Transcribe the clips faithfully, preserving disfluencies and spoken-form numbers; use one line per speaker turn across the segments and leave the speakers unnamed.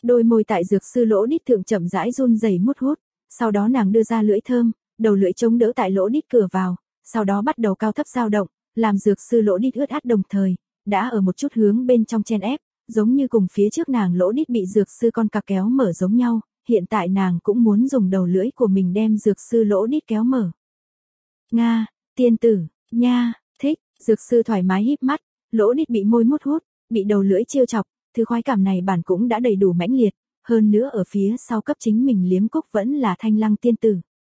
Đôi môi tại dược sư lỗ đít thượng chậm rãi run rẩy mút hút, sau đó nàng đưa ra lưỡi thơm, đầu lưỡi chống đỡ tại lỗ đít cửa vào, sau đó bắt đầu cao thấp dao động, làm dược sư lỗ đít ướt át đồng thời, đã ở một chút hướng bên trong chen ép, giống như cùng phía trước nàng lỗ đít bị dược sư con cặc kéo mở giống nhau, hiện tại nàng cũng muốn dùng đầu lưỡi của mình đem dược sư lỗ đít kéo mở. Nga, tiên tử, nha, thích, dược sư thoải mái híp mắt, lỗ đít bị môi mút hút, bị đầu lưỡi trêu chọc, thứ khoái cảm này bản cũng đã đầy đủ mãnh liệt, hơn nữa ở phía sau cấp chính mình liếm cúc vẫn là thanh lăng tiên tử.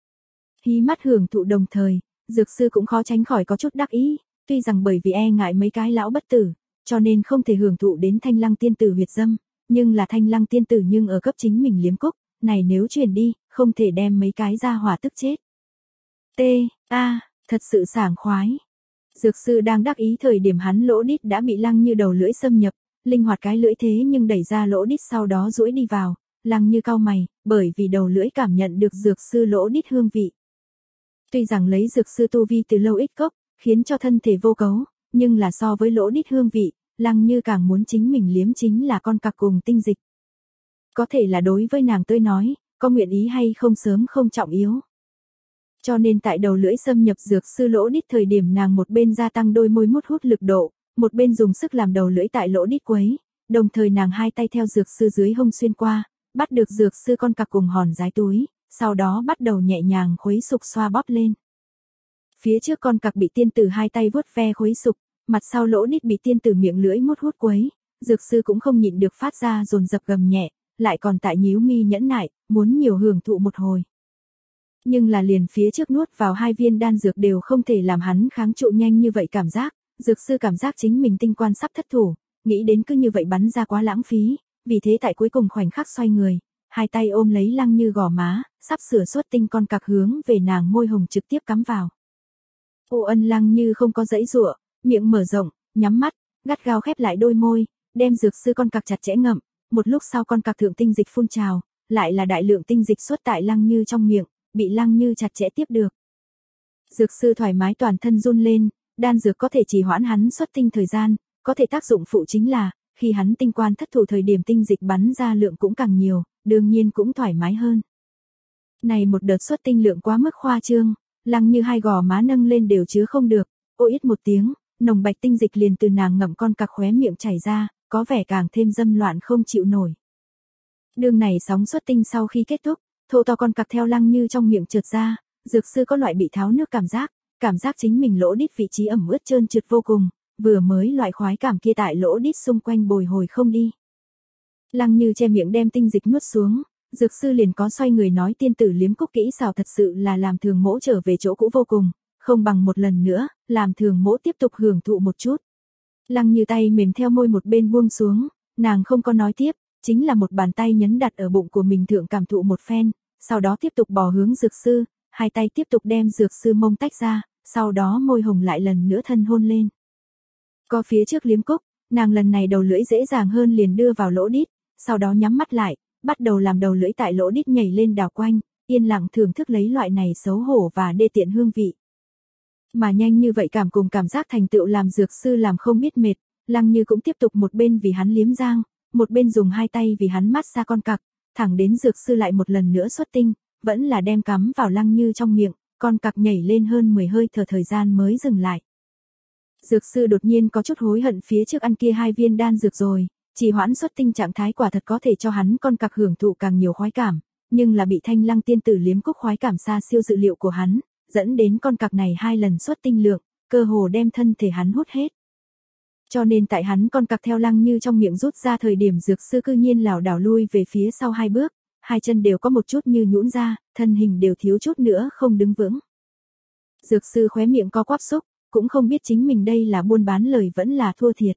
Hí mắt hưởng thụ đồng thời, dược sư cũng khó tránh khỏi có chút đắc ý, tuy rằng bởi vì e ngại mấy cái lão bất tử, cho nên không thể hưởng thụ đến thanh lăng tiên tử huyệt dâm, nhưng là thanh lăng tiên tử nhưng ở cấp chính mình liếm cúc, này nếu truyền đi, không thể đem mấy cái ra hỏa tức chết. T, a, thật sự sảng khoái. Dược sư đang đắc ý thời điểm hắn lỗ đít đã bị Lăng Như đầu lưỡi xâm nhập, linh hoạt cái lưỡi thế nhưng đẩy ra lỗ đít sau đó duỗi đi vào, Lăng Như cau mày, bởi vì đầu lưỡi cảm nhận được dược sư lỗ đít hương vị. Tuy rằng lấy dược sư tu vi từ lâu ít cốc, khiến cho thân thể vô cấu, nhưng là so với lỗ đít hương vị, Lăng Như càng muốn chính mình liếm chính là con cặc cùng tinh dịch. Có thể là đối với nàng tôi nói, có nguyện ý hay không sớm không trọng yếu. Cho nên tại đầu lưỡi xâm nhập dược sư lỗ đít thời điểm nàng một bên gia tăng đôi môi mút hút lực độ, một bên dùng sức làm đầu lưỡi tại lỗ đít quấy, đồng thời nàng hai tay theo dược sư dưới hông xuyên qua, bắt được dược sư con cặc cùng hòn giái túi, sau đó bắt đầu nhẹ nhàng khuấy sục xoa bóp lên. Phía trước con cặc bị tiên tử hai tay vuốt ve khuấy sục, mặt sau lỗ đít bị tiên tử miệng lưỡi mút hút quấy, dược sư cũng không nhịn được phát ra dồn dập gầm nhẹ, lại còn tại nhíu mi nhẫn nại, muốn nhiều hưởng thụ một hồi. Nhưng là liền phía trước nuốt vào hai viên đan dược đều không thể làm hắn kháng trụ nhanh như vậy cảm giác, dược sư cảm giác chính mình tinh quan sắp thất thủ, nghĩ đến cứ như vậy bắn ra quá lãng phí, vì thế tại cuối cùng khoảnh khắc xoay người, hai tay ôm lấy Lăng Như gò má, sắp sửa xuất tinh con cặc hướng về nàng môi hồng trực tiếp cắm vào. Ô Ân Lăng Như không có giãy giụa, miệng mở rộng, nhắm mắt, gắt gao khép lại đôi môi, đem dược sư con cặc chặt chẽ ngậm, một lúc sau con cặc thượng tinh dịch phun trào, lại là đại lượng tinh dịch xuất tại Lăng Như trong miệng, bị Lăng Như chặt chẽ tiếp được. Dược sư thoải mái toàn thân run lên, đan dược có thể trì hoãn hắn xuất tinh thời gian, có thể tác dụng phụ chính là, khi hắn tinh quan thất thủ thời điểm tinh dịch bắn ra lượng cũng càng nhiều, đương nhiên cũng thoải mái hơn. Này một đợt xuất tinh lượng quá mức khoa trương, Lăng Như hai gò má nâng lên đều chứa không được, ô ít một tiếng, nồng bạch tinh dịch liền từ nàng ngậm con cặc khóe miệng chảy ra, có vẻ càng thêm dâm loạn không chịu nổi. Đường này sóng xuất tinh sau khi kết thúc, thô to con cặc theo Lăng Như trong miệng trượt ra, dược sư có loại bị tháo nước cảm giác, cảm giác chính mình lỗ đít vị trí ẩm ướt trơn trượt vô cùng, vừa mới loại khoái cảm kia tại lỗ đít xung quanh bồi hồi không đi. Lăng Như che miệng đem tinh dịch nuốt xuống, dược sư liền có xoay người nói tiên tử liếm cúc kỹ xảo thật sự là làm thường mỗ trở về chỗ cũ vô cùng, không bằng một lần nữa, làm thường mỗ tiếp tục hưởng thụ một chút. Lăng Như tay mềm theo môi một bên buông xuống, nàng không có nói tiếp, chính là một bàn tay nhấn đặt ở bụng của mình thượng cảm thụ một phen, sau đó tiếp tục bò hướng dược sư, hai tay tiếp tục đem dược sư mông tách ra, sau đó môi hồng lại lần nữa thân hôn lên. Có phía trước liếm cúc, nàng lần này đầu lưỡi dễ dàng hơn liền đưa vào lỗ đít, sau đó nhắm mắt lại, bắt đầu làm đầu lưỡi tại lỗ đít nhảy lên đảo quanh, yên lặng thưởng thức lấy loại này xấu hổ và đê tiện hương vị. Mà nhanh như vậy cảm cùng cảm giác thành tựu làm dược sư làm không biết mệt, Lăng Như cũng tiếp tục một bên vì hắn liếm giang, một bên dùng hai tay vì hắn mát xa con cặc, thẳng đến dược sư lại một lần nữa xuất tinh, vẫn là đem cắm vào Lăng Như trong miệng, con cặc nhảy lên hơn mười hơi thở thời gian mới dừng lại. Dược sư đột nhiên có chút hối hận phía trước ăn kia hai viên đan dược rồi, trì hoãn xuất tinh trạng thái quả thật có thể cho hắn con cặc hưởng thụ càng nhiều khoái cảm, nhưng là bị Thanh Lăng tiên tử liếm cúc khoái cảm xa siêu dự liệu của hắn, dẫn đến con cặc này hai lần xuất tinh lượng, cơ hồ đem thân thể hắn hút hết. Cho nên tại hắn con cặc theo Lăng Như trong miệng rút ra thời điểm dược sư cư nhiên lảo đảo lui về phía sau hai bước, hai chân đều có một chút như nhũn ra, thân hình đều thiếu chút nữa không đứng vững. Dược sư khóe miệng co quắp xúc, cũng không biết chính mình đây là buôn bán lời vẫn là thua thiệt.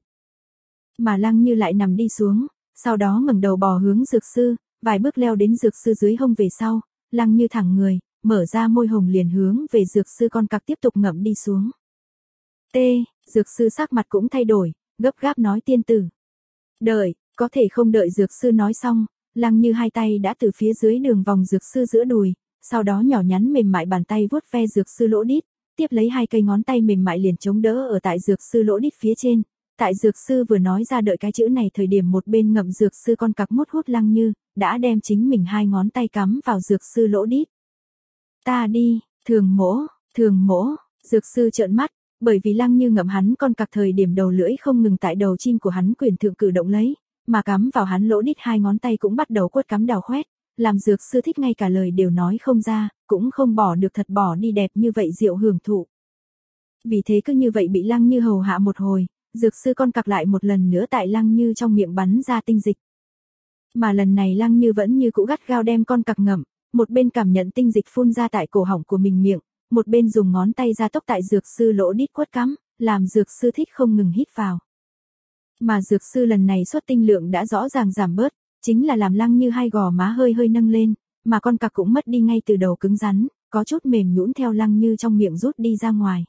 Mà Lăng Như lại nằm đi xuống, sau đó ngẩng đầu bò hướng dược sư, vài bước leo đến dược sư dưới hông về sau, Lăng Như thẳng người, mở ra môi hồng liền hướng về dược sư con cặc tiếp tục ngậm đi xuống. T, dược sư sắc mặt cũng thay đổi, gấp gáp nói tiên tử. Đợi, có thể không đợi dược sư nói xong, Lăng Như hai tay đã từ phía dưới đường vòng dược sư giữa đùi, sau đó nhỏ nhắn mềm mại bàn tay vuốt ve dược sư lỗ đít, tiếp lấy hai cây ngón tay mềm mại liền chống đỡ ở tại dược sư lỗ đít phía trên, Tại dược sư vừa nói ra đợi cái chữ này thời điểm một bên ngậm dược sư con cặc mút hút Lăng Như, đã đem chính mình hai ngón tay cắm vào dược sư lỗ đít. Ta đi, Thường mỗ, Thường mỗ, dược sư trợn mắt, bởi vì Lăng Như ngậm hắn con cặc thời điểm đầu lưỡi không ngừng tại đầu chim của hắn quyền thượng cử động lấy, mà cắm vào hắn lỗ đít hai ngón tay cũng bắt đầu quất cắm đào khoét, làm dược sư thích ngay cả lời đều nói không ra, cũng không bỏ được thật bỏ đi đẹp như vậy rượu hưởng thụ. Vì thế cứ như vậy bị Lăng Như hầu hạ một hồi, dược sư con cặc lại một lần nữa tại Lăng Như trong miệng bắn ra tinh dịch. Mà lần này Lăng Như vẫn như cũ gắt gao đem con cặc ngậm, một bên cảm nhận tinh dịch phun ra tại cổ họng của mình miệng, một bên dùng ngón tay ra tốc tại dược sư lỗ đít quất cắm, làm dược sư thích không ngừng hít vào. Mà dược sư lần này xuất tinh lượng đã rõ ràng giảm bớt, chính là làm Lăng Như hai gò má hơi hơi nâng lên, mà con cặc cũng mất đi ngay từ đầu cứng rắn, có chút mềm nhũn theo Lăng Như trong miệng rút đi ra ngoài.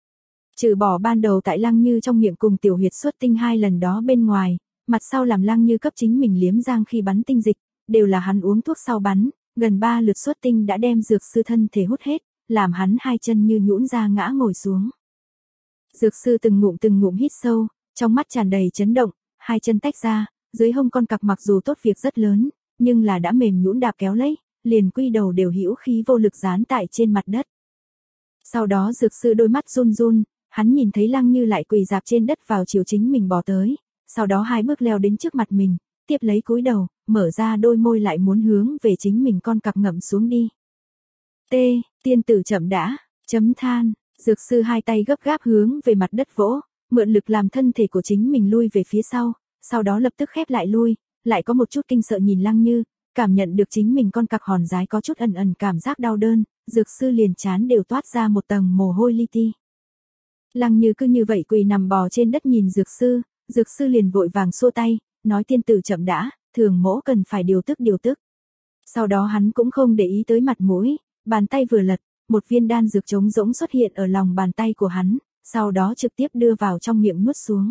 Trừ bỏ ban đầu tại Lăng Như trong miệng cùng tiểu huyệt xuất tinh hai lần đó bên ngoài, mặt sau làm Lăng Như cấp chính mình liếm giang khi bắn tinh dịch, đều là hắn uống thuốc sau bắn, gần ba lượt xuất tinh đã đem dược sư thân thể hút hết, làm hắn hai chân như nhũn ra ngã ngồi xuống. Dược sư từng ngụm từng ngụm hít sâu, trong mắt tràn đầy chấn động, hai chân tách ra, dưới hông con cặc mặc dù tốt việc rất lớn, nhưng là đã mềm nhũn đạp kéo lấy, liền quy đầu đều hữu khí vô lực dán tại trên mặt đất. Sau đó dược sư đôi mắt run run, hắn nhìn thấy Lăng Như lại quỳ dạp trên đất vào chiều chính mình bò tới, sau đó hai bước leo đến trước mặt mình, tiếp lấy cúi đầu, mở ra đôi môi lại muốn hướng về chính mình con cặc ngậm xuống đi. T, tiên tử chậm đã, chấm than, dược sư hai tay gấp gáp hướng về mặt đất vỗ, mượn lực làm thân thể của chính mình lui về phía sau, sau đó lập tức khép lại lui, lại có một chút kinh sợ nhìn Lăng Như, cảm nhận được chính mình con cặc hòn dái có chút ẩn ẩn cảm giác đau đơn, dược sư liền chán đều toát ra một tầng mồ hôi li ti. Lăng Như cứ như vậy quỳ nằm bò trên đất nhìn dược sư, dược sư liền vội vàng xua tay, nói tiên tử chậm đã, Thường mỗ cần phải điều tức điều tức. Sau đó hắn cũng không để ý tới mặt mũi, bàn tay vừa lật, một viên đan dược trống rỗng xuất hiện ở lòng bàn tay của hắn, sau đó trực tiếp đưa vào trong miệng nuốt xuống.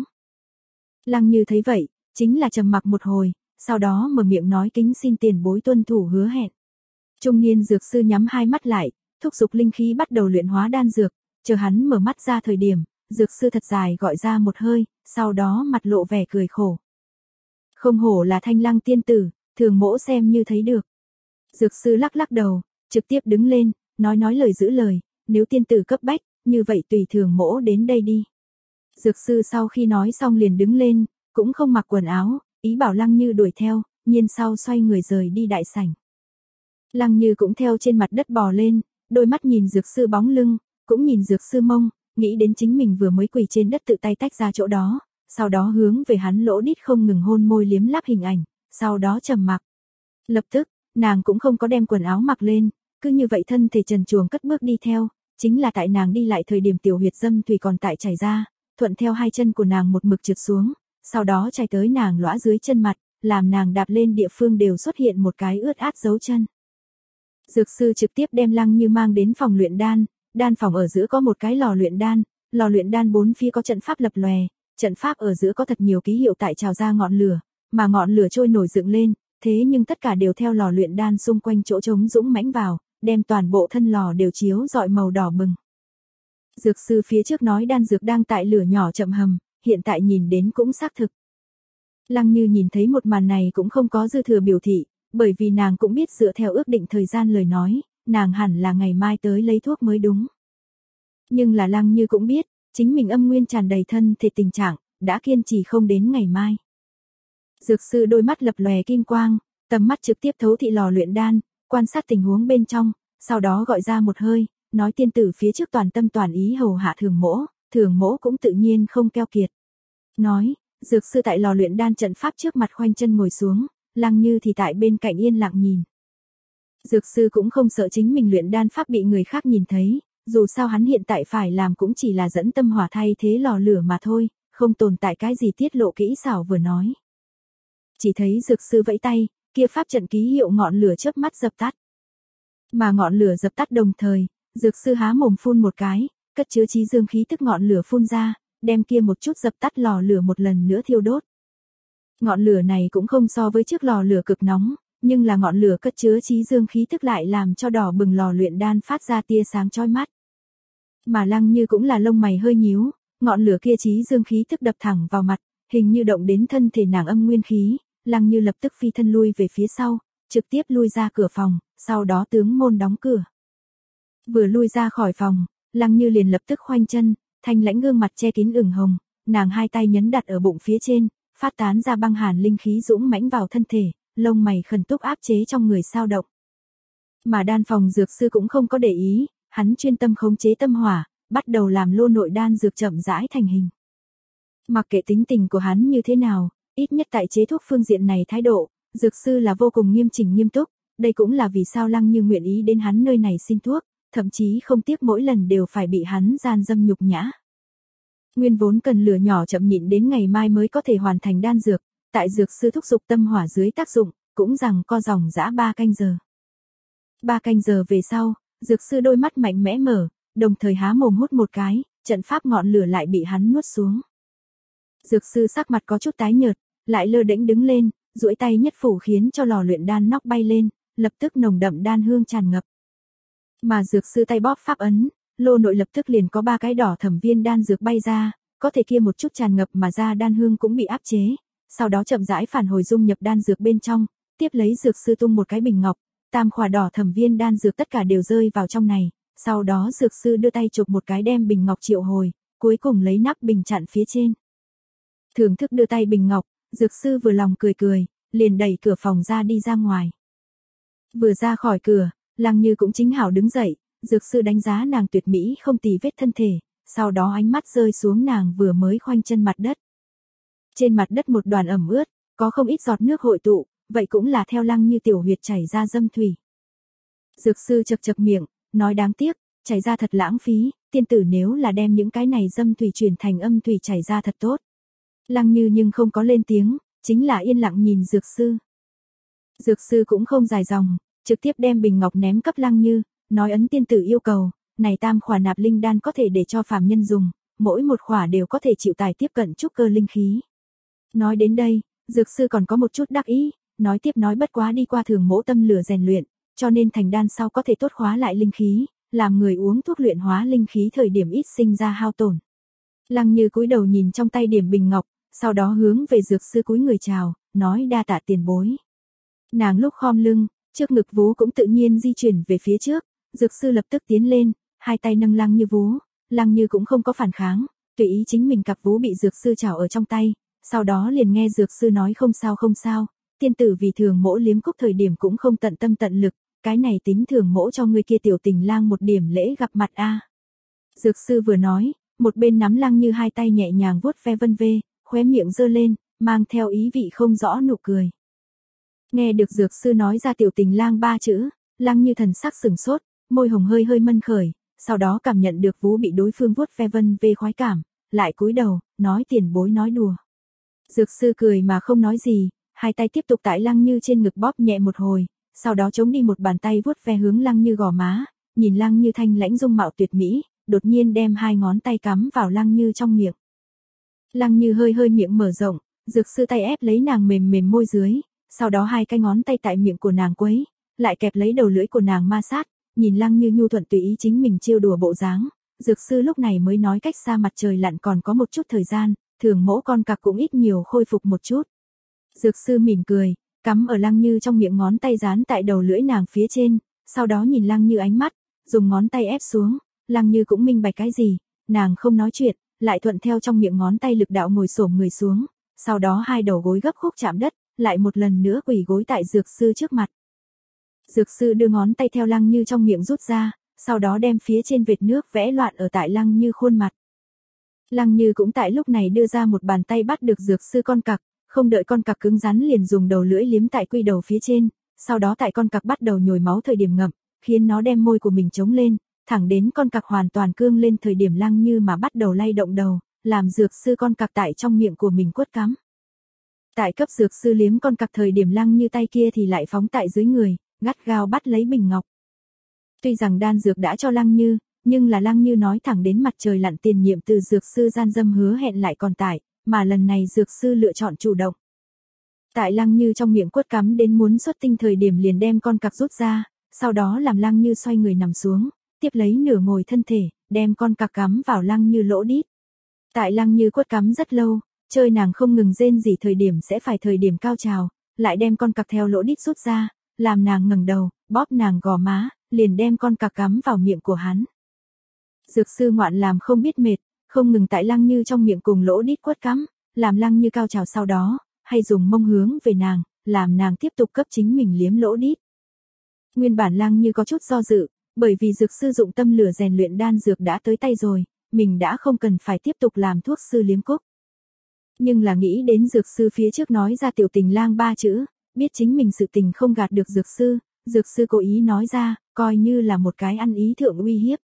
Lăng Như thấy vậy, chính là trầm mặc một hồi, sau đó mở miệng nói kính xin tiền bối tuân thủ hứa hẹn. Trung niên dược sư nhắm hai mắt lại, thúc giục linh khí bắt đầu luyện hóa đan dược, chờ hắn mở mắt ra thời điểm, dược sư thật dài gọi ra một hơi, sau đó mặt lộ vẻ cười khổ. Không hổ là Thanh Lăng tiên tử, Thường mỗ xem như thấy được. Dược sư lắc lắc đầu, trực tiếp đứng lên, nói nói lời giữ lời, nếu tiên tử cấp bách, như vậy tùy Thường mỗ đến đây đi. Dược sư sau khi nói xong liền đứng lên, cũng không mặc quần áo, ý bảo Lăng Như đuổi theo, nhiên sau xoay người rời đi đại sảnh. Lăng Như cũng theo trên mặt đất bò lên, đôi mắt nhìn dược sư bóng lưng, cũng nhìn dược sư mông, nghĩ đến chính mình vừa mới quỳ trên đất tự tay tách ra chỗ đó, sau đó hướng về hắn lỗ đít không ngừng hôn môi liếm láp hình ảnh, sau đó trầm mặc. Lập tức, nàng cũng không có đem quần áo mặc lên, cứ như vậy thân thể trần truồng cất bước đi theo, chính là tại nàng đi lại thời điểm tiểu huyệt dâm thủy còn tại chảy ra, thuận theo hai chân của nàng một mực trượt xuống, sau đó chảy tới nàng lõa dưới chân mặt, làm nàng đạp lên địa phương đều xuất hiện một cái ướt át dấu chân. Dược sư trực tiếp đem Lăng Như mang đến phòng luyện đan, đan phòng ở giữa có một cái lò luyện đan, lò luyện đan bốn phía có trận pháp lập lòe, trận pháp ở giữa có thật nhiều ký hiệu tại trào ra ngọn lửa, mà ngọn lửa trôi nổi dựng lên, thế nhưng tất cả đều theo lò luyện đan xung quanh chỗ trống dũng mãnh vào, đem toàn bộ thân lò đều chiếu rọi màu đỏ bừng. Dược sư phía trước nói đan dược đang tại lửa nhỏ chậm hầm, hiện tại nhìn đến cũng xác thực. Lăng Như nhìn thấy một màn này cũng không có dư thừa biểu thị, bởi vì nàng cũng biết dựa theo ước định thời gian lời nói, nàng hẳn là ngày mai tới lấy thuốc mới đúng. Nhưng là Lăng Như cũng biết, chính mình âm nguyên tràn đầy thân thể tình trạng, đã kiên trì không đến ngày mai. Dược sư đôi mắt lập lòe kim quang, tầm mắt trực tiếp thấu thị lò luyện đan, quan sát tình huống bên trong, sau đó gọi ra một hơi, nói tiên tử phía trước toàn tâm toàn ý hầu hạ Thường mỗ, Thường mỗ cũng tự nhiên không keo kiệt. Nói, dược sư tại lò luyện đan trận pháp trước mặt khoanh chân ngồi xuống, Lăng Như thì tại bên cạnh yên lặng nhìn. Dược sư cũng không sợ chính mình luyện đan pháp bị người khác nhìn thấy, dù sao hắn hiện tại phải làm cũng chỉ là dẫn tâm hỏa thay thế lò lửa mà thôi, không tồn tại cái gì tiết lộ kỹ xảo vừa nói. Chỉ thấy dược sư vẫy tay, kia pháp trận ký hiệu ngọn lửa chớp mắt dập tắt. Mà ngọn lửa dập tắt đồng thời, dược sư há mồm phun một cái, cất chứa chí dương khí tức ngọn lửa phun ra, đem kia một chút dập tắt lò lửa một lần nữa thiêu đốt. Ngọn lửa này cũng không so với trước lò lửa cực nóng, nhưng là ngọn lửa cất chứa chí dương khí tức lại làm cho đỏ bừng lò luyện đan phát ra tia sáng chói mắt. Mà Lăng Như cũng là lông mày hơi nhíu, ngọn lửa kia chí dương khí tức đập thẳng vào mặt, hình như động đến thân thể nàng âm nguyên khí, Lăng Như lập tức phi thân lui về phía sau, trực tiếp lui ra cửa phòng, sau đó tướng môn đóng cửa. Vừa lui ra khỏi phòng, Lăng Như liền lập tức khoanh chân, thanh lãnh gương mặt che kín ửng hồng, nàng hai tay nhấn đặt ở bụng phía trên, phát tán ra băng hàn linh khí dũng mãnh vào thân thể, lông mày khẩn túc áp chế trong người sao động. Mà đan phòng dược sư cũng không có để ý, hắn chuyên tâm khống chế tâm hỏa, bắt đầu làm lô nội đan dược chậm rãi thành hình. Mặc kệ tính tình của hắn như thế nào, ít nhất tại chế thuốc phương diện này thái độ, dược sư là vô cùng nghiêm chỉnh nghiêm túc, đây cũng là vì sao Lăng Như nguyện ý đến hắn nơi này xin thuốc, thậm chí không tiếc mỗi lần đều phải bị hắn gian dâm nhục nhã. Nguyên vốn cần lửa nhỏ chậm nhịn đến ngày mai mới có thể hoàn thành đan dược, tại dược sư thúc giục tâm hỏa dưới tác dụng, cũng rằng co dòng dã ba canh giờ. Ba canh giờ về sau, dược sư đôi mắt mạnh mẽ mở, đồng thời há mồm hút một cái, trận pháp ngọn lửa lại bị hắn nuốt xuống. Dược sư sắc mặt có chút tái nhợt, lại lơ đễnh đứng lên, duỗi tay nhất phủ khiến cho lò luyện đan nóc bay lên, lập tức nồng đậm đan hương tràn ngập. Mà dược sư tay bóp pháp ấn, lô nội lập tức liền có ba cái đỏ thẩm viên đan dược bay ra, có thể kia một chút tràn ngập mà ra đan hương cũng bị áp chế, sau đó chậm rãi phản hồi dung nhập đan dược bên trong, tiếp lấy dược sư tung một cái bình ngọc, tam khỏa đỏ thẩm viên đan dược tất cả đều rơi vào trong này, sau đó dược sư đưa tay chụp một cái đem bình ngọc triệu hồi, cuối cùng lấy nắp bình chặn phía trên. Thưởng thức đưa tay bình ngọc, dược sư vừa lòng cười cười, liền đẩy cửa phòng ra đi ra ngoài. Vừa ra khỏi cửa, Lăng Như cũng chính hảo đứng dậy, dược sư đánh giá nàng tuyệt mỹ không tì vết thân thể, sau đó ánh mắt rơi xuống nàng vừa mới khoanh chân mặt đất. Trên mặt đất một đoàn ẩm ướt, có không ít giọt nước hội tụ, vậy cũng là theo Lăng Như tiểu huyệt chảy ra dâm thủy. Dược sư chật chật miệng, nói đáng tiếc, chảy ra thật lãng phí, tiên tử nếu là đem những cái này dâm thủy chuyển thành âm thủy chảy ra thật tốt. Lăng Như nhưng không có lên tiếng, chính là yên lặng nhìn dược sư. Dược sư cũng không dài dòng, trực tiếp đem bình ngọc ném cấp Lăng Như, nói ấn tiên tử yêu cầu, này tam khỏa nạp linh đan có thể để cho phàm nhân dùng, mỗi một khỏa đều có thể chịu tải tiếp cận trúc cơ linh khí. Nói đến đây, dược sư còn có một chút đắc ý, nói tiếp nói bất quá đi qua thường mỗ tâm lửa rèn luyện, cho nên thành đan sau có thể tốt khóa lại linh khí, làm người uống thuốc luyện hóa linh khí thời điểm ít sinh ra hao tổn. Lăng Như cúi đầu nhìn trong tay điểm bình ngọc, sau đó hướng về dược sư cúi người chào, nói đa tạ tiền bối. Nàng lúc khom lưng, trước ngực vú cũng tự nhiên di chuyển về phía trước, dược sư lập tức tiến lên, hai tay nâng Lăng Như vú, Lăng Như cũng không có phản kháng, tùy ý chính mình cặp vú bị dược sư chảo ở trong tay, sau đó liền nghe dược sư nói không sao không sao, tiên tử vì thường mỗ liếm cúc thời điểm cũng không tận tâm tận lực, cái này tính thường mỗ cho người kia tiểu tình lang một điểm lễ gặp mặt a. Dược sư vừa nói, một bên nắm Lăng Như hai tay nhẹ nhàng vuốt ve vân vê, khóe miệng giơ lên, mang theo ý vị không rõ nụ cười. Nghe được dược sư nói ra tiểu tình lang ba chữ, Lăng Như thần sắc sừng sốt, môi hồng hơi hơi mân khởi, sau đó cảm nhận được vú bị đối phương vuốt ve vân vê khoái cảm, lại cúi đầu, nói tiền bối nói đùa. Dược sư cười mà không nói gì, hai tay tiếp tục tại Lăng Như trên ngực bóp nhẹ một hồi, sau đó chống đi một bàn tay vuốt ve hướng Lăng Như gò má, nhìn Lăng Như thanh lãnh dung mạo tuyệt mỹ, đột nhiên đem hai ngón tay cắm vào Lăng Như trong miệng. Lăng Như hơi hơi miệng mở rộng, dược sư tay ép lấy nàng mềm mềm môi dưới, sau đó hai cái ngón tay tại miệng của nàng quấy, lại kẹp lấy đầu lưỡi của nàng ma sát, nhìn Lăng Như nhu thuận tùy ý chính mình trêu đùa bộ dáng, dược sư lúc này mới nói cách xa mặt trời lặn còn có một chút thời gian, thường mỗ con cặc cũng ít nhiều khôi phục một chút. Dược sư mỉm cười, cắm ở Lăng Như trong miệng ngón tay dán tại đầu lưỡi nàng phía trên, sau đó nhìn Lăng Như ánh mắt, dùng ngón tay ép xuống, Lăng Như cũng minh bạch cái gì, nàng không nói chuyện, lại thuận theo trong miệng ngón tay lực đạo ngồi xổm người xuống, sau đó hai đầu gối gấp khúc chạm đất, lại một lần nữa quỳ gối tại dược sư trước mặt. Dược sư đưa ngón tay theo Lăng Như trong miệng rút ra, sau đó đem phía trên vệt nước vẽ loạn ở tại Lăng Như khuôn mặt. Lăng Như cũng tại lúc này đưa ra một bàn tay bắt được dược sư con cặc, không đợi con cặc cứng rắn liền dùng đầu lưỡi liếm tại quy đầu phía trên, sau đó tại con cặc bắt đầu nhồi máu thời điểm ngậm, khiến nó đem môi của mình chống lên, thẳng đến con cặc hoàn toàn cương lên thời điểm Lăng Như mà bắt đầu lay động đầu, làm dược sư con cặc tại trong miệng của mình quất cắm. Tại cấp dược sư liếm con cặc thời điểm Lăng Như tay kia thì lại phóng tại dưới người, gắt gao bắt lấy bình ngọc. Tuy rằng đan dược đã cho Lăng Như, nhưng là Lăng Như nói thẳng đến mặt trời lặn tiền nhiệm từ dược sư gian dâm hứa hẹn lại còn tại, mà lần này dược sư lựa chọn chủ động. Tại Lăng Như trong miệng quất cắm đến muốn xuất tinh thời điểm liền đem con cặc rút ra, sau đó làm Lăng Như xoay người nằm xuống, tiếp lấy nửa ngồi thân thể, đem con cặc cắm vào Lăng Như lỗ đít. Tại Lăng Như quất cắm rất lâu, chơi nàng không ngừng rên rỉ thời điểm sẽ phải thời điểm cao trào, lại đem con cặc theo lỗ đít rút ra, làm nàng ngẩng đầu, bóp nàng gò má, liền đem con cặc cắm vào miệng của hắn. Dược sư ngoạn làm không biết mệt, không ngừng tại Lăng Như trong miệng cùng lỗ đít quất cắm, làm Lăng Như cao trào sau đó, hay dùng mông hướng về nàng, làm nàng tiếp tục cấp chính mình liếm lỗ đít. Nguyên bản Lăng Như có chút do dự, bởi vì dược sư dụng tâm lửa rèn luyện đan dược đã tới tay rồi, mình đã không cần phải tiếp tục làm thuốc sư liếm cúc. Nhưng là nghĩ đến dược sư phía trước nói ra tiểu tình lang ba chữ, biết chính mình sự tình không gạt được dược sư, dược sư cố ý nói ra, coi như là một cái ăn ý thượng uy hiếp.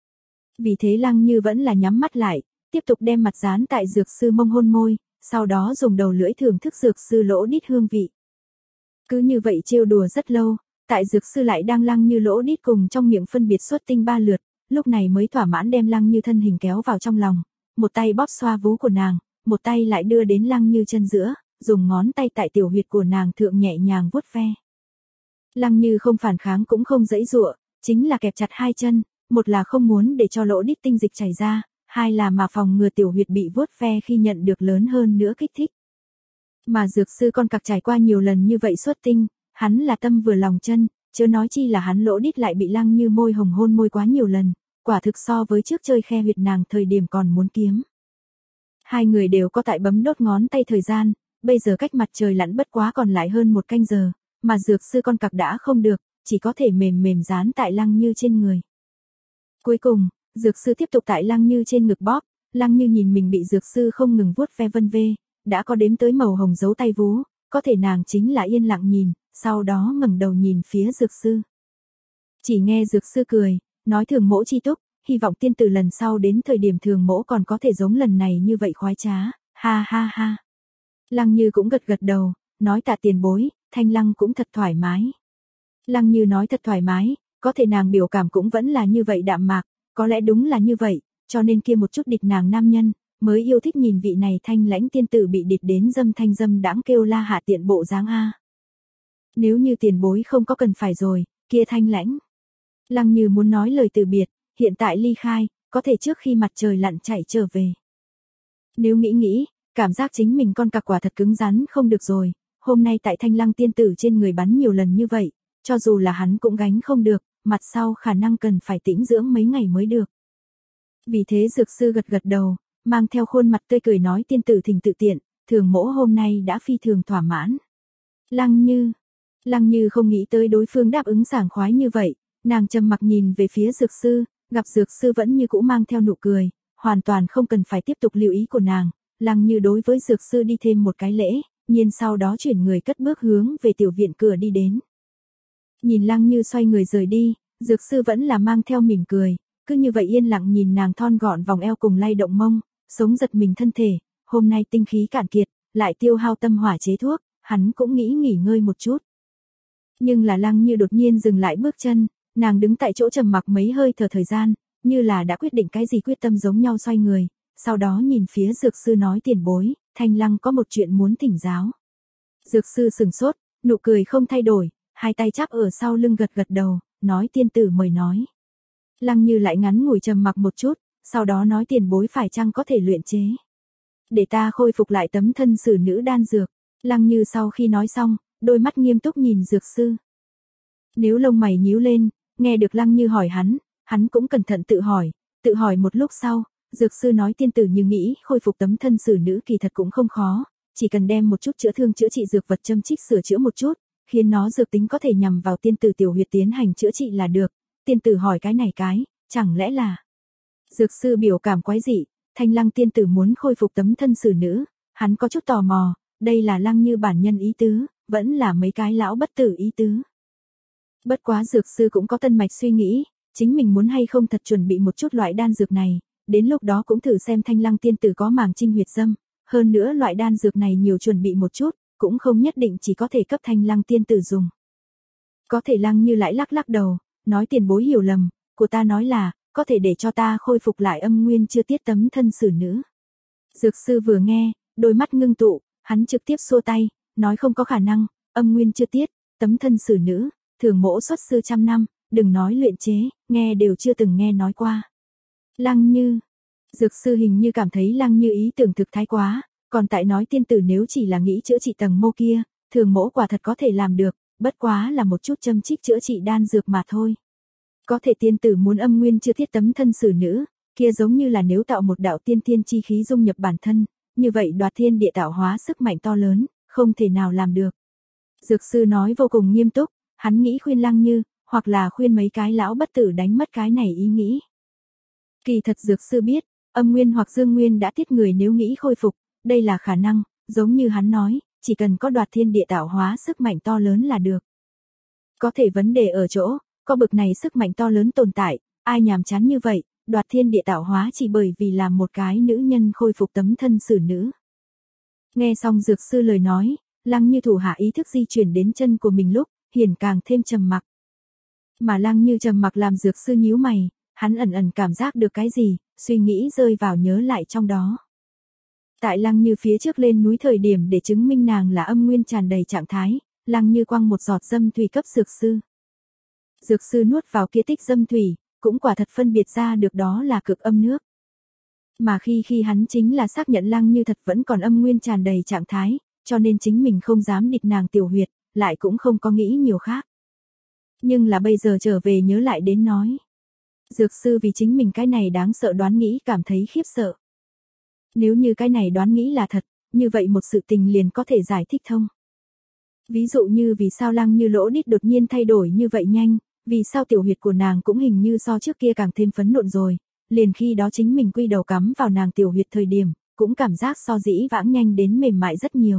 Vì thế Lăng Như vẫn là nhắm mắt lại, tiếp tục đem mặt dán tại dược sư mông hôn môi, sau đó dùng đầu lưỡi thưởng thức dược sư lỗ đít hương vị. Cứ như vậy trêu đùa rất lâu, tại dược sư lại đang Lăng Như lỗ đít cùng trong miệng phân biệt xuất tinh ba lượt, lúc này mới thỏa mãn đem Lăng Như thân hình kéo vào trong lòng, một tay bóp xoa vú của nàng, một tay lại đưa đến Lăng Như chân giữa, dùng ngón tay tại tiểu huyệt của nàng thượng nhẹ nhàng vuốt ve. Lăng Như không phản kháng cũng không giãy giụa, chính là kẹp chặt hai chân, một là không muốn để cho lỗ đít tinh dịch chảy ra, hai là mà phòng ngừa tiểu huyệt bị vuốt ve khi nhận được lớn hơn nữa kích thích. Mà dược sư con cặc trải qua nhiều lần như vậy xuất tinh, hắn là tâm vừa lòng chân, chớ nói chi là hắn lỗ đít lại bị Lăng Như môi hồng hôn môi quá nhiều lần, quả thực so với trước chơi khe huyệt nàng thời điểm còn muốn kiếm. Hai người đều có tại bấm đốt ngón tay thời gian, bây giờ cách mặt trời lặn bất quá còn lại hơn một canh giờ, mà dược sư con cặc đã không được, chỉ có thể mềm mềm dán tại Lăng Như trên người. Cuối cùng, dược sư tiếp tục tại Lăng Như trên ngực bóp, Lăng Như nhìn mình bị dược sư không ngừng vuốt ve vân vê, đã có đếm tới màu hồng dấu tay vú, có thể nàng chính là yên lặng nhìn, sau đó ngẩng đầu nhìn phía dược sư. Chỉ nghe dược sư cười, nói thường mỗ chi túc, hy vọng tiên tử lần sau đến thời điểm thường mỗ còn có thể giống lần này như vậy khoái trá, ha ha ha. Lăng Như cũng gật gật đầu, nói tạ tiền bối, Thanh Lăng cũng thật thoải mái. Lăng Như nói thật thoải mái, có thể nàng biểu cảm cũng vẫn là như vậy đạm mạc, có lẽ đúng là như vậy, cho nên kia một chút địch nàng nam nhân, mới yêu thích nhìn vị này thanh lãnh tiên tử bị địch đến dâm thanh dâm đãng kêu la hạ tiện bộ dáng a. Nếu như tiền bối không có cần phải rồi, kia thanh lãnh. Lăng Như muốn nói lời từ biệt, hiện tại ly khai, có thể trước khi mặt trời lặn chạy trở về. Nếu nghĩ nghĩ, cảm giác chính mình con cặc quả thật cứng rắn không được rồi, hôm nay tại Thanh Lăng tiên tử trên người bắn nhiều lần như vậy, cho dù là hắn cũng gánh không được, mặt sau khả năng cần phải tĩnh dưỡng mấy ngày mới được. Vì thế dược sư gật gật đầu, mang theo khuôn mặt tươi cười nói tiên tử thỉnh tự tiện, thường mỗ hôm nay đã phi thường thỏa mãn. Lăng Như, Lăng Như không nghĩ tới đối phương đáp ứng sảng khoái như vậy, nàng trầm mặc nhìn về phía dược sư, gặp dược sư vẫn như cũ mang theo nụ cười, hoàn toàn không cần phải tiếp tục lưu ý của nàng, Lăng Như đối với dược sư đi thêm một cái lễ, nhiên sau đó chuyển người cất bước hướng về tiểu viện cửa đi đến. Nhìn Lăng Như xoay người rời đi, dược sư vẫn là mang theo mỉm cười, cứ như vậy yên lặng nhìn nàng thon gọn vòng eo cùng lay động mông, sống giật mình thân thể, hôm nay tinh khí cạn kiệt, lại tiêu hao tâm hỏa chế thuốc, hắn cũng nghĩ nghỉ ngơi một chút. Nhưng là Lăng Như đột nhiên dừng lại bước chân, nàng đứng tại chỗ trầm mặc mấy hơi thở thời gian, như là đã quyết định cái gì quyết tâm giống nhau xoay người, sau đó nhìn phía dược sư nói tiền bối, Thanh Lăng có một chuyện muốn thỉnh giáo. Dược sư sừng sốt, nụ cười không thay đổi, hai tay chắp ở sau lưng gật gật đầu, nói tiên tử mời nói. Lăng Như lại ngắn ngủi trầm mặc một chút, sau đó nói tiền bối phải chăng có thể luyện chế. Để ta khôi phục lại tấm thân xử nữ đan dược. Lăng Như sau khi nói xong, đôi mắt nghiêm túc nhìn dược sư. Nếu lông mày nhíu lên, nghe được Lăng Như hỏi hắn, hắn cũng cẩn thận tự hỏi, tự hỏi một lúc sau, dược sư nói tiên tử như nghĩ khôi phục tấm thân xử nữ kỳ thật cũng không khó, chỉ cần đem một chút chữa thương chữa trị dược vật châm trích sửa chữa một chút, khiến nó dược tính có thể nhằm vào tiên tử tiểu huyệt tiến hành chữa trị là được. Tiên tử hỏi cái này cái, chẳng lẽ là... Dược sư biểu cảm quái dị, Thanh Lăng tiên tử muốn khôi phục tấm thân xử nữ, hắn có chút tò mò, đây là Lăng Như bản nhân ý tứ, vẫn là mấy cái lão bất tử ý tứ. Bất quá dược sư cũng có tân mạch suy nghĩ, chính mình muốn hay không thật chuẩn bị một chút loại đan dược này, đến lúc đó cũng thử xem Thanh Lăng tiên tử có màng trinh huyệt dâm, hơn nữa loại đan dược này nhiều chuẩn bị một chút, cũng không nhất định chỉ có thể cấp Thanh Lăng tiên tử dùng. Có thể Lăng Như lại lắc lắc đầu, nói tiền bối hiểu lầm, của ta nói là, có thể để cho ta khôi phục lại âm nguyên chưa tiết tấm thân xử nữ. Dược sư vừa nghe, đôi mắt ngưng tụ, hắn trực tiếp xua tay, nói không có khả năng, âm nguyên chưa tiết, tấm thân xử nữ, thường mỗ xuất sư trăm năm, đừng nói luyện chế, nghe đều chưa từng nghe nói qua. Lăng Như, Dược sư hình như cảm thấy Lăng Như ý tưởng thực thái quá, còn tại nói tiên tử nếu chỉ là nghĩ chữa trị tầng mô kia, thường mỗ quả thật có thể làm được, bất quá là một chút châm chích chữa trị đan dược mà thôi. Có thể tiên tử muốn âm nguyên chưa thiết tấm thân xử nữ, kia giống như là nếu tạo một đạo tiên tiên chi khí dung nhập bản thân, như vậy đoạt thiên địa tạo hóa sức mạnh to lớn, không thể nào làm được. Dược sư nói vô cùng nghiêm túc, hắn nghĩ khuyên Lăng Như, hoặc là khuyên mấy cái lão bất tử đánh mất cái này ý nghĩ. Kỳ thật dược sư biết, âm nguyên hoặc dương nguyên đã tiết người nếu nghĩ khôi phục, đây là khả năng, giống như hắn nói, chỉ cần có đoạt thiên địa tạo hóa sức mạnh to lớn là được. Có thể vấn đề ở chỗ, có bực này sức mạnh to lớn tồn tại, ai nhàm chán như vậy, đoạt thiên địa tạo hóa chỉ bởi vì làm một cái nữ nhân khôi phục tấm thân xử nữ. Nghe xong dược sư lời nói, Lăng Như thủ hạ ý thức di chuyển đến chân của mình lúc, hiển càng thêm trầm mặc. Mà Lăng Như trầm mặc làm dược sư nhíu mày, hắn ẩn ẩn cảm giác được cái gì, suy nghĩ rơi vào nhớ lại trong đó. Tại Lăng Như phía trước lên núi thời điểm để chứng minh nàng là âm nguyên tràn đầy trạng thái, Lăng Như quăng một giọt dâm thủy cấp dược sư. Dược sư nuốt vào kia tích dâm thủy, cũng quả thật phân biệt ra được đó là cực âm nước. Mà khi khi hắn chính là xác nhận Lăng Như thật vẫn còn âm nguyên tràn đầy trạng thái, cho nên chính mình không dám địch nàng tiểu huyệt, lại cũng không có nghĩ nhiều khác. Nhưng là bây giờ trở về nhớ lại đến nói. Dược sư vì chính mình cái này đáng sợ đoán nghĩ cảm thấy khiếp sợ. Nếu như cái này đoán nghĩ là thật, như vậy một sự tình liền có thể giải thích thông. Ví dụ như vì sao Lăng Như lỗ đít đột nhiên thay đổi như vậy nhanh, vì sao tiểu huyệt của nàng cũng hình như so trước kia càng thêm phấn nộn rồi, liền khi đó chính mình quy đầu cắm vào nàng tiểu huyệt thời điểm, cũng cảm giác so dĩ vãng nhanh đến mềm mại rất nhiều.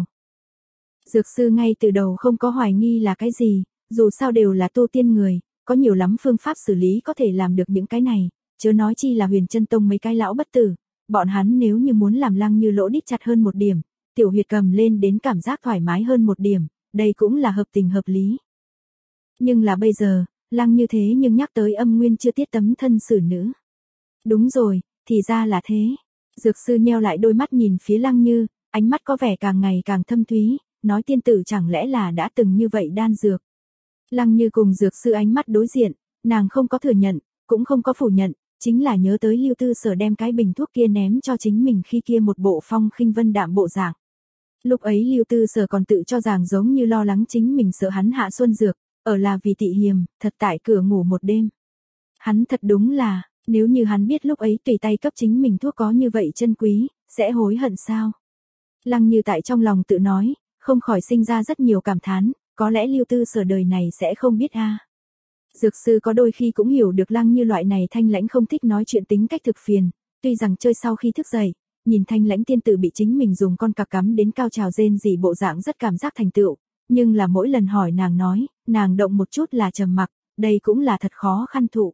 Dược sư ngay từ đầu không có hoài nghi là cái gì, dù sao đều là tu tiên người, có nhiều lắm phương pháp xử lý có thể làm được những cái này, chớ nói chi là Huyền Chân Tông mấy cái lão bất tử, bọn hắn nếu như muốn làm Lăng Như lỗ đít chặt hơn một điểm, tiểu huyệt cầm lên đến cảm giác thoải mái hơn một điểm, đây cũng là hợp tình hợp lý. Nhưng là bây giờ, Lăng Như thế nhưng nhắc tới âm nguyên chưa tiết tấm thân xử nữ. Đúng rồi, thì ra là thế. Dược sư nheo lại đôi mắt nhìn phía Lăng Như, ánh mắt có vẻ càng ngày càng thâm thúy, nói tiên tử chẳng lẽ là đã từng như vậy đan dược. Lăng Như cùng dược sư ánh mắt đối diện, nàng không có thừa nhận, cũng không có phủ nhận, chính là nhớ tới Lưu Tư Sở đem cái bình thuốc kia ném cho chính mình khi kia một bộ phong khinh vân đạm bộ dạng. Lúc ấy Lưu Tư Sở còn tự cho rằng giống như lo lắng chính mình sợ hắn hạ xuân dược, ở là vì tị hiềm, thật tại cửa ngủ một đêm. Hắn thật đúng là, nếu như hắn biết lúc ấy tùy tay cấp chính mình thuốc có như vậy chân quý, sẽ hối hận sao? Lăng Như tại trong lòng tự nói, không khỏi sinh ra rất nhiều cảm thán, có lẽ Lưu Tư Sở đời này sẽ không biết a. À. Dược sư có đôi khi cũng hiểu được Lăng Như loại này thanh lãnh không thích nói chuyện tính cách thực phiền, tuy rằng chơi sau khi thức dậy, nhìn thanh lãnh tiên tử bị chính mình dùng con cặc cắm đến cao trào rên rỉ bộ dạng rất cảm giác thành tựu, nhưng là mỗi lần hỏi nàng nói, nàng động một chút là trầm mặc, đây cũng là thật khó khăn thụ.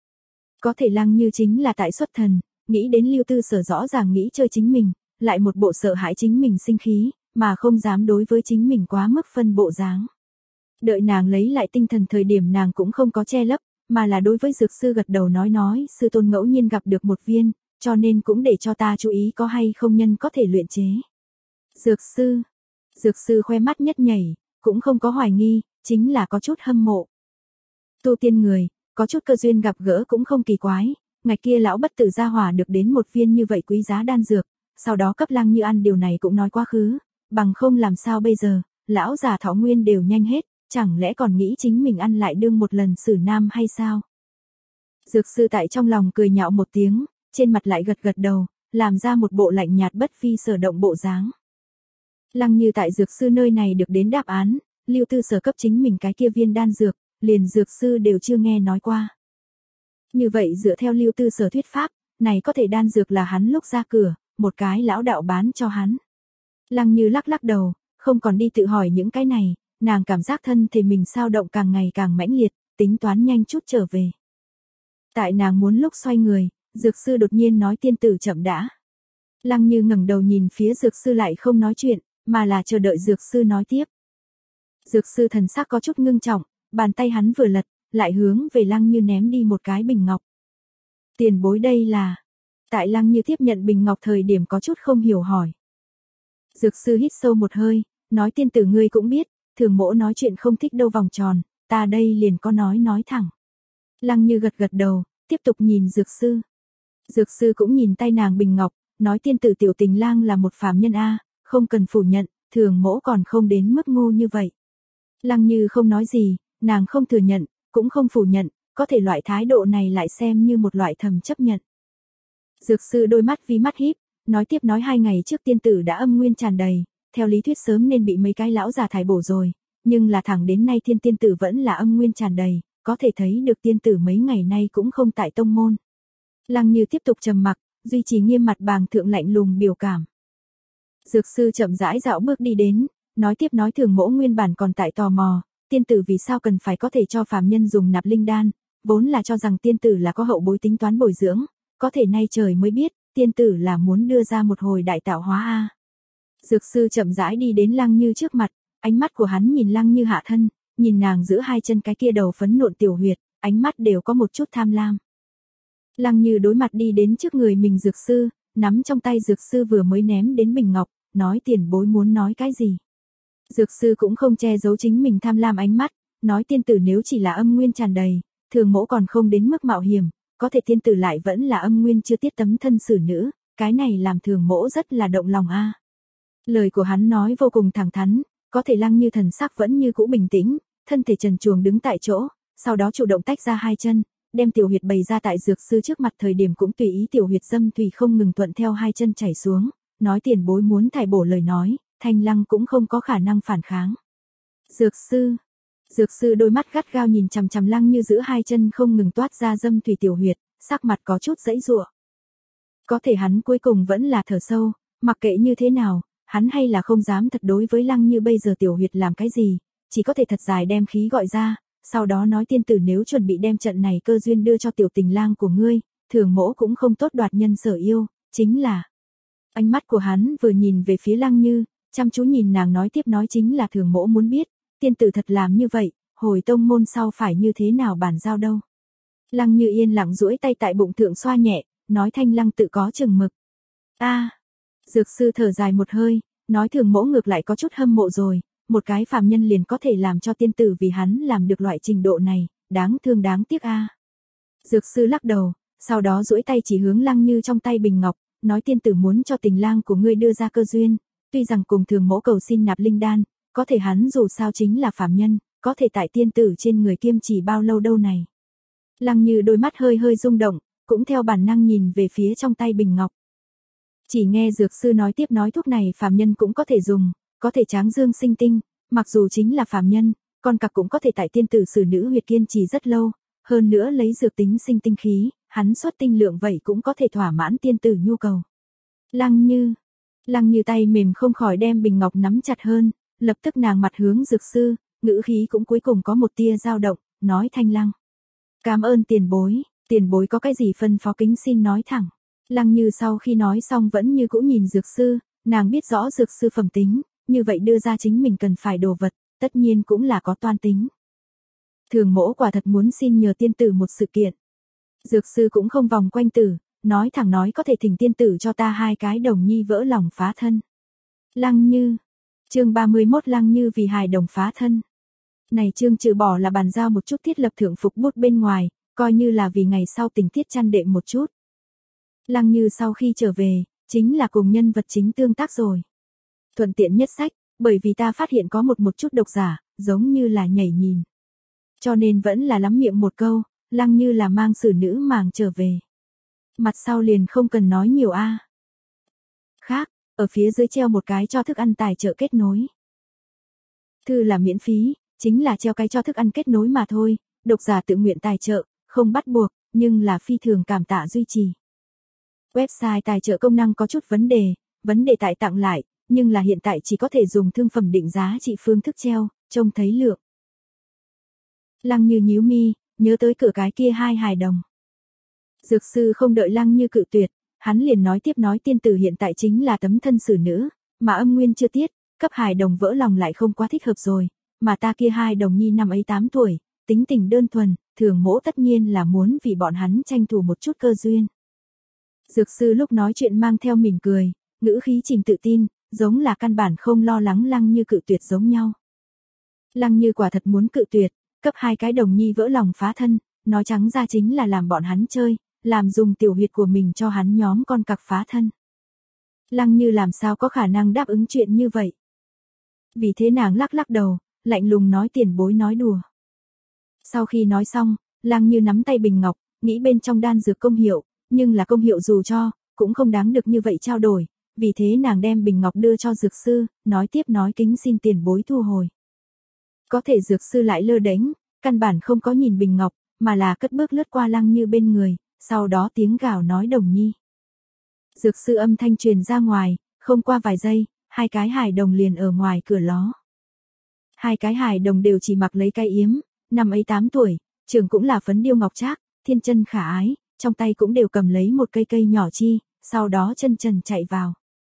Có thể Lăng Như chính là tại xuất thần, nghĩ đến Lưu Tư Sở rõ ràng nghĩ chơi chính mình, lại một bộ sợ hãi chính mình sinh khí, mà không dám đối với chính mình quá mức phân bộ dáng. Đợi nàng lấy lại tinh thần thời điểm nàng cũng không có che lấp, mà là đối với dược sư gật đầu nói nói, sư tôn ngẫu nhiên gặp được một viên, cho nên cũng để cho ta chú ý có hay không nhân có thể luyện chế. Dược sư, dược sư khoe mắt nhất nhảy, cũng không có hoài nghi, chính là có chút hâm mộ. Tu tiên người, có chút cơ duyên gặp gỡ cũng không kỳ quái, ngày kia lão bất tử gia hỏa được đến một viên như vậy quý giá đan dược, sau đó cấp Lăng Như ăn điều này cũng nói quá khứ, bằng không làm sao bây giờ, lão già thọ nguyên đều nhanh hết, chẳng lẽ còn nghĩ chính mình ăn lại đương một lần xử nam hay sao? Dược sư tại trong lòng cười nhạo một tiếng, trên mặt lại gật gật đầu, làm ra một bộ lạnh nhạt bất phi sở động bộ dáng. Lăng Như tại dược sư nơi này được đến đáp án, Lưu Tư Sở cấp chính mình cái kia viên đan dược, liền dược sư đều chưa nghe nói qua. Như vậy dựa theo Lưu Tư Sở thuyết pháp, này có thể đan dược là hắn lúc ra cửa, một cái lão đạo bán cho hắn. Lăng Như lắc lắc đầu, không còn đi tự hỏi những cái này, nàng cảm giác thân thể mình sao động càng ngày càng mãnh liệt, tính toán nhanh chút trở về. Tại nàng muốn lúc xoay người, dược sư đột nhiên nói tiên tử chậm đã. Lăng Như ngẩng đầu nhìn phía dược sư lại không nói chuyện, mà là chờ đợi dược sư nói tiếp. Dược sư thần sắc có chút ngưng trọng, bàn tay hắn vừa lật, lại hướng về Lăng Như ném đi một cái bình ngọc. Tiền bối đây là... Tại Lăng Như tiếp nhận bình ngọc thời điểm có chút không hiểu hỏi. Dược sư hít sâu một hơi, nói tiên tử ngươi cũng biết, thường mỗ nói chuyện không thích đâu vòng tròn, ta đây liền có nói nói thẳng. Lăng Như gật gật đầu, tiếp tục nhìn dược sư. Dược sư cũng nhìn tay nàng bình ngọc, nói tiên tử tiểu tình lang là một phàm nhân a, không cần phủ nhận, thường mỗ còn không đến mức ngu như vậy. Lăng Như không nói gì, nàng không thừa nhận, cũng không phủ nhận, có thể loại thái độ này lại xem như một loại thầm chấp nhận. Dược sư đôi mắt vi mắt híp, nói tiếp nói hai ngày trước tiên tử đã âm nguyên tràn đầy, theo lý thuyết sớm nên bị mấy cái lão già thải bổ rồi, nhưng là thẳng đến nay thiên tiên tử vẫn là âm nguyên tràn đầy, có thể thấy được tiên tử mấy ngày nay cũng không tại tông môn. Lăng Như tiếp tục trầm mặc, duy trì nghiêm mặt bàng thượng lạnh lùng biểu cảm. Dược sư chậm rãi dạo bước đi đến, nói tiếp nói thường mỗ nguyên bản còn tại tò mò, tiên tử vì sao cần phải có thể cho phàm nhân dùng nạp linh đan, vốn là cho rằng tiên tử là có hậu bối tính toán bồi dưỡng, có thể nay trời mới biết, tiên tử là muốn đưa ra một hồi đại tạo hóa a. Dược sư chậm rãi đi đến Lăng Như trước mặt, ánh mắt của hắn nhìn Lăng Như hạ thân, nhìn nàng giữa hai chân cái kia đầu phấn nộn tiểu huyệt, ánh mắt đều có một chút tham lam. Lăng Như đối mặt đi đến trước người mình dược sư, nắm trong tay dược sư vừa mới ném đến bình ngọc, nói tiền bối muốn nói cái gì. Dược sư cũng không che giấu chính mình tham lam ánh mắt, nói tiên tử nếu chỉ là âm nguyên tràn đầy, thường mỗ còn không đến mức mạo hiểm, có thể tiên tử lại vẫn là âm nguyên chưa tiết tấm thân xử nữ, cái này làm thường mỗ rất là động lòng a. Lời của hắn nói vô cùng thẳng thắn, có thể Lăng Như thần sắc vẫn như cũ bình tĩnh, thân thể trần truồng đứng tại chỗ, sau đó chủ động tách ra hai chân, đem tiểu huyệt bày ra tại dược sư trước mặt thời điểm cũng tùy ý tiểu huyệt dâm thủy không ngừng thuận theo hai chân chảy xuống, nói tiền bối muốn thải bổ lời nói, Thanh Lăng cũng không có khả năng phản kháng. Dược sư, dược sư đôi mắt gắt gao nhìn chằm chằm Lăng Như giữa hai chân không ngừng toát ra dâm thủy tiểu huyệt, sắc mặt có chút dãy giụa. Có thể hắn cuối cùng vẫn là thở sâu, mặc kệ như thế nào, hắn hay là không dám thật đối với Lăng Như bây giờ tiểu huyệt làm cái gì, chỉ có thể thật dài đem khí gọi ra, sau đó nói tiên tử nếu chuẩn bị đem trận này cơ duyên đưa cho tiểu tình lang của ngươi, thường mỗ cũng không tốt đoạt nhân sở yêu, chính là. Ánh mắt của hắn vừa nhìn về phía Lăng Như, chăm chú nhìn nàng nói tiếp nói chính là thường mỗ muốn biết, tiên tử thật làm như vậy, hồi tông môn sau phải như thế nào bản giao đâu. Lăng Như yên lặng duỗi tay tại bụng thượng xoa nhẹ, nói Thanh Lăng tự có chừng mực. A, dược sư thở dài một hơi, nói thường mỗ ngược lại có chút hâm mộ rồi, một cái phàm nhân liền có thể làm cho tiên tử vì hắn làm được loại trình độ này, đáng thương đáng tiếc a. Dược sư lắc đầu, sau đó duỗi tay chỉ hướng Lăng Như trong tay bình ngọc, nói tiên tử muốn cho tình lang của ngươi đưa ra cơ duyên, tuy rằng cùng thường mỗ cầu xin nạp linh đan, có thể hắn dù sao chính là phàm nhân, có thể tại tiên tử trên người kiêm trì bao lâu đâu này. Lăng Như đôi mắt hơi hơi rung động, cũng theo bản năng nhìn về phía trong tay bình ngọc. Chỉ nghe dược sư nói tiếp nói thuốc này phàm nhân cũng có thể dùng, có thể tráng dương sinh tinh, mặc dù chính là phàm nhân, con cặc cũng có thể tại tiên tử xử nữ huyệt kiên trì rất lâu, hơn nữa lấy dược tính sinh tinh khí, hắn xuất tinh lượng vậy cũng có thể thỏa mãn tiên tử nhu cầu. Lăng Như, Lăng Như tay mềm không khỏi đem bình ngọc nắm chặt hơn, lập tức nàng mặt hướng dược sư, ngữ khí cũng cuối cùng có một tia dao động, nói Thanh Lăng. Cảm ơn tiền bối, tiền bối có cái gì phân phó kính xin nói thẳng. Lăng Như sau khi nói xong vẫn như cũ nhìn dược sư, nàng biết rõ dược sư phẩm tính, như vậy đưa ra chính mình cần phải đồ vật, tất nhiên cũng là có toan tính. Thường mỗ quả thật muốn xin nhờ tiên tử một sự kiện. Dược sư cũng không vòng quanh tử, nói thẳng nói có thể thỉnh tiên tử cho ta hai cái đồng nhi vỡ lòng phá thân. Lăng Như, chương ba mươi mốt Lăng Như vì hài đồng phá thân. Này chương trừ bỏ là bàn giao một chút thiết lập thượng phục bút bên ngoài, coi như là vì ngày sau tình tiết chăn đệm một chút. Lăng Như sau khi trở về, chính là cùng nhân vật chính tương tác rồi. Thuận tiện nhất sách, bởi vì ta phát hiện có một một chút độc giả, giống như là nhảy nhìn. Cho nên vẫn là lắm miệng một câu, Lăng Như là mang xử nữ màng trở về. Mặt sau liền không cần nói nhiều a. À. Khác, ở phía dưới treo một cái cho thức ăn tài trợ kết nối. Thư là miễn phí, chính là treo cái cho thức ăn kết nối mà thôi, độc giả tự nguyện tài trợ, không bắt buộc, nhưng là phi thường cảm tạ duy trì. Website tài trợ công năng có chút vấn đề, vấn đề tại tặng lại, nhưng là hiện tại chỉ có thể dùng thương phẩm định giá trị phương thức treo, trông thấy lượng. Lăng Như nhíu mi, nhớ tới cửa cái kia hai hài đồng. Dược sư không đợi Lăng Như cự tuyệt, hắn liền nói tiếp nói tiên tử hiện tại chính là tấm thân xử nữ, mà âm nguyên chưa tiết, cấp hài đồng vỡ lòng lại không quá thích hợp rồi, mà ta kia hai đồng nhi năm ấy tám tuổi, tính tình đơn thuần, thường mỗ tất nhiên là muốn vì bọn hắn tranh thủ một chút cơ duyên. Dược sư lúc nói chuyện mang theo mỉm cười, ngữ khí trình tự tin, giống là căn bản không lo lắng Lăng Như cự tuyệt giống nhau. Lăng Như quả thật muốn cự tuyệt, cấp hai cái đồng nhi vỡ lòng phá thân, nói trắng ra chính là làm bọn hắn chơi, làm dùng tiểu huyệt của mình cho hắn nhóm con cặc phá thân. Lăng Như làm sao có khả năng đáp ứng chuyện như vậy. Vì thế nàng lắc lắc đầu, lạnh lùng nói tiền bối nói đùa. Sau khi nói xong, Lăng Như nắm tay bình ngọc, nghĩ bên trong đan dược công hiệu, nhưng là công hiệu dù cho, cũng không đáng được như vậy trao đổi, vì thế nàng đem bình ngọc đưa cho dược sư, nói tiếp nói kính xin tiền bối thu hồi. Có thể dược sư lại lơ đễnh, căn bản không có nhìn bình ngọc, mà là cất bước lướt qua Lăng Như bên người, sau đó tiếng gào nói Đồng Nhi. Dược sư âm thanh truyền ra ngoài, không qua vài giây, hai cái hài đồng liền ở ngoài cửa ló. Hai cái hài đồng đều chỉ mặc lấy cái yếm, năm ấy tám tuổi, trường cũng là phấn điêu ngọc trác, thiên chân khả ái, trong tay cũng đều cầm lấy một cây cây nhỏ chi, sau đó chân trần chạy vào.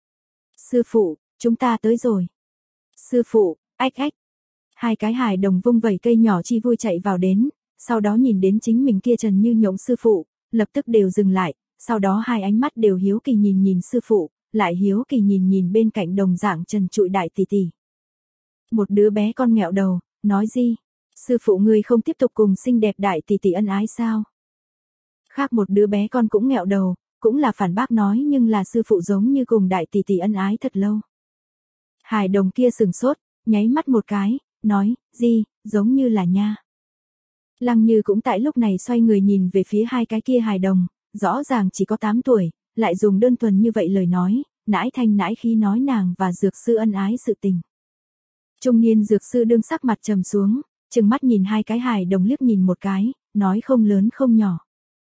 Sư phụ, chúng ta tới rồi. Sư phụ, ách ách. Hai cái hài đồng vung vẩy cây nhỏ chi vui chạy vào đến, sau đó nhìn đến chính mình kia trần như nhộng sư phụ, lập tức đều dừng lại, sau đó hai ánh mắt đều hiếu kỳ nhìn nhìn sư phụ, lại hiếu kỳ nhìn nhìn bên cạnh đồng dạng trần trụi đại tỷ tỷ. Một đứa bé con nghẹo đầu, nói gì? Sư phụ ngươi không tiếp tục cùng xinh đẹp đại tỷ tỷ ân ái sao? Khác một đứa bé con cũng nghẹo đầu, cũng là phản bác nói nhưng là sư phụ giống như cùng đại tỷ tỷ ân ái thật lâu. Hài đồng kia sừng sốt, nháy mắt một cái, nói, gì, giống như là nha. Lăng Như cũng tại lúc này xoay người nhìn về phía hai cái kia hài đồng, rõ ràng chỉ có tám tuổi, lại dùng đơn thuần như vậy lời nói, nãi thanh nãi khí nói nàng và dược sư ân ái sự tình. Trung niên dược sư đương sắc mặt trầm xuống, trừng mắt nhìn hai cái hài đồng liếc nhìn một cái, nói không lớn không nhỏ.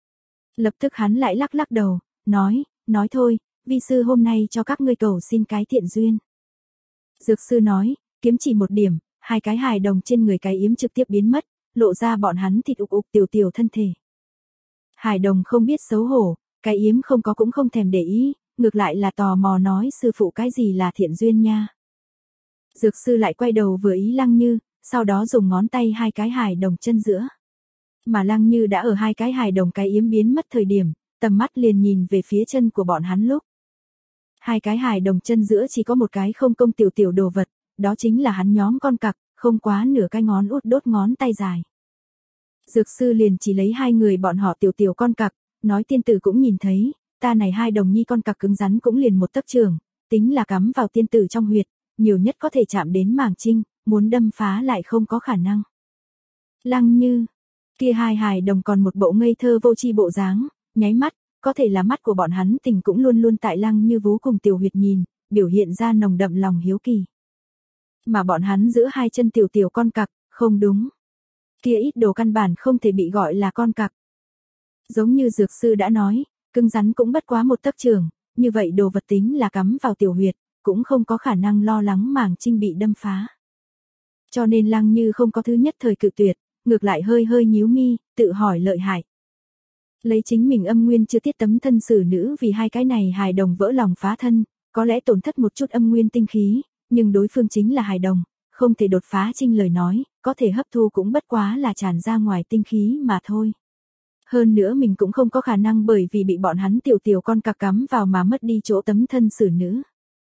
Lập tức hắn lại lắc lắc đầu, nói, nói thôi, vi sư hôm nay cho các ngươi cầu xin cái thiện duyên. Dược sư nói, kiếm chỉ một điểm, hai cái hài đồng trên người cái yếm trực tiếp biến mất, lộ ra bọn hắn thịt ục ục tiểu tiểu thân thể. Hài đồng không biết xấu hổ, cái yếm không có cũng không thèm để ý, ngược lại là tò mò nói sư phụ cái gì là thiện duyên nha. Dược sư lại quay đầu vừa ý Lăng Như, sau đó dùng ngón tay hai cái hài đồng chân giữa. Mà Lăng Như đã ở hai cái hài đồng cái yếm biến mất thời điểm, tầm mắt liền nhìn về phía chân của bọn hắn lúc. Hai cái hài đồng chân giữa chỉ có một cái không công tiểu tiểu đồ vật, đó chính là hắn nhóm con cặc, không quá nửa cái ngón út đốt ngón tay dài. Dược sư liền chỉ lấy hai người bọn họ tiểu tiểu con cặc, nói tiên tử cũng nhìn thấy, ta này hai đồng nhi con cặc cứng rắn cũng liền một tấc trường, tính là cắm vào tiên tử trong huyệt, nhiều nhất có thể chạm đến màng trinh, muốn đâm phá lại không có khả năng. Lăng Như, kia hai hài đồng còn một bộ ngây thơ vô tri bộ dáng, nháy mắt, có thể là mắt của bọn hắn tình cũng luôn luôn tại Lăng Như vú cùng tiểu huyệt nhìn, biểu hiện ra nồng đậm lòng hiếu kỳ. Mà bọn hắn giữa hai chân tiểu tiểu con cặc, không đúng. Kia ít đồ căn bản không thể bị gọi là con cặc. Giống như dược sư đã nói, cứng rắn cũng bất quá một tấc trường, như vậy đồ vật tính là cắm vào tiểu huyệt, cũng không có khả năng lo lắng màng trinh bị đâm phá. Cho nên Lăng Như không có thứ nhất thời cự tuyệt, ngược lại hơi hơi nhíu mi, tự hỏi lợi hại. Lấy chính mình âm nguyên chưa tiết tấm thân xử nữ vì hai cái này hài đồng vỡ lòng phá thân, có lẽ tổn thất một chút âm nguyên tinh khí, nhưng đối phương chính là hài đồng, không thể đột phá trinh lời nói, có thể hấp thu cũng bất quá là tràn ra ngoài tinh khí mà thôi. Hơn nữa mình cũng không có khả năng bởi vì bị bọn hắn tiểu tiểu con cặc cắm vào mà mất đi chỗ tấm thân xử nữ.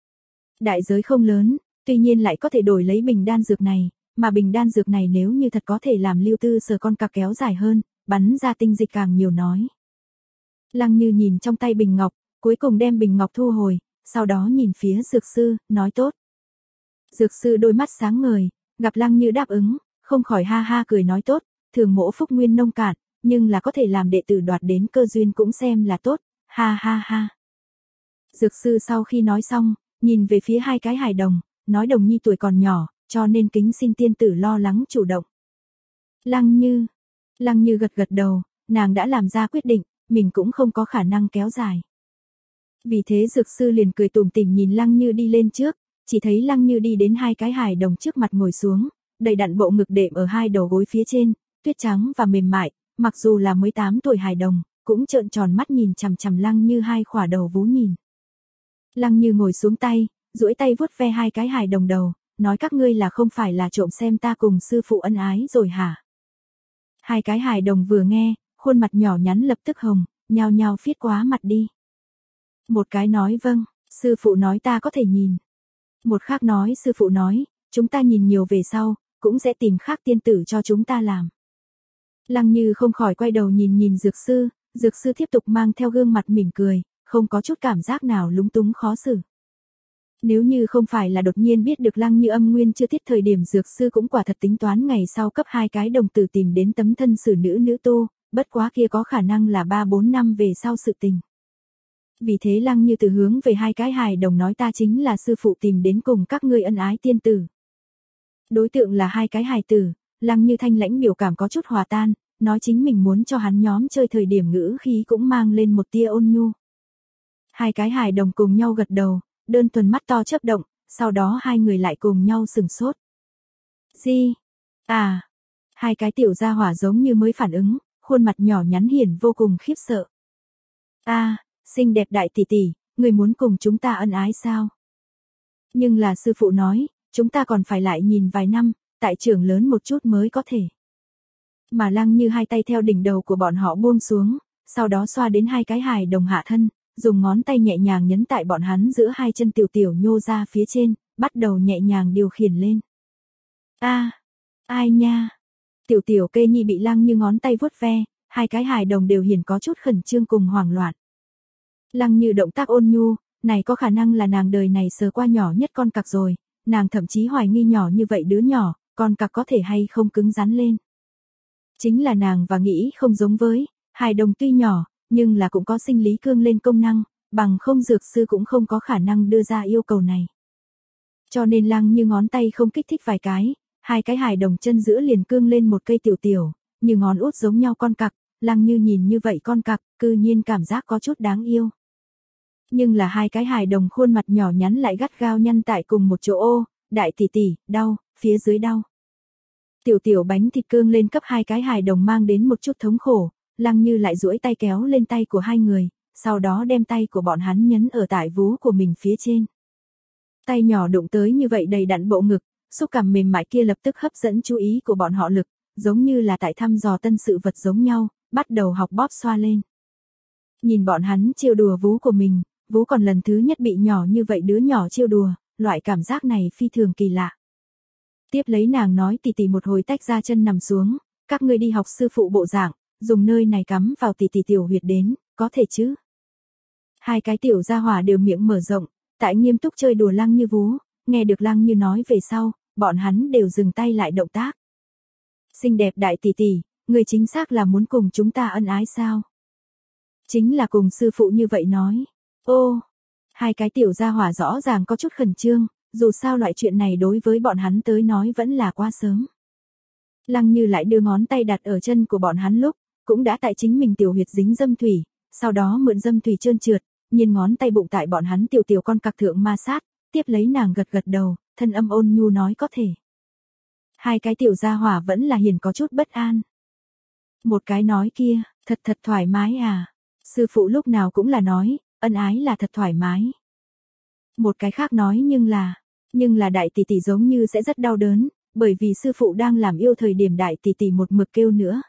Đại giới không lớn, tuy nhiên lại có thể đổi lấy bình đan dược này, mà bình đan dược này nếu như thật có thể làm lưu tư sờ con cặc kéo dài hơn, bắn ra tinh dịch càng nhiều nói. Lăng Như nhìn trong tay bình ngọc, cuối cùng đem bình ngọc thu hồi, sau đó nhìn phía dược sư, nói tốt. Dược sư đôi mắt sáng ngời, gặp Lăng Như đáp ứng, không khỏi ha ha cười nói tốt, thường mỗ phúc nguyên nông cạn, nhưng là có thể làm đệ tử đoạt đến cơ duyên cũng xem là tốt, ha ha ha. Dược sư sau khi nói xong, nhìn về phía hai cái hài đồng, nói đồng nhi tuổi còn nhỏ, cho nên kính xin tiên tử lo lắng chủ động. Lăng Như, Lăng Như gật gật đầu, nàng đã làm ra quyết định, mình cũng không có khả năng kéo dài. Vì thế dược sư liền cười tủm tỉm nhìn Lăng Như đi lên trước, chỉ thấy Lăng Như đi đến hai cái hài đồng trước mặt ngồi xuống, đầy đặn bộ ngực đệm ở hai đầu gối phía trên, tuyết trắng và mềm mại, mặc dù là mới tám tuổi hài đồng, cũng trợn tròn mắt nhìn chằm chằm Lăng Như hai khỏa đầu vú nhìn. Lăng Như ngồi xuống tay, duỗi tay vuốt ve hai cái hài đồng đầu, nói các ngươi là không phải là trộm xem ta cùng sư phụ ân ái rồi hả? Hai cái hài đồng vừa nghe, khuôn mặt nhỏ nhắn lập tức hồng, nhao nhao phiết quá mặt đi. Một cái nói vâng, sư phụ nói ta có thể nhìn. Một khác nói sư phụ nói, chúng ta nhìn nhiều về sau, cũng sẽ tìm khác tiên tử cho chúng ta làm. Lăng Như không khỏi quay đầu nhìn nhìn dược sư, Dược sư tiếp tục mang theo gương mặt mỉm cười, không có chút cảm giác nào lúng túng khó xử. Nếu như không phải là đột nhiên biết được Lăng Như âm nguyên chưa tiết thời điểm dược sư cũng quả thật tính toán ngày sau cấp hai cái đồng tử tìm đến tấm thân xử nữ nữ tu, bất quá kia có khả năng là ba bốn năm về sau sự tình. Vì thế Lăng Như từ hướng về hai cái hài đồng nói ta chính là sư phụ tìm đến cùng các ngươi ân ái tiên tử. Đối tượng là hai cái hài tử, Lăng Như thanh lãnh biểu cảm có chút hòa tan, nói chính mình muốn cho hắn nhóm chơi thời điểm ngữ khí cũng mang lên một tia ôn nhu. Hai cái hài đồng cùng nhau gật đầu, đơn thuần mắt to chớp động, sau đó hai người lại cùng nhau sừng sốt. Gì? À, hai cái tiểu gia hỏa giống như mới phản ứng, khuôn mặt nhỏ nhắn hiển vô cùng khiếp sợ. A, à, xinh đẹp đại tỷ tỷ, người muốn cùng chúng ta ân ái sao? Nhưng là sư phụ nói, chúng ta còn phải lại nhìn vài năm, tại trưởng lớn một chút mới có thể. Mà Lăng Như hai tay theo đỉnh đầu của bọn họ buông xuống, sau đó xoa đến hai cái hài đồng hạ thân, dùng ngón tay nhẹ nhàng nhấn tại bọn hắn giữa hai chân tiểu tiểu nhô ra phía trên, bắt đầu nhẹ nhàng điều khiển lên. A, à, ai nha? Tiểu tiểu kê nhi bị Lăng Như ngón tay vuốt ve, hai cái hài đồng đều hiển có chút khẩn trương cùng hoảng loạn. Lăng Như động tác ôn nhu, này có khả năng là nàng đời này sờ qua nhỏ nhất con cặc rồi, nàng thậm chí hoài nghi nhỏ như vậy đứa nhỏ, con cặc có thể hay không cứng rắn lên. Chính là nàng và nghĩ không giống với, hài đồng tuy nhỏ, nhưng là cũng có sinh lý cương lên công năng, bằng không dược sư cũng không có khả năng đưa ra yêu cầu này. Cho nên Lăng Như ngón tay không kích thích vài cái, hai cái hài đồng chân giữa liền cương lên một cây tiểu tiểu, như ngón út giống nhau con cặc, Lăng Như nhìn như vậy con cặc, cư nhiên cảm giác có chút đáng yêu. Nhưng là hai cái hài đồng khuôn mặt nhỏ nhắn lại gắt gao nhăn tại cùng một chỗ ô, đại tỷ tỷ, đau, phía dưới đau. Tiểu tiểu bánh thịt cương lên cấp hai cái hài đồng mang đến một chút thống khổ, Lăng Như lại duỗi tay kéo lên tay của hai người, sau đó đem tay của bọn hắn nhấn ở tại vú của mình phía trên. Tay nhỏ đụng tới như vậy đầy đặn bộ ngực, xúc cảm mềm mại kia lập tức hấp dẫn chú ý của bọn họ lực, giống như là tại thăm dò tân sự vật giống nhau, bắt đầu học bóp xoa lên. Nhìn bọn hắn trêu đùa vú của mình, vú còn lần thứ nhất bị nhỏ như vậy đứa nhỏ trêu đùa, loại cảm giác này phi thường kỳ lạ. Tiếp lấy nàng nói tỷ tỷ một hồi tách ra chân nằm xuống, các ngươi đi học sư phụ bộ dạng, dùng nơi này cắm vào tỷ tỷ tiểu huyệt đến, có thể chứ? Hai cái tiểu gia hỏa đều miệng mở rộng, tại nghiêm túc chơi đùa Lăng Như vú, nghe được Lăng Như nói về sau, bọn hắn đều dừng tay lại động tác. Xinh đẹp đại tỷ tỷ, người chính xác là muốn cùng chúng ta ân ái sao? Chính là cùng sư phụ như vậy nói. Ô, hai cái tiểu gia hỏa rõ ràng có chút khẩn trương, dù sao loại chuyện này đối với bọn hắn tới nói vẫn là quá sớm. Lăng Như lại đưa ngón tay đặt ở chân của bọn hắn lúc, cũng đã tại chính mình tiểu huyệt dính dâm thủy, sau đó mượn dâm thủy trơn trượt, nhìn ngón tay bụng tại bọn hắn tiểu tiểu con cặc thượng ma sát, tiếp lấy nàng gật gật đầu, thân âm ôn nhu nói có thể. Hai cái tiểu gia hỏa vẫn là hiền có chút bất an. Một cái nói kia, thật thật thoải mái à, sư phụ lúc nào cũng là nói, ân ái là thật thoải mái. Một cái khác nói nhưng là, nhưng là đại tỷ tỷ giống như sẽ rất đau đớn, bởi vì sư phụ đang làm yêu thời điểm đại tỷ tỷ một mực kêu nữa.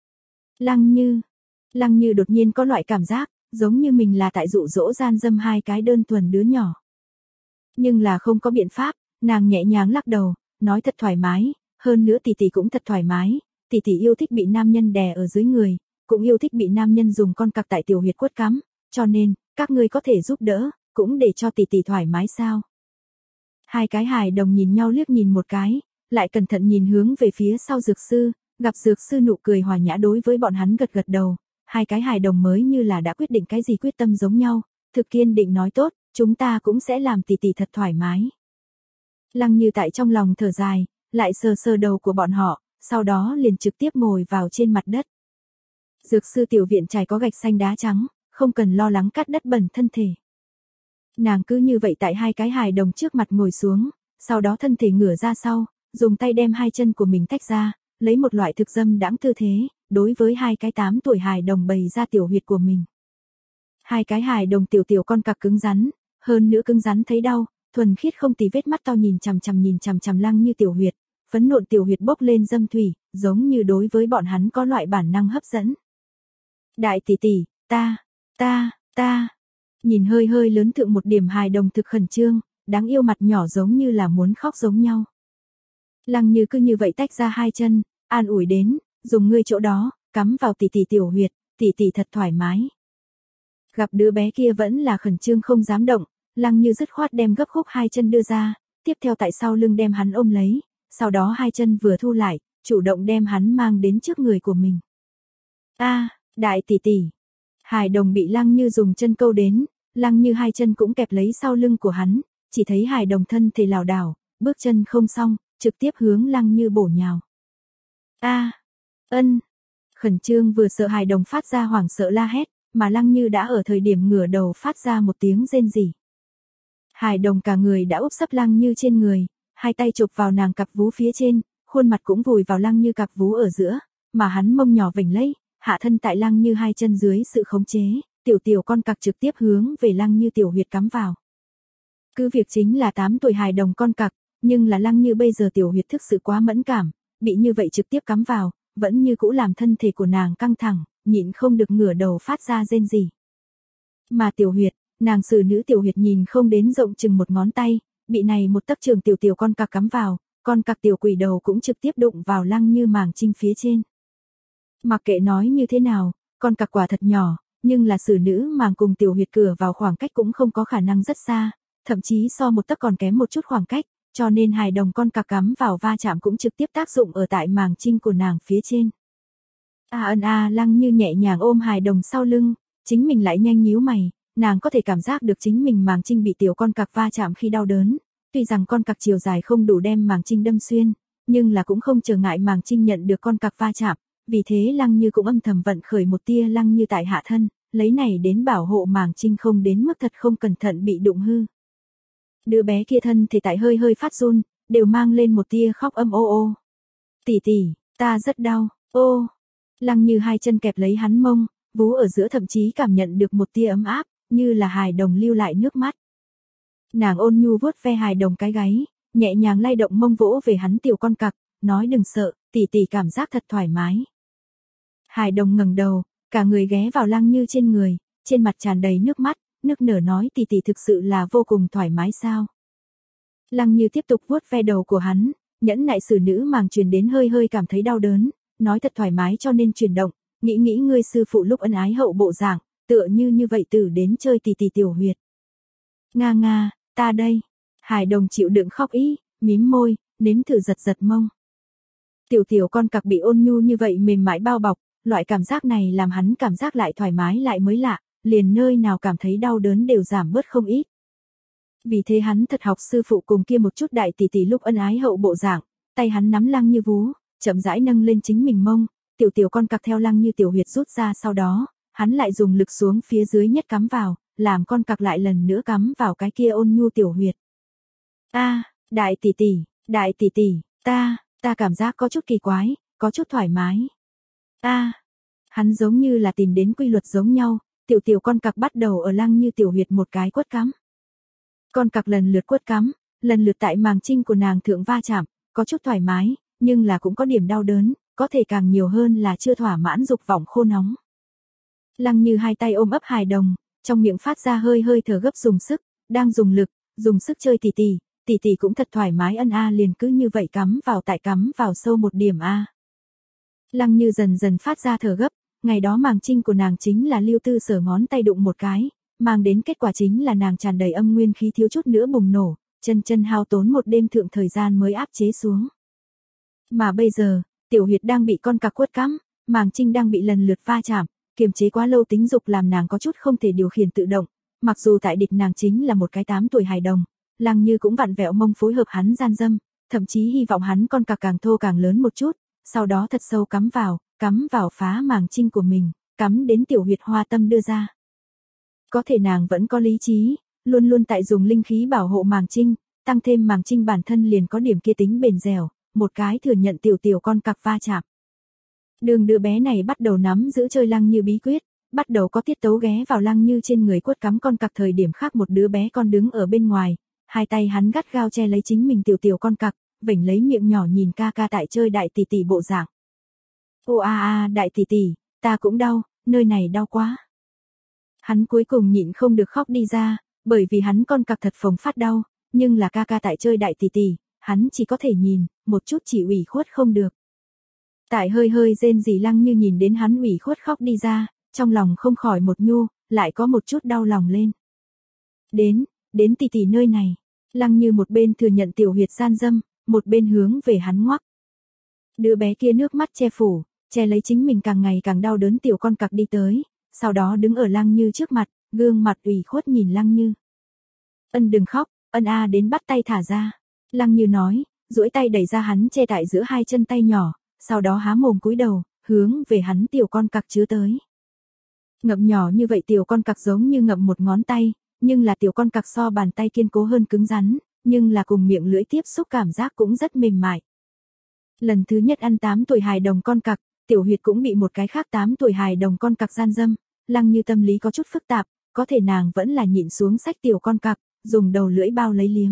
Lăng Như, Lăng Như đột nhiên có loại cảm giác, giống như mình là tại dụ dỗ gian dâm hai cái đơn thuần đứa nhỏ. Nhưng là không có biện pháp, nàng nhẹ nhàng lắc đầu, nói thật thoải mái, hơn nữa tỷ tỷ cũng thật thoải mái, tỷ tỷ yêu thích bị nam nhân đè ở dưới người, cũng yêu thích bị nam nhân dùng con cặc tại tiểu huyệt quất cắm, cho nên, các ngươi có thể giúp đỡ, cũng để cho tỷ tỷ thoải mái sao. Hai cái hài đồng nhìn nhau liếc nhìn một cái, lại cẩn thận nhìn hướng về phía sau dược sư, gặp dược sư nụ cười hòa nhã đối với bọn hắn gật gật đầu, hai cái hài đồng mới như là đã quyết định cái gì quyết tâm giống nhau, thực kiên định nói tốt, chúng ta cũng sẽ làm tỷ tỷ thật thoải mái. Lăng Như tại trong lòng thở dài, lại sờ sờ đầu của bọn họ, sau đó liền trực tiếp ngồi vào trên mặt đất. Dược sư tiểu viện trải có gạch xanh đá trắng, không cần lo lắng cắt đất bẩn thân thể. Nàng cứ như vậy tại hai cái hài đồng trước mặt ngồi xuống, sau đó thân thể ngửa ra sau, dùng tay đem hai chân của mình tách ra, lấy một loại thực dâm đãng tư thế, đối với hai cái tám tuổi hài đồng bày ra tiểu huyệt của mình. Hai cái hài đồng tiểu tiểu con cặc cứng rắn, hơn nữa cứng rắn thấy đau, thuần khiết không tì vết mắt to nhìn chằm chằm nhìn chằm chằm Lăng Như tiểu huyệt, phấn nộn tiểu huyệt bốc lên dâm thủy, giống như đối với bọn hắn có loại bản năng hấp dẫn. Đại tỷ tỷ, ta, ta, ta, nhìn hơi hơi lớn thượng một điểm hài đồng thực khẩn trương, đáng yêu mặt nhỏ giống như là muốn khóc giống nhau. Lăng Như cứ như vậy tách ra hai chân, an ủi đến, dùng ngươi chỗ đó, cắm vào tỷ tỷ tiểu huyệt, tỷ tỷ thật thoải mái. Gặp đứa bé kia vẫn là khẩn trương không dám động, Lăng Như dứt khoát đem gấp khúc hai chân đưa ra, tiếp theo tại sau lưng đem hắn ôm lấy, sau đó hai chân vừa thu lại, chủ động đem hắn mang đến trước người của mình. A, à, đại tỷ tỷ. Hải Đồng bị Lăng Như dùng chân câu đến, Lăng Như hai chân cũng kẹp lấy sau lưng của hắn, chỉ thấy Hải Đồng thân thể lảo đảo, bước chân không xong, trực tiếp hướng Lăng Như bổ nhào. A, à, ân. Khẩn trương vừa sợ Hải Đồng phát ra hoảng sợ la hét, mà Lăng Như đã ở thời điểm ngửa đầu phát ra một tiếng rên rỉ. Hải Đồng cả người đã úp sấp Lăng Như trên người, hai tay chụp vào nàng cặp vú phía trên, khuôn mặt cũng vùi vào Lăng Như cặp vú ở giữa, mà hắn mông nhỏ vểnh lấy, hạ thân tại Lăng Như hai chân dưới sự khống chế, tiểu tiểu con cặc trực tiếp hướng về Lăng Như tiểu huyệt cắm vào. Cứ việc chính là tám tuổi hài đồng con cặc, nhưng là Lăng Như bây giờ tiểu huyệt thực sự quá mẫn cảm, bị như vậy trực tiếp cắm vào, vẫn như cũ làm thân thể của nàng căng thẳng, nhịn không được ngửa đầu phát ra rên rỉ. Mà tiểu huyệt, nàng xử nữ tiểu huyệt nhìn không đến rộng chừng một ngón tay, bị này một tấc trường tiểu tiểu con cặc cắm vào, con cặc tiểu quỷ đầu cũng trực tiếp đụng vào Lăng Như màng trinh phía trên. Mặc kệ nói như thế nào, con cặc quả thật nhỏ, nhưng là xử nữ màng cùng tiểu huyệt cửa vào khoảng cách cũng không có khả năng rất xa, thậm chí so một tấc còn kém một chút khoảng cách, cho nên hài đồng con cặc cắm vào va chạm cũng trực tiếp tác dụng ở tại màng trinh của nàng phía trên. A ân a Lăng Như nhẹ nhàng ôm hài đồng sau lưng, chính mình lại nhanh nhíu mày, nàng có thể cảm giác được chính mình màng trinh bị tiểu con cặc va chạm khi đau đớn, tuy rằng con cặc chiều dài không đủ đem màng trinh đâm xuyên, nhưng là cũng không trở ngại màng trinh nhận được con cặc va chạm, vì thế Lăng Như cũng âm thầm vận khởi một tia Lăng Như tại hạ thân, lấy này đến bảo hộ màng trinh không đến mức thật không cẩn thận bị đụng hư. Đứa bé kia thân thì tại hơi hơi phát run, đều mang lên một tia khóc âm ô ô. Tỷ tỷ, ta rất đau, ô. Lăng Như hai chân kẹp lấy hắn mông, vú ở giữa thậm chí cảm nhận được một tia ấm áp, như là hài đồng lưu lại nước mắt. Nàng ôn nhu vuốt ve hài đồng cái gáy, nhẹ nhàng lay động mông vỗ về hắn tiểu con cặc, nói đừng sợ, tỷ tỷ cảm giác thật thoải mái. Hài đồng ngẩng đầu, cả người ghé vào Lăng Như trên người, trên mặt tràn đầy nước mắt, nức nở nói tỷ tỷ thực sự là vô cùng thoải mái sao. Lăng Như tiếp tục vuốt ve đầu của hắn, nhẫn nại xử nữ màng truyền đến hơi hơi cảm thấy đau đớn, nói thật thoải mái cho nên chuyển động, nghĩ nghĩ ngươi sư phụ lúc ân ái hậu bộ dạng, tựa như như vậy tử đến chơi tỷ tỷ tiểu huyệt. Nga nga, ta đây. Hải đồng chịu đựng khóc ý, mím môi, nếm thử giật giật mông. Tiểu tiểu con cặc bị ôn nhu như vậy mềm mại bao bọc, loại cảm giác này làm hắn cảm giác lại thoải mái lại mới lạ, liền nơi nào cảm thấy đau đớn đều giảm bớt không ít. Vì thế hắn thật học sư phụ cùng kia một chút đại tỷ tỷ lúc ân ái hậu bộ dạng, tay hắn nắm Lăng Như vú, chậm rãi nâng lên chính mình mông, tiểu tiểu con cặc theo Lăng Như tiểu huyệt rút ra sau đó, hắn lại dùng lực xuống phía dưới nhất cắm vào, làm con cặc lại lần nữa cắm vào cái kia ôn nhu tiểu huyệt. A, đại tỷ tỷ, đại tỷ tỷ, ta, ta cảm giác có chút kỳ quái, có chút thoải mái. A, hắn giống như là tìm đến quy luật giống nhau, tiểu tiểu con cặc bắt đầu ở Lăng Như tiểu huyệt một cái quất cắm. Con cặc lần lượt quất cắm, lần lượt tại màng trinh của nàng thượng va chạm, có chút thoải mái, nhưng là cũng có điểm đau đớn, có thể càng nhiều hơn là chưa thỏa mãn dục vọng khô nóng. Lăng Như hai tay ôm ấp hài đồng, trong miệng phát ra hơi hơi thở gấp dùng sức, đang dùng lực, dùng sức chơi tỷ tỷ, tỷ tỷ cũng thật thoải mái ân a liền cứ như vậy cắm vào tại cắm vào sâu một điểm a. Lăng Như dần dần phát ra thở gấp, ngày đó màng trinh của nàng chính là Lưu Tư Sở ngón tay đụng một cái, mang đến kết quả chính là nàng tràn đầy âm nguyên khí thiếu chút nữa bùng nổ, chân chân hao tốn một đêm thượng thời gian mới áp chế xuống. Mà bây giờ, tiểu huyệt đang bị con cặc quất cắm, màng trinh đang bị lần lượt va chạm, kiềm chế quá lâu tính dục làm nàng có chút không thể điều khiển tự động, mặc dù tại địch nàng chính là một cái tám tuổi hài đồng, Lăng Như cũng vặn vẹo mông phối hợp hắn gian dâm, thậm chí hy vọng hắn con cặc càng thô càng lớn một chút, sau đó thật sâu cắm vào, cắm vào phá màng trinh của mình, cắm đến tiểu huyệt hoa tâm đưa ra. Có thể nàng vẫn có lý trí, luôn luôn tại dùng linh khí bảo hộ màng trinh, tăng thêm màng trinh bản thân liền có điểm kia tính bền dẻo, một cái thừa nhận tiểu tiểu con cặc va chạm. Đường đứa bé này bắt đầu nắm giữ chơi Lăng Như bí quyết, bắt đầu có tiết tấu ghé vào Lăng Như trên người quất cắm con cặc thời điểm khác một đứa bé con đứng ở bên ngoài, hai tay hắn gắt gao che lấy chính mình tiểu tiểu con cặc, vểnh lấy miệng nhỏ nhìn ca ca tại chơi đại tỷ tỷ bộ dạng. Ô a a đại tỷ tỷ, ta cũng đau, nơi này đau quá. Hắn cuối cùng nhịn không được khóc đi ra, bởi vì hắn con cặc thật phồng phát đau, nhưng là ca ca tại chơi đại tỷ tỷ, hắn chỉ có thể nhìn, một chút chỉ ủy khuất không được. Tại hơi hơi rên rỉ Lăng Như nhìn đến hắn ủy khuất khóc đi ra, trong lòng không khỏi một nhu, lại có một chút đau lòng lên. Đến, đến tỷ tỷ nơi này, Lăng Như một bên thừa nhận tiểu huyệt gian dâm, một bên hướng về hắn ngoắc. Đứa bé kia nước mắt che phủ, che lấy chính mình càng ngày càng đau đớn tiểu con cặc đi tới, sau đó đứng ở Lăng Như trước mặt, gương mặt ủy khuất nhìn Lăng Như. Ân đừng khóc, ân a đến bắt tay thả ra. Lăng Như nói, duỗi tay đẩy ra hắn che tại giữa hai chân tay nhỏ, sau đó há mồm cúi đầu, hướng về hắn tiểu con cặc chứa tới. Ngậm nhỏ như vậy tiểu con cặc giống như ngậm một ngón tay, nhưng là tiểu con cặc so bàn tay kiên cố hơn cứng rắn, nhưng là cùng miệng lưỡi tiếp xúc cảm giác cũng rất mềm mại. Lần thứ nhất ăn tám tuổi hài đồng con cặc, tiểu huyệt cũng bị một cái khác tám tuổi hài đồng con cặc gian dâm, Lăng Như tâm lý có chút phức tạp, có thể nàng vẫn là nhịn xuống xách tiểu con cặc, dùng đầu lưỡi bao lấy liếm.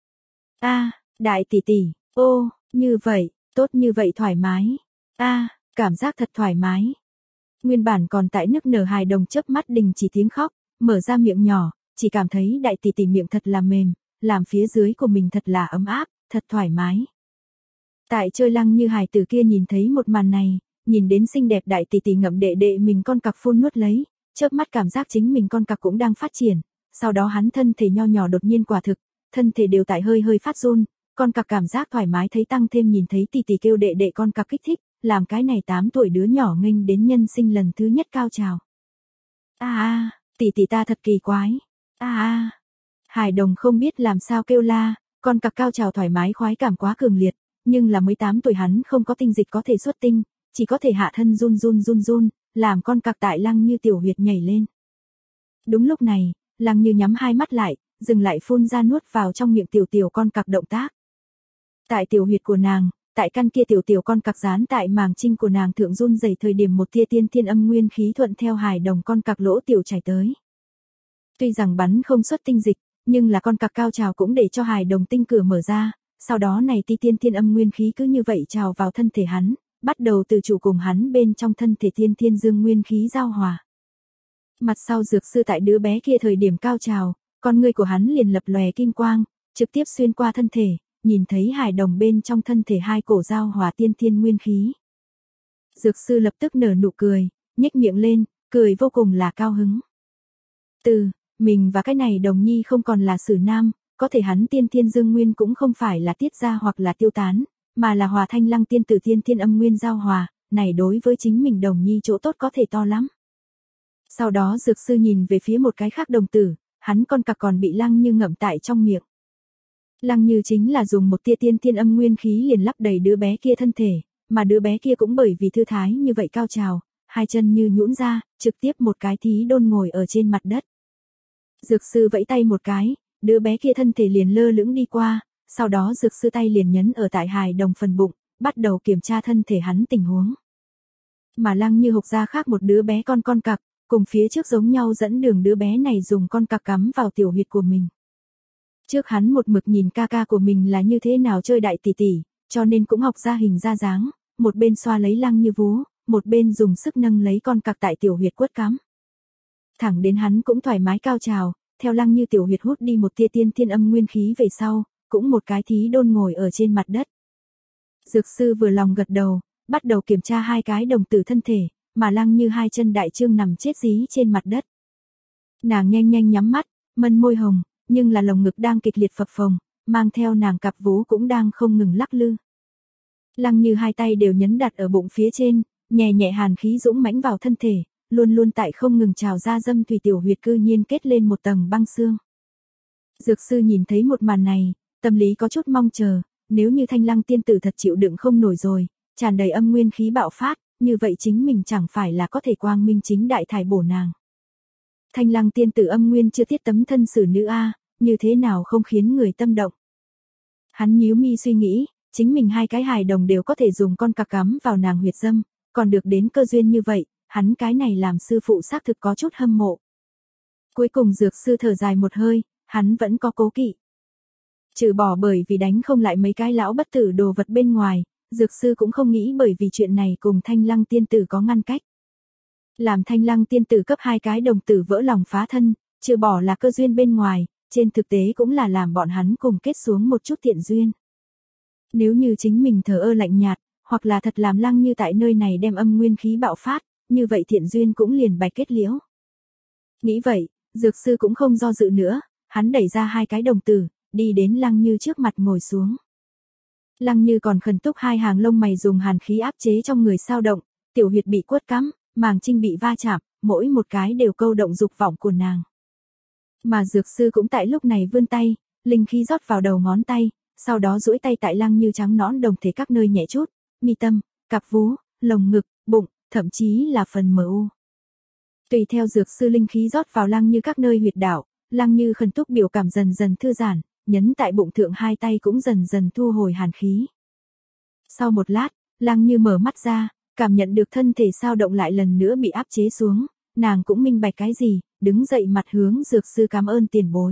A, đại tỷ tỷ, ô, như vậy, tốt như vậy thoải mái. A, cảm giác thật thoải mái. Nguyên bản còn tại nức nở hài đồng chớp mắt đình chỉ tiếng khóc, mở ra miệng nhỏ, chỉ cảm thấy đại tỷ tỷ miệng thật là mềm, làm phía dưới của mình thật là ấm áp, thật thoải mái. Tại chơi Lăng Như hài tử kia nhìn thấy một màn này, nhìn đến xinh đẹp đại tỷ tỷ ngậm đệ đệ mình con cặc phun nuốt lấy, chớp mắt cảm giác chính mình con cặc cũng đang phát triển, sau đó hắn thân thể nho nhỏ đột nhiên quả thực, thân thể đều tại hơi hơi phát run, con cặc cảm giác thoải mái thấy tăng thêm nhìn thấy tỷ tỷ kêu đệ đệ con cặc kích thích, làm cái này tám tuổi đứa nhỏ nghênh đến nhân sinh lần thứ nhất cao trào. A a, tỷ tỷ ta thật kỳ quái. A a. Hải đồng không biết làm sao kêu la, con cặc cao trào thoải mái khoái cảm quá cường liệt, nhưng là mới tám tuổi hắn không có tinh dịch có thể xuất tinh, chỉ có thể hạ thân run run run run, làm con cặc tại Lăng Như tiểu huyệt nhảy lên. Đúng lúc này, Lăng Như nhắm hai mắt lại, dừng lại phun ra nuốt vào trong miệng tiểu tiểu con cặc động tác. Tại tiểu huyệt của nàng, tại căn kia tiểu tiểu con cặc dán tại màng trinh của nàng thượng run rẩy thời điểm một tia tiên thiên âm nguyên khí thuận theo hài đồng con cặc lỗ tiểu chảy tới. Tuy rằng bắn không xuất tinh dịch, nhưng là con cặc cao trào cũng để cho hài đồng tinh cửa mở ra, sau đó này ti tiên thiên âm nguyên khí cứ như vậy trào vào thân thể hắn, bắt đầu từ chủ cùng hắn bên trong thân thể tiên thiên dương nguyên khí giao hòa. Mặt sau dược sư tại đứa bé kia thời điểm cao trào, con ngươi của hắn liền lập lòe kim quang, trực tiếp xuyên qua thân thể, nhìn thấy hài đồng bên trong thân thể hai cổ giao hòa tiên thiên nguyên khí. Dược sư lập tức nở nụ cười, nhếch miệng lên, cười vô cùng là cao hứng. Từ, mình và cái này đồng nhi không còn là sử nam, có thể hắn tiên thiên dương nguyên cũng không phải là tiết ra hoặc là tiêu tán, mà là hòa thanh lăng tiên tử tiên thiên âm nguyên giao hòa, này đối với chính mình đồng nhi chỗ tốt có thể to lắm. Sau đó dược sư nhìn về phía một cái khác đồng tử, hắn con cặc còn bị Lăng Như ngậm tại trong miệng. Lăng Như chính là dùng một tia tiên thiên âm nguyên khí liền lấp đầy đứa bé kia thân thể, mà đứa bé kia cũng bởi vì thư thái như vậy cao trào, hai chân như nhũn ra, trực tiếp một cái thí đôn ngồi ở trên mặt đất. Dược sư vẫy tay một cái, đứa bé kia thân thể liền lơ lửng đi qua, sau đó dược sư tay liền nhấn ở tại hài đồng phần bụng, bắt đầu kiểm tra thân thể hắn tình huống. Mà Lăng Như hộc ra khác một đứa bé con con cặc, cùng phía trước giống nhau dẫn đường đứa bé này dùng con cặc cắm vào tiểu huyệt của mình. Trước hắn một mực nhìn ca ca của mình là như thế nào chơi đại tỷ tỷ, cho nên cũng học ra hình ra dáng, một bên xoa lấy Lăng Như vú, một bên dùng sức nâng lấy con cặc tại tiểu huyệt quất cắm. Thẳng đến hắn cũng thoải mái cao trào, theo Lăng Như tiểu huyệt hút đi một tia tiên thiên âm nguyên khí về sau, cũng một cái thí đôn ngồi ở trên mặt đất. Dược sư vừa lòng gật đầu, bắt đầu kiểm tra hai cái đồng tử thân thể, mà Lăng Như hai chân đại trương nằm chết dí trên mặt đất. Nàng nhanh nhanh nhắm mắt, mân môi hồng, nhưng là lồng ngực đang kịch liệt phập phồng, mang theo nàng cặp vú cũng đang không ngừng lắc lư. Lăng Như hai tay đều nhấn đặt ở bụng phía trên, nhẹ nhẹ hàn khí dũng mãnh vào thân thể, luôn luôn tại không ngừng trào ra dâm thủy tiểu huyệt cư nhiên kết lên một tầng băng xương. Dược sư nhìn thấy một màn này, tâm lý có chút mong chờ, nếu như Thanh Lăng tiên tử thật chịu đựng không nổi rồi, tràn đầy âm nguyên khí bạo phát, như vậy chính mình chẳng phải là có thể quang minh chính đại thải bổ nàng. Thanh Lăng tiên tử âm nguyên chưa tiết tấm thân xử nữ a, như thế nào không khiến người tâm động. Hắn nhíu mi suy nghĩ, chính mình hai cái hài đồng đều có thể dùng con cặc cắm vào nàng huyệt dâm, còn được đến cơ duyên như vậy, hắn cái này làm sư phụ xác thực có chút hâm mộ. Cuối cùng dược sư thở dài một hơi, hắn vẫn có cố kỵ. Trừ bỏ bởi vì đánh không lại mấy cái lão bất tử đồ vật bên ngoài, dược sư cũng không nghĩ bởi vì chuyện này cùng Thanh Lăng tiên tử có ngăn cách. Làm Thanh Lăng tiên tử cấp hai cái đồng tử vỡ lòng phá thân, trừ bỏ là cơ duyên bên ngoài, trên thực tế cũng là làm bọn hắn cùng kết xuống một chút tiện duyên. Nếu như chính mình thờ ơ lạnh nhạt, hoặc là thật làm Lăng Như tại nơi này đem âm nguyên khí bạo phát, như vậy thiện duyên cũng liền bạch kết liễu. Nghĩ vậy, dược sư cũng không do dự nữa, hắn đẩy ra hai cái đồng tử, đi đến Lăng Như trước mặt ngồi xuống. Lăng Như còn khẩn túc hai hàng lông mày dùng hàn khí áp chế trong người sao động, tiểu huyệt bị quất cắm, màng trinh bị va chạm, mỗi một cái đều câu động dục vọng của nàng. Mà dược sư cũng tại lúc này vươn tay, linh khí rót vào đầu ngón tay, sau đó duỗi tay tại Lăng Như trắng nõn đồng thể các nơi nhẹ chút, mi tâm, cặp vú, lồng ngực, bụng, thậm chí là phần mờ u. Tùy theo dược sư linh khí rót vào Lăng Như các nơi huyệt đạo, Lăng Như khẩn túc biểu cảm dần dần thư giãn, nhấn tại bụng thượng hai tay cũng dần dần thu hồi hàn khí. Sau một lát, Lăng Như mở mắt ra, cảm nhận được thân thể sao động lại lần nữa bị áp chế xuống, nàng cũng minh bạch cái gì, đứng dậy mặt hướng dược sư cảm ơn tiền bối.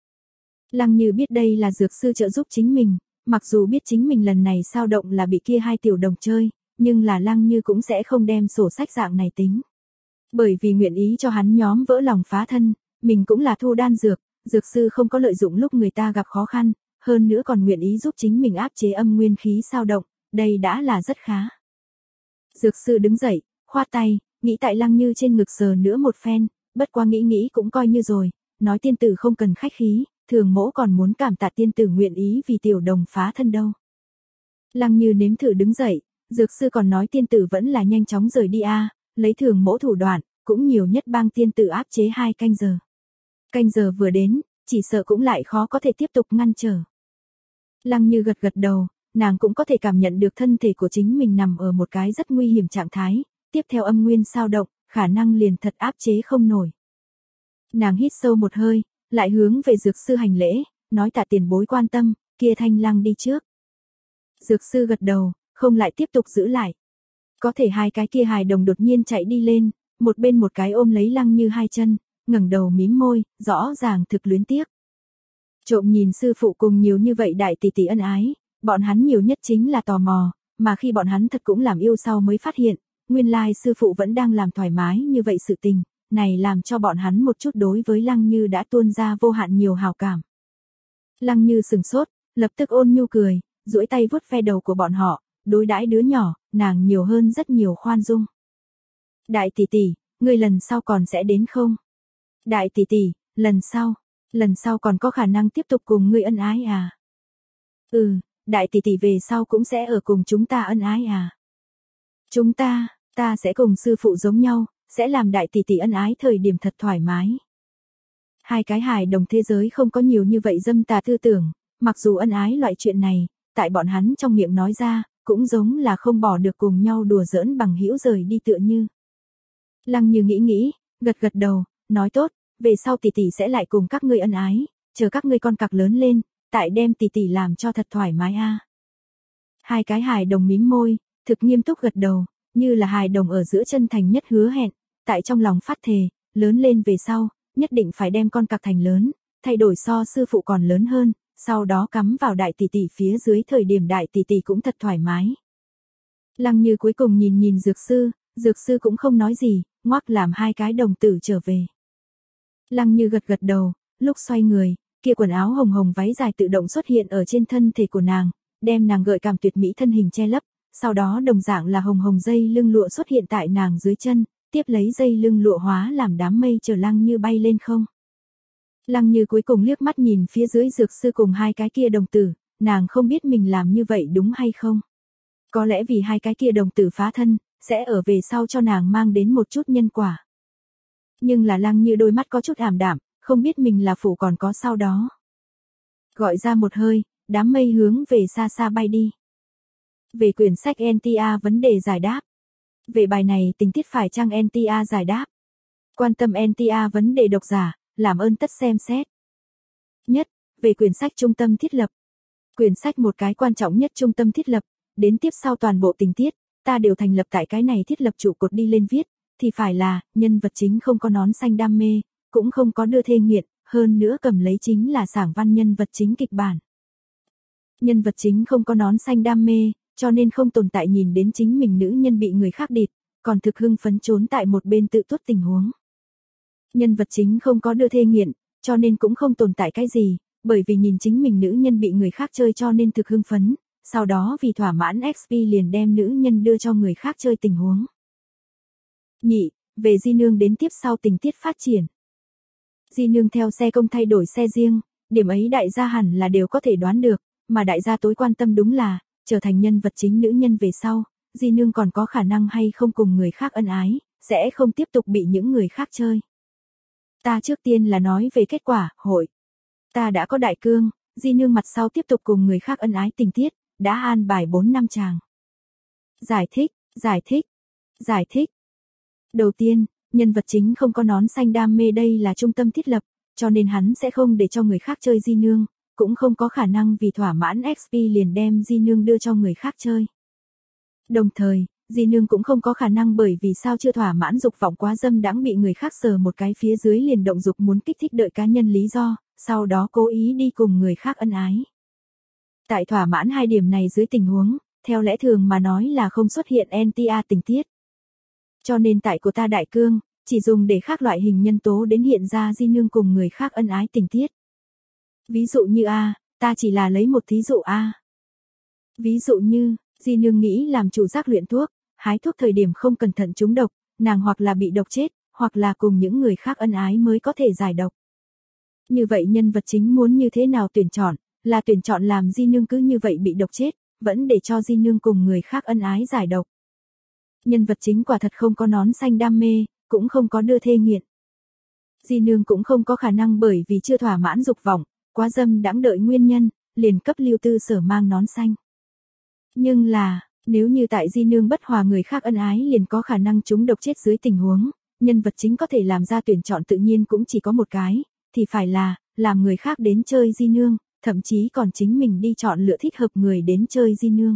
Lăng Như biết đây là dược sư trợ giúp chính mình, mặc dù biết chính mình lần này sao động là bị kia hai tiểu đồng chơi, nhưng là Lăng Như cũng sẽ không đem sổ sách dạng này tính. Bởi vì nguyện ý cho hắn nhóm vỡ lòng phá thân, mình cũng là thu đan dược, dược sư không có lợi dụng lúc người ta gặp khó khăn, hơn nữa còn nguyện ý giúp chính mình áp chế âm nguyên khí sao động, đây đã là rất khá. Dược sư đứng dậy, khoát tay, nghĩ tại Lăng Như trên ngực sờ nữa một phen, bất quá nghĩ nghĩ cũng coi như rồi, nói tiên tử không cần khách khí, thường mỗ còn muốn cảm tạ tiên tử nguyện ý vì tiểu đồng phá thân đâu. Lăng Như nếm thử đứng dậy, dược sư còn nói tiên tử vẫn là nhanh chóng rời đi a, à, lấy thường mỗ thủ đoạn, cũng nhiều nhất bang tiên tử áp chế hai canh giờ. Canh giờ vừa đến, chỉ sợ cũng lại khó có thể tiếp tục ngăn trở. Lăng Như gật gật đầu, nàng cũng có thể cảm nhận được thân thể của chính mình nằm ở một cái rất nguy hiểm trạng thái, tiếp theo âm nguyên sao động, khả năng liền thật áp chế không nổi. Nàng hít sâu một hơi, lại hướng về dược sư hành lễ, nói tạ tiền bối quan tâm, kia Thanh Lăng đi trước. Dược sư gật đầu, không lại tiếp tục giữ lại. Có thể hai cái kia hài đồng đột nhiên chạy đi lên, một bên một cái ôm lấy Lăng Như hai chân, ngẩng đầu mím môi, rõ ràng thực luyến tiếc. Trộm nhìn sư phụ cùng nhiều như vậy đại tỷ tỷ ân ái, bọn hắn nhiều nhất chính là tò mò, mà khi bọn hắn thật cũng làm yêu sau mới phát hiện, nguyên lai sư phụ vẫn đang làm thoải mái như vậy sự tình, này làm cho bọn hắn một chút đối với Lăng Như đã tuôn ra vô hạn nhiều hào cảm. Lăng Như sừng sốt, lập tức ôn nhu cười, duỗi tay vuốt ve đầu của bọn họ, đối đãi đứa nhỏ, nàng nhiều hơn rất nhiều khoan dung. Đại tỷ tỷ, ngươi lần sau còn sẽ đến không? Đại tỷ tỷ, lần sau, lần sau còn có khả năng tiếp tục cùng ngươi ân ái à? Ừ, đại tỷ tỷ về sau cũng sẽ ở cùng chúng ta ân ái à? Chúng ta, ta sẽ cùng sư phụ giống nhau, sẽ làm đại tỷ tỷ ân ái thời điểm thật thoải mái. Hai cái hài đồng thế giới không có nhiều như vậy dâm tà tư tưởng, mặc dù ân ái loại chuyện này, tại bọn hắn trong miệng nói ra, cũng giống là không bỏ được cùng nhau đùa giỡn bằng hữu rời đi tựa như. Lăng Như nghĩ nghĩ, gật gật đầu, nói tốt, về sau tỷ tỷ sẽ lại cùng các ngươi ân ái, chờ các ngươi con cặc lớn lên, tại đem tỷ tỷ làm cho thật thoải mái a. À. Hai cái hài đồng mím môi, thực nghiêm túc gật đầu, như là hài đồng ở giữa chân thành nhất hứa hẹn, tại trong lòng phát thề, lớn lên về sau, nhất định phải đem con cặc thành lớn, thay đổi so sư phụ còn lớn hơn, sau đó cắm vào đại tỷ tỷ phía dưới thời điểm đại tỷ tỷ cũng thật thoải mái. Lăng Như cuối cùng nhìn nhìn dược sư, dược sư cũng không nói gì, ngoắc làm hai cái đồng tử trở về. Lăng Như gật gật đầu, lúc xoay người, kia quần áo hồng hồng váy dài tự động xuất hiện ở trên thân thể của nàng, đem nàng gợi cảm tuyệt mỹ thân hình che lấp, sau đó đồng dạng là hồng hồng dây lưng lụa xuất hiện tại nàng dưới chân, tiếp lấy dây lưng lụa hóa làm đám mây chở Lăng Như bay lên không. Lăng Như cuối cùng liếc mắt nhìn phía dưới dược sư cùng hai cái kia đồng tử, nàng không biết mình làm như vậy đúng hay không. Có lẽ vì hai cái kia đồng tử phá thân, sẽ ở về sau cho nàng mang đến một chút nhân quả. Nhưng là Lăng Như đôi mắt có chút ảm đạm, không biết mình là phụ còn có sau đó. Gọi ra một hơi, đám mây hướng về xa xa bay đi. Về quyển sách en tê a vấn đề giải đáp. Về bài này tình tiết phải chăng en tê a giải đáp. Quan tâm en tê a vấn đề độc giả, làm ơn tất xem xét. Nhất, về quyển sách trung tâm thiết lập. Quyển sách một cái quan trọng nhất trung tâm thiết lập, đến tiếp sau toàn bộ tình tiết, ta đều thành lập tại cái này thiết lập trụ cột đi lên viết, thì phải là, nhân vật chính không có nón xanh đam mê, cũng không có đưa thê nghiện, hơn nữa cầm lấy chính là sảng văn nhân vật chính kịch bản. Nhân vật chính không có nón xanh đam mê, cho nên không tồn tại nhìn đến chính mình nữ nhân bị người khác địt, còn thực hưng phấn trốn tại một bên tự tuốt tình huống. Nhân vật chính không có đưa thê nghiện, cho nên cũng không tồn tại cái gì, bởi vì nhìn chính mình nữ nhân bị người khác chơi cho nên thực hưng phấn, sau đó vì thỏa mãn ích pê liền đem nữ nhân đưa cho người khác chơi tình huống. Nhị, về Di Nương đến tiếp sau tình tiết phát triển. Di Nương theo xe công thay đổi xe riêng, điểm ấy đại gia hẳn là đều có thể đoán được, mà đại gia tối quan tâm đúng là, trở thành nhân vật chính nữ nhân về sau, Di Nương còn có khả năng hay không cùng người khác ân ái, sẽ không tiếp tục bị những người khác chơi. Ta trước tiên là nói về kết quả, hội. Ta đã có đại cương, Di Nương mặt sau tiếp tục cùng người khác ân ái tình tiết, đã an bài bốn năm chàng. Giải thích, giải thích, giải thích. Đầu tiên, nhân vật chính không có nón xanh đam mê đây là trung tâm thiết lập, cho nên hắn sẽ không để cho người khác chơi Di Nương, cũng không có khả năng vì thỏa mãn ích pê liền đem Di Nương đưa cho người khác chơi. Đồng thời, Di Nương cũng không có khả năng bởi vì sao chưa thỏa mãn dục vọng quá dâm đãng bị người khác sờ một cái phía dưới liền động dục muốn kích thích đợi cá nhân lý do, sau đó cố ý đi cùng người khác ân ái. Tại thỏa mãn hai điểm này dưới tình huống, theo lẽ thường mà nói là không xuất hiện en tê a tình tiết. Cho nên tại của ta đại cương, chỉ dùng để khác loại hình nhân tố đến hiện ra Di Nương cùng người khác ân ái tình tiết. Ví dụ như A, ta chỉ là lấy một thí dụ A. Ví dụ như, Di Nương nghĩ làm chủ giác luyện thuốc, hái thuốc thời điểm không cẩn thận trúng độc, nàng hoặc là bị độc chết, hoặc là cùng những người khác ân ái mới có thể giải độc. Như vậy nhân vật chính muốn như thế nào tuyển chọn, là tuyển chọn làm Di Nương cứ như vậy bị độc chết, vẫn để cho Di Nương cùng người khác ân ái giải độc. Nhân vật chính quả thật không có nón xanh đam mê, cũng không có đưa thê nghiện. Di Nương cũng không có khả năng bởi vì chưa thỏa mãn dục vọng, quá dâm đãng đợi nguyên nhân, liền cấp Lưu Tư Sở mang nón xanh. Nhưng là, nếu như tại Di Nương bất hòa người khác ân ái liền có khả năng trúng độc chết dưới tình huống, nhân vật chính có thể làm ra tuyển chọn tự nhiên cũng chỉ có một cái, thì phải là, làm người khác đến chơi Di Nương, thậm chí còn chính mình đi chọn lựa thích hợp người đến chơi Di Nương.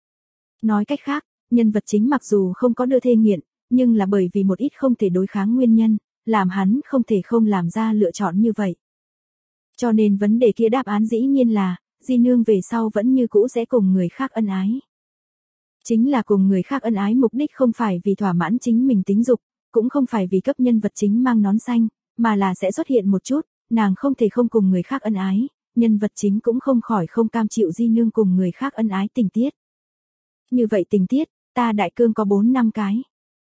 Nói cách khác, nhân vật chính mặc dù không có đưa thê nghiện, nhưng là bởi vì một ít không thể đối kháng nguyên nhân, làm hắn không thể không làm ra lựa chọn như vậy. Cho nên vấn đề kia đáp án dĩ nhiên là, Di Nương về sau vẫn như cũ sẽ cùng người khác ân ái. Chính là cùng người khác ân ái mục đích không phải vì thỏa mãn chính mình tính dục, cũng không phải vì cấp nhân vật chính mang nón xanh, mà là sẽ xuất hiện một chút, nàng không thể không cùng người khác ân ái, nhân vật chính cũng không khỏi không cam chịu Di Nương cùng người khác ân ái tình tiết. Như vậy tình tiết, ta đại cương có bốn năm cái.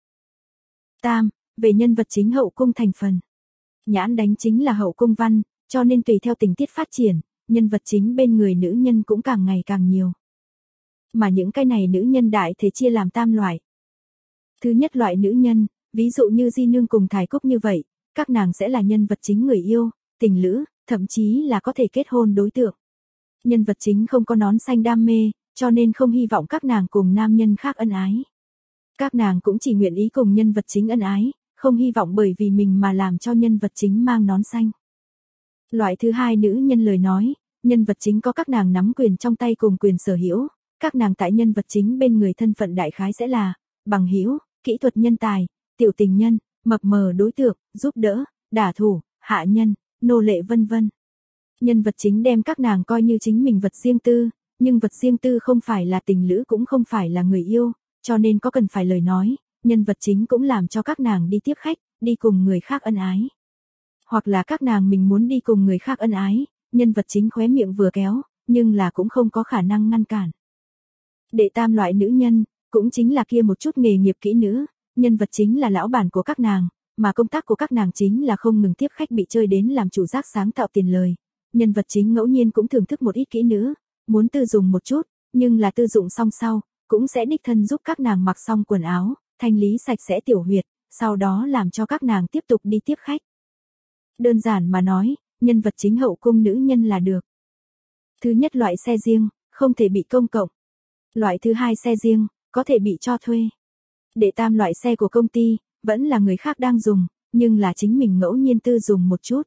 Tam, về nhân vật chính hậu cung thành phần. Nhãn đánh chính là hậu cung văn, cho nên tùy theo tình tiết phát triển, nhân vật chính bên người nữ nhân cũng càng ngày càng nhiều. Mà những cái này nữ nhân đại thể chia làm tam loại. Thứ nhất loại nữ nhân, ví dụ như Di Nương cùng Thái Cúc như vậy, các nàng sẽ là nhân vật chính người yêu, tình lữ, thậm chí là có thể kết hôn đối tượng. Nhân vật chính không có nón xanh đam mê, cho nên không hy vọng các nàng cùng nam nhân khác ân ái. Các nàng cũng chỉ nguyện ý cùng nhân vật chính ân ái, không hy vọng bởi vì mình mà làm cho nhân vật chính mang nón xanh. Loại thứ hai nữ nhân lời nói, nhân vật chính có các nàng nắm quyền trong tay cùng quyền sở hữu, các nàng tại nhân vật chính bên người thân phận đại khái sẽ là bằng hữu, kỹ thuật nhân tài, tiểu tình nhân, mập mờ đối tượng, giúp đỡ, đả thủ, hạ nhân, nô lệ vân vân. Nhân vật chính đem các nàng coi như chính mình vật riêng tư, nhưng vật riêng tư không phải là tình lữ cũng không phải là người yêu, cho nên có cần phải lời nói, nhân vật chính cũng làm cho các nàng đi tiếp khách, đi cùng người khác ân ái. Hoặc là các nàng mình muốn đi cùng người khác ân ái, nhân vật chính khóe miệng vừa kéo, nhưng là cũng không có khả năng ngăn cản. Đệ tam loại nữ nhân, cũng chính là kia một chút nghề nghiệp kỹ nữ, nhân vật chính là lão bản của các nàng, mà công tác của các nàng chính là không ngừng tiếp khách bị chơi đến làm chủ giác sáng tạo tiền lời. Nhân vật chính ngẫu nhiên cũng thưởng thức một ít kỹ nữ, muốn tư dùng một chút, nhưng là tư dụng xong sau, cũng sẽ đích thân giúp các nàng mặc xong quần áo, thanh lý sạch sẽ tiểu huyệt, sau đó làm cho các nàng tiếp tục đi tiếp khách. Đơn giản mà nói, nhân vật chính hậu cung nữ nhân là được. Thứ nhất loại xe riêng, không thể bị công cộng. Loại thứ hai xe riêng, có thể bị cho thuê. Đệ tam loại xe của công ty, vẫn là người khác đang dùng, nhưng là chính mình ngẫu nhiên tư dùng một chút.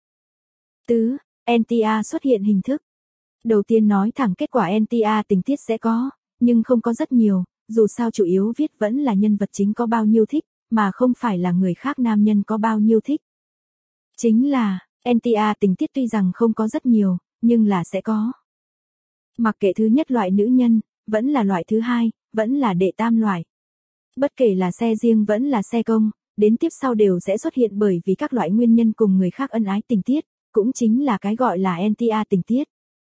Tứ, en tê a xuất hiện hình thức. Đầu tiên nói thẳng kết quả en tê a tình tiết sẽ có, nhưng không có rất nhiều, dù sao chủ yếu viết vẫn là nhân vật chính có bao nhiêu thích, mà không phải là người khác nam nhân có bao nhiêu thích. Chính là, en tê a tình tiết tuy rằng không có rất nhiều, nhưng là sẽ có. Mặc kệ thứ nhất loại nữ nhân, vẫn là loại thứ hai, vẫn là đệ tam loại. Bất kể là xe riêng vẫn là xe công, đến tiếp sau đều sẽ xuất hiện bởi vì các loại nguyên nhân cùng người khác ân ái tình tiết, cũng chính là cái gọi là en tê a tình tiết.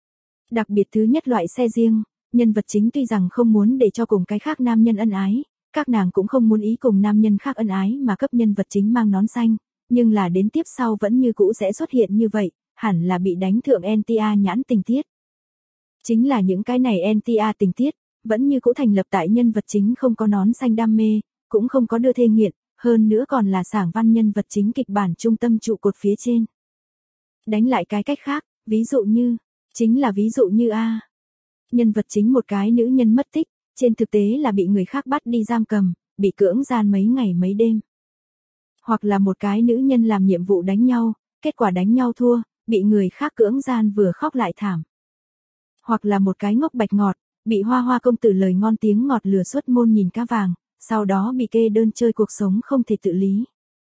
Đặc biệt thứ nhất loại xe riêng, nhân vật chính tuy rằng không muốn để cho cùng cái khác nam nhân ân ái, các nàng cũng không muốn ý cùng nam nhân khác ân ái mà cấp nhân vật chính mang nón xanh, nhưng là đến tiếp sau vẫn như cũ sẽ xuất hiện như vậy, hẳn là bị đánh thượng en tê a nhãn tình tiết. Chính là những cái này en tê a tình tiết, vẫn như cũ thành lập tại nhân vật chính không có nón xanh đam mê, cũng không có đưa thê nghiện, hơn nữa còn là sảng văn nhân vật chính kịch bản trung tâm trụ cột phía trên. Đánh lại cái cách khác, ví dụ như, chính là ví dụ như A. Nhân vật chính một cái nữ nhân mất tích, trên thực tế là bị người khác bắt đi giam cầm, bị cưỡng gian mấy ngày mấy đêm. Hoặc là một cái nữ nhân làm nhiệm vụ đánh nhau, kết quả đánh nhau thua, bị người khác cưỡng gian vừa khóc lại thảm. Hoặc là một cái ngốc bạch ngọt, bị hoa hoa công tử lời ngon tiếng ngọt lừa xuất môn nhìn cá vàng, sau đó bị kê đơn chơi cuộc sống không thể tự lý.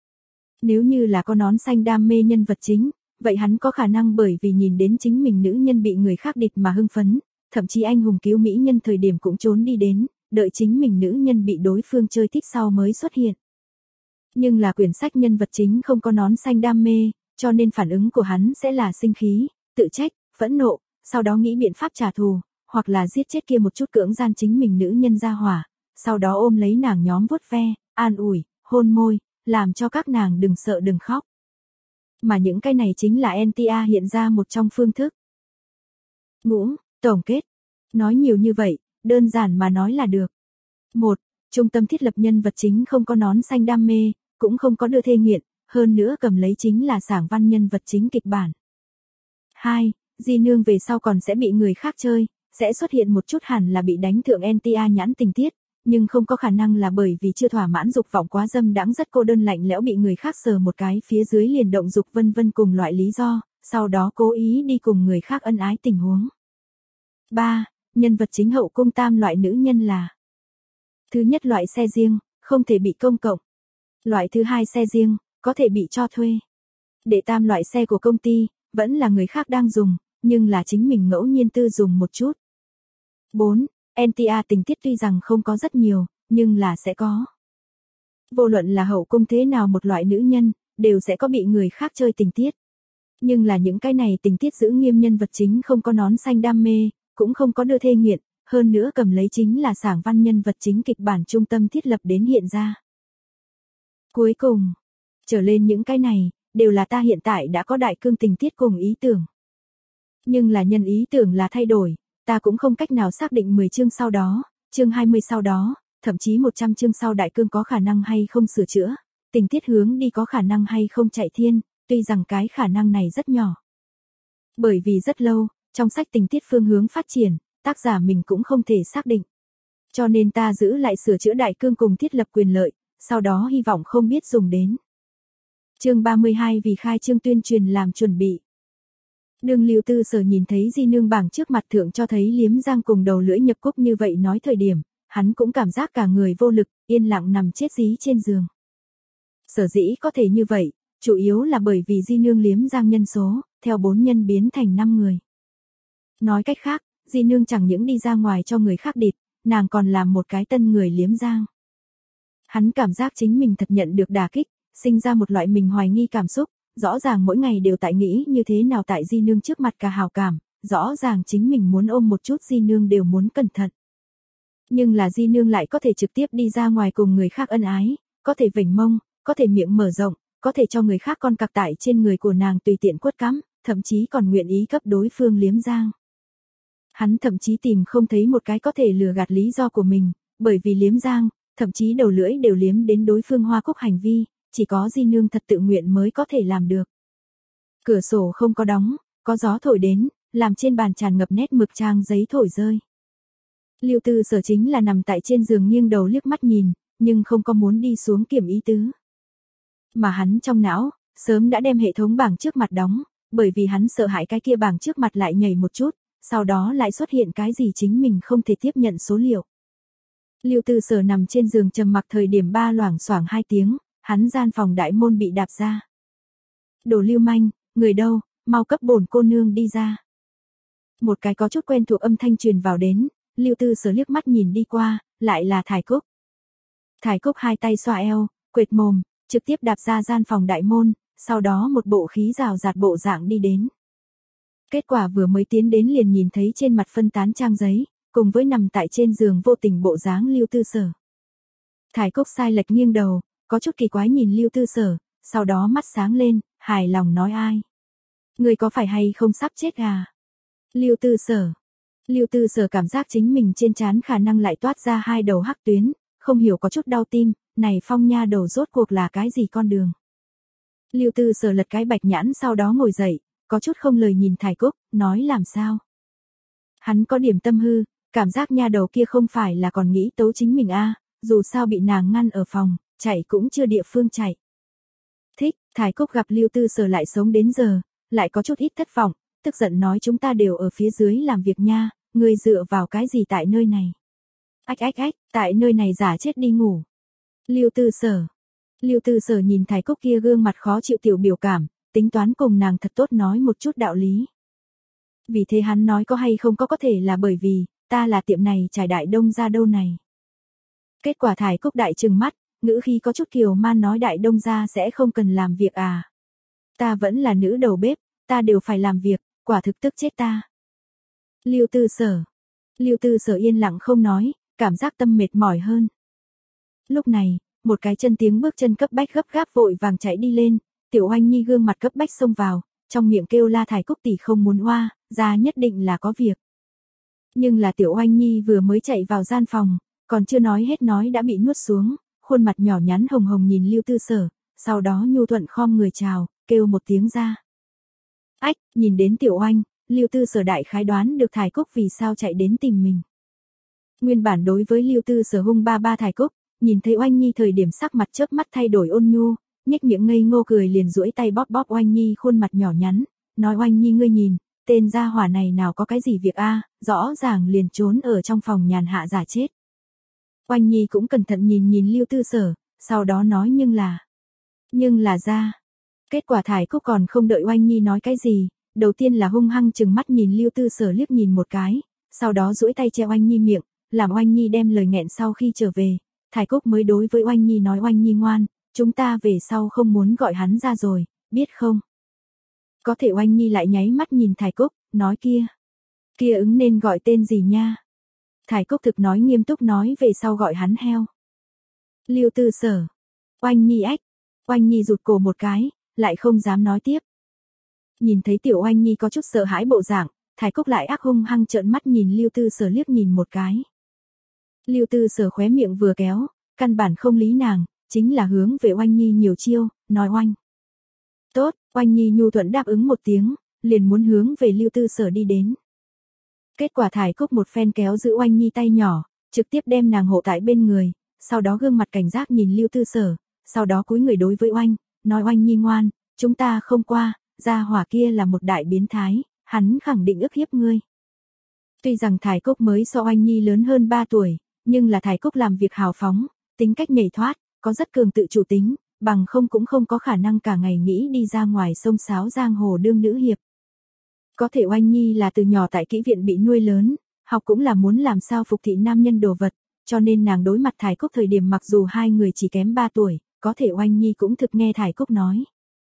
Nếu như là có nón xanh đam mê nhân vật chính, vậy hắn có khả năng bởi vì nhìn đến chính mình nữ nhân bị người khác địch mà hưng phấn, thậm chí anh hùng cứu mỹ nhân thời điểm cũng trốn đi đến, đợi chính mình nữ nhân bị đối phương chơi thích sau mới xuất hiện. Nhưng là quyển sách nhân vật chính không có nón xanh đam mê, cho nên phản ứng của hắn sẽ là sinh khí, tự trách, phẫn nộ, sau đó nghĩ biện pháp trả thù, hoặc là giết chết kia một chút cưỡng gian chính mình nữ nhân ra hỏa, sau đó ôm lấy nàng nhóm vuốt ve, an ủi, hôn môi, làm cho các nàng đừng sợ đừng khóc. Mà những cái này chính là en tê a hiện ra một trong phương thức. Ngũ, tổng kết. Nói nhiều như vậy, đơn giản mà nói là được. một. Trung tâm thiết lập nhân vật chính không có nón xanh đam mê, cũng không có đưa thê nghiện, hơn nữa cầm lấy chính là sảng văn nhân vật chính kịch bản. hai. Di nương về sau còn sẽ bị người khác chơi, sẽ xuất hiện một chút hẳn là bị đánh thượng en tê a nhãn tình tiết, nhưng không có khả năng là bởi vì chưa thỏa mãn dục vọng quá dâm đãng rất cô đơn lạnh lẽo bị người khác sờ một cái phía dưới liền động dục vân vân cùng loại lý do, sau đó cố ý đi cùng người khác ân ái tình huống. ba. Nhân vật chính hậu cung tam loại nữ nhân là: thứ nhất loại xe riêng, không thể bị công cộng. Loại thứ hai xe riêng, có thể bị cho thuê. Đệ tam loại xe của công ty, vẫn là người khác đang dùng, nhưng là chính mình ngẫu nhiên tư dùng một chút. bốn. en tê a tình tiết tuy rằng không có rất nhiều, nhưng là sẽ có. Vô luận là hậu cung thế nào một loại nữ nhân, đều sẽ có bị người khác chơi tình tiết. Nhưng là những cái này tình tiết giữ nghiêm nhân vật chính không có nón xanh đam mê, cũng không có đưa thê nghiện, hơn nữa cầm lấy chính là sảng văn nhân vật chính kịch bản trung tâm thiết lập đến hiện ra. Cuối cùng, trở lên những cái này, đều là ta hiện tại đã có đại cương tình tiết cùng ý tưởng. Nhưng là nhân ý tưởng là thay đổi, ta cũng không cách nào xác định mười chương sau đó, chương hai mươi sau đó, thậm chí một trăm chương sau đại cương có khả năng hay không sửa chữa, tình tiết hướng đi có khả năng hay không chạy thiên, tuy rằng cái khả năng này rất nhỏ. Bởi vì rất lâu, trong sách tình tiết phương hướng phát triển, tác giả mình cũng không thể xác định. Cho nên ta giữ lại sửa chữa đại cương cùng thiết lập quyền lợi, sau đó hy vọng không biết dùng đến. Chương ba mươi hai vì khai trương tuyên truyền làm chuẩn bị. Đương Lưu Tư Sở nhìn thấy Di Nương bảng trước mặt thượng cho thấy liếm giang cùng đầu lưỡi nhập cúc như vậy nói thời điểm, hắn cũng cảm giác cả người vô lực, yên lặng nằm chết dí trên giường. Sở dĩ có thể như vậy, chủ yếu là bởi vì Di Nương liếm giang nhân số, theo bốn nhân biến thành năm người. Nói cách khác, Di Nương chẳng những đi ra ngoài cho người khác địt, nàng còn làm một cái tân người liếm giang. Hắn cảm giác chính mình thật nhận được đả kích, sinh ra một loại mình hoài nghi cảm xúc, rõ ràng mỗi ngày đều tại nghĩ như thế nào tại Di Nương trước mặt cả hào cảm, rõ ràng chính mình muốn ôm một chút Di Nương đều muốn cẩn thận. Nhưng là Di Nương lại có thể trực tiếp đi ra ngoài cùng người khác ân ái, có thể vểnh mông, có thể miệng mở rộng, có thể cho người khác con cặc tại trên người của nàng tùy tiện quất cắm, thậm chí còn nguyện ý cấp đối phương liếm giang. Hắn thậm chí tìm không thấy một cái có thể lừa gạt lý do của mình, bởi vì liếm giang, thậm chí đầu lưỡi đều liếm đến đối phương hoa cúc hành vi, chỉ có Di Nương thật tự nguyện mới có thể làm được. Cửa sổ không có đóng, có gió thổi đến, làm trên bàn tràn ngập nét mực trang giấy thổi rơi. Lưu Tư Sở chính là nằm tại trên giường nghiêng đầu liếc mắt nhìn, nhưng không có muốn đi xuống kiểm ý tứ. Mà hắn trong não, sớm đã đem hệ thống bảng trước mặt đóng, bởi vì hắn sợ hãi cái kia bảng trước mặt lại nhảy một chút, sau đó lại xuất hiện cái gì chính mình không thể tiếp nhận số liệu. Lưu Tư Sở nằm trên giường trầm mặc thời điểm ba loảng xoảng hai tiếng, hắn gian phòng đại môn bị đạp ra. Đồ lưu manh, người đâu, mau cấp bổn cô nương đi ra. Một cái có chút quen thuộc âm thanh truyền vào đến, Lưu Tư Sở liếc mắt nhìn đi qua, lại là Thải Cúc. Thải Cúc hai tay xoa eo, quệt mồm, trực tiếp đạp ra gian phòng đại môn, sau đó một bộ khí rào rạt bộ dạng đi đến. Kết quả vừa mới tiến đến liền nhìn thấy trên mặt phân tán trang giấy, cùng với nằm tại trên giường vô tình bộ dáng Lưu Tư Sở. Thải Cúc sai lệch nghiêng đầu, có chút kỳ quái nhìn Lưu Tư Sở, sau đó mắt sáng lên, hài lòng nói ai. Người có phải hay không sắp chết à? Lưu Tư Sở. Lưu Tư Sở cảm giác chính mình trên trán khả năng lại toát ra hai đầu hắc tuyến, không hiểu có chút đau tim, này Phong nha đầu rốt cuộc là cái gì con đường. Lưu Tư Sở lật cái bạch nhãn sau đó ngồi dậy, có chút không lời nhìn Thải Cúc, nói làm sao. Hắn có điểm tâm hư, cảm giác nha đầu kia không phải là còn nghĩ tấu chính mình a, à, dù sao bị nàng ngăn ở phòng, chạy cũng chưa địa phương chạy. Thích, Thải Cúc gặp Lưu Tư Sở lại sống đến giờ, lại có chút ít thất vọng, tức giận nói chúng ta đều ở phía dưới làm việc nha, ngươi dựa vào cái gì tại nơi này. Ách ách ách, tại nơi này giả chết đi ngủ. Lưu Tư Sở. Lưu Tư Sở nhìn Thải Cúc kia gương mặt khó chịu tiểu biểu cảm, tính toán cùng nàng thật tốt nói một chút đạo lý. Vì thế hắn nói có hay không có có thể là bởi vì, ta là tiệm này trải đại đông ra đâu này. Kết quả Thải Cúc đại trừng mắt, ngữ khí có chút kiều man nói đại đông ra sẽ không cần làm việc à. Ta vẫn là nữ đầu bếp, ta đều phải làm việc, quả thực tức chết ta. Lưu Tư Sở. Lưu Tư Sở yên lặng không nói, cảm giác tâm mệt mỏi hơn. Lúc này, một cái chân tiếng bước chân cấp bách gấp gáp vội vàng chạy đi lên, Tiểu Oanh Nhi gương mặt cấp bách xông vào, trong miệng kêu la Thải Cúc tỷ không muốn oa, ra nhất định là có việc. Nhưng là Tiểu Oanh Nhi vừa mới chạy vào gian phòng, còn chưa nói hết nói đã bị nuốt xuống, khuôn mặt nhỏ nhắn hồng hồng nhìn Lưu Tư Sở, sau đó nhu thuận khom người chào, kêu một tiếng ra. Ách, nhìn đến Tiểu Oanh, Lưu Tư Sở đại khái đoán được Thải Cúc vì sao chạy đến tìm mình. Nguyên bản đối với Lưu Tư Sở hung ba ba Thải Cúc, nhìn thấy Oanh Nhi thời điểm sắc mặt chớp mắt thay đổi ôn nhu, nhếch miệng ngây ngô cười liền duỗi tay bóp bóp Oanh Nhi khuôn mặt nhỏ nhắn, nói Oanh Nhi ngươi nhìn, tên gia hỏa này nào có cái gì việc a, rõ ràng liền trốn ở trong phòng nhàn hạ giả chết. Oanh Nhi cũng cẩn thận nhìn nhìn Lưu Tư Sở, sau đó nói nhưng là, nhưng là ra. Kết quả Thải Cúc còn không đợi Oanh Nhi nói cái gì, đầu tiên là hung hăng trừng mắt nhìn Lưu Tư Sở liếc nhìn một cái, sau đó duỗi tay che Oanh Nhi miệng, làm Oanh Nhi đem lời nghẹn sau khi trở về, Thải Cúc mới đối với Oanh Nhi nói Oanh Nhi ngoan, chúng ta về sau không muốn gọi hắn ra rồi, biết không? Có thể Oanh Nhi lại nháy mắt nhìn Thải Cúc, nói kia, kia ứng nên gọi tên gì nha? Thải Cúc thực nói nghiêm túc nói về sau gọi hắn heo. Lưu Tư Sở. Oanh Nhi ách. Oanh Nhi rụt cổ một cái, lại không dám nói tiếp. Nhìn thấy Tiểu Oanh Nhi có chút sợ hãi bộ dạng, Thải Cúc lại ác hung hăng trợn mắt nhìn Lưu Tư Sở liếc nhìn một cái. Lưu Tư Sở khóe miệng vừa kéo, căn bản không lý nàng, chính là hướng về Oanh Nhi nhiều chiêu, nói oanh. Tốt, Oanh Nhi nhu thuận đáp ứng một tiếng, liền muốn hướng về Lưu Tư Sở đi đến. Kết quả Thải Cúc một phen kéo giữ Oanh Nhi tay nhỏ, trực tiếp đem nàng hộ tại bên người, sau đó gương mặt cảnh giác nhìn Lưu Tư Sở, sau đó cúi người đối với Oanh, nói Oanh Nhi ngoan, chúng ta không qua, gia hỏa kia là một đại biến thái, hắn khẳng định ức hiếp ngươi. Tuy rằng Thải Cúc mới so Oanh Nhi lớn hơn ba tuổi, nhưng là Thải Cúc làm việc hào phóng, tính cách nhảy thoát, có rất cường tự chủ tính, bằng không cũng không có khả năng cả ngày nghĩ đi ra ngoài sông sáo giang hồ đương nữ hiệp. Có thể Oanh Nhi là từ nhỏ tại kỹ viện bị nuôi lớn, học cũng là muốn làm sao phục thị nam nhân đồ vật, cho nên nàng đối mặt Thải Cúc thời điểm mặc dù hai người chỉ kém ba tuổi, có thể Oanh Nhi cũng thực nghe Thải Cúc nói.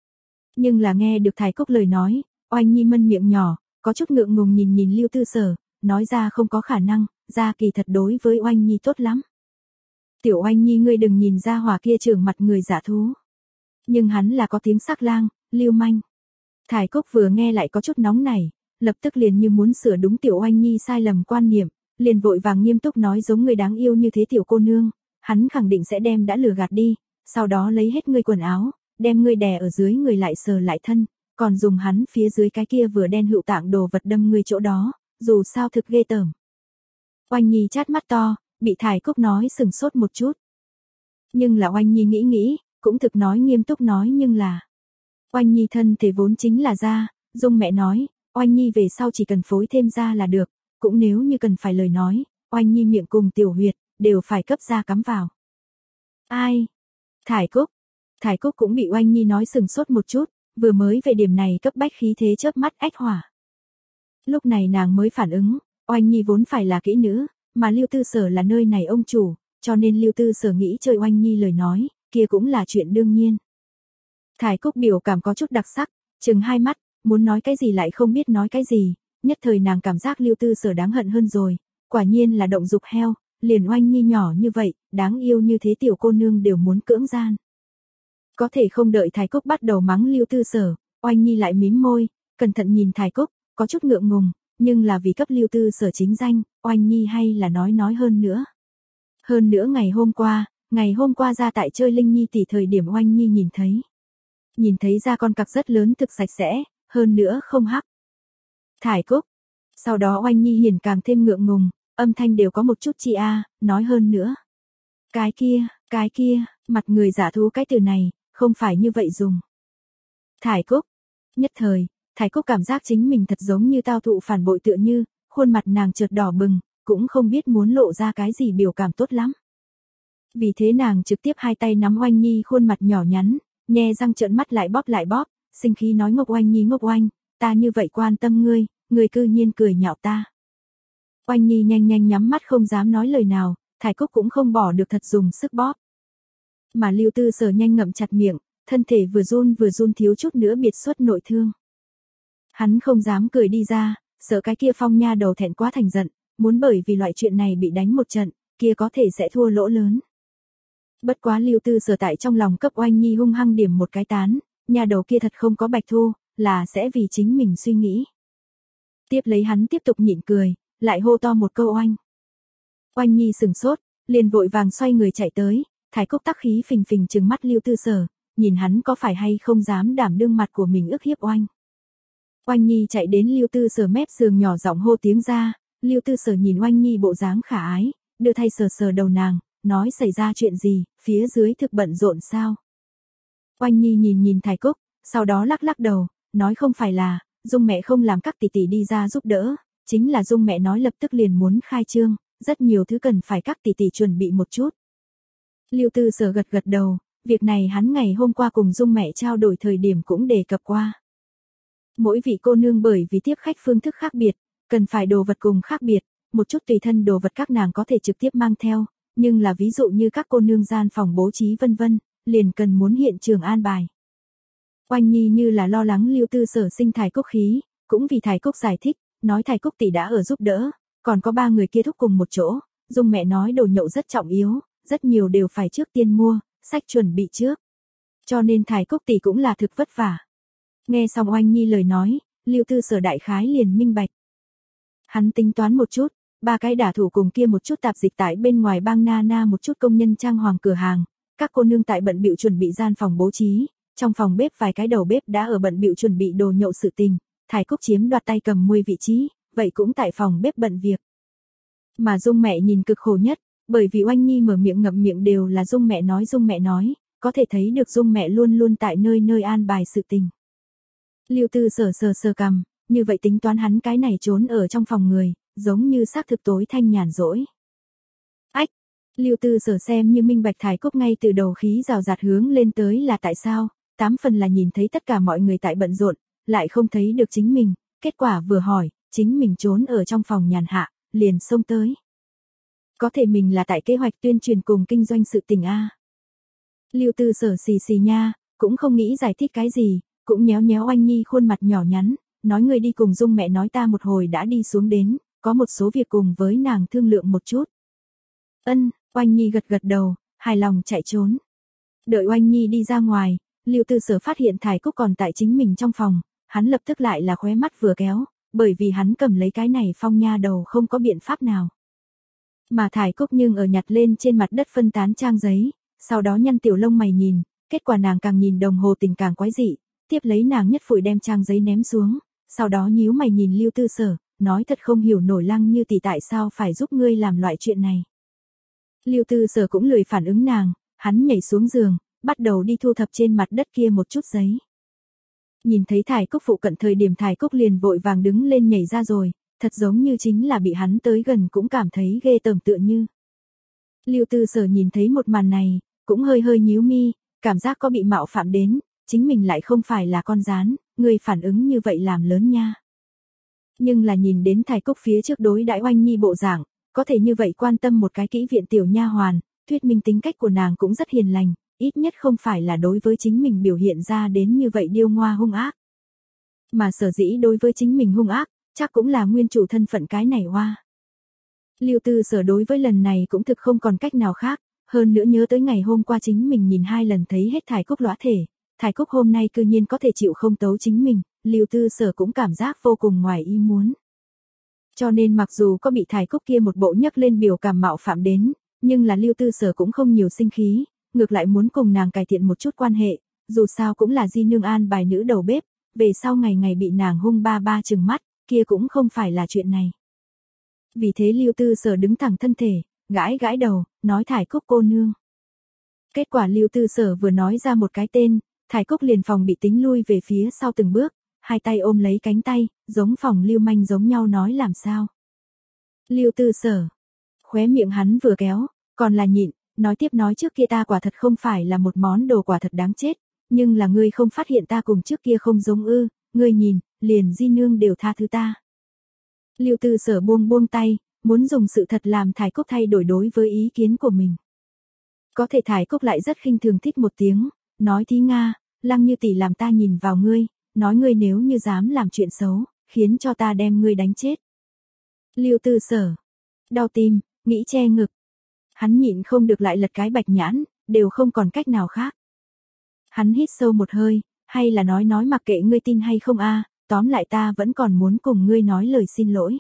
Nhưng là nghe được Thải Cúc lời nói, Oanh Nhi mân miệng nhỏ, có chút ngượng ngùng nhìn nhìn Lưu Tư Sở, nói ra không có khả năng, ra kỳ thật đối với Oanh Nhi tốt lắm. Tiểu Oanh Nhi ngươi đừng nhìn ra hỏa kia trường mặt người giả thú. Nhưng hắn là có tiếng sắc lang, lưu manh. Thải Cúc vừa nghe lại có chút nóng nảy, lập tức liền như muốn sửa đúng Tiểu Oanh Nhi sai lầm quan niệm, liền vội vàng nghiêm túc nói giống người đáng yêu như thế tiểu cô nương, hắn khẳng định sẽ đem đã lừa gạt đi, sau đó lấy hết ngươi quần áo, đem ngươi đè ở dưới người lại sờ lại thân, còn dùng hắn phía dưới cái kia vừa đen hữu tạng đồ vật đâm ngươi chỗ đó, dù sao thực ghê tởm. Oanh Nhi chát mắt to, bị Thải Cúc nói sừng sốt một chút. Nhưng là Oanh Nhi nghĩ nghĩ, cũng thực nói nghiêm túc nói nhưng là. Oanh Nhi thân thể vốn chính là da, Dung mẹ nói, Oanh Nhi về sau chỉ cần phối thêm da là được, cũng nếu như cần phải lời nói, Oanh Nhi miệng cùng tiểu huyệt, đều phải cấp da cắm vào. Ai? Thải Cúc. Thải Cúc cũng bị Oanh Nhi nói sừng sốt một chút, vừa mới về điểm này cấp bách khí thế chớp mắt ách hỏa. Lúc này nàng mới phản ứng, Oanh Nhi vốn phải là kỹ nữ, mà Lưu Tư Sở là nơi này ông chủ, cho nên Lưu Tư Sở nghĩ chơi Oanh Nhi lời nói, kia cũng là chuyện đương nhiên. Thải Cúc biểu cảm có chút đặc sắc, chừng hai mắt, muốn nói cái gì lại không biết nói cái gì, nhất thời nàng cảm giác Lưu Tư Sở đáng hận hơn rồi, quả nhiên là động dục heo, liền Oanh Nhi nhỏ như vậy, đáng yêu như thế tiểu cô nương đều muốn cưỡng gian. Có thể không đợi Thái Cúc bắt đầu mắng Lưu Tư Sở, Oanh Nhi lại mím môi, cẩn thận nhìn Thái Cúc, có chút ngượng ngùng, nhưng là vì cấp Lưu Tư Sở chính danh, Oanh Nhi hay là nói nói hơn nữa. Hơn nữa ngày hôm qua, ngày hôm qua ra tại chơi Linh Nhi tỷ thời điểm Oanh Nhi nhìn thấy. Nhìn thấy ra con cặc rất lớn thực sạch sẽ, hơn nữa không hắc. Thái Cúc. Sau đó Oanh Nhi hiển càng thêm ngượng ngùng, âm thanh đều có một chút chi a, nói hơn nữa. Cái kia, cái kia, mặt người giả thú cái từ này, không phải như vậy dùng. Thái Cúc. Nhất thời, Thái Cúc cảm giác chính mình thật giống như tao thụ phản bội tựa như, khuôn mặt nàng chợt đỏ bừng, cũng không biết muốn lộ ra cái gì biểu cảm tốt lắm. Vì thế nàng trực tiếp hai tay nắm Oanh Nhi khuôn mặt nhỏ nhắn, nhe răng trợn mắt lại bóp lại bóp, sinh khí nói ngốc Oanh Nhi ngốc oanh, ta như vậy quan tâm ngươi, ngươi cư nhiên cười nhạo ta. Oanh Nhi nhanh nhanh nhắm mắt không dám nói lời nào, Thái Cúc cũng không bỏ được thật dùng sức bóp. Mà Lưu Tư Sở nhanh ngậm chặt miệng, thân thể vừa run vừa run thiếu chút nữa biệt xuất nội thương. Hắn không dám cười đi ra, sợ cái kia Phong nha đầu thẹn quá thành giận, muốn bởi vì loại chuyện này bị đánh một trận, kia có thể sẽ thua lỗ lớn. Bất quá Lưu Tư Sở tại trong lòng cấp Oanh Nhi hung hăng điểm một cái tán, nhà đầu kia thật không có bạch thu, là sẽ vì chính mình suy nghĩ. Tiếp lấy hắn tiếp tục nhịn cười, lại hô to một câu oanh. Oanh Nhi sừng sốt, liền vội vàng xoay người chạy tới, Thái Cúc tắc khí phình phình trừng mắt Lưu Tư Sở, nhìn hắn có phải hay không dám đảm đương mặt của mình ức hiếp oanh. Oanh Nhi chạy đến Lưu Tư Sở mép giường nhỏ giọng hô tiếng ra, Lưu Tư Sở nhìn Oanh Nhi bộ dáng khả ái, đưa thay sờ sờ đầu nàng, nói xảy ra chuyện gì, phía dưới thực bận rộn sao. Oanh Nhi nhìn nhìn Thái Cúc, sau đó lắc lắc đầu, nói không phải là, Dung mẹ không làm các tỷ tỷ đi ra giúp đỡ, chính là Dung mẹ nói lập tức liền muốn khai trương, rất nhiều thứ cần phải các tỷ tỷ chuẩn bị một chút. Lưu Tư Sở gật gật đầu, việc này hắn ngày hôm qua cùng Dung mẹ trao đổi thời điểm cũng đề cập qua. Mỗi vị cô nương bởi vì tiếp khách phương thức khác biệt, cần phải đồ vật cùng khác biệt, một chút tùy thân đồ vật các nàng có thể trực tiếp mang theo, nhưng là ví dụ như các cô nương gian phòng bố trí vân vân, liền cần muốn hiện trường an bài. Oanh Nhi như là lo lắng Lưu Tư Sở sinh Thái Cúc khí, cũng vì Thái Cúc giải thích, nói Thái Cúc tỷ đã ở giúp đỡ, còn có ba người kia thúc cùng một chỗ, Dung mẹ nói đồ nhậu rất trọng yếu, rất nhiều đều phải trước tiên mua, sách chuẩn bị trước. Cho nên Thái Cúc tỷ cũng là thực vất vả. Nghe xong Oanh Nhi lời nói, Lưu Tư Sở đại khái liền minh bạch. Hắn tính toán một chút, ba cái đả thủ cùng kia một chút tạp dịch tại bên ngoài bang na na một chút công nhân trang hoàng cửa hàng, các cô nương tại bận bịu chuẩn bị gian phòng bố trí, trong phòng bếp vài cái đầu bếp đã ở bận bịu chuẩn bị đồ nhậu sự tình, Thái Cúc chiếm đoạt tay cầm mười vị trí, vậy cũng tại phòng bếp bận việc. Mà Dung mẹ nhìn cực khổ nhất, bởi vì Oanh Nhi mở miệng ngậm miệng đều là Dung mẹ nói Dung mẹ nói, có thể thấy được Dung mẹ luôn luôn tại nơi nơi an bài sự tình. Lưu Tư Sở sờ sờ cằm, như vậy tính toán hắn cái này trốn ở trong phòng người, giống như xác thực tối thanh nhàn rỗi. Ách, Lưu Tư Sở xem như minh bạch Thái Cúc ngay từ đầu khí rào rạt hướng lên tới là tại sao, tám phần là nhìn thấy tất cả mọi người tại bận rộn, lại không thấy được chính mình, kết quả vừa hỏi, chính mình trốn ở trong phòng nhàn hạ, liền xông tới. Có thể mình là tại kế hoạch tuyên truyền cùng kinh doanh sự tình a. Lưu Tư Sở xì xì nha, cũng không nghĩ giải thích cái gì, cũng nhéo nhéo Oanh Nhi khuôn mặt nhỏ nhắn, nói người đi cùng Dung mẹ nói ta một hồi đã đi xuống đến, có một số việc cùng với nàng thương lượng một chút. Ân, Oanh Nhi gật gật đầu, hài lòng chạy trốn. Đợi Oanh Nhi đi ra ngoài, Lưu Tư Sở phát hiện Thái Cúc còn tại chính mình trong phòng, hắn lập tức lại là khóe mắt vừa kéo, bởi vì hắn cầm lấy cái này Phong nha đầu không có biện pháp nào. Mà Thái Cúc nhưng ở nhặt lên trên mặt đất phân tán trang giấy, sau đó nhăn tiểu lông mày nhìn, kết quả nàng càng nhìn đồng hồ tình càng quái dị, tiếp lấy nàng nhất phủi đem trang giấy ném xuống, sau đó nhíu mày nhìn Lưu Tư Sở, nói thật không hiểu nổi Lăng Như tỷ tại sao phải giúp ngươi làm loại chuyện này. Lưu Tư Sở cũng lười phản ứng nàng, hắn nhảy xuống giường, bắt đầu đi thu thập trên mặt đất kia một chút giấy. Nhìn thấy Thái Cúc phụ cận thời điểm Thái Cúc liền vội vàng đứng lên nhảy ra rồi, thật giống như chính là bị hắn tới gần cũng cảm thấy ghê tởm tựa như. Lưu Tư Sở nhìn thấy một màn này, cũng hơi hơi nhíu mi, cảm giác có bị mạo phạm đến, chính mình lại không phải là con gián, người phản ứng như vậy làm lớn nha. Nhưng là nhìn đến Thái Cúc phía trước đối đãi Oanh Nhi bộ dạng, có thể như vậy quan tâm một cái kỹ viện tiểu nha hoàn, thuyết minh tính cách của nàng cũng rất hiền lành, ít nhất không phải là đối với chính mình biểu hiện ra đến như vậy điêu ngoa hung ác. Mà sở dĩ đối với chính mình hung ác, chắc cũng là nguyên chủ thân phận cái này hoa. Lưu Tư Sở đối với lần này cũng thực không còn cách nào khác, hơn nữa nhớ tới ngày hôm qua chính mình nhìn hai lần thấy hết Thải Cúc lõa thể, Thải Cúc hôm nay cư nhiên có thể chịu không tấu chính mình, Lưu Tư Sở cũng cảm giác vô cùng ngoài ý muốn. Cho nên mặc dù có bị Thải Cúc kia một bộ nhấc lên biểu cảm mạo phạm đến, nhưng là Lưu Tư Sở cũng không nhiều sinh khí, ngược lại muốn cùng nàng cải thiện một chút quan hệ, dù sao cũng là Di Nương an bài nữ đầu bếp, về sau ngày ngày bị nàng hung ba ba trừng mắt, kia cũng không phải là chuyện này. Vì thế Lưu Tư Sở đứng thẳng thân thể, gãi gãi đầu, nói Thải Cúc cô nương. Kết quả Lưu Tư Sở vừa nói ra một cái tên, Thải Cúc liền phòng bị tính lui về phía sau từng bước, hai tay ôm lấy cánh tay, giống phòng lưu manh giống nhau nói làm sao. Lưu Tư Sở, khóe miệng hắn vừa kéo, còn là nhịn, nói tiếp nói trước kia ta quả thật không phải là một món đồ quả thật đáng chết, nhưng là ngươi không phát hiện ta cùng trước kia không giống ư, ngươi nhìn, liền Di Nương đều tha thứ ta. Lưu Tư Sở buông buông tay, muốn dùng sự thật làm Thải Cúc thay đổi đối với ý kiến của mình. Có thể Thải Cúc lại rất khinh thường thích một tiếng, nói Thí Nga, Lăng Như tỷ làm ta nhìn vào ngươi, nói ngươi nếu như dám làm chuyện xấu, khiến cho ta đem ngươi đánh chết. Lưu Tư Sở, đau tim, nghĩ che ngực. Hắn nhịn không được lại lật cái bạch nhãn, đều không còn cách nào khác. Hắn hít sâu một hơi, hay là nói nói mặc kệ ngươi tin hay không a, tóm lại ta vẫn còn muốn cùng ngươi nói lời xin lỗi.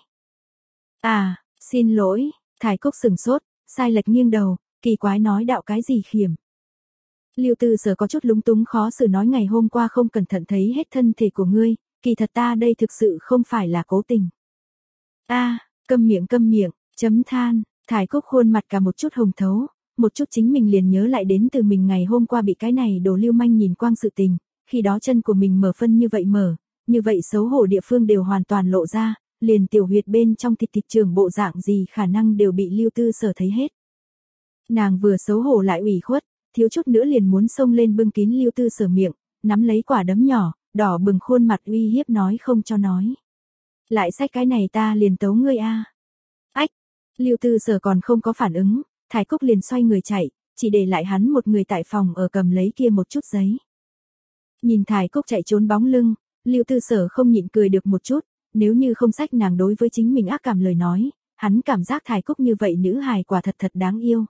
À, xin lỗi, Thải Cúc sừng sốt, sai lệch nghiêng đầu, kỳ quái nói đạo cái gì khiểm. Lưu Tư Sở có chút lúng túng khó xử nói ngày hôm qua không cẩn thận thấy hết thân thể của ngươi, kỳ thật ta đây thực sự không phải là cố tình. A, à, câm miệng câm miệng, chấm than, Thải Cúc khuôn mặt cả một chút hồng thấu, một chút chính mình liền nhớ lại đến từ mình ngày hôm qua bị cái này đồ lưu manh nhìn quang sự tình, khi đó chân của mình mở phân như vậy mở, như vậy xấu hổ địa phương đều hoàn toàn lộ ra, liền tiểu huyệt bên trong thịt thịt trường bộ dạng gì khả năng đều bị Lưu Tư Sở thấy hết. Nàng vừa xấu hổ lại ủy khuất, thiếu chút nữa liền muốn xông lên bưng kín Lưu Tư Sở miệng, nắm lấy quả đấm nhỏ, đỏ bừng khuôn mặt uy hiếp nói không cho nói. Lại xách cái này ta liền tấu ngươi a. Ách, Lưu Tư Sở còn không có phản ứng, Thải Cúc liền xoay người chạy, chỉ để lại hắn một người tại phòng ở cầm lấy kia một chút giấy. Nhìn Thải Cúc chạy trốn bóng lưng, Lưu Tư Sở không nhịn cười được một chút, nếu như không sách nàng đối với chính mình ác cảm lời nói, hắn cảm giác Thải Cúc như vậy nữ hài quả thật thật đáng yêu.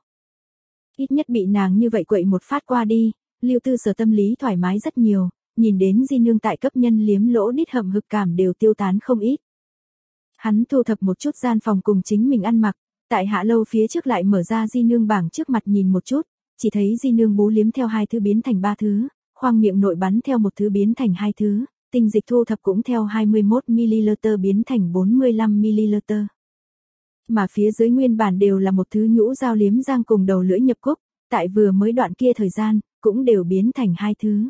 Ít nhất bị nàng như vậy quậy một phát qua đi, Lưu Tư Sở tâm lý thoải mái rất nhiều, nhìn đến Di Nương tại cấp nhân liếm lỗ đít hậm hực cảm đều tiêu tán không ít. Hắn thu thập một chút gian phòng cùng chính mình ăn mặc, tại hạ lâu phía trước lại mở ra Di Nương bảng trước mặt nhìn một chút, chỉ thấy Di Nương bú liếm theo hai thứ biến thành ba thứ, khoang miệng nội bắn theo một thứ biến thành hai thứ, tinh dịch thu thập cũng theo hai mươi mốt mi-li-lít biến thành bốn mươi lăm mi-li-lít. Mà phía dưới nguyên bản đều là một thứ nhũ dao liếm rang cùng đầu lưỡi nhập cúc, tại vừa mới đoạn kia thời gian, cũng đều biến thành hai thứ.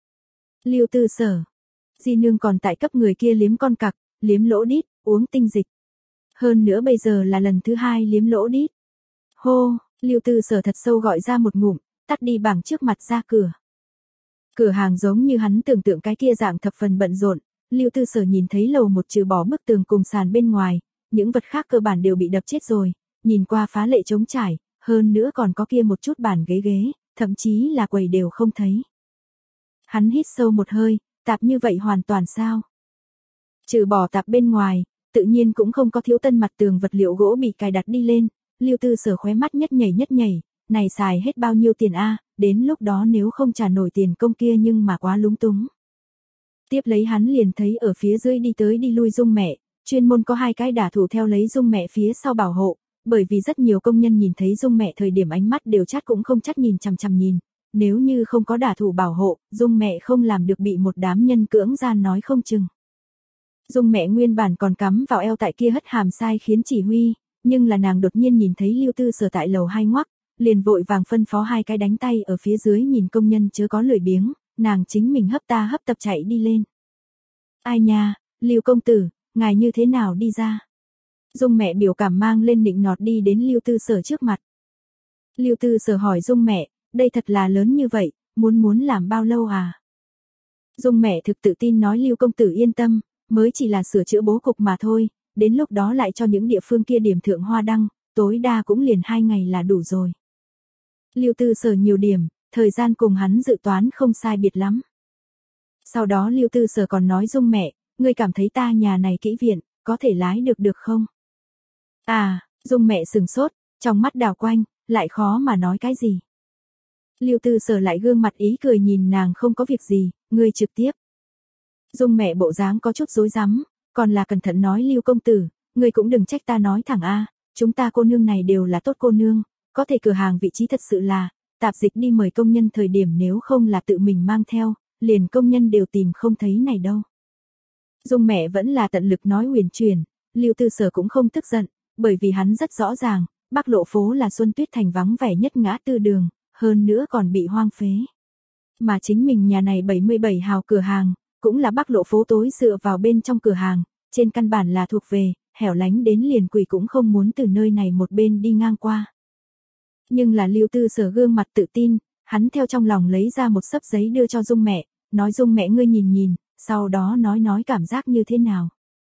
Lưu Tư Sở, Di Nương còn tại cấp người kia liếm con cặc, liếm lỗ đít, uống tinh dịch. Hơn nữa bây giờ là lần thứ hai liếm lỗ đít. Hô, Lưu Tư Sở thật sâu gọi ra một ngụm, tắt đi bảng trước mặt ra cửa. Cửa hàng giống như hắn tưởng tượng cái kia dạng thập phần bận rộn, Lưu Tư Sở nhìn thấy lầu một trừ bỏ bức tường cùng sàn bên ngoài, những vật khác cơ bản đều bị đập chết rồi, nhìn qua phá lệ trống trải, hơn nữa còn có kia một chút bàn ghế ghế, thậm chí là quầy đều không thấy. Hắn hít sâu một hơi, tạp như vậy hoàn toàn sao? Trừ bỏ tạp bên ngoài, tự nhiên cũng không có thiếu tân mặt tường vật liệu gỗ bị cài đặt đi lên, Lưu Tư Sở khóe mắt nhất nhảy nhất nhảy, này xài hết bao nhiêu tiền a, đến lúc đó nếu không trả nổi tiền công kia nhưng mà quá lúng túng. Tiếp lấy hắn liền thấy ở phía dưới đi tới đi lui Dung mẹ, chuyên môn có hai cái đả thủ theo lấy Dung mẹ phía sau bảo hộ, bởi vì rất nhiều công nhân nhìn thấy Dung mẹ thời điểm ánh mắt đều chát cũng không chát nhìn chằm chằm nhìn, nếu như không có đả thủ bảo hộ, Dung mẹ không làm được bị một đám nhân cưỡng gian nói không chừng. Dung mẹ nguyên bản còn cắm vào eo tại kia hất hàm sai khiến chỉ huy, nhưng là nàng đột nhiên nhìn thấy Lưu Tư Sở tại lầu hai ngoắc, liền vội vàng phân phó hai cái đánh tay ở phía dưới nhìn công nhân chớ có lười biếng, nàng chính mình hấp ta hấp tập chạy đi lên. Ai nha, Lưu công tử, ngài như thế nào đi ra? Dung mẹ biểu cảm mang lên nịnh nọt đi đến Lưu Tư Sở trước mặt. Lưu Tư Sở hỏi Dung mẹ, đây thật là lớn như vậy, muốn muốn làm bao lâu à? Dung mẹ thực tự tin nói Lưu công tử yên tâm, mới chỉ là sửa chữa bố cục mà thôi, đến lúc đó lại cho những địa phương kia điểm thượng hoa đăng, tối đa cũng liền hai ngày là đủ rồi. Lưu Tư Sở nhiều điểm, thời gian cùng hắn dự toán không sai biệt lắm. Sau đó Lưu Tư Sở còn nói Dung mẹ, ngươi cảm thấy ta nhà này kỹ viện, có thể lái được được không? À, Dung mẹ sừng sốt, trong mắt đảo quanh, lại khó mà nói cái gì. Lưu Tư Sở lại gương mặt ý cười nhìn nàng không có việc gì, ngươi trực tiếp. Dung mẹ bộ dáng có chút rối rắm, còn là cẩn thận nói Lưu công tử, ngươi cũng đừng trách ta nói thẳng a, chúng ta cô nương này đều là tốt cô nương, có thể cửa hàng vị trí thật sự là, tạp dịch đi mời công nhân thời điểm nếu không là tự mình mang theo, liền công nhân đều tìm không thấy này đâu. Dung mẹ vẫn là tận lực nói huyền truyền, Lưu Tư Sở cũng không tức giận, bởi vì hắn rất rõ ràng, Bắc Lộ phố là Xuân Tuyết thành vắng vẻ nhất ngã tư đường, hơn nữa còn bị hoang phế. Mà chính mình nhà này bảy mươi bảy hào cửa hàng, cũng là Bắc Lộ phố tối dựa vào bên trong cửa hàng, trên căn bản là thuộc về, hẻo lánh đến liền quỷ cũng không muốn từ nơi này một bên đi ngang qua. Nhưng là Lưu Tư Sở gương mặt tự tin, hắn theo trong lòng lấy ra một xấp giấy đưa cho Dung mẹ, nói Dung mẹ ngươi nhìn nhìn, sau đó nói nói cảm giác như thế nào.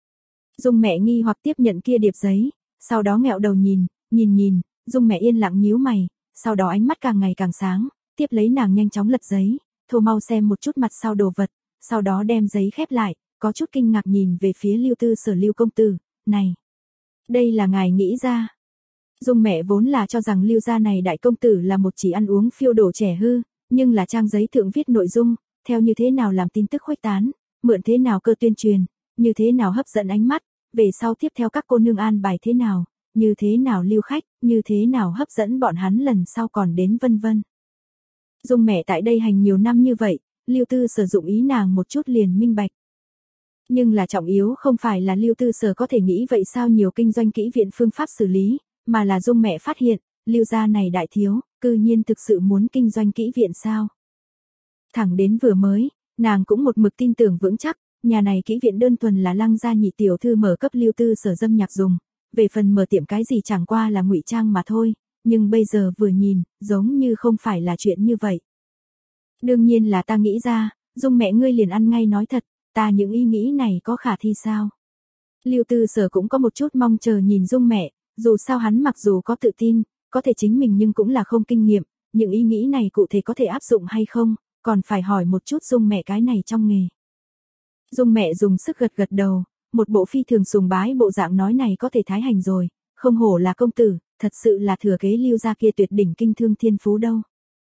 Dung mẹ nghi hoặc tiếp nhận kia điệp giấy, sau đó nghẹo đầu nhìn, nhìn nhìn, Dung mẹ yên lặng nhíu mày, sau đó ánh mắt càng ngày càng sáng, tiếp lấy nàng nhanh chóng lật giấy, thô mau xem một chút mặt sau đồ vật, sau đó đem giấy khép lại, có chút kinh ngạc nhìn về phía Lưu Tư Sở Lưu công tử, này, đây là ngài nghĩ ra. Dung mẹ vốn là cho rằng Lưu gia này đại công tử là một chỉ ăn uống phiêu đổ trẻ hư, nhưng là trang giấy thượng viết nội dung, theo như thế nào làm tin tức khuếch tán, mượn thế nào cơ tuyên truyền, như thế nào hấp dẫn ánh mắt, về sau tiếp theo các cô nương an bài thế nào, như thế nào lưu khách, như thế nào hấp dẫn bọn hắn lần sau còn đến vân vân. Dung mẹ tại đây hành nhiều năm như vậy, Lưu Tư Sở dụng ý nàng một chút liền minh bạch. Nhưng là trọng yếu không phải là Lưu Tư Sở có thể nghĩ vậy sao nhiều kinh doanh kỹ viện phương pháp xử lý, mà là Dung mẹ phát hiện, Lưu gia này đại thiếu, cư nhiên thực sự muốn kinh doanh kỹ viện sao. Thẳng đến vừa mới, nàng cũng một mực tin tưởng vững chắc, nhà này kỹ viện đơn thuần là Lăng gia nhị tiểu thư mở cấp Lưu Tư Sở dâm nhạc dùng, về phần mở tiệm cái gì chẳng qua là ngụy trang mà thôi, nhưng bây giờ vừa nhìn, giống như không phải là chuyện như vậy. Đương nhiên là ta nghĩ ra, Dung mẹ ngươi liền ăn ngay nói thật, ta những ý nghĩ này có khả thi sao? Lưu Tư Sở cũng có một chút mong chờ nhìn Dung mẹ, dù sao hắn mặc dù có tự tin, có thể chính mình nhưng cũng là không kinh nghiệm, những ý nghĩ này cụ thể có thể áp dụng hay không, còn phải hỏi một chút Dung mẹ cái này trong nghề. Dung mẹ dùng sức gật gật đầu, một bộ phi thường sùng bái bộ dạng nói này có thể thái hành rồi, không hổ là công tử, thật sự là thừa kế Lưu gia kia tuyệt đỉnh kinh thương thiên phú đâu.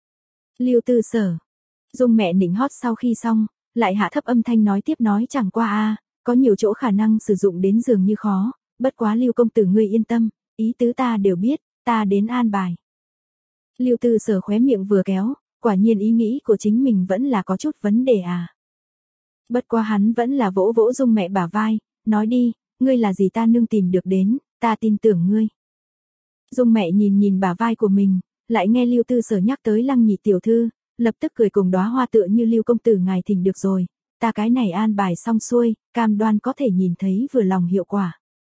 Lưu Tư Sở. Dung mẹ nịnh hót sau khi xong, lại hạ thấp âm thanh nói tiếp nói chẳng qua a, có nhiều chỗ khả năng sử dụng đến dường như khó, bất quá Lưu công tử ngươi yên tâm, ý tứ ta đều biết, ta đến an bài. Lưu Tư Sở khóe miệng vừa kéo, quả nhiên ý nghĩ của chính mình vẫn là có chút vấn đề à. Bất quá hắn vẫn là vỗ vỗ Dung mẹ bả vai, nói đi, ngươi là gì ta nương tìm được đến, ta tin tưởng ngươi. Dung mẹ nhìn nhìn bả vai của mình, lại nghe Lưu Tư Sở nhắc tới Lăng nhị tiểu thư, lập tức cười cùng đóa hoa tựa như Lưu công tử ngài thỉnh được rồi, ta cái này an bài xong xuôi, cam đoan có thể nhìn thấy vừa lòng hiệu quả.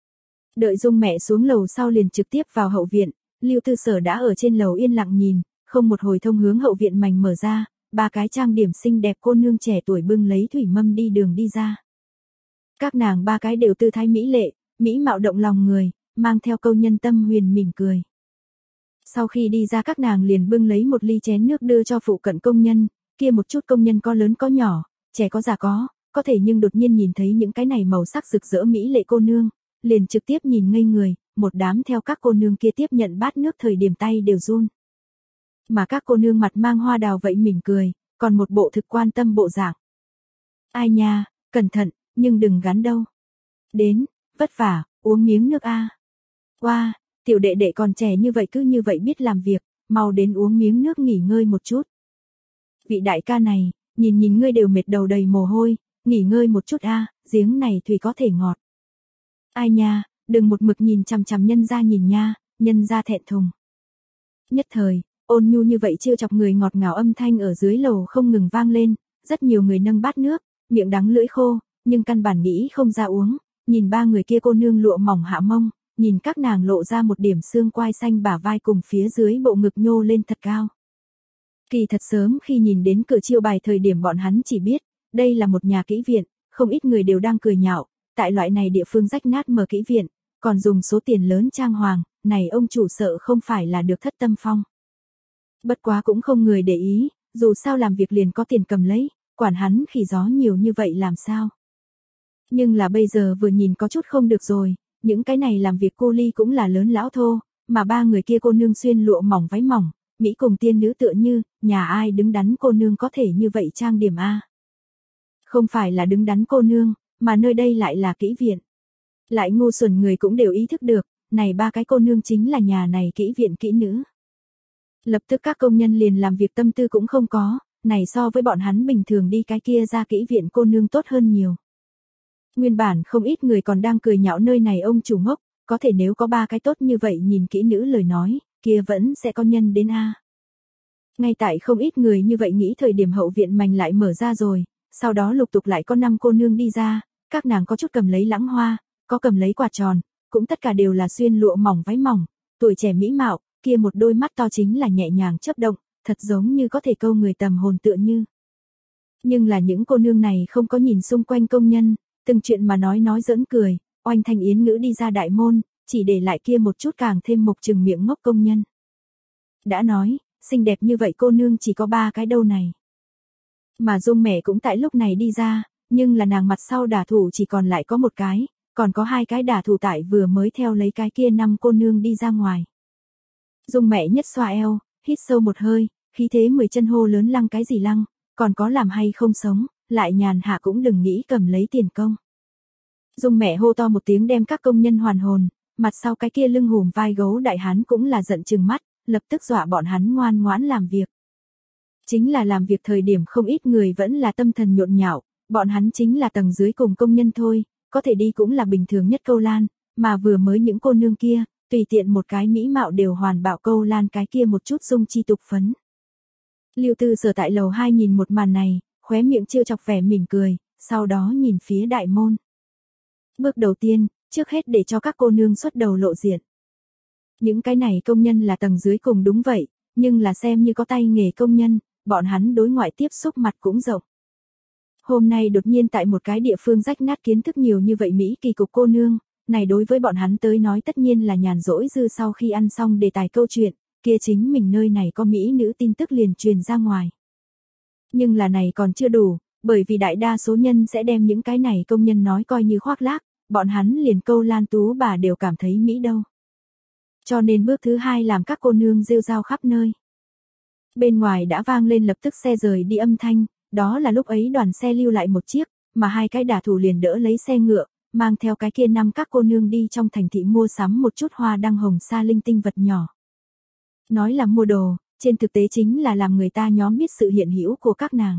Đợi Dung mẹ xuống lầu sau liền trực tiếp vào hậu viện, Lưu Tư Sở đã ở trên lầu yên lặng nhìn, không một hồi thông hướng hậu viện mảnh mở ra, ba cái trang điểm xinh đẹp cô nương trẻ tuổi bưng lấy thủy mâm đi đường đi ra. Các nàng ba cái đều tư thái mỹ lệ, mỹ mạo động lòng người, mang theo câu nhân tâm huyền mỉm cười. Sau khi đi ra các nàng liền bưng lấy một ly chén nước đưa cho phụ cận công nhân, kia một chút công nhân có lớn có nhỏ, trẻ có già có, có thể nhưng đột nhiên nhìn thấy những cái này màu sắc rực rỡ mỹ lệ cô nương, liền trực tiếp nhìn ngây người, một đám theo các cô nương kia tiếp nhận bát nước thời điểm tay đều run. Mà các cô nương mặt mang hoa đào vậy mỉm cười, còn một bộ thực quan tâm bộ dạng. Ai nha, cẩn thận, nhưng đừng gắn đâu. Đến, vất vả, uống miếng nước a. Oa, wow, tiểu đệ đệ còn trẻ như vậy cứ như vậy biết làm việc, mau đến uống miếng nước nghỉ ngơi một chút. Vị đại ca này, nhìn nhìn ngươi đều mệt đầu đầy mồ hôi, nghỉ ngơi một chút a, giếng này thủy có thể ngọt. Ai nha, đừng một mực nhìn chằm chằm nhân ra nhìn nha, nhân ra thẹn thùng. Nhất thời, ôn nhu như vậy trêu chọc người ngọt ngào âm thanh ở dưới lầu không ngừng vang lên, rất nhiều người nâng bát nước, miệng đắng lưỡi khô, nhưng căn bản nghĩ không ra uống, nhìn ba người kia cô nương lụa mỏng hạ mông, nhìn các nàng lộ ra một điểm xương quai xanh bả vai cùng phía dưới bộ ngực nhô lên thật cao. Kỳ thật sớm khi nhìn đến cửa chiêu bài thời điểm bọn hắn chỉ biết, đây là một nhà kỹ viện, không ít người đều đang cười nhạo, tại loại này địa phương rách nát mở kỹ viện, còn dùng số tiền lớn trang hoàng, này ông chủ sợ không phải là được thất tâm phong. Bất quá cũng không người để ý, dù sao làm việc liền có tiền cầm lấy, quản hắn khỉ gió nhiều như vậy làm sao. Nhưng là bây giờ vừa nhìn có chút không được rồi, những cái này làm việc cu ly cũng là lớn lão thô, mà ba người kia cô nương xuyên lụa mỏng váy mỏng, Mỹ cùng tiên nữ tựa như, nhà ai đứng đắn cô nương có thể như vậy trang điểm a. Không phải là đứng đắn cô nương, mà nơi đây lại là kỹ viện. Lại ngu xuẩn người cũng đều ý thức được, này ba cái cô nương chính là nhà này kỹ viện kỹ nữ. Lập tức các công nhân liền làm việc tâm tư cũng không có, này so với bọn hắn bình thường đi cái kia ra kỹ viện cô nương tốt hơn nhiều. Nguyên bản không ít người còn đang cười nhạo nơi này ông chủ ngốc, có thể nếu có ba cái tốt như vậy nhìn kỹ nữ lời nói, kia vẫn sẽ có nhân đến a. Ngay tại không ít người như vậy nghĩ thời điểm hậu viện mành lại mở ra rồi, sau đó lục tục lại có năm cô nương đi ra, các nàng có chút cầm lấy lãng hoa, có cầm lấy quạt tròn, cũng tất cả đều là xuyên lụa mỏng váy mỏng, tuổi trẻ mỹ mạo, kia một đôi mắt to chính là nhẹ nhàng chớp động, thật giống như có thể câu người tầm hồn tựa như. Nhưng là những cô nương này không có nhìn xung quanh công nhân, từng chuyện mà nói nói giỡn cười, oanh thanh yến ngữ đi ra đại môn, chỉ để lại kia một chút càng thêm mộc trừng miệng ngốc công nhân. Đã nói, xinh đẹp như vậy cô nương chỉ có ba cái đâu này. Mà Dung mẹ cũng tại lúc này đi ra, nhưng là nàng mặt sau đả thủ chỉ còn lại có một cái, còn có hai cái đả thủ tại vừa mới theo lấy cái kia năm cô nương đi ra ngoài. Dung mẹ nhất xoa eo, hít sâu một hơi, khí thế mười chân hô lớn lăng cái gì lăng, còn có làm hay không sống, lại nhàn hạ cũng đừng nghĩ cầm lấy tiền công. Dung mẹ hô to một tiếng đem các công nhân hoàn hồn, mặt sau cái kia lưng hùm vai gấu đại hán cũng là giận chừng mắt, lập tức dọa bọn hắn ngoan ngoãn làm việc. Chính là làm việc thời điểm không ít người vẫn là tâm thần nhộn nhạo, bọn hắn chính là tầng dưới cùng công nhân thôi, có thể đi cũng là bình thường nhất câu lan, mà vừa mới những cô nương kia, tùy tiện một cái mỹ mạo đều hoàn bạo câu lan cái kia một chút dung chi tục phấn. Lưu Tư Sở tại lầu hai nhìn một màn này, khóe miệng trêu chọc vẻ mỉm cười, sau đó nhìn phía đại môn. Bước đầu tiên, trước hết để cho các cô nương xuất đầu lộ diện. Những cái này công nhân là tầng dưới cùng đúng vậy, nhưng là xem như có tay nghề công nhân, bọn hắn đối ngoại tiếp xúc mặt cũng rộng. Hôm nay đột nhiên tại một cái địa phương rách nát kiến thức nhiều như vậy Mỹ kỳ cục cô nương, này đối với bọn hắn tới nói tất nhiên là nhàn rỗi dư sau khi ăn xong đề tài câu chuyện, kia chính mình nơi này có Mỹ nữ tin tức liền truyền ra ngoài. Nhưng là này còn chưa đủ, bởi vì đại đa số nhân sẽ đem những cái này công nhân nói coi như khoác lác, bọn hắn liền câu lan tú bà đều cảm thấy Mỹ đâu. Cho nên bước thứ hai làm các cô nương rêu rao khắp nơi. Bên ngoài đã vang lên lập tức xe rời đi âm thanh, đó là lúc ấy đoàn xe lưu lại một chiếc, mà hai cái đả thủ liền đỡ lấy xe ngựa, mang theo cái kia năm các cô nương đi trong thành thị mua sắm một chút hoa đăng hồng sa linh tinh vật nhỏ. Nói là mua đồ, trên thực tế chính là làm người ta nhóm biết sự hiện hữu của các nàng.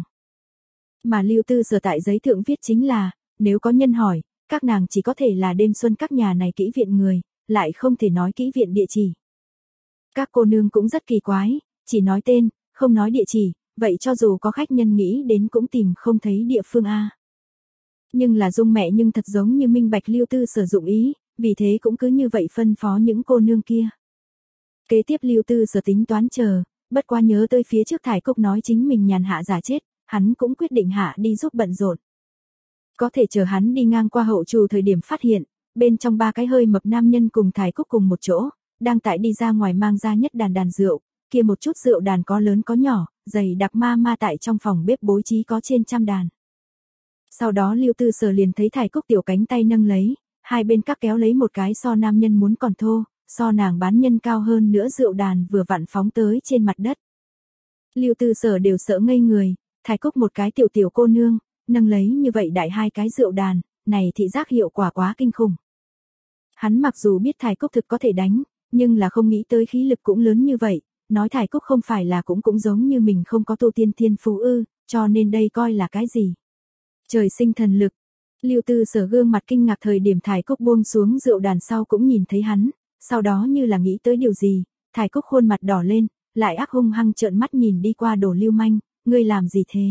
Mà Lưu Tư Sở tại giấy thượng viết chính là, nếu có nhân hỏi, các nàng chỉ có thể là đêm xuân các nhà này kỹ viện người, lại không thể nói kỹ viện địa chỉ. Các cô nương cũng rất kỳ quái, chỉ nói tên, không nói địa chỉ, vậy cho dù có khách nhân nghĩ đến cũng tìm không thấy địa phương a. Nhưng là Dung mẹ nhưng thật giống như minh bạch Lưu Tư Sở dụng ý, vì thế cũng cứ như vậy phân phó những cô nương kia. Kế tiếp Lưu Tư Sở tính toán chờ, bất quá nhớ tới phía trước Thải Cúc nói chính mình nhàn hạ giả chết, hắn cũng quyết định hạ đi giúp bận rộn. Có thể chờ hắn đi ngang qua hậu trù thời điểm phát hiện, bên trong ba cái hơi mập nam nhân cùng Thải Cúc cùng một chỗ, đang tại đi ra ngoài mang ra nhất đàn đàn rượu, kia một chút rượu đàn có lớn có nhỏ, dày đặc ma ma tại trong phòng bếp bố trí có trên trăm đàn. Sau đó Lưu Tư Sở liền thấy Thải Cúc tiểu cánh tay nâng lấy, hai bên các kéo lấy một cái so nam nhân muốn còn thô, so nàng bán nhân cao hơn nữa rượu đàn vừa vặn phóng tới trên mặt đất. Lưu Tư Sở đều sợ ngây người, Thải Cúc một cái tiểu tiểu cô nương, nâng lấy như vậy đại hai cái rượu đàn, này thị giác hiệu quả quá kinh khủng. Hắn mặc dù biết Thải Cúc thực có thể đánh, nhưng là không nghĩ tới khí lực cũng lớn như vậy, nói Thải Cúc không phải là cũng cũng giống như mình không có tu tiên thiên phú ư, cho nên đây coi là cái gì. Trời sinh thần lực. Lưu Tư Sở gương mặt kinh ngạc thời điểm Thải Cúc buông xuống rượu đàn sau cũng nhìn thấy hắn, sau đó như là nghĩ tới điều gì, Thải Cúc khuôn mặt đỏ lên, lại ác hung hăng trợn mắt nhìn đi qua Đồ Lưu Manh, ngươi làm gì thế?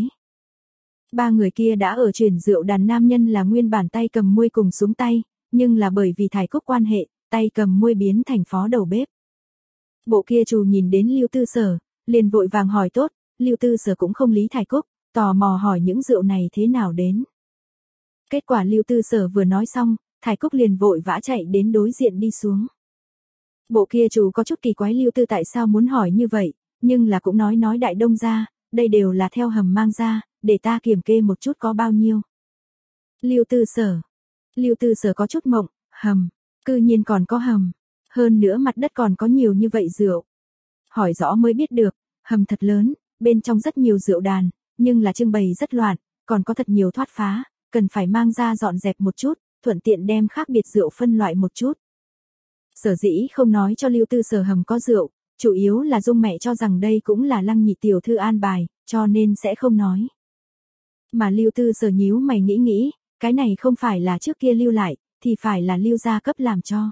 Ba người kia đã ở chuyển rượu đàn nam nhân là nguyên bản tay cầm muôi cùng xuống tay, nhưng là bởi vì Thải Cúc quan hệ, tay cầm muôi biến thành phó đầu bếp. Bộ kia chủ nhìn đến Lưu Tư Sở, liền vội vàng hỏi tốt, Lưu Tư Sở cũng không lý Thải Cúc, tò mò hỏi những rượu này thế nào đến. Kết quả Lưu Tư Sở vừa nói xong, Thải Cúc liền vội vã chạy đến đối diện đi xuống. Bộ kia chủ có chút kỳ quái Lưu Tư tại sao muốn hỏi như vậy, nhưng là cũng nói nói đại đông ra, đây đều là theo hầm mang ra, để ta kiểm kê một chút có bao nhiêu. Lưu Tư Sở. Lưu Tư Sở có chút mộng, hầm, Cư nhiên còn có hầm, hơn nữa mặt đất còn có nhiều như vậy rượu. Hỏi rõ mới biết được, hầm thật lớn, bên trong rất nhiều rượu đàn, nhưng là trưng bày rất loạn, còn có thật nhiều thoát phá, cần phải mang ra dọn dẹp một chút, thuận tiện đem khác biệt rượu phân loại một chút. Sở dĩ không nói cho Lưu Tư Sở hầm có rượu, chủ yếu là Dung mẹ cho rằng đây cũng là Lăng nhị tiểu thư an bài, cho nên sẽ không nói. Mà Lưu Tư Sở nhíu mày nghĩ nghĩ, cái này không phải là trước kia lưu lại, thì phải là Lưu gia cấp làm cho.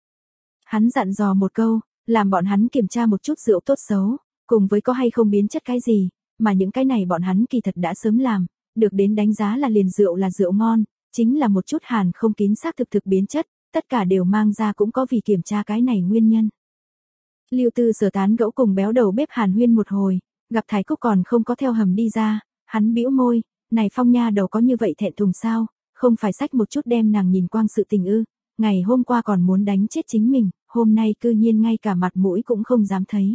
Hắn dặn dò một câu, làm bọn hắn kiểm tra một chút rượu tốt xấu, cùng với có hay không biến chất cái gì, mà những cái này bọn hắn kỳ thật đã sớm làm, được đến đánh giá là liền rượu là rượu ngon, chính là một chút hàn không kín xác thực thực biến chất, tất cả đều mang ra cũng có vì kiểm tra cái này nguyên nhân. Lưu Tư Sở tán gẫu cùng béo đầu bếp Hàn Huyên một hồi, gặp Thái Cúc còn không có theo hầm đi ra, hắn bĩu môi, này Phong nha đầu có như vậy thẹn thùng sao, không phải xách một chút đem nàng nhìn quang sự tình ư, ngày hôm qua còn muốn đánh chết chính mình, hôm nay cư nhiên ngay cả mặt mũi cũng không dám thấy.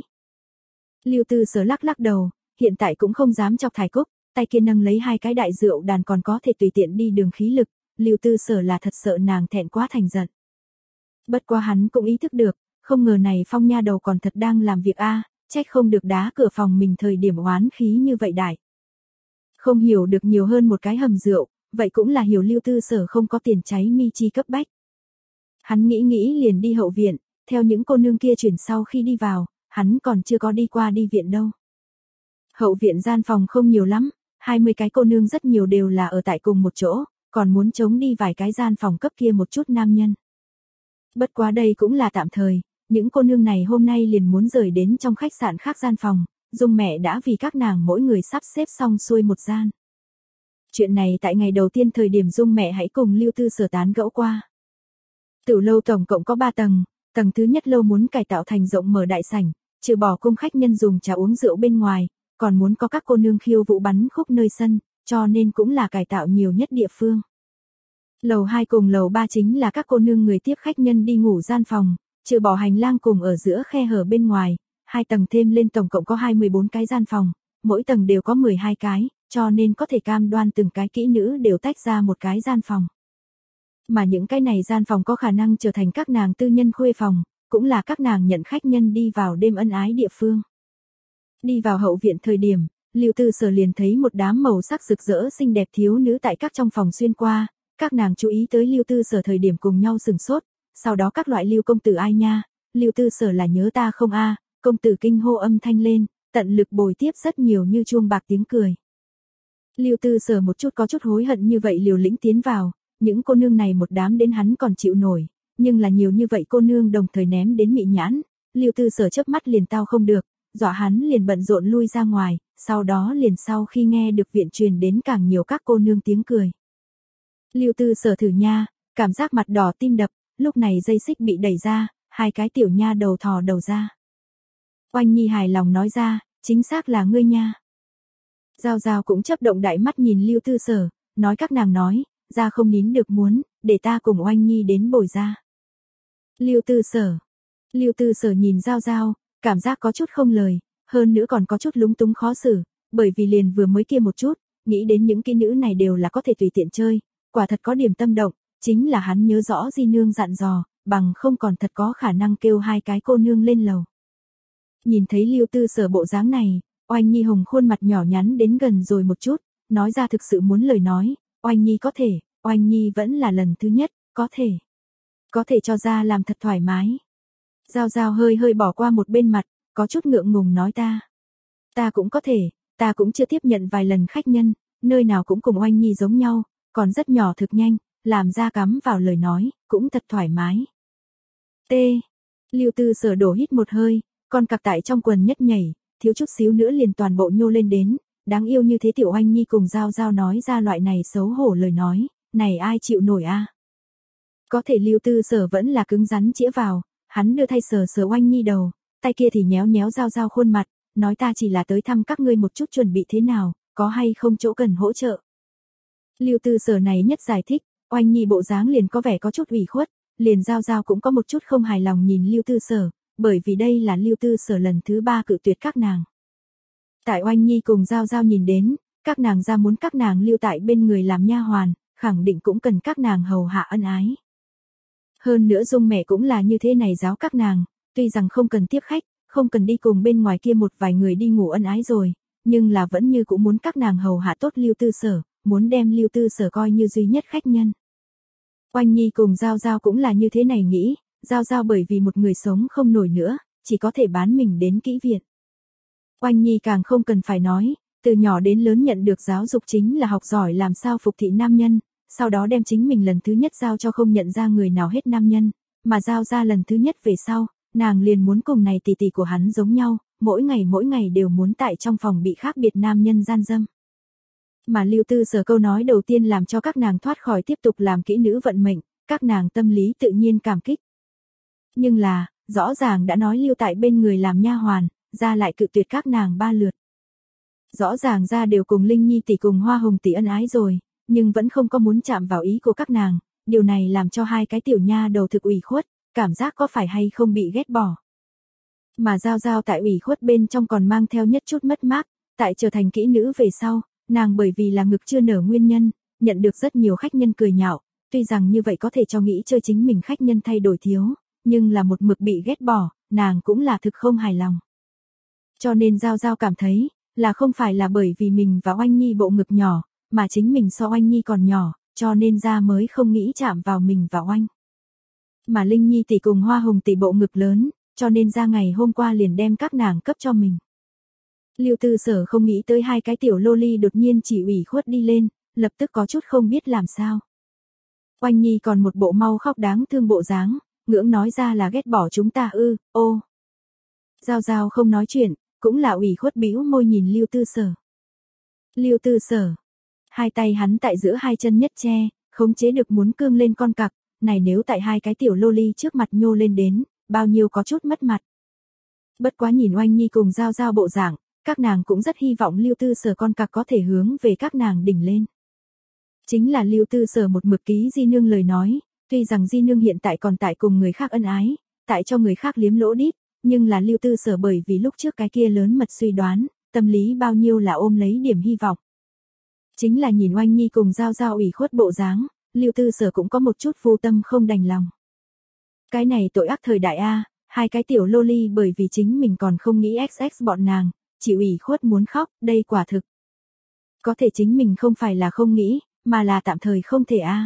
Lưu Tư Sở lắc lắc đầu, hiện tại cũng không dám chọc Thái Cúc, tay kia nâng lấy hai cái đại rượu đàn còn có thể tùy tiện đi đường khí lực, Lưu Tư Sở là thật sợ nàng thẹn quá thành giận. Bất quá hắn cũng ý thức được, không ngờ này Phong nha đầu còn thật đang làm việc a, trách không được đá cửa phòng mình thời điểm oán khí như vậy đại. Không hiểu được nhiều hơn một cái hầm rượu, vậy cũng là hiểu Lưu Tư Sở không có tiền cháy mi chi cấp bách. Hắn nghĩ nghĩ liền đi hậu viện, theo những cô nương kia chuyển sau khi đi vào, hắn còn chưa có đi qua đi viện đâu. Hậu viện gian phòng không nhiều lắm, hai mươi cái cô nương rất nhiều đều là ở tại cùng một chỗ, còn muốn chống đi vài cái gian phòng cấp kia một chút nam nhân. Bất quá đây cũng là tạm thời, những cô nương này hôm nay liền muốn rời đến trong khách sạn khác gian phòng, Dung mẹ đã vì các nàng mỗi người sắp xếp xong xuôi một gian. Chuyện này tại ngày đầu tiên thời điểm Dung mẹ hãy cùng Lưu Tư Sở tán gẫu qua. Tiểu lâu tổng cộng có ba tầng, tầng thứ nhất lâu muốn cải tạo thành rộng mở đại sảnh, trừ bỏ cung khách nhân dùng trà uống rượu bên ngoài, còn muốn có các cô nương khiêu vũ bắn khúc nơi sân, cho nên cũng là cải tạo nhiều nhất địa phương. Lầu hai cùng lầu ba chính là các cô nương người tiếp khách nhân đi ngủ gian phòng, trừ bỏ hành lang cùng ở giữa khe hở bên ngoài, hai tầng thêm lên tổng cộng có hai mươi bốn cái gian phòng, mỗi tầng đều có mười hai cái, cho nên có thể cam đoan từng cái kỹ nữ đều tách ra một cái gian phòng. Mà những cái này gian phòng có khả năng trở thành các nàng tư nhân khuê phòng, cũng là các nàng nhận khách nhân đi vào đêm ân ái địa phương. Đi vào hậu viện thời điểm, Lưu Tư Sở liền thấy một đám màu sắc rực rỡ xinh đẹp thiếu nữ tại các trong phòng xuyên qua, các nàng chú ý tới Lưu Tư Sở thời điểm cùng nhau sừng sốt, sau đó các loại Lưu công tử ai nha, Lưu Tư Sở là nhớ ta không a, công tử kinh hô âm thanh lên, tận lực bồi tiếp rất nhiều như chuông bạc tiếng cười. Lưu Tư Sở một chút có chút hối hận như vậy liều lĩnh tiến vào, những cô nương này một đám đến hắn còn chịu nổi, nhưng là nhiều như vậy cô nương đồng thời ném đến mị nhãn, Lưu Tư Sở chớp mắt liền tao không được, dọa hắn liền bận rộn lui ra ngoài, sau đó liền sau khi nghe được viện truyền đến càng nhiều các cô nương tiếng cười. Lưu Tư Sở thử nha, cảm giác mặt đỏ tim đập, lúc này dây xích bị đẩy ra, hai cái tiểu nha đầu thò đầu ra. Oanh Nhi hài lòng nói ra, chính xác là ngươi nha. Giao Giao cũng chớp động đại mắt nhìn Lưu Tư Sở, nói các nàng nói, ra không nín được muốn, để ta cùng Oanh Nhi đến bồi ra. Lưu Tư Sở. Lưu Tư Sở nhìn Giao Giao, cảm giác có chút không lời, hơn nữa còn có chút lúng túng khó xử, bởi vì liền vừa mới kia một chút, nghĩ đến những kỹ nữ này đều là có thể tùy tiện chơi, quả thật có điểm tâm động, chính là hắn nhớ rõ Di nương dặn dò, bằng không còn thật có khả năng kêu hai cái cô nương lên lầu. Nhìn thấy Lưu Tư Sở bộ dáng này, Oanh Nhi hồng khuôn mặt nhỏ nhắn đến gần rồi một chút, nói ra thực sự muốn lời nói, Oanh Nhi có thể, Oanh Nhi vẫn là lần thứ nhất, có thể. Có thể cho ra làm thật thoải mái. Giao Giao hơi hơi bỏ qua một bên mặt, có chút ngượng ngùng nói ta. Ta cũng có thể, ta cũng chưa tiếp nhận vài lần khách nhân, nơi nào cũng cùng Oanh Nhi giống nhau, còn rất nhỏ thực nhanh, làm ra cắm vào lời nói, cũng thật thoải mái. T. Lưu Tư Sở đổ hít một hơi, con cặc tại trong quần nhất nhảy, thiếu chút xíu nữa liền toàn bộ nhô lên đến, đáng yêu như thế tiểu Oanh Nhi cùng Giao Giao nói ra loại này xấu hổ lời nói, này ai chịu nổi a? Có thể Lưu Tư Sở vẫn là cứng rắn chĩa vào, hắn đưa thay sờ sờ Oanh Nhi đầu, tay kia thì nhéo nhéo Giao Giao khuôn mặt, nói ta chỉ là tới thăm các ngươi một chút chuẩn bị thế nào, có hay không chỗ cần hỗ trợ. Lưu Tư Sở này nhất giải thích, Oanh Nhi bộ dáng liền có vẻ có chút ủy khuất, liền Giao Giao cũng có một chút không hài lòng nhìn Lưu Tư Sở, bởi vì đây là Lưu Tư Sở lần thứ ba cự tuyệt các nàng. Tại Oanh Nhi cùng Giao Giao nhìn đến, các nàng ra muốn các nàng lưu tại bên người làm nha hoàn, khẳng định cũng cần các nàng hầu hạ ân ái. Hơn nữa Dung mẹ cũng là như thế này giáo các nàng, tuy rằng không cần tiếp khách, không cần đi cùng bên ngoài kia một vài người đi ngủ ân ái rồi, nhưng là vẫn như cũng muốn các nàng hầu hạ tốt Lưu Tư Sở, muốn đem Lưu Tư Sở coi như duy nhất khách nhân. Oanh Nhi cùng Giao Giao cũng là như thế này nghĩ, Giao Giao bởi vì một người sống không nổi nữa, chỉ có thể bán mình đến kỹ viện. Oanh Nhi càng không cần phải nói, từ nhỏ đến lớn nhận được giáo dục chính là học giỏi làm sao phục thị nam nhân, sau đó đem chính mình lần thứ nhất giao cho không nhận ra người nào hết nam nhân, mà giao ra lần thứ nhất về sau, nàng liền muốn cùng này tỷ tỷ của hắn giống nhau, mỗi ngày mỗi ngày đều muốn tại trong phòng bị khác biệt nam nhân gian dâm. Mà Lưu Tư Sở câu nói đầu tiên làm cho các nàng thoát khỏi tiếp tục làm kỹ nữ vận mệnh, các nàng tâm lý tự nhiên cảm kích. Nhưng là, rõ ràng đã nói lưu tại bên người làm nha hoàn, ra lại cự tuyệt các nàng ba lượt. Rõ ràng ra đều cùng Linh Nhi tỷ cùng Hoa Hồng tỷ ân ái rồi, nhưng vẫn không có muốn chạm vào ý của các nàng, điều này làm cho hai cái tiểu nha đầu thực ủy khuất, cảm giác có phải hay không bị ghét bỏ. Mà Giao Giao tại ủy khuất bên trong còn mang theo nhất chút mất mát, tại trở thành kỹ nữ về sau, nàng bởi vì là ngực chưa nở nguyên nhân, nhận được rất nhiều khách nhân cười nhạo, tuy rằng như vậy có thể cho nghĩ chơi chính mình khách nhân thay đổi thiếu, nhưng là một mực bị ghét bỏ, nàng cũng là thực không hài lòng. Cho nên Giao Giao cảm thấy, là không phải là bởi vì mình và Oanh Nhi bộ ngực nhỏ, mà chính mình so Oanh Nhi còn nhỏ, cho nên ra mới không nghĩ chạm vào mình và Oanh. Mà Linh Nhi tỷ cùng Hoa Hồng tỷ bộ ngực lớn, cho nên ra ngày hôm qua liền đem các nàng cấp cho mình. Lưu Tư Sở không nghĩ tới hai cái tiểu lô ly đột nhiên chỉ ủy khuất đi lên, lập tức có chút không biết làm sao. Oanh Nhi còn một bộ mau khóc đáng thương bộ dáng, ngưỡng nói ra là ghét bỏ chúng ta ư, ô. Giao Giao không nói chuyện, cũng là ủy khuất bĩu môi nhìn Lưu Tư Sở. Lưu Tư Sở, hai tay hắn tại giữa hai chân nhất che, khống chế được muốn cương lên con cặc, này nếu tại hai cái tiểu lô ly trước mặt nhô lên đến, bao nhiêu có chút mất mặt. Bất quá nhìn Oanh Nhi cùng Giao Giao bộ dạng, các nàng cũng rất hy vọng Lưu Tư Sở con cặc có thể hướng về các nàng đỉnh lên. Chính là Lưu Tư Sở một mực ký Di Nương lời nói, tuy rằng Di Nương hiện tại còn tại cùng người khác ân ái, tại cho người khác liếm lỗ đít, nhưng là Lưu Tư Sở bởi vì lúc trước cái kia lớn mật suy đoán, tâm lý bao nhiêu là ôm lấy điểm hy vọng. Chính là nhìn Oanh Nhi cùng Giao Giao ủy khuất bộ dáng, Lưu Tư Sở cũng có một chút vô tâm không đành lòng. Cái này tội ác thời đại A, hai cái tiểu lô ly bởi vì chính mình còn không nghĩ ích ích bọn nàng, chỉ ủy khuất muốn khóc, đây quả thực. Có thể chính mình không phải là không nghĩ, mà là tạm thời không thể A.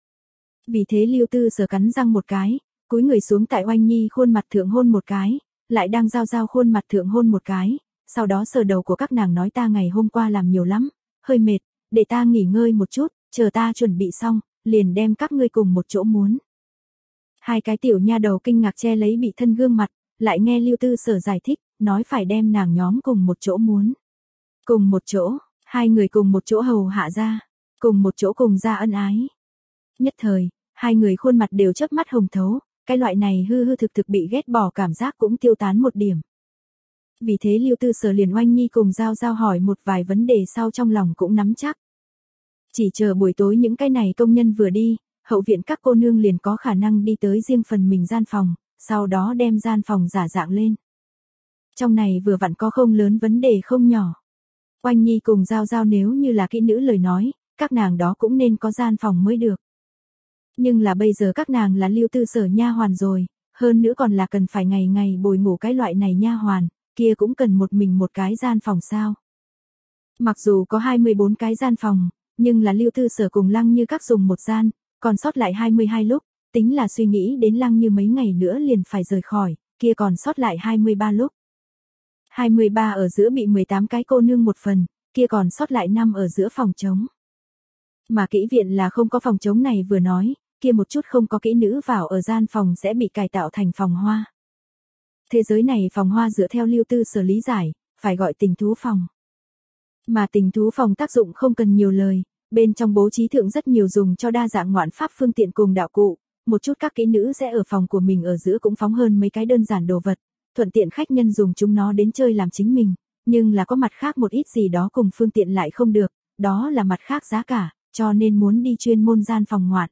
Vì thế Lưu Tư Sở cắn răng một cái, cúi người xuống tại Oanh Nhi khuôn mặt thượng hôn một cái, lại đang Giao Giao khuôn mặt thượng hôn một cái, sau đó sờ đầu của các nàng nói ta ngày hôm qua làm nhiều lắm, hơi mệt, để ta nghỉ ngơi một chút, chờ ta chuẩn bị xong, liền đem các ngươi cùng một chỗ muốn. Hai cái tiểu nha đầu kinh ngạc che lấy bị thân gương mặt, lại nghe Lưu Tư Sở giải thích, nói phải đem nàng nhóm cùng một chỗ muốn. Cùng một chỗ, hai người cùng một chỗ hầu hạ ra, cùng một chỗ cùng ra ân ái. Nhất thời, hai người khuôn mặt đều chớp mắt hồng thấu, cái loại này hư hư thực thực bị ghét bỏ cảm giác cũng tiêu tán một điểm. Vì thế Lưu Tư Sở liền Oanh Nhi cùng Giao Giao hỏi một vài vấn đề sau trong lòng cũng nắm chắc. Chỉ chờ buổi tối những cái này công nhân vừa đi, hậu viện các cô nương liền có khả năng đi tới riêng phần mình gian phòng, sau đó đem gian phòng giả dạng lên. Trong này vừa vặn có không lớn vấn đề không nhỏ. Oanh Nhi cùng Giao Giao nếu như là kỹ nữ lời nói, các nàng đó cũng nên có gian phòng mới được. Nhưng là bây giờ các nàng là Lưu Tư Sở nha hoàn rồi, hơn nữa còn là cần phải ngày ngày bồi ngủ cái loại này nha hoàn, kia cũng cần một mình một cái gian phòng sao. Mặc dù có hai mươi bốn cái gian phòng, nhưng là Lưu Tư Sở cùng Lăng Như các dùng một gian, còn sót lại hai mươi hai lúc, tính là suy nghĩ đến Lăng Như mấy ngày nữa liền phải rời khỏi, kia còn sót lại hai mươi ba lúc. hai mươi ba ở giữa bị mười tám cái cô nương một phần, kia còn sót lại năm ở giữa phòng trống. Mà kỹ viện là không có phòng trống này vừa nói, kia một chút không có kỹ nữ vào ở gian phòng sẽ bị cải tạo thành phòng hoa. Thế giới này phòng hoa dựa theo Lưu Tư Sở lý giải, phải gọi tình thú phòng. Mà tình thú phòng tác dụng không cần nhiều lời, bên trong bố trí thượng rất nhiều dùng cho đa dạng ngoạn pháp phương tiện cùng đạo cụ, một chút các kỹ nữ sẽ ở phòng của mình ở giữa cũng phóng hơn mấy cái đơn giản đồ vật, thuận tiện khách nhân dùng chúng nó đến chơi làm chính mình, nhưng là có mặt khác một ít gì đó cùng phương tiện lại không được, đó là mặt khác giá cả, cho nên muốn đi chuyên môn gian phòng ngoạn.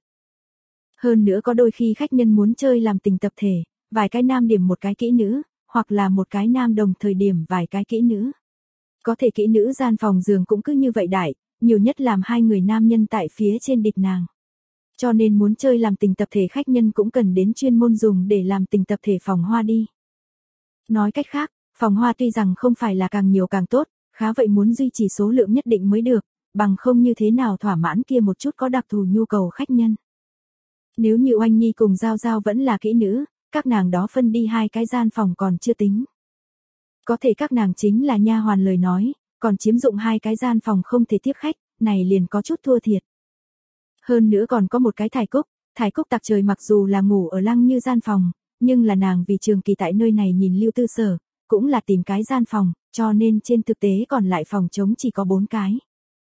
Hơn nữa có đôi khi khách nhân muốn chơi làm tình tập thể, vài cái nam điểm một cái kỹ nữ, hoặc là một cái nam đồng thời điểm vài cái kỹ nữ. Có thể kỹ nữ gian phòng giường cũng cứ như vậy đại, nhiều nhất làm hai người nam nhân tại phía trên địch nàng. Cho nên muốn chơi làm tình tập thể khách nhân cũng cần đến chuyên môn dùng để làm tình tập thể phòng hoa đi. Nói cách khác, phòng hoa tuy rằng không phải là càng nhiều càng tốt, khá vậy muốn duy trì số lượng nhất định mới được, bằng không như thế nào thỏa mãn kia một chút có đặc thù nhu cầu khách nhân. Nếu như Oanh Nhi cùng Giao Giao vẫn là kỹ nữ, các nàng đó phân đi hai cái gian phòng còn chưa tính. Có thể các nàng chính là nha hoàn lời nói, còn chiếm dụng hai cái gian phòng không thể tiếp khách, này liền có chút thua thiệt. Hơn nữa còn có một cái Thải Cúc, Thải Cúc tặc trời mặc dù là ngủ ở Lăng Như gian phòng, nhưng là nàng vì trường kỳ tại nơi này nhìn Lưu Tư Sở, cũng là tìm cái gian phòng, cho nên trên thực tế còn lại phòng trống chỉ có bốn cái.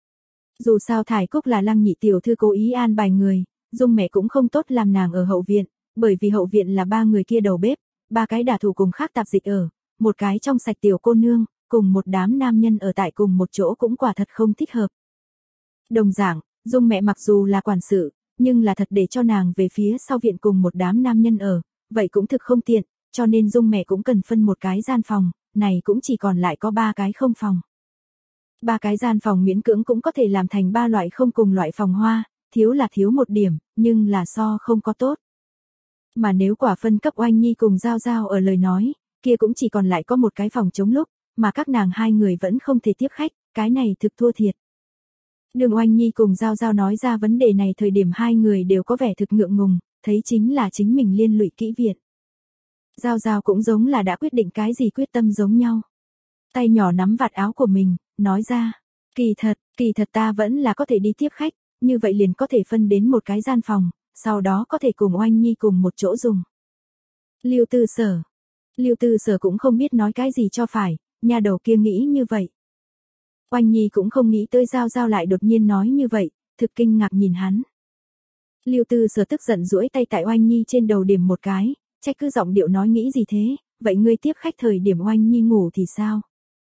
Dù sao Thải Cúc là Lăng nhị tiểu thư cố ý an bài người, Dung mẹ cũng không tốt làm nàng ở hậu viện, bởi vì hậu viện là ba người kia đầu bếp, ba cái đả thủ cùng khác tạp dịch ở, một cái trong sạch tiểu cô nương, cùng một đám nam nhân ở tại cùng một chỗ cũng quả thật không thích hợp. Đồng dạng, Dung mẹ mặc dù là quản sự, nhưng là thật để cho nàng về phía sau viện cùng một đám nam nhân ở, vậy cũng thực không tiện, cho nên Dung mẹ cũng cần phân một cái gian phòng, này cũng chỉ còn lại có ba cái không phòng. Ba cái gian phòng miễn cưỡng cũng có thể làm thành ba loại không cùng loại phòng hoa, thiếu là thiếu một điểm, nhưng là so không có tốt. Mà nếu quả phân cấp Oanh Nhi cùng Giao Giao ở lời nói, kia cũng chỉ còn lại có một cái phòng trống lúc, mà các nàng hai người vẫn không thể tiếp khách, cái này thực thua thiệt. Đường Oanh Nhi cùng Giao Giao nói ra vấn đề này thời điểm hai người đều có vẻ thực ngượng ngùng, thấy chính là chính mình liên lụy kỹ viện. Giao Giao cũng giống là đã quyết định cái gì quyết tâm giống nhau. Tay nhỏ nắm vạt áo của mình, nói ra, kỳ thật, kỳ thật ta vẫn là có thể đi tiếp khách, như vậy liền có thể phân đến một cái gian phòng, sau đó có thể cùng Oanh Nhi cùng một chỗ dùng. Lưu Tư Sở. Lưu Tư Sở cũng không biết nói cái gì cho phải, nhà đầu kia nghĩ như vậy. Oanh Nhi cũng không nghĩ tới Giao Giao lại đột nhiên nói như vậy, thực kinh ngạc nhìn hắn. Lưu Tư Sở tức giận duỗi tay tại Oanh Nhi trên đầu điểm một cái, trách cứ giọng điệu nói nghĩ gì thế, vậy ngươi tiếp khách thời điểm Oanh Nhi ngủ thì sao?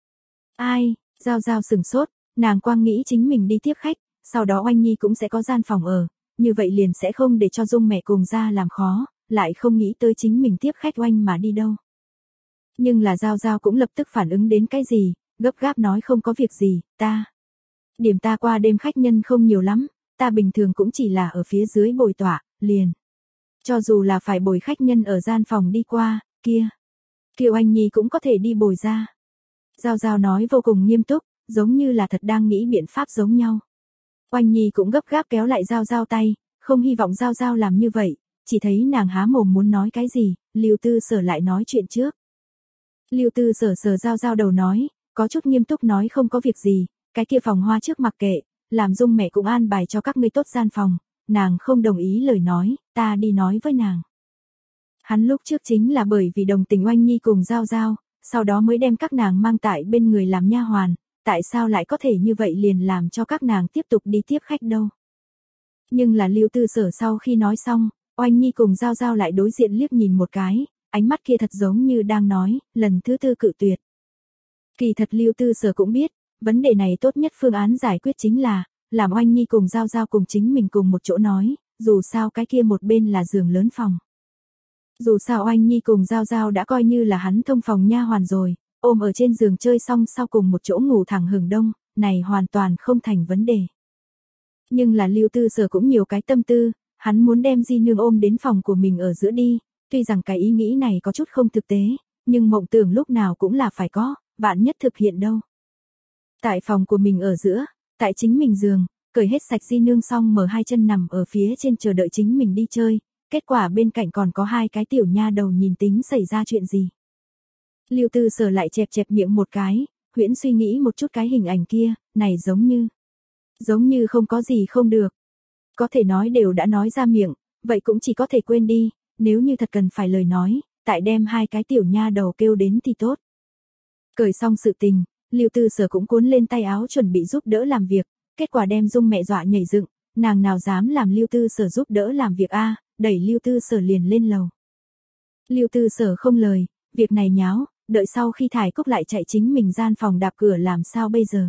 Ai, Giao Giao sừng sốt, nàng quang nghĩ chính mình đi tiếp khách, sau đó Oanh Nhi cũng sẽ có gian phòng ở, như vậy liền sẽ không để cho Dung mẹ cùng ra làm khó, lại không nghĩ tới chính mình tiếp khách Oanh mà đi đâu. Nhưng là Giao Giao cũng lập tức phản ứng đến cái gì, gấp gáp nói không có việc gì, ta. Điểm ta qua đêm khách nhân không nhiều lắm, ta bình thường cũng chỉ là ở phía dưới bồi tọa, liền. Cho dù là phải bồi khách nhân ở gian phòng đi qua, kia. Kiều Oanh Nhi cũng có thể đi bồi ra. Giao Giao nói vô cùng nghiêm túc, giống như là thật đang nghĩ biện pháp giống nhau. Oanh Nhi cũng gấp gáp kéo lại Giao Giao tay, không hy vọng Giao Giao làm như vậy, chỉ thấy nàng há mồm muốn nói cái gì, Lưu Tư Sở lại nói chuyện trước. Lưu Tư Sở sờ Giao Giao đầu nói, có chút nghiêm túc nói không có việc gì, cái kia phòng hoa trước mặc kệ, làm Dung mẹ cũng an bài cho các ngươi tốt gian phòng, nàng không đồng ý lời nói, ta đi nói với nàng. Hắn lúc trước chính là bởi vì đồng tình Oanh Nhi cùng Giao Giao, sau đó mới đem các nàng mang tại bên người làm nha hoàn, tại sao lại có thể như vậy liền làm cho các nàng tiếp tục đi tiếp khách đâu. Nhưng là Lưu Tư Sở sau khi nói xong, Oanh Nhi cùng Giao Giao lại đối diện liếc nhìn một cái, ánh mắt kia thật giống như đang nói, lần thứ tư cự tuyệt. Kỳ thật Lưu Tư Sở cũng biết, vấn đề này tốt nhất phương án giải quyết chính là, làm Oanh Nhi cùng Giao Giao cùng chính mình cùng một chỗ nói, dù sao cái kia một bên là giường lớn phòng. Dù sao Oanh Nhi cùng Giao Giao đã coi như là hắn thông phòng nha hoàn rồi, ôm ở trên giường chơi xong sau cùng một chỗ ngủ thẳng hừng đông, này hoàn toàn không thành vấn đề. Nhưng là Lưu Tư Sở cũng nhiều cái tâm tư, hắn muốn đem Di Nương ôm đến phòng của mình ở giữa đi, tuy rằng cái ý nghĩ này có chút không thực tế, nhưng mộng tưởng lúc nào cũng là phải có, vạn nhất thực hiện đâu. Tại phòng của mình ở giữa, tại chính mình giường, cởi hết sạch Di Nương xong mở hai chân nằm ở phía trên chờ đợi chính mình đi chơi, kết quả bên cạnh còn có hai cái tiểu nha đầu nhìn tính xảy ra chuyện gì. Lưu Tư Sở lại chẹp chẹp miệng một cái, huyễn suy nghĩ một chút cái hình ảnh kia, này giống như, giống như không có gì không được. Có thể nói đều đã nói ra miệng, vậy cũng chỉ có thể quên đi, nếu như thật cần phải lời nói, tại đem hai cái tiểu nha đầu kêu đến thì tốt. Cởi xong sự tình, Lưu Tư Sở cũng cuốn lên tay áo chuẩn bị giúp đỡ làm việc, kết quả đem Dung mẹ dọa nhảy dựng, nàng nào dám làm Lưu Tư Sở giúp đỡ làm việc a, đẩy Lưu Tư Sở liền lên lầu. Lưu Tư Sở không lời, việc này nháo, đợi sau khi Thải Cúc lại chạy chính mình gian phòng đạp cửa làm sao bây giờ.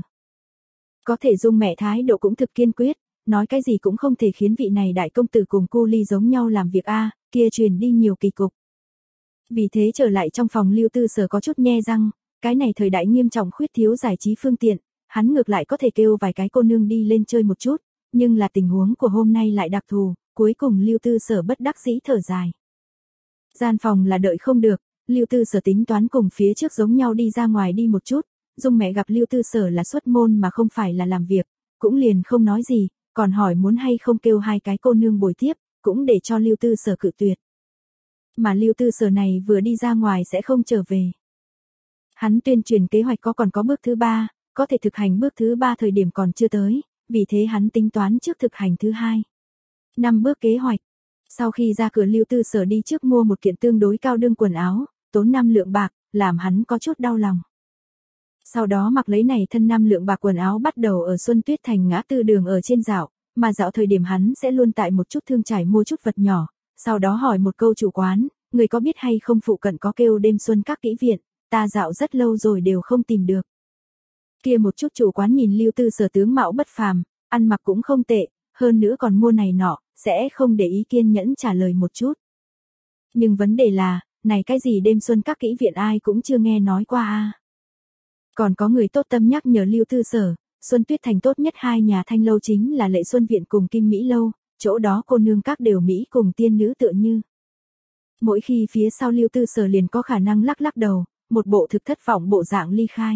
Có thể Dung mẹ thái độ cũng thực kiên quyết, nói cái gì cũng không thể khiến vị này đại công tử cùng cô Ly giống nhau làm việc a, kia truyền đi nhiều kỳ cục. Vì thế trở lại trong phòng Lưu Tư Sở có chút nhe răng, cái này thời đại nghiêm trọng khuyết thiếu giải trí phương tiện, hắn ngược lại có thể kêu vài cái cô nương đi lên chơi một chút, nhưng là tình huống của hôm nay lại đặc thù, cuối cùng Lưu Tư Sở bất đắc dĩ thở dài. Gian phòng là đợi không được, Lưu Tư Sở tính toán cùng phía trước giống nhau đi ra ngoài đi một chút, Dung mẹ gặp Lưu Tư Sở là xuất môn mà không phải là làm việc, cũng liền không nói gì, còn hỏi muốn hay không kêu hai cái cô nương bồi tiếp, cũng để cho Lưu Tư Sở cự tuyệt. Mà Lưu Tư Sở này vừa đi ra ngoài sẽ không trở về. Hắn tuyên truyền kế hoạch có còn có bước thứ ba, có thể thực hành bước thứ ba thời điểm còn chưa tới, vì thế hắn tính toán trước thực hành thứ hai. Năm bước kế hoạch. Sau khi ra cửa Lưu Tư Sở đi trước mua một kiện tương đối cao đương quần áo, tốn năm lượng bạc, làm hắn có chút đau lòng. Sau đó mặc lấy này thân năm lượng bạc quần áo bắt đầu ở Xuân Tuyết Thành ngã tư đường ở trên dạo, mà dạo thời điểm hắn sẽ luôn tại một chút thương trải mua chút vật nhỏ, sau đó hỏi một câu chủ quán, người có biết hay không phụ cận có kêu đêm xuân các kỹ viện, ta dạo rất lâu rồi đều không tìm được. Kia một chút chủ quán nhìn Lưu Tư Sở tướng mạo bất phàm, ăn mặc cũng không tệ, hơn nữa còn mua này nọ, sẽ không để ý kiên nhẫn trả lời một chút. Nhưng vấn đề là, này cái gì đêm xuân các kỹ viện ai cũng chưa nghe nói qua a. Còn có người tốt tâm nhắc nhở Lưu Tư Sở, Xuân Tuyết Thành tốt nhất hai nhà thanh lâu chính là Lệ Xuân Viện cùng Kim Mỹ Lâu, chỗ đó cô nương các đều Mỹ cùng tiên nữ tựa như. Mỗi khi phía sau Lưu Tư Sở liền có khả năng lắc lắc đầu, một bộ thực thất vọng bộ dạng ly khai.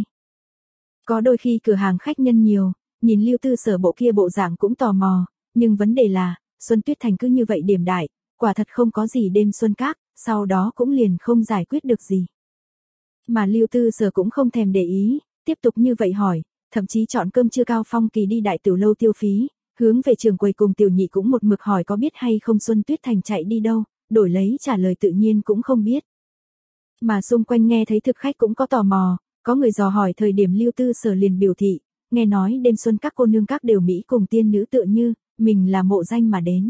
Có đôi khi cửa hàng khách nhân nhiều, nhìn Lưu Tư Sở bộ kia bộ dạng cũng tò mò, nhưng vấn đề là, Xuân Tuyết Thành cứ như vậy điểm đại, quả thật không có gì đêm xuân các, sau đó cũng liền không giải quyết được gì. Mà Lưu Tư Sở cũng không thèm để ý, tiếp tục như vậy hỏi, thậm chí chọn cơm trưa Cao Phong Kỳ đi đại tiểu lâu tiêu phí, hướng về trường quầy cùng tiểu nhị cũng một mực hỏi có biết hay không Xuân Tuyết Thành chạy đi đâu, đổi lấy trả lời tự nhiên cũng không biết. Mà xung quanh nghe thấy thực khách cũng có tò mò, có người dò hỏi thời điểm Lưu Tư Sở liền biểu thị, nghe nói đêm xuân các cô nương các đều Mỹ cùng tiên nữ tựa như, mình là mộ danh mà đến.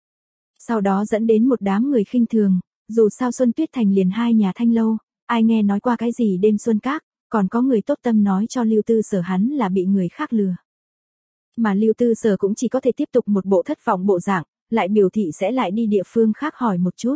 Sau đó dẫn đến một đám người khinh thường, dù sao Xuân Tuyết Thành liền hai nhà thanh lâu, ai nghe nói qua cái gì đêm xuân các, còn có người tốt tâm nói cho Lưu Tư Sở hắn là bị người khác lừa. Mà Lưu Tư Sở cũng chỉ có thể tiếp tục một bộ thất vọng bộ dạng, lại biểu thị sẽ lại đi địa phương khác hỏi một chút.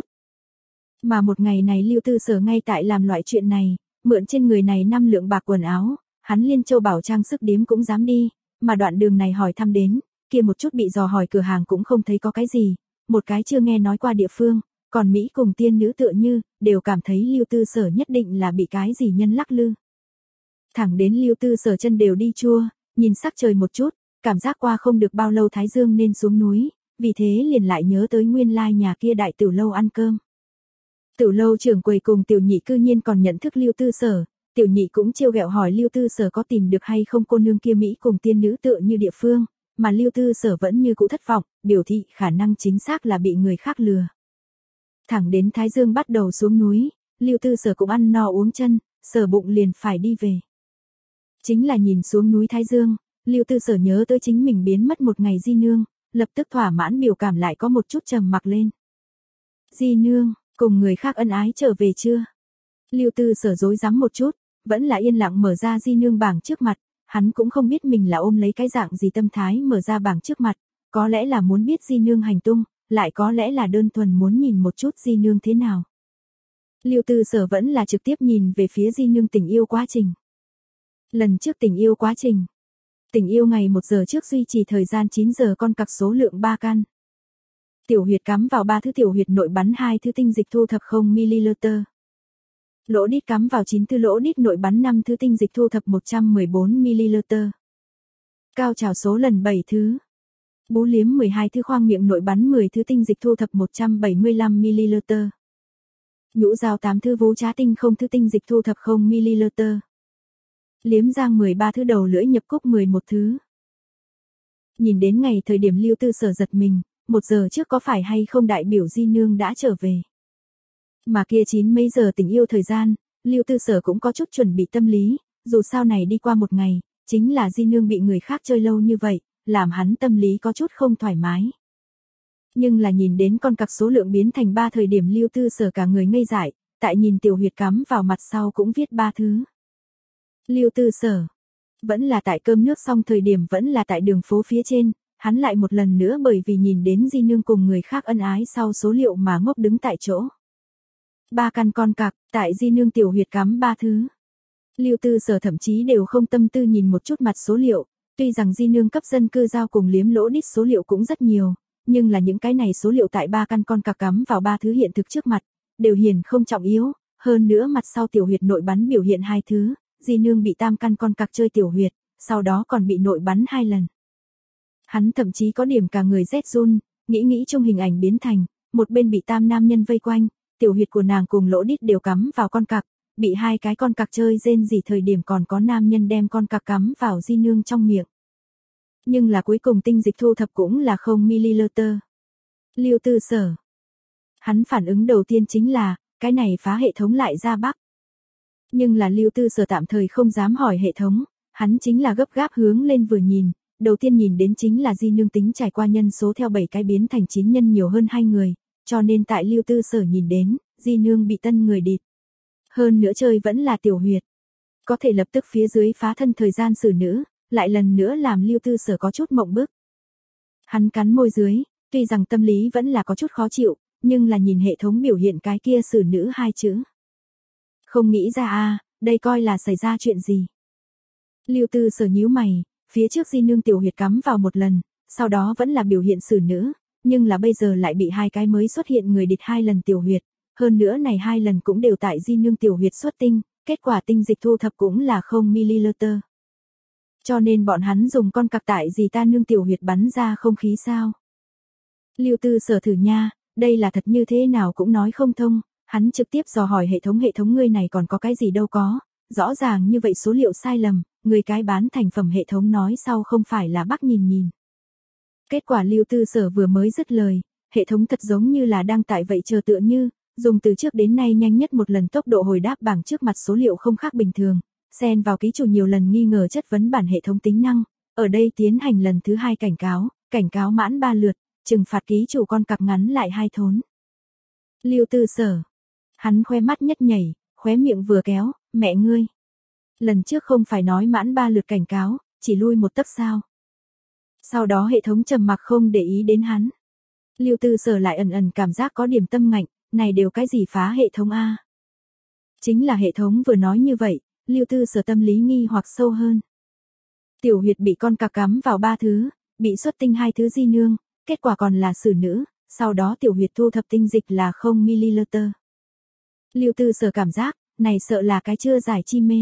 Mà một ngày này Lưu Tư Sở ngay tại làm loại chuyện này, mượn trên người này năm lượng bạc quần áo, hắn Liên Châu Bảo trang sức điếm cũng dám đi, mà đoạn đường này hỏi thăm đến, kia một chút bị dò hỏi cửa hàng cũng không thấy có cái gì, một cái chưa nghe nói qua địa phương, còn Mỹ cùng tiên nữ tựa như, đều cảm thấy Lưu Tư Sở nhất định là bị cái gì nhân lắc lư. Thẳng đến Lưu Tư Sở chân đều đi chua, nhìn sắc trời một chút, cảm giác qua không được bao lâu Thái Dương nên xuống núi, vì thế liền lại nhớ tới nguyên lai nhà kia đại tiểu lâu ăn cơm. Tiểu lâu trưởng quầy cùng tiểu nhị cư nhiên còn nhận thức Lưu Tư Sở, tiểu nhị cũng trêu ghẹo hỏi Lưu Tư Sở có tìm được hay không cô nương kia Mỹ cùng tiên nữ tựa như địa phương, mà Lưu Tư Sở vẫn như cũ thất vọng, biểu thị khả năng chính xác là bị người khác lừa. Thẳng đến Thái Dương bắt đầu xuống núi, Lưu Tư Sở cũng ăn no uống chân, sở bụng liền phải đi về. Chính là nhìn xuống núi Thái Dương, Lưu Tư Sở nhớ tới chính mình biến mất một ngày Di Nương, lập tức thỏa mãn biểu cảm lại có một chút trầm mặc lên. Di Nương, cùng người khác ân ái trở về chưa? Lưu Tư Sở rối rắm một chút, vẫn là yên lặng mở ra Di Nương bảng trước mặt, hắn cũng không biết mình là ôm lấy cái dạng gì tâm thái mở ra bảng trước mặt, có lẽ là muốn biết Di Nương hành tung, lại có lẽ là đơn thuần muốn nhìn một chút Di Nương thế nào. Lưu Tư Sở vẫn là trực tiếp nhìn về phía Di Nương tình yêu quá trình. Lần trước tình yêu quá trình. Tình yêu ngày một giờ trước duy trì thời gian chín giờ con cặc số lượng ba căn. Tiểu huyệt cắm vào ba thứ tiểu huyệt nội bắn hai thứ tinh dịch thu thập không mi-li-liter. Lỗ đít cắm vào chín thứ lỗ đít nội bắn năm thứ tinh dịch thu thập một trăm mười bốn mi-li-liter. Cao trào số lần bảy thứ. Bú liếm mười hai thứ khoang miệng nội bắn mười thứ tinh dịch thu thập một trăm bảy mươi lăm mi-li-liter. Nhũ dao tám thứ vú trá tinh không thứ tinh dịch thu thập không mi-li-liter. Liếm giang mười ba thứ đầu lưỡi nhập cúc mười một thứ. Nhìn đến ngày thời điểm Lưu Tư Sở giật mình, một giờ trước có phải hay không đại biểu Di Nương đã trở về. Mà kia chín mấy giờ tình yêu thời gian, Lưu Tư Sở cũng có chút chuẩn bị tâm lý, dù sao này đi qua một ngày, chính là Di Nương bị người khác chơi lâu như vậy, làm hắn tâm lý có chút không thoải mái. Nhưng là nhìn đến con cặc số lượng biến thành ba thời điểm Lưu Tư Sở cả người ngây dại, tại nhìn tiểu huyệt cắm vào mặt sau cũng viết ba thứ. Lưu Tư Sở, vẫn là tại cơm nước xong thời điểm vẫn là tại đường phố phía trên, hắn lại một lần nữa bởi vì nhìn đến Di Nương cùng người khác ân ái sau số liệu mà ngốc đứng tại chỗ. Ba căn con cặc, tại Di Nương tiểu huyệt cắm ba thứ. Lưu Tư Sở thậm chí đều không tâm tư nhìn một chút mặt số liệu, tuy rằng Di Nương cấp dân cư giao cùng liếm lỗ đít số liệu cũng rất nhiều, nhưng là những cái này số liệu tại ba căn con cặc cắm vào ba thứ hiện thực trước mặt, đều hiển không trọng yếu, hơn nữa mặt sau tiểu huyệt nội bắn biểu hiện hai thứ, Di Nương bị tam căn con cặc chơi tiểu huyệt, sau đó còn bị nội bắn hai lần. Hắn thậm chí có điểm cả người rét run, nghĩ nghĩ trong hình ảnh biến thành, một bên bị tam nam nhân vây quanh, tiểu huyệt của nàng cùng lỗ đít đều cắm vào con cặc, bị hai cái con cặc chơi rên rỉ thời điểm còn có nam nhân đem con cặc cắm vào Di Nương trong miệng. Nhưng là cuối cùng tinh dịch thu thập cũng là không mi-li-liter. Lưu Tư Sở. Hắn phản ứng đầu tiên chính là, cái này phá hệ thống lại ra bắc. Nhưng là Lưu Tư Sở tạm thời không dám hỏi hệ thống, hắn chính là gấp gáp hướng lên vừa nhìn, đầu tiên nhìn đến chính là Di Nương tính trải qua nhân số theo bảy cái biến thành chín nhân nhiều hơn hai người, cho nên tại Lưu Tư Sở nhìn đến, Di Nương bị tân người địt. Hơn nữa chơi vẫn là tiểu huyệt. Có thể lập tức phía dưới phá thân thời gian xử nữ, lại lần nữa làm Lưu Tư Sở có chút mộng bức. Hắn cắn môi dưới, tuy rằng tâm lý vẫn là có chút khó chịu, nhưng là nhìn hệ thống biểu hiện cái kia xử nữ hai chữ. Không nghĩ ra a, đây coi là xảy ra chuyện gì. Lưu Tư Sở nhíu mày, phía trước Di Nương tiểu huyệt cắm vào một lần, sau đó vẫn là biểu hiện xử nữ, nhưng là bây giờ lại bị hai cái mới xuất hiện người địt hai lần tiểu huyệt, hơn nữa này hai lần cũng đều tại Di Nương tiểu huyệt xuất tinh, kết quả tinh dịch thu thập cũng là không mi-li-liter. Cho nên bọn hắn dùng con cặc tại gì ta nương tiểu huyệt bắn ra không khí sao? Lưu Tư Sở thử nha, đây là thật như thế nào cũng nói không thông, hắn trực tiếp dò hỏi hệ thống hệ thống ngươi này còn có cái gì đâu có, rõ ràng như vậy số liệu sai lầm, người cái bán thành phẩm hệ thống nói sau không phải là bắc nhìn nhìn. Kết quả Lưu Tư Sở vừa mới dứt lời, hệ thống thật giống như là đang tại vậy chờ tựa như, dùng từ trước đến nay nhanh nhất một lần tốc độ hồi đáp bảng trước mặt số liệu không khác bình thường, xen vào ký chủ nhiều lần nghi ngờ chất vấn bản hệ thống tính năng, ở đây tiến hành lần thứ hai cảnh cáo, cảnh cáo mãn ba lượt, trừng phạt ký chủ con cặc ngắn lại hai thốn. Lưu Tư Sở. Hắn khoe mắt nhất nhảy, khóe miệng vừa kéo, mẹ ngươi. Lần trước không phải nói mãn ba lượt cảnh cáo, chỉ lui một tấc sao. Sau đó hệ thống trầm mặc không để ý đến hắn. Lưu Tư Sở lại ẩn ẩn cảm giác có điểm tâm ngạnh, này đều cái gì phá hệ thống a? Chính là hệ thống vừa nói như vậy, Lưu Tư Sở tâm lý nghi hoặc sâu hơn. Tiểu huyệt bị con cặc cắm vào ba thứ, bị xuất tinh hai thứ Di Nương, kết quả còn là xử nữ, sau đó tiểu huyệt thu thập tinh dịch là không mi-li-liter. Lưu Tư Sở cảm giác, này sợ là cái chưa giải chi mê.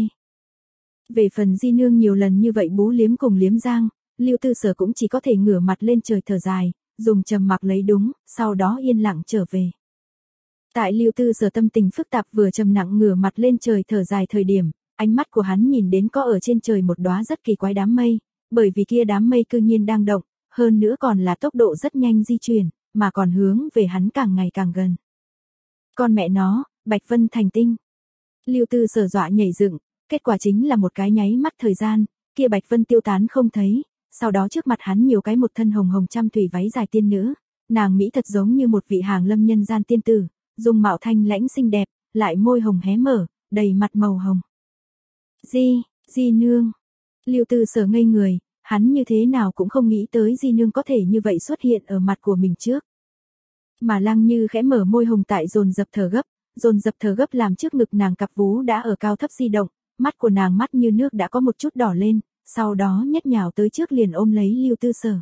Về phần Di Nương nhiều lần như vậy bú liếm cùng liếm giang, Lưu Tư Sở cũng chỉ có thể ngửa mặt lên trời thở dài, dùng trầm mặc lấy đúng, sau đó yên lặng trở về. Tại Lưu Tư Sở tâm tình phức tạp vừa trầm nặng ngửa mặt lên trời thở dài thời điểm, ánh mắt của hắn nhìn đến có ở trên trời một đóa rất kỳ quái đám mây, bởi vì kia đám mây cư nhiên đang động, hơn nữa còn là tốc độ rất nhanh di chuyển, mà còn hướng về hắn càng ngày càng gần. Con mẹ nó, Bạch Vân thành tinh. Lưu Tư Sở dọa nhảy dựng, kết quả chính là một cái nháy mắt thời gian, kia Bạch Vân tiêu tán không thấy, sau đó trước mặt hắn nhiều cái một thân hồng hồng trăm thủy váy dài tiên nữ, nàng mỹ thật giống như một vị hàng lâm nhân gian tiên tử, dung mạo thanh lãnh xinh đẹp, lại môi hồng hé mở, đầy mặt màu hồng. Di, Di Nương. Lưu Tư Sở ngây người, hắn như thế nào cũng không nghĩ tới Di Nương có thể như vậy xuất hiện ở mặt của mình trước. Mà Lăng Như khẽ mở môi hồng tại dồn dập thở gấp, dồn dập thở gấp làm trước ngực nàng cặp vú đã ở cao thấp di động, mắt của nàng mắt như nước đã có một chút đỏ lên, sau đó nhất nhào tới trước liền ôm lấy Lưu Tư Sở.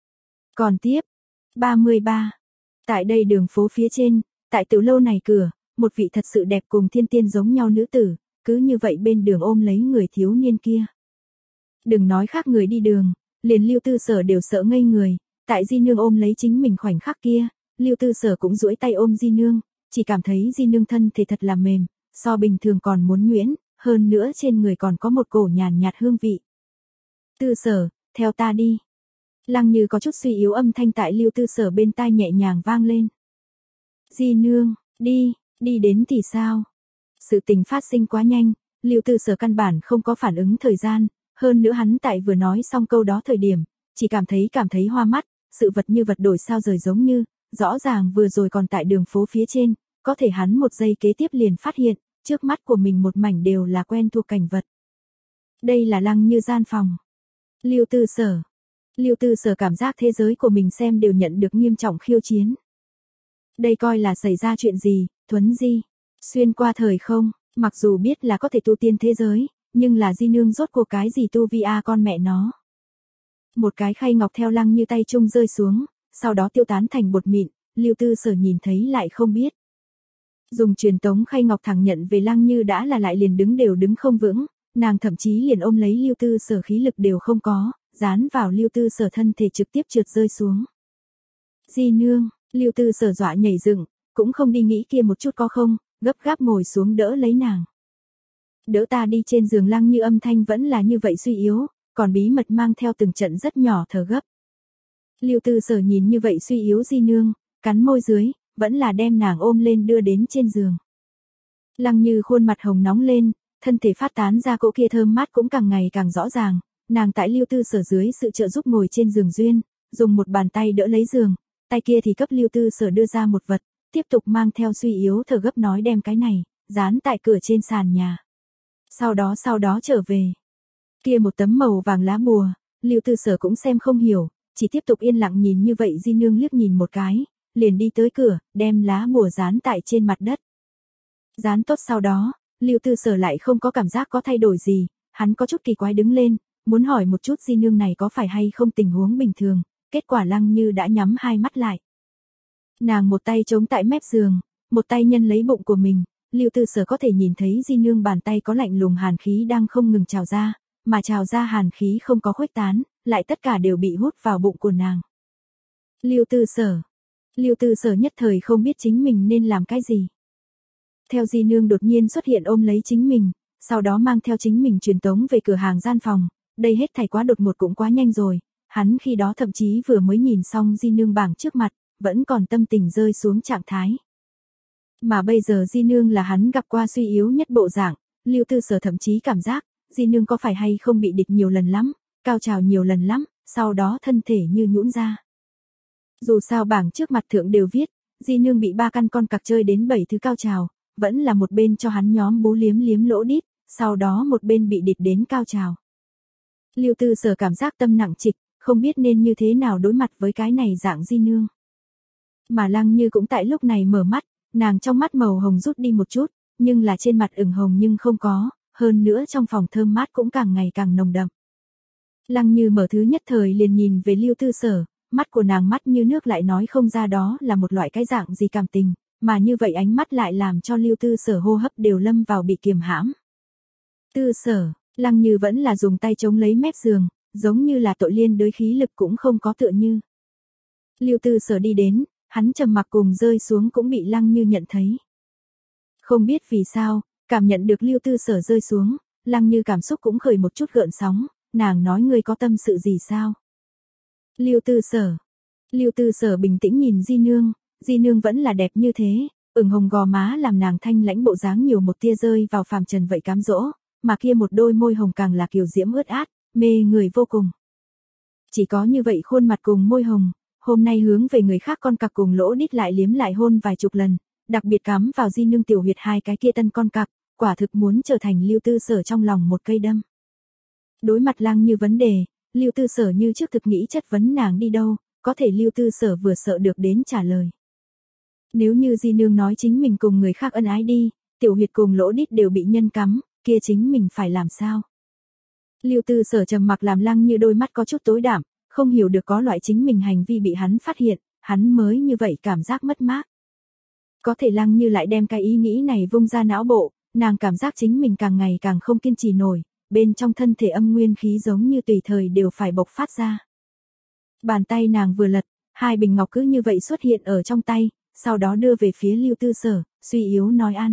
Còn tiếp, ba mươi ba. Tại đây đường phố phía trên, tại tiểu lâu này cửa, một vị thật sự đẹp cùng thiên tiên giống nhau nữ tử, cứ như vậy bên đường ôm lấy người thiếu niên kia. Đừng nói khác người đi đường, liền Lưu Tư Sở đều sợ ngây người, tại Di Nương ôm lấy chính mình khoảnh khắc kia, Lưu Tư Sở cũng duỗi tay ôm Di Nương, chỉ cảm thấy Di Nương thân thể thật là mềm, so bình thường còn muốn nhuyễn, hơn nữa trên người còn có một cổ nhàn nhạt hương vị. Tư Sở, theo ta đi. Lăng Như có chút suy yếu âm thanh tại Lưu Tư Sở bên tai nhẹ nhàng vang lên. Di Nương, đi, đi đến thì sao? Sự tình phát sinh quá nhanh, Lưu Tư Sở căn bản không có phản ứng thời gian, hơn nữa hắn tại vừa nói xong câu đó thời điểm, chỉ cảm thấy cảm thấy hoa mắt, sự vật như vật đổi sao rời giống như, rõ ràng vừa rồi còn tại đường phố phía trên, có thể hắn một giây kế tiếp liền phát hiện, trước mắt của mình một mảnh đều là quen thuộc cảnh vật. Đây là Lăng Như gian phòng. Lưu Tư Sở. Lưu Tư Sở cảm giác thế giới của mình xem đều nhận được nghiêm trọng khiêu chiến. Đây coi là xảy ra chuyện gì, thuấn di, xuyên qua thời không, mặc dù biết là có thể tu tiên thế giới, nhưng là Di Nương rốt cuộc cái gì tu vi a con mẹ nó. Một cái khay ngọc theo Lăng Như tay trung rơi xuống, sau đó tiêu tán thành bột mịn, Lưu Tư Sở nhìn thấy lại không biết. Dùng truyền tống khay ngọc thẳng nhận về Lăng Như đã là lại liền đứng đều đứng không vững, nàng thậm chí liền ôm lấy Lưu Tư Sở khí lực đều không có, dán vào Lưu Tư Sở thân thể trực tiếp trượt rơi xuống. Di nương, Lưu Tư Sở dọa nhảy dựng, cũng không đi nghĩ kia một chút có không, gấp gáp ngồi xuống đỡ lấy nàng. Đỡ ta đi. Trên giường Lăng Như âm thanh vẫn là như vậy suy yếu, còn bí mật mang theo từng trận rất nhỏ thở gấp. Lưu Tư Sở nhìn như vậy suy yếu Di nương, cắn môi dưới, vẫn là đem nàng ôm lên đưa đến trên giường. Lăng Như khuôn mặt hồng nóng lên, thân thể phát tán ra cỗ kia thơm mát cũng càng ngày càng rõ ràng, nàng tại Lưu Tư Sở dưới sự trợ giúp ngồi trên giường duyên, dùng một bàn tay đỡ lấy giường, tay kia thì cấp Lưu Tư Sở đưa ra một vật, tiếp tục mang theo suy yếu thở gấp nói đem cái này, dán tại cửa trên sàn nhà. Sau đó sau đó trở về. Kia một tấm màu vàng lá bùa, Lưu Tư Sở cũng xem không hiểu, chỉ tiếp tục yên lặng nhìn như vậy Di nương liếc nhìn một cái, liền đi tới cửa, đem lá bùa dán tại trên mặt đất. Dán tốt sau đó, Lưu Tư Sở lại không có cảm giác có thay đổi gì, hắn có chút kỳ quái đứng lên, muốn hỏi một chút Di nương này có phải hay không tình huống bình thường, kết quả Lăng Như đã nhắm hai mắt lại. Nàng một tay chống tại mép giường, một tay nhân lấy bụng của mình, Lưu Tư Sở có thể nhìn thấy Di nương bàn tay có lạnh lùng hàn khí đang không ngừng trào ra, mà trào ra hàn khí không có khuếch tán, lại tất cả đều bị hút vào bụng của nàng. Lưu Tư Sở. Lưu Tư Sở nhất thời không biết chính mình nên làm cái gì. Theo Di nương đột nhiên xuất hiện ôm lấy chính mình, sau đó mang theo chính mình truyền tống về cửa hàng gian phòng, đây hết thảy quá đột ngột cũng quá nhanh rồi, hắn khi đó thậm chí vừa mới nhìn xong Di nương bảng trước mặt, vẫn còn tâm tình rơi xuống trạng thái. Mà bây giờ Di nương là hắn gặp qua suy yếu nhất bộ dạng, Lưu Tư Sở thậm chí cảm giác, Di nương có phải hay không bị địch nhiều lần lắm, cao trào nhiều lần lắm, sau đó thân thể như nhũn ra. Dù sao bảng trước mặt thượng đều viết, Di nương bị ba căn con cặc chơi đến bảy thứ cao trào, vẫn là một bên cho hắn nhóm bú liếm liếm lỗ đít, sau đó một bên bị địch đến cao trào. Lưu Tư Sở cảm giác tâm nặng trịch, không biết nên như thế nào đối mặt với cái này dạng Di nương. Mà Lăng Như cũng tại lúc này mở mắt, nàng trong mắt màu hồng rút đi một chút, nhưng là trên mặt ửng hồng nhưng không có, hơn nữa trong phòng thơm mát cũng càng ngày càng nồng đậm. Lăng Như mở thứ nhất thời liền nhìn về Lưu Tư Sở, mắt của nàng mắt như nước lại nói không ra đó là một loại cái dạng gì cảm tình, mà như vậy ánh mắt lại làm cho Lưu Tư Sở hô hấp đều lâm vào bị kiềm hãm. Tư Sở, Lăng Như vẫn là dùng tay chống lấy mép giường, giống như là tội liên đới khí lực cũng không có tựa như. Lưu Tư Sở đi đến, hắn trầm mặc cùng rơi xuống cũng bị Lăng Như nhận thấy. Không biết vì sao, cảm nhận được Lưu Tư Sở rơi xuống, Lăng Như cảm xúc cũng khởi một chút gợn sóng, nàng nói ngươi có tâm sự gì sao? Lưu Tư Sở. Lưu Tư Sở bình tĩnh nhìn Di nương, Di nương vẫn là đẹp như thế, ửng hồng gò má làm nàng thanh lãnh bộ dáng nhiều một tia rơi vào phàm trần vậy cám dỗ, mà kia một đôi môi hồng càng là kiều diễm ướt át, mê người vô cùng. Chỉ có như vậy khuôn mặt cùng môi hồng, hôm nay hướng về người khác con cặc cùng lỗ đít lại liếm lại hôn vài chục lần, đặc biệt cắm vào Di nương tiểu huyệt hai cái kia tân con cặc, quả thực muốn trở thành Lưu Tư Sở trong lòng một cây đâm. Đối mặt Lăng Như vấn đề, Lưu Tư Sở như trước thực nghĩ chất vấn nàng đi đâu, có thể Lưu Tư Sở vừa sợ được đến trả lời. Nếu như Di nương nói chính mình cùng người khác ân ái đi, tiểu huyệt cùng lỗ đít đều bị nhân cắm, kia chính mình phải làm sao? Lưu Tư Sở trầm mặc làm Lăng Như đôi mắt có chút tối đạm, không hiểu được có loại chính mình hành vi bị hắn phát hiện, hắn mới như vậy cảm giác mất mát. Có thể Lăng Như lại đem cái ý nghĩ này vung ra não bộ, nàng cảm giác chính mình càng ngày càng không kiên trì nổi, bên trong thân thể âm nguyên khí giống như tùy thời đều phải bộc phát ra. Bàn tay nàng vừa lật, hai bình ngọc cứ như vậy xuất hiện ở trong tay, sau đó đưa về phía Lưu Tư Sở, suy yếu nói ăn.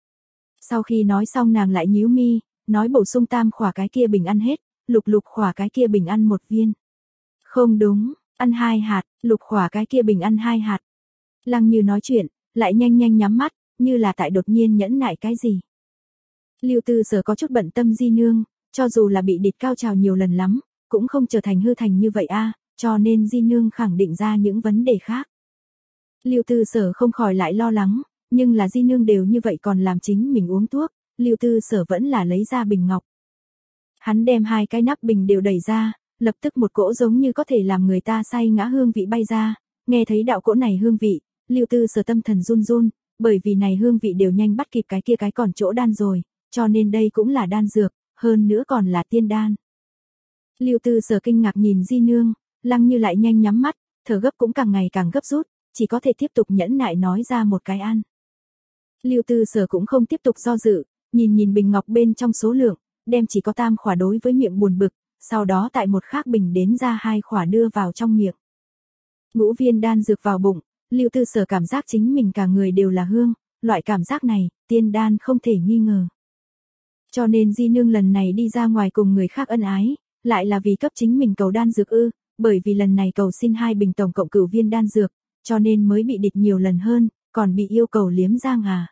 Sau khi nói xong nàng lại nhíu mi, nói bổ sung tam khỏa cái kia bình ăn hết, lục lục khỏa cái kia bình ăn một viên. Không đúng, ăn hai hạt, lục khỏa cái kia bình ăn hai hạt. Lăng Như nói chuyện, lại nhanh nhanh nhắm mắt, như là tại đột nhiên nhẫn nại cái gì. Lưu Tư Sở có chút bận tâm Di nương, cho dù là bị địch cao trào nhiều lần lắm, cũng không trở thành hư thành như vậy a, cho nên Di nương khẳng định ra những vấn đề khác. Lưu Tư Sở không khỏi lại lo lắng, nhưng là Di nương đều như vậy còn làm chính mình uống thuốc, Lưu Tư Sở vẫn là lấy ra bình ngọc. Hắn đem hai cái nắp bình đều đẩy ra, lập tức một cỗ giống như có thể làm người ta say ngã hương vị bay ra, nghe thấy đạo cỗ này hương vị, Lưu Tư Sở tâm thần run run, bởi vì này hương vị đều nhanh bắt kịp cái kia cái còn chỗ đan rồi, cho nên đây cũng là đan dược, hơn nữa còn là tiên đan. Lưu Tư Sở kinh ngạc nhìn Di nương, Lăng Như lại nhanh nhắm mắt, thở gấp cũng càng ngày càng gấp rút, chỉ có thể tiếp tục nhẫn nại nói ra một cái ăn. Lưu Tư Sở cũng không tiếp tục do dự, nhìn nhìn bình ngọc bên trong số lượng, đem chỉ có tam khỏa đối với miệng buồn bực, sau đó tại một khác bình đến ra hai khỏa đưa vào trong miệng. Ngũ viên đan dược vào bụng, Lưu Tư Sở cảm giác chính mình cả người đều là hương, loại cảm giác này, tiên đan không thể nghi ngờ. Cho nên Di Nương lần này đi ra ngoài cùng người khác ân ái, lại là vì cấp chính mình cầu đan dược ư, bởi vì lần này cầu xin hai bình tổng cộng cửu viên đan dược, cho nên mới bị địch nhiều lần hơn, còn bị yêu cầu liếm giang à.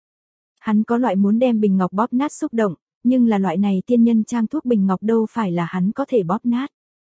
Hắn có loại muốn đem bình ngọc bóp nát xúc động, nhưng là loại này tiên nhân trang thuốc bình ngọc đâu phải là hắn có thể bóp nát.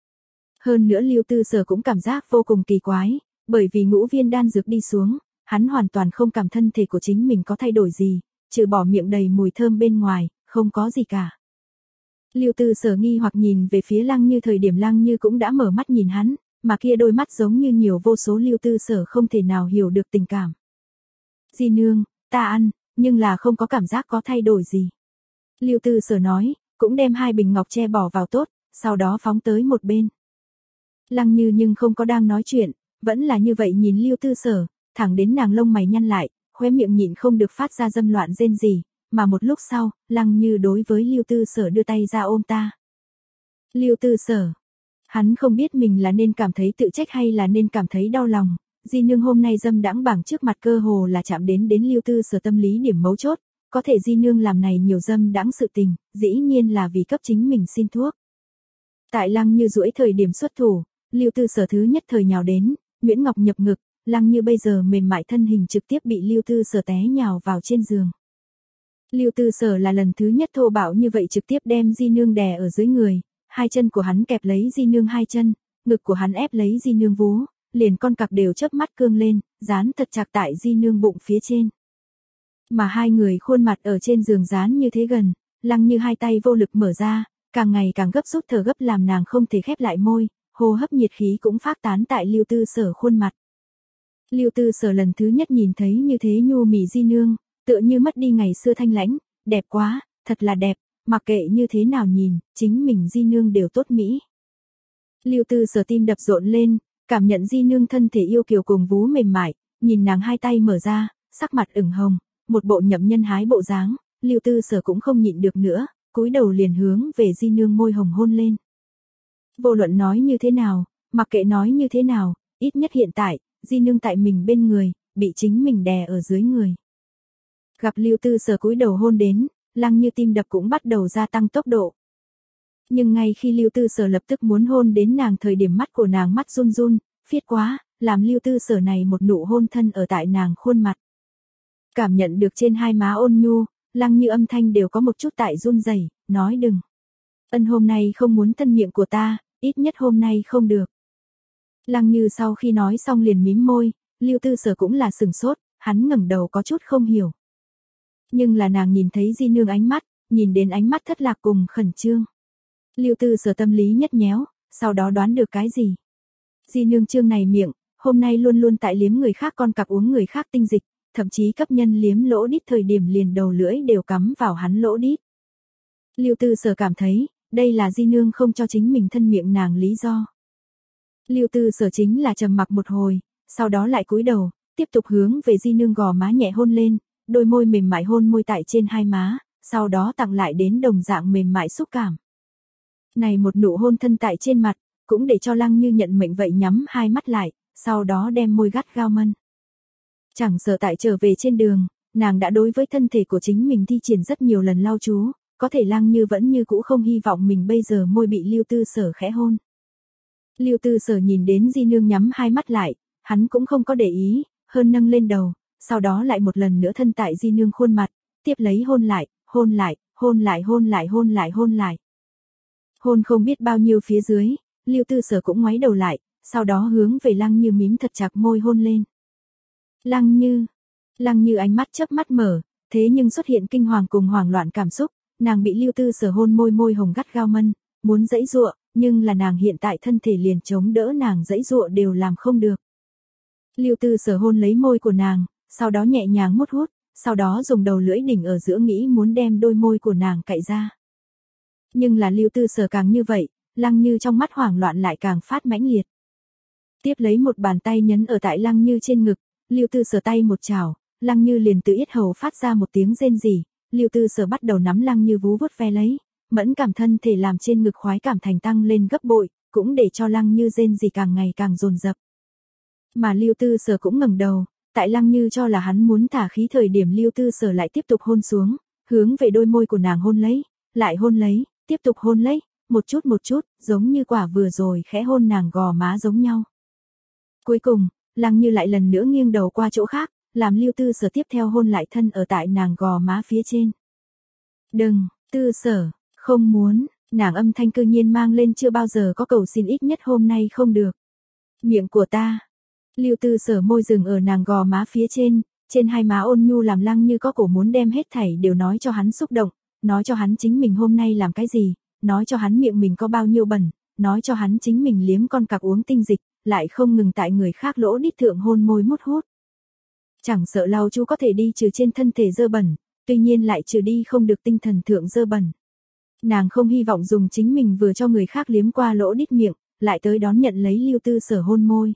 Hơn nữa Lưu Tư Sở cũng cảm giác vô cùng kỳ quái, bởi vì ngũ viên đan dược đi xuống, hắn hoàn toàn không cảm thân thể của chính mình có thay đổi gì, trừ bỏ miệng đầy mùi thơm bên ngoài, không có gì cả. Lưu Tư Sở nghi hoặc nhìn về phía Lăng Như thời điểm Lăng Như cũng đã mở mắt nhìn hắn, mà kia đôi mắt giống như nhiều vô số Lưu Tư Sở không thể nào hiểu được tình cảm. Di Nương, ta ăn, nhưng là không có cảm giác có thay đổi gì. Lưu Tư Sở nói, cũng đem hai bình ngọc che bỏ vào tốt, sau đó phóng tới một bên. Lăng Như nhưng không có đang nói chuyện, vẫn là như vậy nhìn Lưu Tư Sở, thẳng đến nàng lông mày nhăn lại, khóe miệng nhịn không được phát ra dâm loạn rên rỉ, mà một lúc sau, Lăng Như đối với Lưu Tư Sở đưa tay ra ôm ta. Lưu Tư Sở, hắn không biết mình là nên cảm thấy tự trách hay là nên cảm thấy đau lòng, Di Nương hôm nay dâm đãng bảng trước mặt cơ hồ là chạm đến đến Lưu Tư Sở tâm lý điểm mấu chốt, có thể Di Nương làm này nhiều dâm đãng sự tình, dĩ nhiên là vì cấp chính mình xin thuốc. Tại Lăng Như duỗi thời điểm xuất thủ, Lưu Tư Sở thứ nhất thời nhào đến, Nguyễn Ngọc nhập ngực, Lăng Như bây giờ mềm mại thân hình trực tiếp bị Lưu Tư Sở té nhào vào trên giường. Lưu Tư Sở là lần thứ nhất thô bạo như vậy trực tiếp đem Di Nương đè ở dưới người, hai chân của hắn kẹp lấy Di Nương hai chân, ngực của hắn ép lấy Di Nương vú, liền con cặc đều chớp mắt cương lên, dán thật chặt tại Di Nương bụng phía trên. Mà hai người khuôn mặt ở trên giường dán như thế gần, Lăng Như hai tay vô lực mở ra, càng ngày càng gấp rút thở gấp làm nàng không thể khép lại môi, hô hấp nhiệt khí cũng phát tán tại Lưu Tư Sở khuôn mặt. Lưu Tư Sở lần thứ nhất nhìn thấy như thế nhu mì Di Nương, tựa như mất đi ngày xưa thanh lãnh, đẹp quá, thật là đẹp, mặc kệ như thế nào nhìn, chính mình Di Nương đều tốt mỹ. Lưu Tư Sở tim đập rộn lên, cảm nhận Di Nương thân thể yêu kiều cùng vú mềm mại, nhìn nàng hai tay mở ra, sắc mặt ửng hồng, một bộ nhậm nhân hái bộ dáng, Lưu Tư Sở cũng không nhịn được nữa, cúi đầu liền hướng về Di Nương môi hồng hôn lên. Vô luận nói như thế nào, mặc kệ nói như thế nào, ít nhất hiện tại, Di Nương tại mình bên người, bị chính mình đè ở dưới người. Gặp Lưu Tư Sở cúi đầu hôn đến, Lăng Như tim đập cũng bắt đầu gia tăng tốc độ. Nhưng ngay khi Lưu Tư Sở lập tức muốn hôn đến nàng thời điểm mắt của nàng mắt run run, phiết quá, làm Lưu Tư Sở này một nụ hôn thân ở tại nàng khuôn mặt. Cảm nhận được trên hai má ôn nhu, Lăng Như âm thanh đều có một chút tại run rẩy, nói đừng. Ân hôm nay không muốn thân miệng của ta, ít nhất hôm nay không được. Lăng Như sau khi nói xong liền mím môi, Lưu Tư Sở cũng là sừng sốt, hắn ngẩng đầu có chút không hiểu. Nhưng là nàng nhìn thấy Di Nương ánh mắt, nhìn đến ánh mắt thất lạc cùng khẩn trương. Lưu Tư Sở tâm lý nhất nhéo, sau đó đoán được cái gì. Di Nương trương này miệng, hôm nay luôn luôn tại liếm người khác con cặc uống người khác tinh dịch, thậm chí cấp nhân liếm lỗ đít thời điểm liền đầu lưỡi đều cắm vào hắn lỗ đít. Lưu Tư Sở cảm thấy, đây là Di Nương không cho chính mình thân miệng nàng lý do. Lưu Tư Sở chính là trầm mặc một hồi, sau đó lại cúi đầu, tiếp tục hướng về Di Nương gò má nhẹ hôn lên, đôi môi mềm mại hôn môi tại trên hai má, sau đó tặng lại đến đồng dạng mềm mại xúc cảm. Này một nụ hôn thân tại trên mặt, cũng để cho Lăng Như nhận mệnh vậy nhắm hai mắt lại, sau đó đem môi gắt gao mân. Chẳng sợ tại trở về trên đường, nàng đã đối với thân thể của chính mình thi triển rất nhiều lần lau chú, có thể Lăng Như vẫn như cũ không hy vọng mình bây giờ môi bị Lưu Tư Sở khẽ hôn. Lưu Tư Sở nhìn đến Di Nương nhắm hai mắt lại, hắn cũng không có để ý, hơn nâng lên đầu, sau đó lại một lần nữa thân tại Di Nương khuôn mặt, tiếp lấy hôn lại, hôn lại, hôn lại hôn lại hôn lại hôn lại. Hôn không biết bao nhiêu phía dưới, Lưu Tư Sở cũng ngoái đầu lại, sau đó hướng về Lăng Như mím thật chặt môi hôn lên. Lăng Như, Lăng Như ánh mắt chớp mắt mở, thế nhưng xuất hiện kinh hoàng cùng hoảng loạn cảm xúc, nàng bị Lưu Tư Sở hôn môi môi hồng gắt gao mân, muốn giãy giụa, nhưng là nàng hiện tại thân thể liền chống đỡ nàng giãy giụa đều làm không được. Lưu Tư Sở hôn lấy môi của nàng, sau đó nhẹ nhàng mút hút, sau đó dùng đầu lưỡi đỉnh ở giữa nghĩ muốn đem đôi môi của nàng cạy ra. Nhưng là Lưu Tư Sở càng như vậy, Lăng Như trong mắt hoảng loạn lại càng phát mãnh liệt. Tiếp lấy một bàn tay nhấn ở tại Lăng Như trên ngực, Lưu Tư Sở tay một chảo, Lăng Như liền từ yết hầu phát ra một tiếng rên rỉ, Lưu Tư Sở bắt đầu nắm Lăng Như vú vuốt ve lấy, mẫn cảm thân thể làm trên ngực khoái cảm thành tăng lên gấp bội, cũng để cho Lăng Như rên rỉ càng ngày càng dồn dập. Mà Lưu Tư Sở cũng ngẩng đầu, tại Lăng Như cho là hắn muốn thả khí thời điểm Lưu Tư Sở lại tiếp tục hôn xuống, hướng về đôi môi của nàng hôn lấy, lại hôn lấy, tiếp tục hôn lấy, một chút một chút, giống như quả vừa rồi khẽ hôn nàng gò má giống nhau. Cuối cùng, Lăng Như lại lần nữa nghiêng đầu qua chỗ khác, làm Lưu Tư Sở tiếp theo hôn lại thân ở tại nàng gò má phía trên. Đừng, Tư Sở, không muốn, nàng âm thanh cư nhiên mang lên chưa bao giờ có cầu xin ít nhất hôm nay không được. Miệng của ta. Lưu Tư Sở môi dừng ở nàng gò má phía trên, trên hai má ôn nhu làm Lăng Như có cổ muốn đem hết thảy đều nói cho hắn xúc động, nói cho hắn chính mình hôm nay làm cái gì, nói cho hắn miệng mình có bao nhiêu bẩn, nói cho hắn chính mình liếm con cặc uống tinh dịch, lại không ngừng tại người khác lỗ đít thượng hôn môi mút hút. Chẳng sợ lau chú có thể đi trừ trên thân thể dơ bẩn, tuy nhiên lại trừ đi không được tinh thần thượng dơ bẩn. Nàng không hy vọng dùng chính mình vừa cho người khác liếm qua lỗ đít miệng, lại tới đón nhận lấy Lưu Tư Sở hôn môi.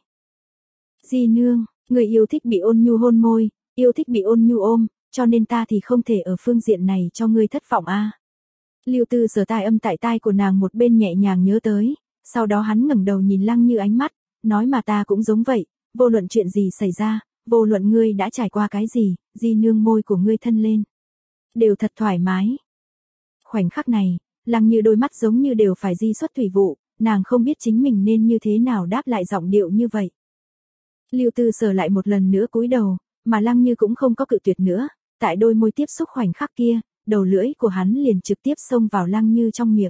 Di nương, người yêu thích bị ôn nhu hôn môi, yêu thích bị ôn nhu ôm, cho nên ta thì không thể ở phương diện này cho ngươi thất vọng a. À. Lưu Tư Sở tai âm tại tai của nàng một bên nhẹ nhàng nhớ tới, sau đó hắn ngẩng đầu nhìn Lăng Như ánh mắt, nói mà ta cũng giống vậy, vô luận chuyện gì xảy ra, vô luận ngươi đã trải qua cái gì, di nương môi của ngươi thân lên, đều thật thoải mái. Khoảnh khắc này, Lăng Như đôi mắt giống như đều phải di xuất thủy vụ, nàng không biết chính mình nên như thế nào đáp lại giọng điệu như vậy. Lưu Tư Sở lại một lần nữa cúi đầu, mà Lăng Như cũng không có cự tuyệt nữa, tại đôi môi tiếp xúc khoảnh khắc kia, đầu lưỡi của hắn liền trực tiếp xông vào Lăng Như trong miệng.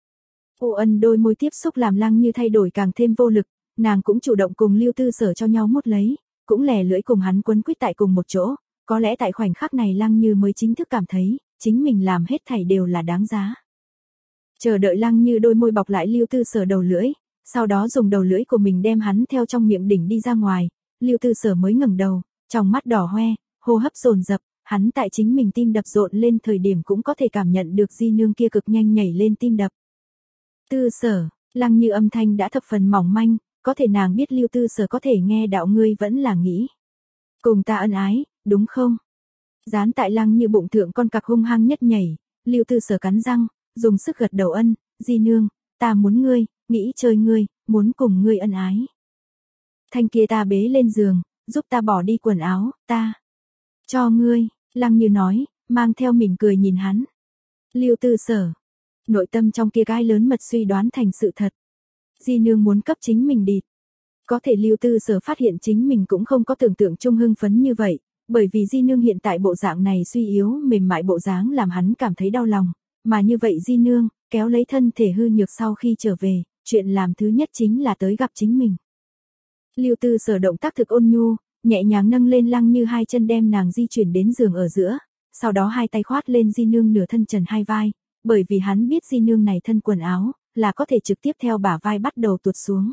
Ô ân đôi môi tiếp xúc làm Lăng Như thay đổi càng thêm vô lực, nàng cũng chủ động cùng Lưu Tư Sở cho nhau mút lấy, cũng lè lưỡi cùng hắn quấn quýt tại cùng một chỗ, có lẽ tại khoảnh khắc này Lăng Như mới chính thức cảm thấy, chính mình làm hết thảy đều là đáng giá. Chờ đợi Lăng Như đôi môi bọc lại Lưu Tư Sở đầu lưỡi, sau đó dùng đầu lưỡi của mình đem hắn theo trong miệng đỉnh đi ra ngoài, Lưu Tư Sở mới ngẩng đầu, trong mắt đỏ hoe, hô hấp dồn dập, hắn tại chính mình tim đập rộn lên thời điểm cũng có thể cảm nhận được di nương kia cực nhanh nhảy lên tim đập. Tư Sở, Lăng Như âm thanh đã thập phần mỏng manh, có thể nàng biết Lưu Tư Sở có thể nghe đạo ngươi vẫn là nghĩ. Cùng ta ân ái, đúng không? Dán tại Lăng Như bụng thượng con cặc hung hăng nhất nhảy, Lưu Tư Sở cắn răng, dùng sức gật đầu ân, di nương, ta muốn ngươi, nghĩ chơi ngươi, muốn cùng ngươi ân ái. Thanh kia ta bế lên giường, giúp ta bỏ đi quần áo, ta cho ngươi, Lăng Như nói, mang theo mỉm cười nhìn hắn. Lưu Tư Sở, nội tâm trong kia gai lớn mật suy đoán thành sự thật. Di nương muốn cấp chính mình địt. Có thể Lưu Tư Sở phát hiện chính mình cũng không có tưởng tượng chung hưng phấn như vậy, bởi vì di nương hiện tại bộ dạng này suy yếu mềm mại bộ dáng làm hắn cảm thấy đau lòng, mà như vậy di nương, kéo lấy thân thể hư nhược sau khi trở về, chuyện làm thứ nhất chính là tới gặp chính mình. Lưu Tư Sở động tác thực ôn nhu, nhẹ nhàng nâng lên Lăng Như hai chân đem nàng di chuyển đến giường ở giữa, sau đó hai tay khoát lên di nương nửa thân trần hai vai, bởi vì hắn biết di nương này thân quần áo, là có thể trực tiếp theo bả vai bắt đầu tuột xuống.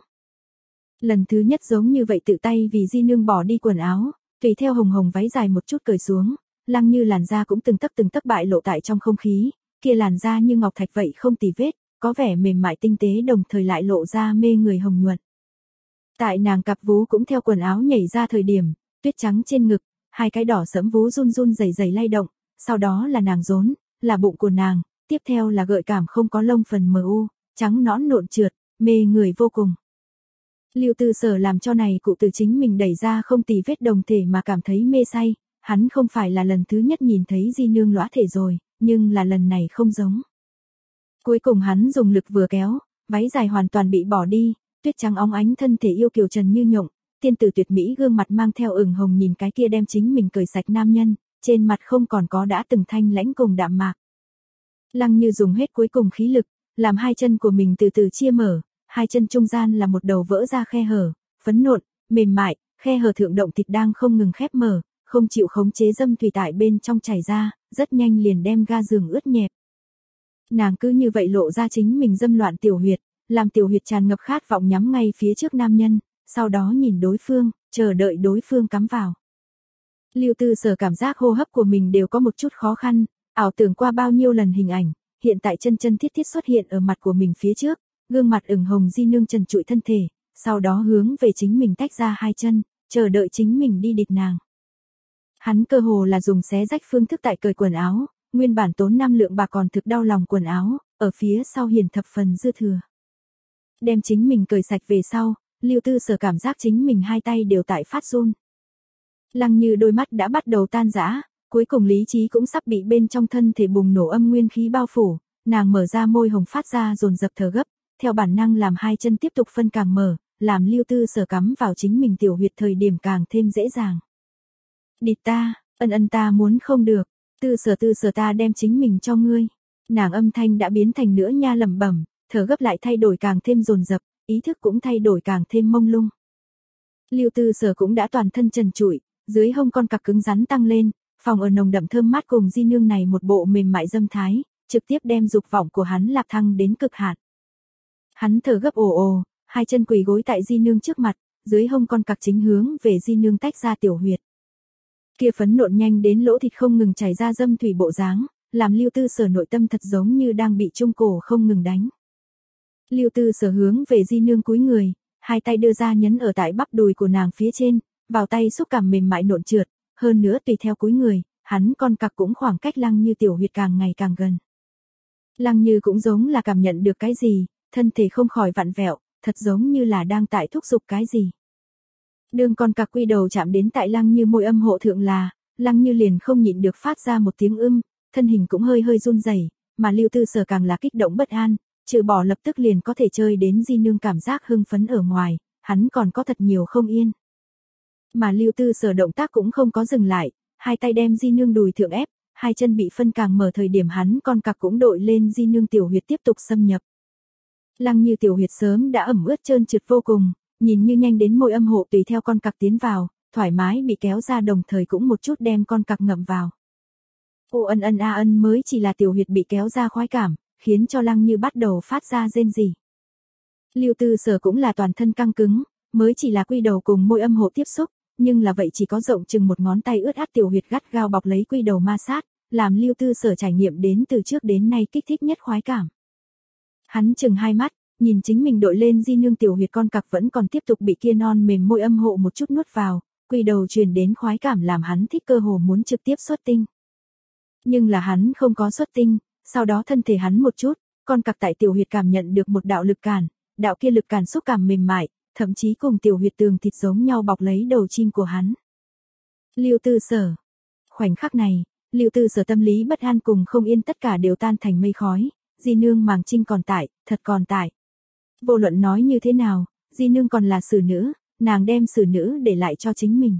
Lần thứ nhất giống như vậy tự tay vì di nương bỏ đi quần áo, tùy theo hồng hồng váy dài một chút cởi xuống, Lăng Như làn da cũng từng tấc từng tấc bại lộ tại trong không khí, kia làn da như ngọc thạch vậy không tì vết, có vẻ mềm mại tinh tế đồng thời lại lộ ra mê người hồng nhuận. Tại nàng cặp vú cũng theo quần áo nhảy ra thời điểm, tuyết trắng trên ngực, hai cái đỏ sẫm vú run run rẩy rẩy lay động, sau đó là nàng rốn, là bụng của nàng, tiếp theo là gợi cảm không có lông phần mờ u, trắng nõn nộn trượt, mê người vô cùng. Lưu Tư Sở làm cho này cụ từ chính mình đẩy ra không tì vết đồng thể mà cảm thấy mê say, hắn không phải là lần thứ nhất nhìn thấy di nương lõa thể rồi, nhưng là lần này không giống. Cuối cùng hắn dùng lực vừa kéo, váy dài hoàn toàn bị bỏ đi, tuyết trắng óng ánh thân thể yêu kiều trần như nhộng, tiên tử tuyệt mỹ gương mặt mang theo ửng hồng nhìn cái kia đem chính mình cởi sạch nam nhân, trên mặt không còn có đã từng thanh lãnh cùng đạm mạc. Lăng Như dùng hết cuối cùng khí lực, làm hai chân của mình từ từ chia mở, hai chân trung gian là một đầu vỡ ra khe hở, phấn nộn, mềm mại, khe hở thượng động thịt đang không ngừng khép mở, không chịu khống chế dâm thủy tại bên trong chảy ra, rất nhanh liền đem ga giường ướt nhẹp. Nàng cứ như vậy lộ ra chính mình dâm loạn tiểu huyệt, làm tiểu huyệt tràn ngập khát vọng nhắm ngay phía trước nam nhân, sau đó nhìn đối phương, chờ đợi đối phương cắm vào. Lưu Tư Sở cảm giác hô hấp của mình đều có một chút khó khăn, ảo tưởng qua bao nhiêu lần hình ảnh, hiện tại chân chân thiết thiết xuất hiện ở mặt của mình phía trước, gương mặt ửng hồng di nương trần trụi thân thể, sau đó hướng về chính mình tách ra hai chân, chờ đợi chính mình đi địt nàng. Hắn cơ hồ là dùng xé rách phương thức tại cởi quần áo, nguyên bản tốn năm lượng bạc còn thực đau lòng quần áo, ở phía sau hiển thập phần dư thừa. Đem chính mình cởi sạch về sau, Lưu Tư Sở cảm giác chính mình hai tay đều tại phát run. Lăng Như đôi mắt đã bắt đầu tan rã, cuối cùng lý trí cũng sắp bị bên trong thân thể bùng nổ âm nguyên khí bao phủ, nàng mở ra môi hồng phát ra dồn dập thở gấp, theo bản năng làm hai chân tiếp tục phân càng mở, làm Lưu Tư Sở cắm vào chính mình tiểu huyệt thời điểm càng thêm dễ dàng. Địt ta, ân ân ta muốn không được, Tư Sở Tư Sở ta đem chính mình cho ngươi. Nàng âm thanh đã biến thành nữa nha lẩm bẩm, thở gấp lại thay đổi càng thêm dồn dập, ý thức cũng thay đổi càng thêm mông lung. Lưu Tư Sở cũng đã toàn thân trần trụi, dưới hông con cặc cứng rắn tăng lên, phòng ở nồng đậm thơm mát cùng di nương này một bộ mềm mại dâm thái, trực tiếp đem dục vọng của hắn lạp thăng đến cực hạn. Hắn thở gấp ồ ồ, hai chân quỳ gối tại di nương trước mặt, dưới hông con cặc chính hướng về di nương tách ra tiểu huyệt. Kia phấn nộn nhanh đến lỗ thịt không ngừng chảy ra dâm thủy bộ dáng, làm Lưu Tư Sở nội tâm thật giống như đang bị trung cổ không ngừng đánh. Lưu Tư Sở hướng về di nương cúi người, hai tay đưa ra nhấn ở tại bắp đùi của nàng phía trên, vào tay xúc cảm mềm mại nộn trượt, hơn nữa tùy theo cúi người, hắn con cặc cũng khoảng cách Lăng Như tiểu huyệt càng ngày càng gần. Lăng Như cũng giống là cảm nhận được cái gì, thân thể không khỏi vặn vẹo, thật giống như là đang tại thúc giục cái gì. Đường con cặc quy đầu chạm đến tại Lăng Như môi âm hộ thượng là, Lăng Như liền không nhịn được phát ra một tiếng ưm, thân hình cũng hơi hơi run rẩy, mà Lưu Tư Sở càng là kích động bất an, trừ bỏ lập tức liền có thể chơi đến di nương cảm giác hưng phấn ở ngoài, hắn còn có thật nhiều không yên. Mà Lưu Tư Sở động tác cũng không có dừng lại, hai tay đem di nương đùi thượng ép, hai chân bị phân càng mở thời điểm hắn con cặc cũng đội lên di nương tiểu huyệt tiếp tục xâm nhập. Lăng Như tiểu huyệt sớm đã ẩm ướt trơn trượt vô cùng, nhìn như nhanh đến môi âm hộ tùy theo con cặc tiến vào, thoải mái bị kéo ra đồng thời cũng một chút đem con cặc ngậm vào. Ô ân ân a ân mới chỉ là tiểu huyệt bị kéo ra khoái cảm, khiến cho Lăng Như bắt đầu phát ra rên rỉ. Lưu Tư Sở cũng là toàn thân căng cứng, mới chỉ là quy đầu cùng môi âm hộ tiếp xúc, nhưng là vậy chỉ có rộng chừng một ngón tay ướt át tiểu huyệt gắt gao bọc lấy quy đầu ma sát, làm Lưu Tư Sở trải nghiệm đến từ trước đến nay kích thích nhất khoái cảm. Hắn chừng hai mắt, nhìn chính mình đội lên di nương tiểu huyệt con cặc vẫn còn tiếp tục bị kia non mềm môi âm hộ một chút nuốt vào, quy đầu truyền đến khoái cảm làm hắn thích cơ hồ muốn trực tiếp xuất tinh. Nhưng là hắn không có xuất tinh, sau đó thân thể hắn một chút, con cặc tại tiểu huyệt cảm nhận được một đạo lực cản, đạo kia lực cản xúc cảm mềm mại, thậm chí cùng tiểu huyệt tường thịt giống nhau bọc lấy đầu chim của hắn. Lưu Tư Sở. Khoảnh khắc này, Lưu Tư Sở tâm lý bất an cùng không yên tất cả đều tan thành mây khói, di nương màng trinh còn tại, thật còn tại. Vô luận nói như thế nào, di nương còn là xử nữ, nàng đem xử nữ để lại cho chính mình.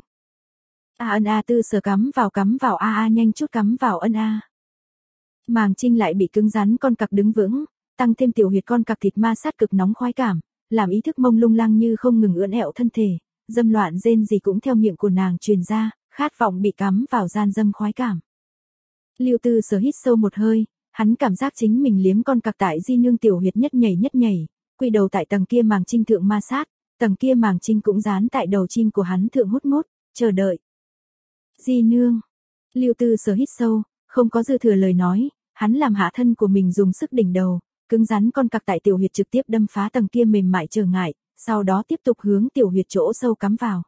A ân a Tư Sở cắm vào cắm vào a a nhanh chút cắm vào ân a. Màng trinh lại bị cứng rắn con cặc đứng vững, tăng thêm tiểu huyệt con cặc thịt ma sát cực nóng khoái cảm, làm ý thức mông lung Lăng Như không ngừng ưỡn ẹo thân thể, dâm loạn rên gì cũng theo miệng của nàng truyền ra, khát vọng bị cắm vào gian dâm khoái cảm. Lưu Tư Sở hít sâu một hơi, hắn cảm giác chính mình liếm con cặc tại di nương tiểu huyệt nhất nhảy nhất nhảy, quy đầu tại tầng kia màng trinh thượng ma sát, tầng kia màng trinh cũng dán tại đầu chim của hắn thượng hút mút, chờ đợi. Di nương. Lưu Tư Sở hít sâu, không có dư thừa lời nói, hắn làm hạ thân của mình dùng sức đỉnh đầu, cứng rắn con cặc tại tiểu huyệt trực tiếp đâm phá tầng kia mềm mại trở ngại, sau đó tiếp tục hướng tiểu huyệt chỗ sâu cắm vào.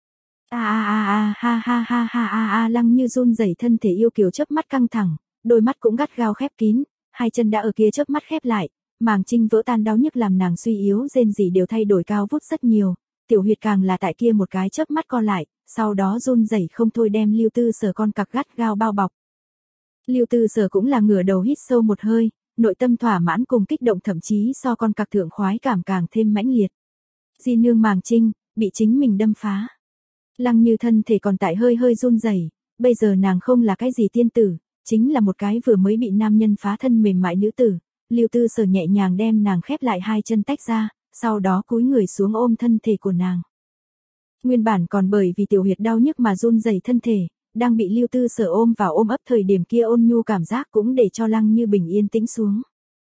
A a a a ha ha ha ha a a Lăng Như run rẩy thân thể yêu kiều chớp mắt căng thẳng, đôi mắt cũng gắt gao khép kín, hai chân đã ở kia chớp mắt khép lại, màng trinh vỡ tan đau nhức làm nàng suy yếu rên rỉ đều thay đổi cao vút rất nhiều, tiểu huyệt càng là tại kia một cái chớp mắt co lại, sau đó run rẩy không thôi đem Lưu Tư Sở con cặc gắt gao bao bọc. Lưu Tư Sở cũng là ngửa đầu hít sâu một hơi, nội tâm thỏa mãn cùng kích động thậm chí so con cặc thượng khoái cảm càng thêm mãnh liệt. Di nương màng trinh, bị chính mình đâm phá. Lăng Như thân thể còn tại hơi hơi run rẩy, bây giờ nàng không là cái gì tiên tử, chính là một cái vừa mới bị nam nhân phá thân mềm mại nữ tử. Lưu Tư Sở nhẹ nhàng đem nàng khép lại hai chân tách ra, sau đó cúi người xuống ôm thân thể của nàng. Nguyên bản còn bởi vì tiểu huyệt đau nhức mà run rẩy thân thể, đang bị Lưu Tư Sở ôm vào ôm ấp thời điểm kia ôn nhu cảm giác cũng để cho Lăng Như bình yên tĩnh xuống.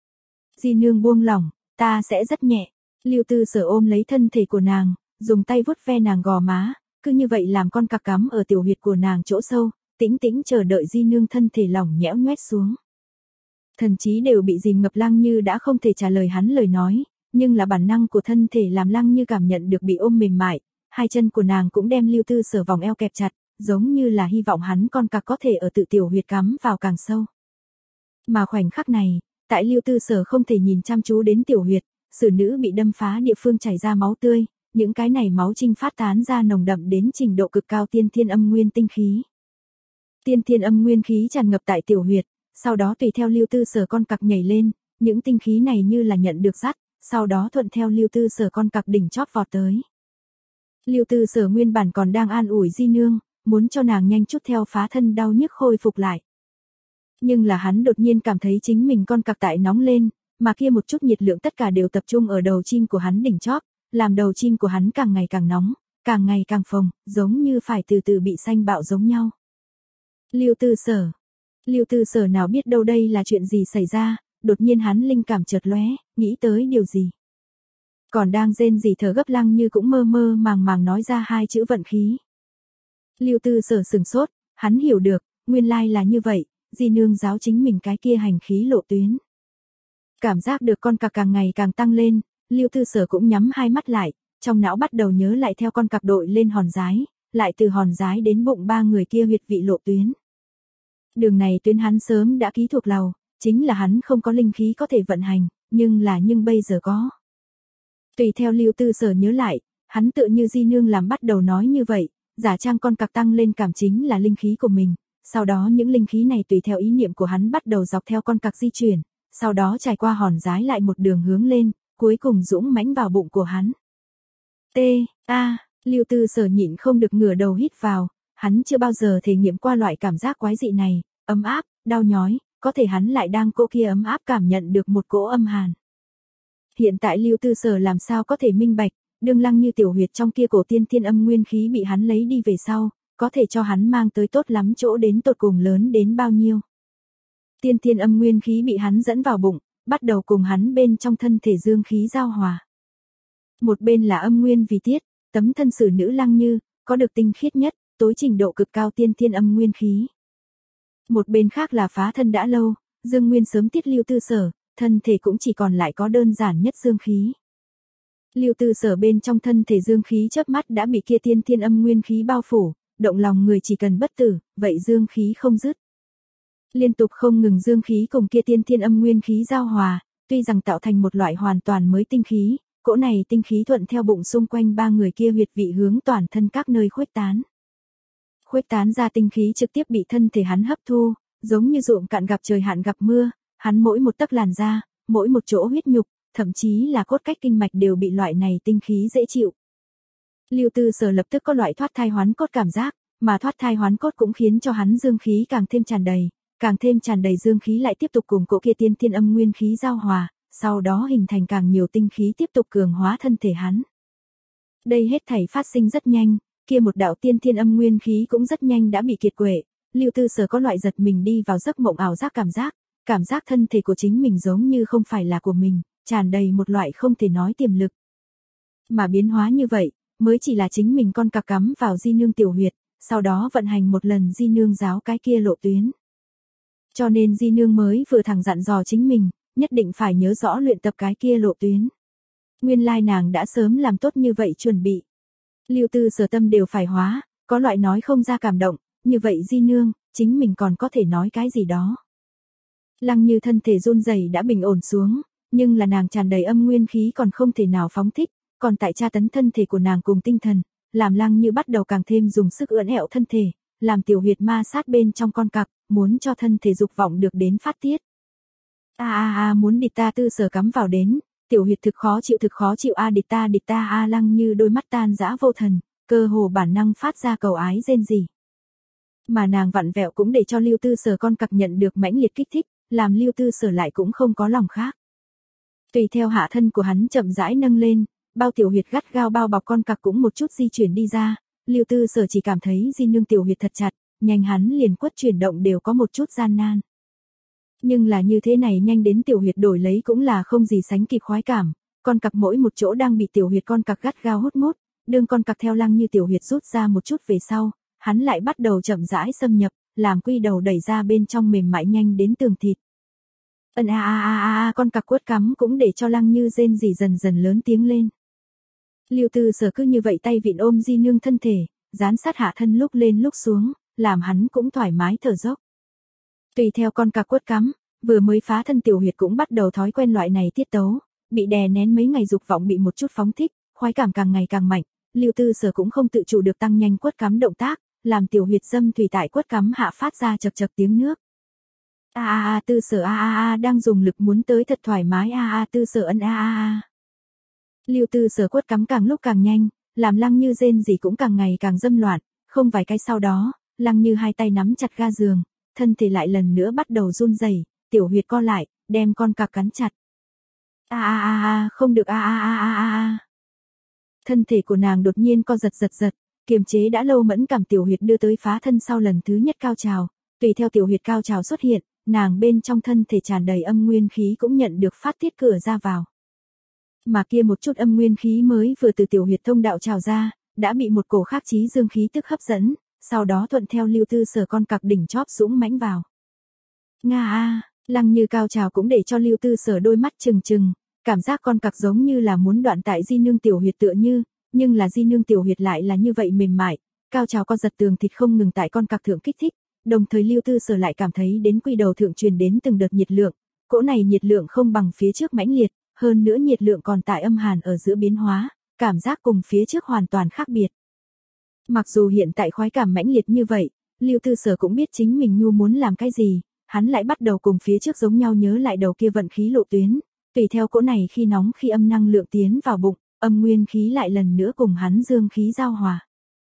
Di nương buông lỏng, ta sẽ rất nhẹ. Lưu Tư Sở ôm lấy thân thể của nàng, dùng tay vuốt ve nàng gò má, cứ như vậy làm con cặc cắm ở tiểu huyệt của nàng chỗ sâu, tĩnh tĩnh chờ đợi di nương thân thể lỏng nhẽo nhoét xuống. Thần trí đều bị dìm ngập Lăng Như đã không thể trả lời hắn lời nói, nhưng là bản năng của thân thể làm Lăng Như cảm nhận được bị ôm mềm mại, hai chân của nàng cũng đem Lưu Tư Sở vòng eo kẹp chặt, giống như là hy vọng hắn con cặc có thể ở tự tiểu huyệt cắm vào càng sâu. Mà khoảnh khắc này, tại Lưu Tư Sở không thể nhìn chăm chú đến tiểu huyệt, xử nữ bị đâm phá địa phương chảy ra máu tươi, những cái này máu trinh phát tán ra nồng đậm đến trình độ cực cao tiên thiên âm nguyên tinh khí. Tiên thiên âm nguyên khí tràn ngập tại tiểu huyệt, sau đó tùy theo Lưu Tư Sở con cặc nhảy lên, những tinh khí này như là nhận được dắt, sau đó thuận theo Lưu Tư Sở con cặc đỉnh chót vọt tới. Lưu Tư Sở nguyên bản còn đang an ủi Di Nương, muốn cho nàng nhanh chút theo phá thân đau nhức khôi phục lại. Nhưng là hắn đột nhiên cảm thấy chính mình con cặc tại nóng lên, mà kia một chút nhiệt lượng tất cả đều tập trung ở đầu chim của hắn đỉnh chóp, làm đầu chim của hắn càng ngày càng nóng, càng ngày càng phồng, giống như phải từ từ bị xanh bạo giống nhau. Lưu Tư Sở. Lưu Tư Sở nào biết đâu đây là chuyện gì xảy ra, đột nhiên hắn linh cảm chợt lóe, nghĩ tới điều gì. Còn đang rên rỉ thở gấp Lăng Như cũng mơ mơ màng màng nói ra hai chữ vận khí. Lưu Tư Sở sừng sốt, hắn hiểu được, nguyên lai là như vậy, Di Nương giáo chính mình cái kia hành khí lộ tuyến. Cảm giác được con cặc càng ngày càng tăng lên, Lưu Tư Sở cũng nhắm hai mắt lại, trong não bắt đầu nhớ lại theo con cặc đội lên hòn giái, lại từ hòn giái đến bụng ba người kia huyệt vị lộ tuyến. Đường này tuyến hắn sớm đã ký thuộc lầu, chính là hắn không có linh khí có thể vận hành, nhưng là nhưng bây giờ có. Tùy theo Lưu Tư Sở nhớ lại, hắn tựa như Di Nương làm bắt đầu nói như vậy, giả trang con cặc tăng lên cảm chính là linh khí của mình, sau đó những linh khí này tùy theo ý niệm của hắn bắt đầu dọc theo con cặc di chuyển, sau đó trải qua hòn giái lại một đường hướng lên, cuối cùng dũng mãnh vào bụng của hắn. T, A, Lưu Tư Sở nhịn không được ngửa đầu hít vào, hắn chưa bao giờ thể nghiệm qua loại cảm giác quái dị này, ấm áp, đau nhói, có thể hắn lại đang cỗ kia ấm áp cảm nhận được một cỗ âm hàn. Hiện tại Lưu Tư Sở làm sao có thể minh bạch, đương Lăng Như tiểu huyệt trong kia cổ tiên thiên âm nguyên khí bị hắn lấy đi về sau, có thể cho hắn mang tới tốt lắm chỗ đến tột cùng lớn đến bao nhiêu. Tiên thiên âm nguyên khí bị hắn dẫn vào bụng, bắt đầu cùng hắn bên trong thân thể dương khí giao hòa. Một bên là âm nguyên vì tiết, tấm thân xử nữ Lăng Như, có được tinh khiết nhất, tối trình độ cực cao tiên thiên âm nguyên khí. Một bên khác là phá thân đã lâu, dương nguyên sớm tiết Lưu Tư Sở, thân thể cũng chỉ còn lại có đơn giản nhất dương khí. Lưu Tư Sở bên trong thân thể dương khí chớp mắt đã bị kia tiên thiên âm nguyên khí bao phủ, động lòng người chỉ cần bất tử, vậy dương khí không dứt. Liên tục không ngừng dương khí cùng kia tiên thiên âm nguyên khí giao hòa, tuy rằng tạo thành một loại hoàn toàn mới tinh khí, cỗ này tinh khí thuận theo bụng xung quanh ba người kia huyệt vị hướng toàn thân các nơi khuếch tán. Khuếch tán ra tinh khí trực tiếp bị thân thể hắn hấp thu, giống như ruộng cạn gặp trời hạn gặp mưa, hắn mỗi một tấc làn da, mỗi một chỗ huyết nhục, thậm chí là cốt cách kinh mạch đều bị loại này tinh khí dễ chịu. Lưu Tư Sở lập tức có loại thoát thai hoán cốt cảm giác, mà thoát thai hoán cốt cũng khiến cho hắn dương khí càng thêm tràn đầy, càng thêm tràn đầy dương khí lại tiếp tục cùng cỗ kia tiên thiên âm nguyên khí giao hòa, sau đó hình thành càng nhiều tinh khí tiếp tục cường hóa thân thể hắn. Đây hết thảy phát sinh rất nhanh, kia một đạo tiên thiên âm nguyên khí cũng rất nhanh đã bị kiệt quệ, Lưu Tư Sở có loại giật mình đi vào giấc mộng ảo giác cảm giác, cảm giác thân thể của chính mình giống như không phải là của mình, tràn đầy một loại không thể nói tiềm lực. Mà biến hóa như vậy, mới chỉ là chính mình con cặc cắm vào Di Nương tiểu huyệt, sau đó vận hành một lần Di Nương giáo cái kia lộ tuyến. Cho nên Di Nương mới vừa thẳng dặn dò chính mình, nhất định phải nhớ rõ luyện tập cái kia lộ tuyến. Nguyên lai nàng đã sớm làm tốt như vậy chuẩn bị. Lưu Tư Sở tâm đều phải hóa, có loại nói không ra cảm động, như vậy Di Nương, chính mình còn có thể nói cái gì đó. Lăng Như thân thể run rẩy đã bình ổn xuống, nhưng là nàng tràn đầy âm nguyên khí còn không thể nào phóng thích, còn tại tra tấn thân thể của nàng cùng tinh thần, làm Lăng Như bắt đầu càng thêm dùng sức ưỡn ẹo thân thể, làm tiểu huyệt ma sát bên trong con cặc, muốn cho thân thể dục vọng được đến phát tiết. A a a muốn địch ta Tư Sở cắm vào đến, tiểu huyệt thực khó chịu thực khó chịu a địch ta địch ta a Lăng Như đôi mắt tan dã vô thần, cơ hồ bản năng phát ra cầu ái rên rỉ. Mà nàng vặn vẹo cũng để cho Lưu Tư Sở con cặc nhận được mãnh liệt kích thích, làm Lưu Tư Sở lại cũng không có lòng khác. Tùy theo hạ thân của hắn chậm rãi nâng lên, bao tiểu huyệt gắt gao bao bọc con cặc cũng một chút di chuyển đi ra, Lưu Tư Sở chỉ cảm thấy Di Nương tiểu huyệt thật chặt, nhanh hắn liền quất chuyển động đều có một chút gian nan. Nhưng là như thế này nhanh đến tiểu huyệt đổi lấy cũng là không gì sánh kịp khoái cảm, con cặc mỗi một chỗ đang bị tiểu huyệt con cặc gắt gao hút mút, đương con cặc theo Lăng Như tiểu huyệt rút ra một chút về sau, hắn lại bắt đầu chậm rãi xâm nhập, làm quy đầu đẩy ra bên trong mềm mại nhanh đến tường thịt. Ân a a a a a con cặc quất cắm cũng để cho Lăng Như rên rỉ dần dần lớn tiếng lên. Lưu Tư Sở cứ như vậy tay vịn ôm Di Nương thân thể, dán sát hạ thân lúc lên lúc xuống, làm hắn cũng thoải mái thở dốc. Tùy theo con cặc quất cắm, vừa mới phá thân tiểu huyệt cũng bắt đầu thói quen loại này tiết tấu, bị đè nén mấy ngày dục vọng bị một chút phóng thích, khoái cảm càng ngày càng mạnh, Lưu Tư Sở cũng không tự chủ được tăng nhanh quất cắm động tác, làm tiểu huyệt dâm thủy tại quất cắm hạ phát ra chậc chậc tiếng nước. A a a Tư Sở a a a đang dùng lực muốn tới thật thoải mái a a Tư Sở ân a a a. Lưu Tư Sở quất cắm càng lúc càng nhanh, làm Lăng Như rên rỉ cũng càng ngày càng dâm loạn, không vài cái sau đó, Lăng Như hai tay nắm chặt ga giường, thân thể lại lần nữa bắt đầu run rẩy, tiểu huyệt co lại, đem con cặc cắn chặt. A a a a, không được a a a a a a. Thân thể của nàng đột nhiên co giật giật giật, kiềm chế đã lâu mẫn cảm tiểu huyệt đưa tới phá thân sau lần thứ nhất cao trào, tùy theo tiểu huyệt cao trào xuất hiện, nàng bên trong thân thể tràn đầy âm nguyên khí cũng nhận được phát tiết cửa ra vào. Mà kia một chút âm nguyên khí mới vừa từ tiểu huyệt thông đạo trào ra, đã bị một cổ khác chí dương khí tức hấp dẫn, sau đó thuận theo Lưu Tư Sở con cặc đỉnh chóp dũng mãnh vào. Nga a, Lăng Như cao trào cũng để cho Lưu Tư Sở đôi mắt trừng trừng, cảm giác con cặc giống như là muốn đoạn tại Di Nương tiểu huyệt tựa như, nhưng là Di Nương tiểu huyệt lại là như vậy mềm mại, cao trào co giật tường thịt không ngừng tại con cặc thượng kích thích, đồng thời Lưu Tư Sở lại cảm thấy đến quy đầu thượng truyền đến từng đợt nhiệt lượng, cỗ này nhiệt lượng không bằng phía trước mãnh liệt, hơn nữa nhiệt lượng còn tại âm hàn ở giữa biến hóa, cảm giác cùng phía trước hoàn toàn khác biệt. Mặc dù hiện tại khoái cảm mãnh liệt như vậy, Lưu Tư Sở cũng biết chính mình nhu muốn làm cái gì, hắn lại bắt đầu cùng phía trước giống nhau nhớ lại đầu kia vận khí lộ tuyến, tùy theo cỗ này khi nóng khi âm năng lượng tiến vào bụng, âm nguyên khí lại lần nữa cùng hắn dương khí giao hòa.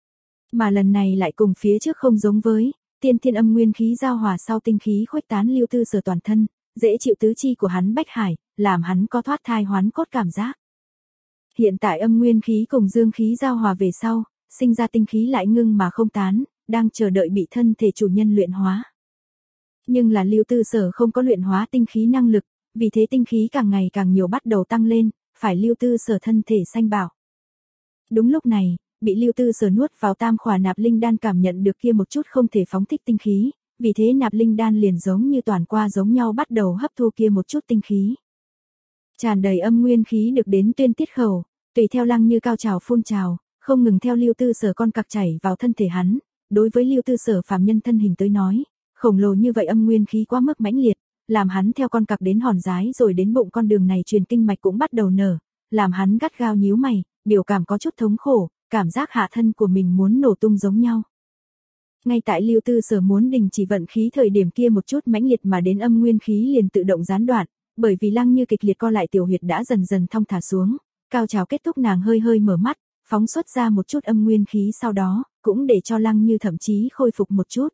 Mà lần này lại cùng phía trước không giống với, tiên thiên âm nguyên khí giao hòa sau tinh khí khuếch tán Lưu Tư Sở toàn thân, dễ chịu tứ chi của hắn bách hải, làm hắn có thoát thai hoán cốt cảm giác. Hiện tại âm nguyên khí cùng dương khí giao hòa về sau, sinh ra tinh khí lại ngưng mà không tán, đang chờ đợi bị thân thể chủ nhân luyện hóa. Nhưng là Lưu Tư Sở không có luyện hóa tinh khí năng lực, vì thế tinh khí càng ngày càng nhiều bắt đầu tăng lên, phải Lưu Tư Sở thân thể sanh bảo. Đúng lúc này, bị Lưu Tư Sở nuốt vào tam khỏa nạp linh đan cảm nhận được kia một chút không thể phóng thích tinh khí, vì thế nạp linh đan liền giống như toàn qua giống nhau bắt đầu hấp thu kia một chút tinh khí. Tràn đầy âm nguyên khí được đến tuyên tiết khẩu, tùy theo Lăng Như cao trào phun trào, không ngừng theo Lưu Tư Sở con cặc chảy vào thân thể hắn, đối với Lưu Tư Sở phàm nhân thân hình tới nói, khổng lồ như vậy âm nguyên khí quá mức mãnh liệt, làm hắn theo con cặc đến hòn giái rồi đến bụng con đường này truyền kinh mạch cũng bắt đầu nở, làm hắn gắt gao nhíu mày, biểu cảm có chút thống khổ, cảm giác hạ thân của mình muốn nổ tung giống nhau. Ngay tại Lưu Tư Sở muốn đình chỉ vận khí thời điểm kia một chút mãnh liệt mà đến âm nguyên khí liền tự động gián đoạn, bởi vì Lăng Như kịch liệt co lại tiểu huyệt đã dần dần thong thả xuống, cao trào kết thúc nàng hơi hơi mở mắt, phóng xuất ra một chút âm nguyên khí sau đó, cũng để cho Lăng Như thậm chí khôi phục một chút.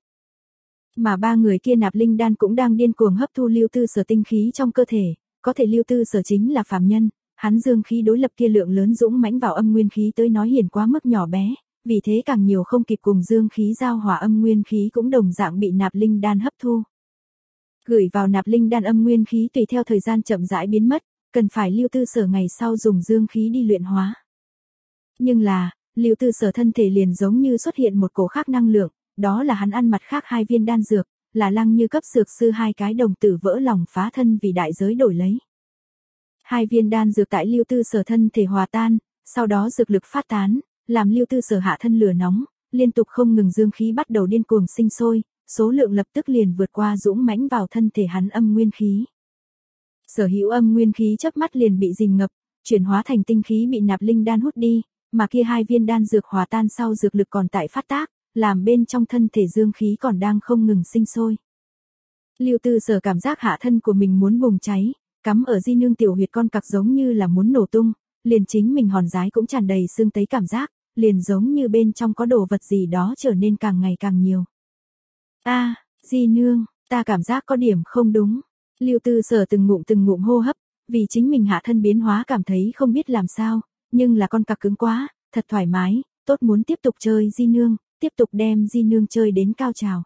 Mà ba người kia nạp linh đan cũng đang điên cuồng hấp thu Lưu Tư Sở tinh khí trong cơ thể, có thể Lưu Tư Sở chính là phàm nhân, hắn dương khí đối lập kia lượng lớn dũng mãnh vào âm nguyên khí tới nói hiển quá mức nhỏ bé, vì thế càng nhiều không kịp cùng dương khí giao hòa âm nguyên khí cũng đồng dạng bị nạp linh đan hấp thu. Gửi vào nạp linh đan âm nguyên khí tùy theo thời gian chậm rãi biến mất, cần phải Lưu Tư Sở ngày sau dùng dương khí đi luyện hóa. Nhưng là, Lưu Tư Sở thân thể liền giống như xuất hiện một cổ khác năng lượng, đó là hắn ăn mặt khác hai viên đan dược, là Lăng Như cấp dược sư hai cái đồng tử vỡ lòng phá thân vì đại giới đổi lấy. Hai viên đan dược tại Lưu Tư Sở thân thể hòa tan, sau đó dược lực phát tán, làm Lưu Tư Sở hạ thân lửa nóng, liên tục không ngừng dương khí bắt đầu điên cuồng sinh sôi, số lượng lập tức liền vượt qua dũng mãnh vào thân thể hắn âm nguyên khí. Sở hữu âm nguyên khí chớp mắt liền bị dìm ngập, chuyển hóa thành tinh khí bị nạp linh đan hút đi, mà kia hai viên đan dược hòa tan sau dược lực còn tại phát tác, làm bên trong thân thể dương khí còn đang không ngừng sinh sôi. Lưu Tư Sở cảm giác hạ thân của mình muốn bùng cháy, cắm ở Di Nương tiểu huyệt con cặc giống như là muốn nổ tung, liền chính mình hòn giái cũng tràn đầy sưng tấy cảm giác, liền giống như bên trong có đồ vật gì đó trở nên càng ngày càng nhiều. A, à, Di Nương, ta cảm giác có điểm không đúng. Lưu Tư Sở từng ngụm từng ngụm hô hấp, vì chính mình hạ thân biến hóa cảm thấy không biết làm sao, nhưng là con cặc cứng quá, thật thoải mái, tốt muốn tiếp tục chơi Di Nương, tiếp tục đem Di Nương chơi đến cao trào.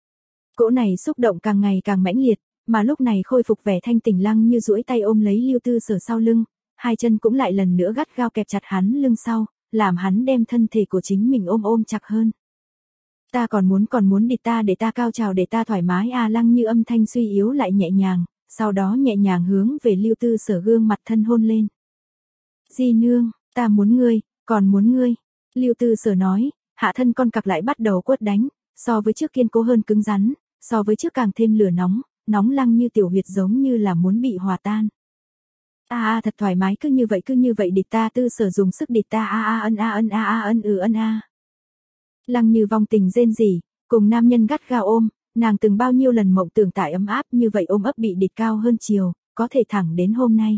Cỗ này xúc động càng ngày càng mãnh liệt, mà lúc này khôi phục vẻ thanh tỉnh Lăng Như duỗi tay ôm lấy Lưu Tư Sở sau lưng, hai chân cũng lại lần nữa gắt gao kẹp chặt hắn lưng sau, làm hắn đem thân thể của chính mình ôm ôm chặt hơn. Ta còn muốn còn muốn đi ta để ta cao trào để ta thoải mái à Lăng Như âm thanh suy yếu lại nhẹ nhàng, sau đó nhẹ nhàng hướng về Lưu Tư Sở gương mặt thân hôn lên. Di nương, ta muốn ngươi, còn muốn ngươi. Lưu Tư Sở nói, hạ thân con cặc lại bắt đầu quất đánh, so với trước kiên cố hơn cứng rắn, so với trước càng thêm lửa nóng, nóng Lăng Như tiểu huyệt giống như là muốn bị hòa tan. A a thật thoải mái, cứ như vậy cứ như vậy địch ta Tư Sở dùng sức địch ta a a ân a ân a a ân ừ ân a. Lăng Như vong tình rên rỉ, cùng nam nhân gắt gao ôm, nàng từng bao nhiêu lần mộng tưởng tại ấm áp như vậy ôm ấp bị địch cao hơn chiều, có thể thẳng đến hôm nay.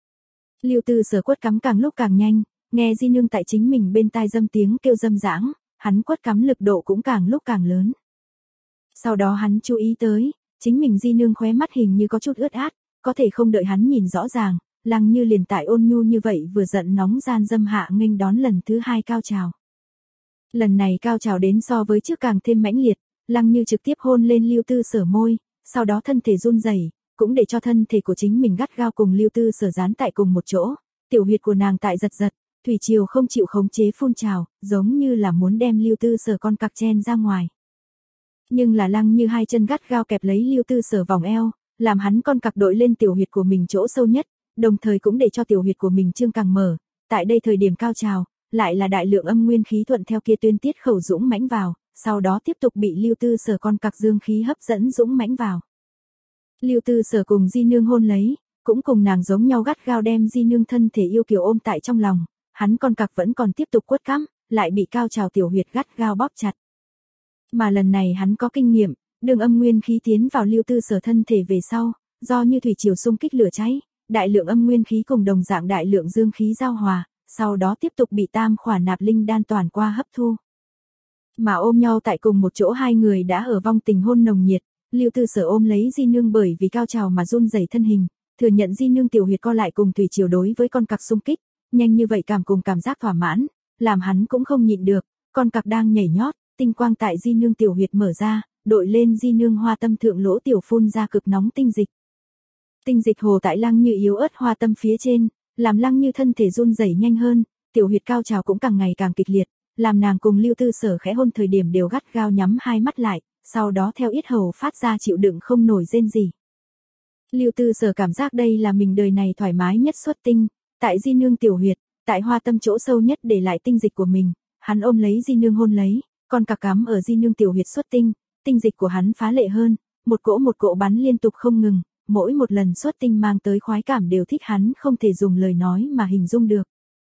Lưu Tư Sở quất cắm càng lúc càng nhanh, nghe di nương tại chính mình bên tai dâm tiếng kêu dâm dãng, hắn quất cắm lực độ cũng càng lúc càng lớn. Sau đó hắn chú ý tới, chính mình di nương khóe mắt hình như có chút ướt át, có thể không đợi hắn nhìn rõ ràng, Lăng Như liền tại ôn nhu như vậy vừa giận nóng gian dâm hạ nghênh đón lần thứ hai cao trào. Lần này cao trào đến so với trước càng thêm mãnh liệt, Lăng Như trực tiếp hôn lên Lưu Tư Sở môi, sau đó thân thể run rẩy, cũng để cho thân thể của chính mình gắt gao cùng Lưu Tư Sở dán tại cùng một chỗ, tiểu huyệt của nàng tại giật giật, thủy triều không chịu khống chế phun trào, giống như là muốn đem Lưu Tư Sở con cặc chen ra ngoài. Nhưng là Lăng Như hai chân gắt gao kẹp lấy Lưu Tư Sở vòng eo, làm hắn con cặc đội lên tiểu huyệt của mình chỗ sâu nhất, đồng thời cũng để cho tiểu huyệt của mình trương càng mở, tại đây thời điểm cao trào, lại là đại lượng âm nguyên khí thuận theo kia tuyên tiết khẩu dũng mãnh vào, sau đó tiếp tục bị Lưu Tư Sở con cặc dương khí hấp dẫn dũng mãnh vào. Lưu Tư Sở cùng di nương hôn lấy, cũng cùng nàng giống nhau gắt gao đem di nương thân thể yêu kiều ôm tại trong lòng, hắn con cặc vẫn còn tiếp tục quất cắm, lại bị cao trào tiểu huyệt gắt gao bóp chặt. Mà lần này hắn có kinh nghiệm, đường âm nguyên khí tiến vào Lưu Tư Sở thân thể về sau, do như thủy triều xung kích lửa cháy, đại lượng âm nguyên khí cùng đồng dạng đại lượng dương khí giao hòa, sau đó tiếp tục bị tam khỏa nạp linh đan toàn qua hấp thu. Mà ôm nhau tại cùng một chỗ hai người đã ở vong tình hôn nồng nhiệt, Lưu Tư Sở ôm lấy di nương bởi vì cao trào mà run rẩy thân hình, thừa nhận di nương tiểu huyệt co lại cùng thủy triều đối với con cặc xung kích, nhanh như vậy cảm cùng cảm giác thỏa mãn, làm hắn cũng không nhịn được, con cặc đang nhảy nhót, tinh quang tại di nương tiểu huyệt mở ra, đội lên di nương hoa tâm thượng lỗ tiểu phun ra cực nóng tinh dịch. Tinh dịch hồ tại Lăng Như yếu ớt hoa tâm phía trên, làm Lăng Như thân thể run rẩy nhanh hơn, tiểu huyệt cao trào cũng càng ngày càng kịch liệt, làm nàng cùng Lưu Tư Sở khẽ hôn thời điểm đều gắt gao nhắm hai mắt lại, sau đó theo yết hầu phát ra chịu đựng không nổi rên gì. Lưu Tư Sở cảm giác đây là mình đời này thoải mái nhất xuất tinh, tại di nương tiểu huyệt, tại hoa tâm chỗ sâu nhất để lại tinh dịch của mình, hắn ôm lấy di nương hôn lấy, con cặc cắm ở di nương tiểu huyệt xuất tinh, tinh dịch của hắn phá lệ hơn, một cỗ một cỗ bắn liên tục không ngừng, mỗi một lần xuất tinh mang tới khoái cảm đều thích hắn không thể dùng lời nói mà hình dung được.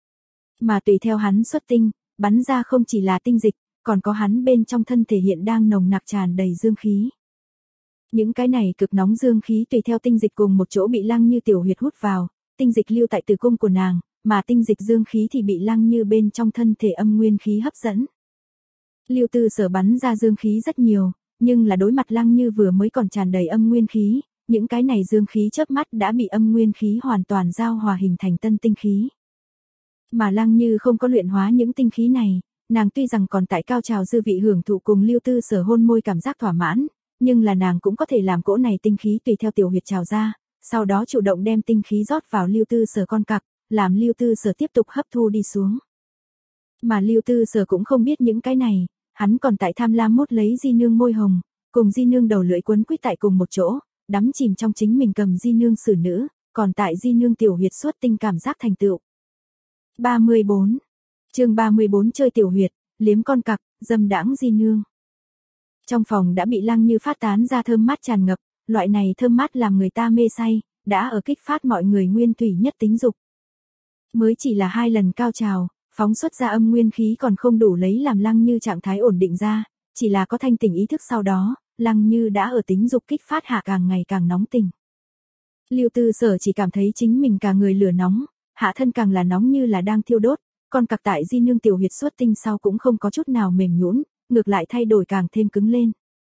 Mà tùy theo hắn xuất tinh, bắn ra không chỉ là tinh dịch, còn có hắn bên trong thân thể hiện đang nồng nặc tràn đầy dương khí. Những cái này cực nóng dương khí tùy theo tinh dịch cùng một chỗ bị Lăng Như tiểu huyệt hút vào, tinh dịch lưu tại tử cung của nàng, mà tinh dịch dương khí thì bị Lăng Như bên trong thân thể âm nguyên khí hấp dẫn. Lưu Tư Sở bắn ra dương khí rất nhiều, nhưng là đối mặt Lăng Như vừa mới còn tràn đầy âm nguyên khí, những cái này dương khí chớp mắt đã bị âm nguyên khí hoàn toàn giao hòa hình thành tân tinh khí. Mà Lăng Như không có luyện hóa những tinh khí này, nàng tuy rằng còn tại cao trào dư vị hưởng thụ cùng Lưu Tư Sở hôn môi cảm giác thỏa mãn, nhưng là nàng cũng có thể làm cỗ này tinh khí tùy theo tiểu huyệt trào ra, sau đó chủ động đem tinh khí rót vào Lưu Tư Sở con cặc, làm Lưu Tư Sở tiếp tục hấp thu đi xuống. Mà Lưu Tư Sở cũng không biết những cái này, hắn còn tại tham lam mút lấy di nương môi hồng, cùng di nương đầu lưỡi quấn quýt tại cùng một chỗ, đắm chìm trong chính mình cầm di nương xử nữ, còn tại di nương tiểu huyệt xuất tinh cảm giác thành tựu. ba mươi bốn. Chương ba mươi bốn chơi tiểu huyệt, liếm con cặc, dâm đãng di nương. Trong phòng đã bị Lăng Như phát tán ra thơm mát tràn ngập, loại này thơm mát làm người ta mê say, đã ở kích phát mọi người nguyên thủy nhất tính dục. Mới chỉ là hai lần cao trào, phóng xuất ra âm nguyên khí còn không đủ lấy làm Lăng Như trạng thái ổn định ra, chỉ là có thanh tỉnh ý thức sau đó, Lăng Như đã ở tính dục kích phát hạ càng ngày càng nóng tình. Lưu Tư Sở chỉ cảm thấy chính mình cả người lửa nóng, hạ thân càng là nóng như là đang thiêu đốt, con cặc tại di nương tiểu huyệt xuất tinh sau cũng không có chút nào mềm nhũn, ngược lại thay đổi càng thêm cứng lên.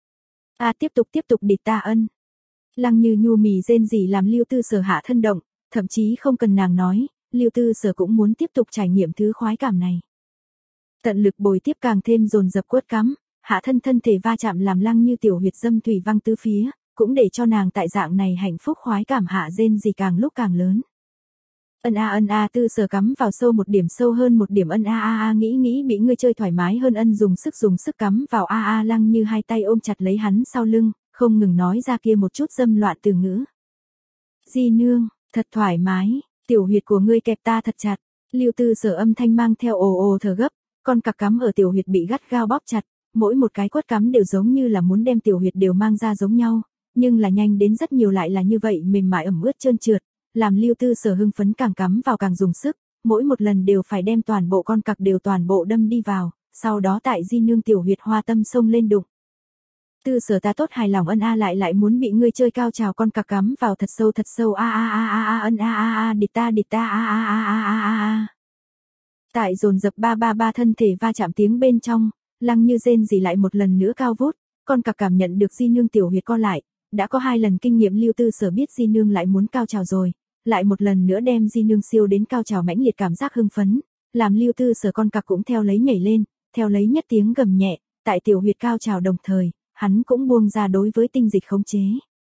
A à, tiếp tục tiếp tục địch ta ân. Lăng Như nhu mì rên rỉ làm Lưu Tư Sở hạ thân động, thậm chí không cần nàng nói, Lưu Tư Sở cũng muốn tiếp tục trải nghiệm thứ khoái cảm này. Tận lực bồi tiếp càng thêm dồn dập quất cắm, hạ thân thân thể va chạm làm Lăng Như tiểu huyệt dâm thủy văng tứ phía, cũng để cho nàng tại dạng này hạnh phúc khoái cảm hạ rên rỉ càng lúc càng lớn. Ân a ân a Tư Sở cắm vào sâu một điểm sâu hơn một điểm ân a a a nghĩ nghĩ bị ngươi chơi thoải mái hơn ân dùng sức dùng sức cắm vào a a Lăng Như hai tay ôm chặt lấy hắn sau lưng, không ngừng nói ra kia một chút dâm loạn từ ngữ. Di nương, thật thoải mái, tiểu huyệt của ngươi kẹp ta thật chặt. Lưu Tư Sở âm thanh mang theo ồ ồ thở gấp, con cặc cắm ở tiểu huyệt bị gắt gao bóp chặt, mỗi một cái quất cắm đều giống như là muốn đem tiểu huyệt đều mang ra giống nhau, nhưng là nhanh đến rất nhiều lại là như vậy mềm mại ẩm ướt trơn trượt, làm Lưu Tư Sở hưng phấn càng cắm vào càng dùng sức, mỗi một lần đều phải đem toàn bộ con cặc đều toàn bộ đâm đi vào, sau đó tại Di nương tiểu huyệt hoa tâm xông lên đụng. Tư Sở ta tốt hài lòng ân a lại lại muốn bị ngươi chơi cao trào con cặc cắm vào thật sâu thật sâu a a a a a ân a a a địch ta địch ta a a a a a a. Tại dồn dập ba ba ba thân thể va chạm tiếng bên trong, Lăng Như rên rỉ lại một lần nữa cao vút, con cặc cảm nhận được Di nương tiểu huyệt co lại, đã có hai lần kinh nghiệm Lưu Tư Sở biết Di nương lại muốn cao trào rồi, lại một lần nữa đem Di nương siêu đến cao trào mãnh liệt cảm giác hưng phấn, làm Lưu Tư Sở con cặc cũng theo lấy nhảy lên, theo lấy nhất tiếng gầm nhẹ, tại tiểu huyệt cao trào đồng thời, hắn cũng buông ra đối với tinh dịch khống chế.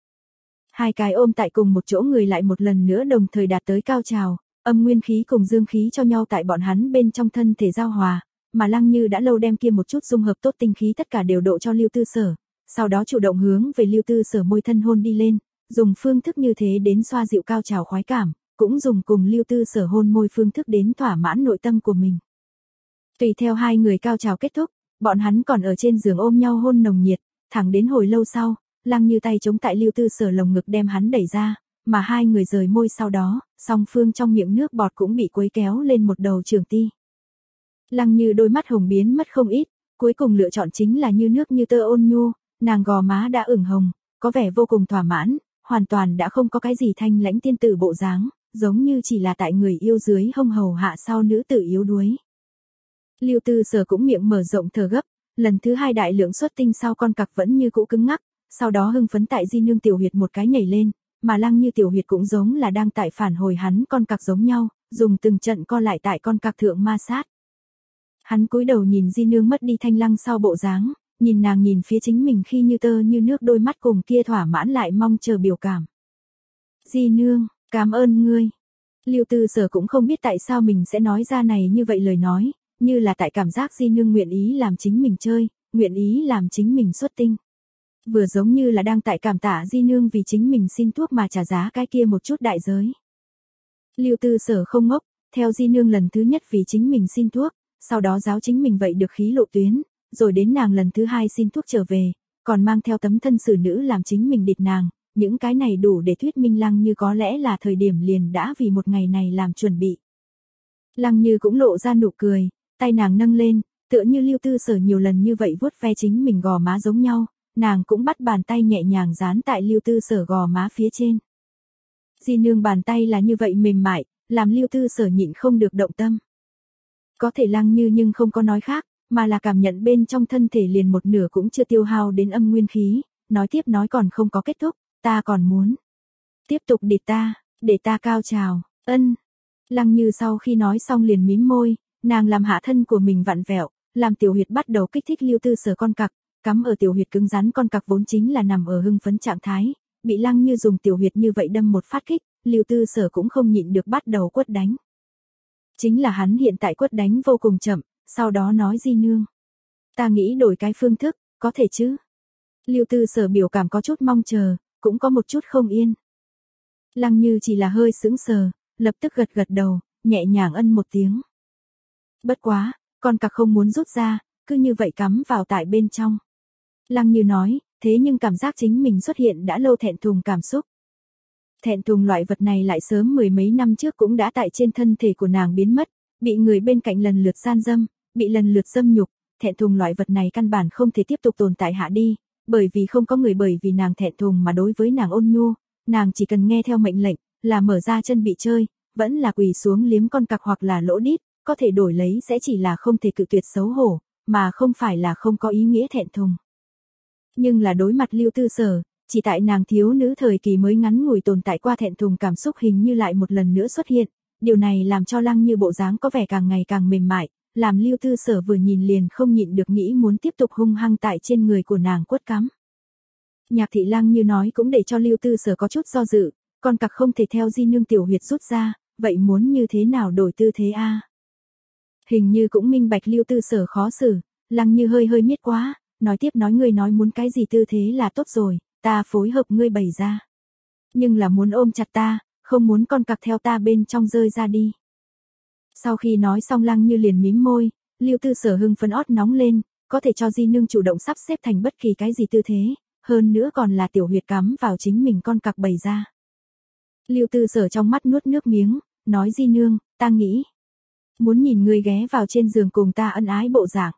Hai cái ôm tại cùng một chỗ người lại một lần nữa đồng thời đạt tới cao trào, âm nguyên khí cùng dương khí cho nhau tại bọn hắn bên trong thân thể giao hòa, mà Lăng Như đã lâu đem kia một chút dung hợp tốt tinh khí tất cả đều độ cho Lưu Tư Sở, sau đó chủ động hướng về Lưu Tư Sở môi thân hôn đi lên, dùng phương thức như thế đến xoa dịu cao trào khoái cảm, cũng dùng cùng Lưu Tư Sở hôn môi phương thức đến thỏa mãn nội tâm của mình. Tùy theo hai người cao trào kết thúc, bọn hắn còn ở trên giường ôm nhau hôn nồng nhiệt, thẳng đến hồi lâu sau, Lăng Như tay chống tại Lưu Tư Sở lồng ngực đem hắn đẩy ra, mà hai người rời môi sau đó, song phương trong miệng nước bọt cũng bị quấy kéo lên một đầu trường ti. Lăng Như đôi mắt hồng biến mất không ít, cuối cùng lựa chọn chính là như nước như tơ ôn nhu, nàng gò má đã ửng hồng, có vẻ vô cùng thỏa mãn, hoàn toàn đã không có cái gì thanh lãnh tiên tử bộ dáng, giống như chỉ là tại người yêu dưới hông hầu hạ sau nữ tử yếu đuối. Lưu Tư Sở cũng miệng mở rộng thở gấp, lần thứ hai đại lượng xuất tinh sau con cặc vẫn như cũ cứng ngắc, sau đó hưng phấn tại Di nương tiểu huyệt một cái nhảy lên, mà Lăng Như tiểu huyệt cũng giống là đang tại phản hồi hắn con cặc giống nhau, dùng từng trận co lại tại con cặc thượng ma sát. Hắn cúi đầu nhìn Di nương mất đi thanh lăng sau bộ dáng, nhìn nàng nhìn phía chính mình khi như tơ như nước đôi mắt cùng kia thỏa mãn lại mong chờ biểu cảm. Di nương, cảm ơn ngươi. Lưu Tư Sở cũng không biết tại sao mình sẽ nói ra này như vậy lời nói, như là tại cảm giác Di nương nguyện ý làm chính mình chơi, nguyện ý làm chính mình xuất tinh. Vừa giống như là đang tại cảm tạ Di nương vì chính mình xin thuốc mà trả giá cái kia một chút đại giới. Lưu Tư Sở không ngốc, theo Di nương lần thứ nhất vì chính mình xin thuốc, sau đó giáo chính mình vậy được khí lộ tuyến, rồi đến nàng lần thứ hai xin thuốc trở về, còn mang theo tấm thân xử nữ làm chính mình địch nàng, những cái này đủ để thuyết minh Lăng Như có lẽ là thời điểm liền đã vì một ngày này làm chuẩn bị. Lăng Như cũng lộ ra nụ cười, tay nàng nâng lên, tựa như Lưu Tư Sở nhiều lần như vậy vuốt ve chính mình gò má giống nhau, nàng cũng bắt bàn tay nhẹ nhàng dán tại Lưu Tư Sở gò má phía trên. Di nương bàn tay là như vậy mềm mại, làm Lưu Tư Sở nhịn không được động tâm. Có thể Lăng Như nhưng không có nói khác, mà là cảm nhận bên trong thân thể liền một nửa cũng chưa tiêu hao đến âm nguyên khí, nói tiếp nói còn không có kết thúc, ta còn muốn. Tiếp tục địch ta, để ta cao trào, ân. Lăng Như sau khi nói xong liền mím môi, nàng làm hạ thân của mình vặn vẹo, làm tiểu huyệt bắt đầu kích thích Lưu Tư Sở con cặc, cắm ở tiểu huyệt cứng rắn con cặc vốn chính là nằm ở hưng phấn trạng thái, bị Lăng Như dùng tiểu huyệt như vậy đâm một phát kích, Lưu Tư Sở cũng không nhịn được bắt đầu quất đánh. Chính là hắn hiện tại quất đánh vô cùng chậm, sau đó nói Di nương. Ta nghĩ đổi cái phương thức, có thể chứ? Lưu Tư Sở biểu cảm có chút mong chờ, cũng có một chút không yên. Lăng Như chỉ là hơi sững sờ, lập tức gật gật đầu, nhẹ nhàng ân một tiếng. Bất quá, con cặc không muốn rút ra, cứ như vậy cắm vào tại bên trong. Lăng Như nói, thế nhưng cảm giác chính mình xuất hiện đã lâu thẹn thùng cảm xúc. Thẹn thùng loại vật này lại sớm mười mấy năm trước cũng đã tại trên thân thể của nàng biến mất, bị người bên cạnh lần lượt gian dâm, bị lần lượt dâm nhục, thẹn thùng loại vật này căn bản không thể tiếp tục tồn tại hạ đi, bởi vì không có người bởi vì nàng thẹn thùng mà đối với nàng ôn nhu, nàng chỉ cần nghe theo mệnh lệnh, là mở ra chân bị chơi, vẫn là quỳ xuống liếm con cặc hoặc là lỗ đít, có thể đổi lấy sẽ chỉ là không thể cự tuyệt xấu hổ, mà không phải là không có ý nghĩa thẹn thùng. Nhưng là đối mặt Lưu Tư Sở, chỉ tại nàng thiếu nữ thời kỳ mới ngắn ngủi tồn tại qua thẹn thùng cảm xúc hình như lại một lần nữa xuất hiện, điều này làm cho Lăng Như bộ dáng có vẻ càng ngày càng mềm mại, làm Lưu Tư Sở vừa nhìn liền không nhịn được nghĩ muốn tiếp tục hung hăng tại trên người của nàng quất cắm. Nhạc thị Lăng Như nói cũng để cho Lưu Tư Sở có chút do dự, con cặc không thể theo Di nương tiểu huyệt rút ra, vậy muốn như thế nào đổi tư thế a? Hình như cũng minh bạch Lưu Tư Sở khó xử, Lăng Như hơi hơi miết quá, nói tiếp nói ngươi nói muốn cái gì tư thế là tốt rồi, ta phối hợp ngươi bày ra. Nhưng là muốn ôm chặt ta, không muốn con cặc theo ta bên trong rơi ra đi. Sau khi nói xong Lăng Như liền mím môi, Lưu Tư Sở hưng phấn ót nóng lên, có thể cho Di Nương chủ động sắp xếp thành bất kỳ cái gì tư thế, hơn nữa còn là tiểu huyệt cắm vào chính mình con cặc bày ra. Lưu Tư Sở trong mắt nuốt nước miếng, nói Di Nương, ta nghĩ, muốn nhìn ngươi ghé vào trên giường cùng ta ân ái bộ dạng.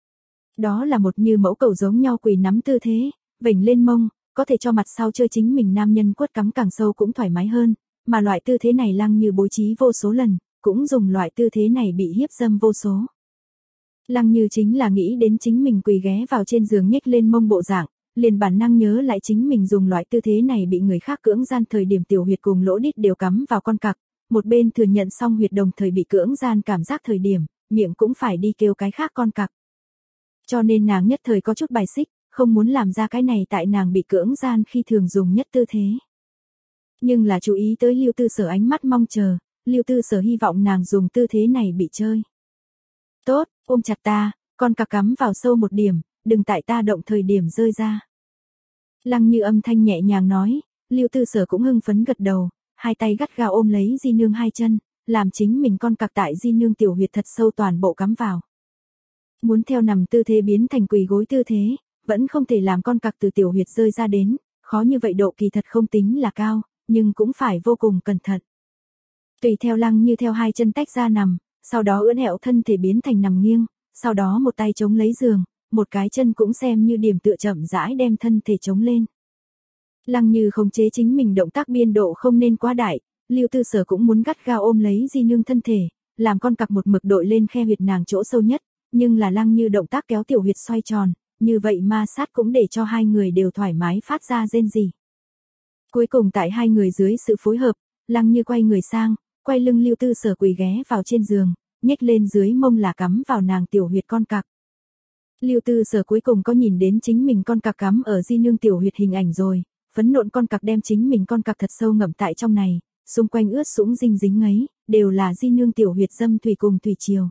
Đó là một như mẫu cầu giống nhau quỳ nắm tư thế, vểnh lên mông, có thể cho mặt sau chơi chính mình nam nhân quất cắm càng sâu cũng thoải mái hơn, mà loại tư thế này Lăng Như bố trí vô số lần, cũng dùng loại tư thế này bị hiếp dâm vô số. Lăng Như chính là nghĩ đến chính mình quỳ ghé vào trên giường nhếch lên mông bộ dạng, liền bản năng nhớ lại chính mình dùng loại tư thế này bị người khác cưỡng gian thời điểm tiểu huyệt cùng lỗ đít đều cắm vào con cặc, một bên thừa nhận xong huyệt đồng thời bị cưỡng gian cảm giác thời điểm, miệng cũng phải đi kêu cái khác con cặc. Cho nên nàng nhất thời có chút bài xích, không muốn làm ra cái này tại nàng bị cưỡng gian khi thường dùng nhất tư thế. Nhưng là chú ý tới Lưu Tư Sở ánh mắt mong chờ, Lưu Tư Sở hy vọng nàng dùng tư thế này bị chơi. Tốt, ôm chặt ta, con cặc cắm vào sâu một điểm, đừng tại ta động thời điểm rơi ra. Lăng Như âm thanh nhẹ nhàng nói, Lưu Tư Sở cũng hưng phấn gật đầu, hai tay gắt gao ôm lấy Di Nương hai chân, làm chính mình con cặc tại Di Nương tiểu huyệt thật sâu toàn bộ cắm vào. Muốn theo nằm tư thế biến thành quỳ gối tư thế, vẫn không thể làm con cặc từ tiểu huyệt rơi ra đến, khó như vậy độ kỳ thật không tính là cao, nhưng cũng phải vô cùng cẩn thận. Tùy theo Lăng Như theo hai chân tách ra nằm, sau đó ưỡn ẹo thân thể biến thành nằm nghiêng, sau đó một tay chống lấy giường, một cái chân cũng xem như điểm tựa chậm rãi đem thân thể chống lên. Lăng Như khống chế chính mình động tác biên độ không nên quá đại, Lưu Tư Sở cũng muốn gắt gao ôm lấy Di Nương thân thể, làm con cặc một mực đội lên khe huyệt nàng chỗ sâu nhất, nhưng là Lăng Như động tác kéo tiểu huyệt xoay tròn, như vậy ma sát cũng để cho hai người đều thoải mái phát ra rên rỉ. Cuối cùng tại hai người dưới sự phối hợp, Lăng Như quay người sang, quay lưng Lưu Tư Sở quỳ ghé vào trên giường, nhếch lên dưới mông là cắm vào nàng tiểu huyệt con cặc. Lưu Tư Sở cuối cùng có nhìn đến chính mình con cặc cắm ở Di Nương tiểu huyệt hình ảnh rồi, phấn nộn con cặc đem chính mình con cặc thật sâu ngậm tại trong này, xung quanh ướt sũng dinh dính ấy, đều là Di Nương tiểu huyệt dâm thủy cùng thủy triều.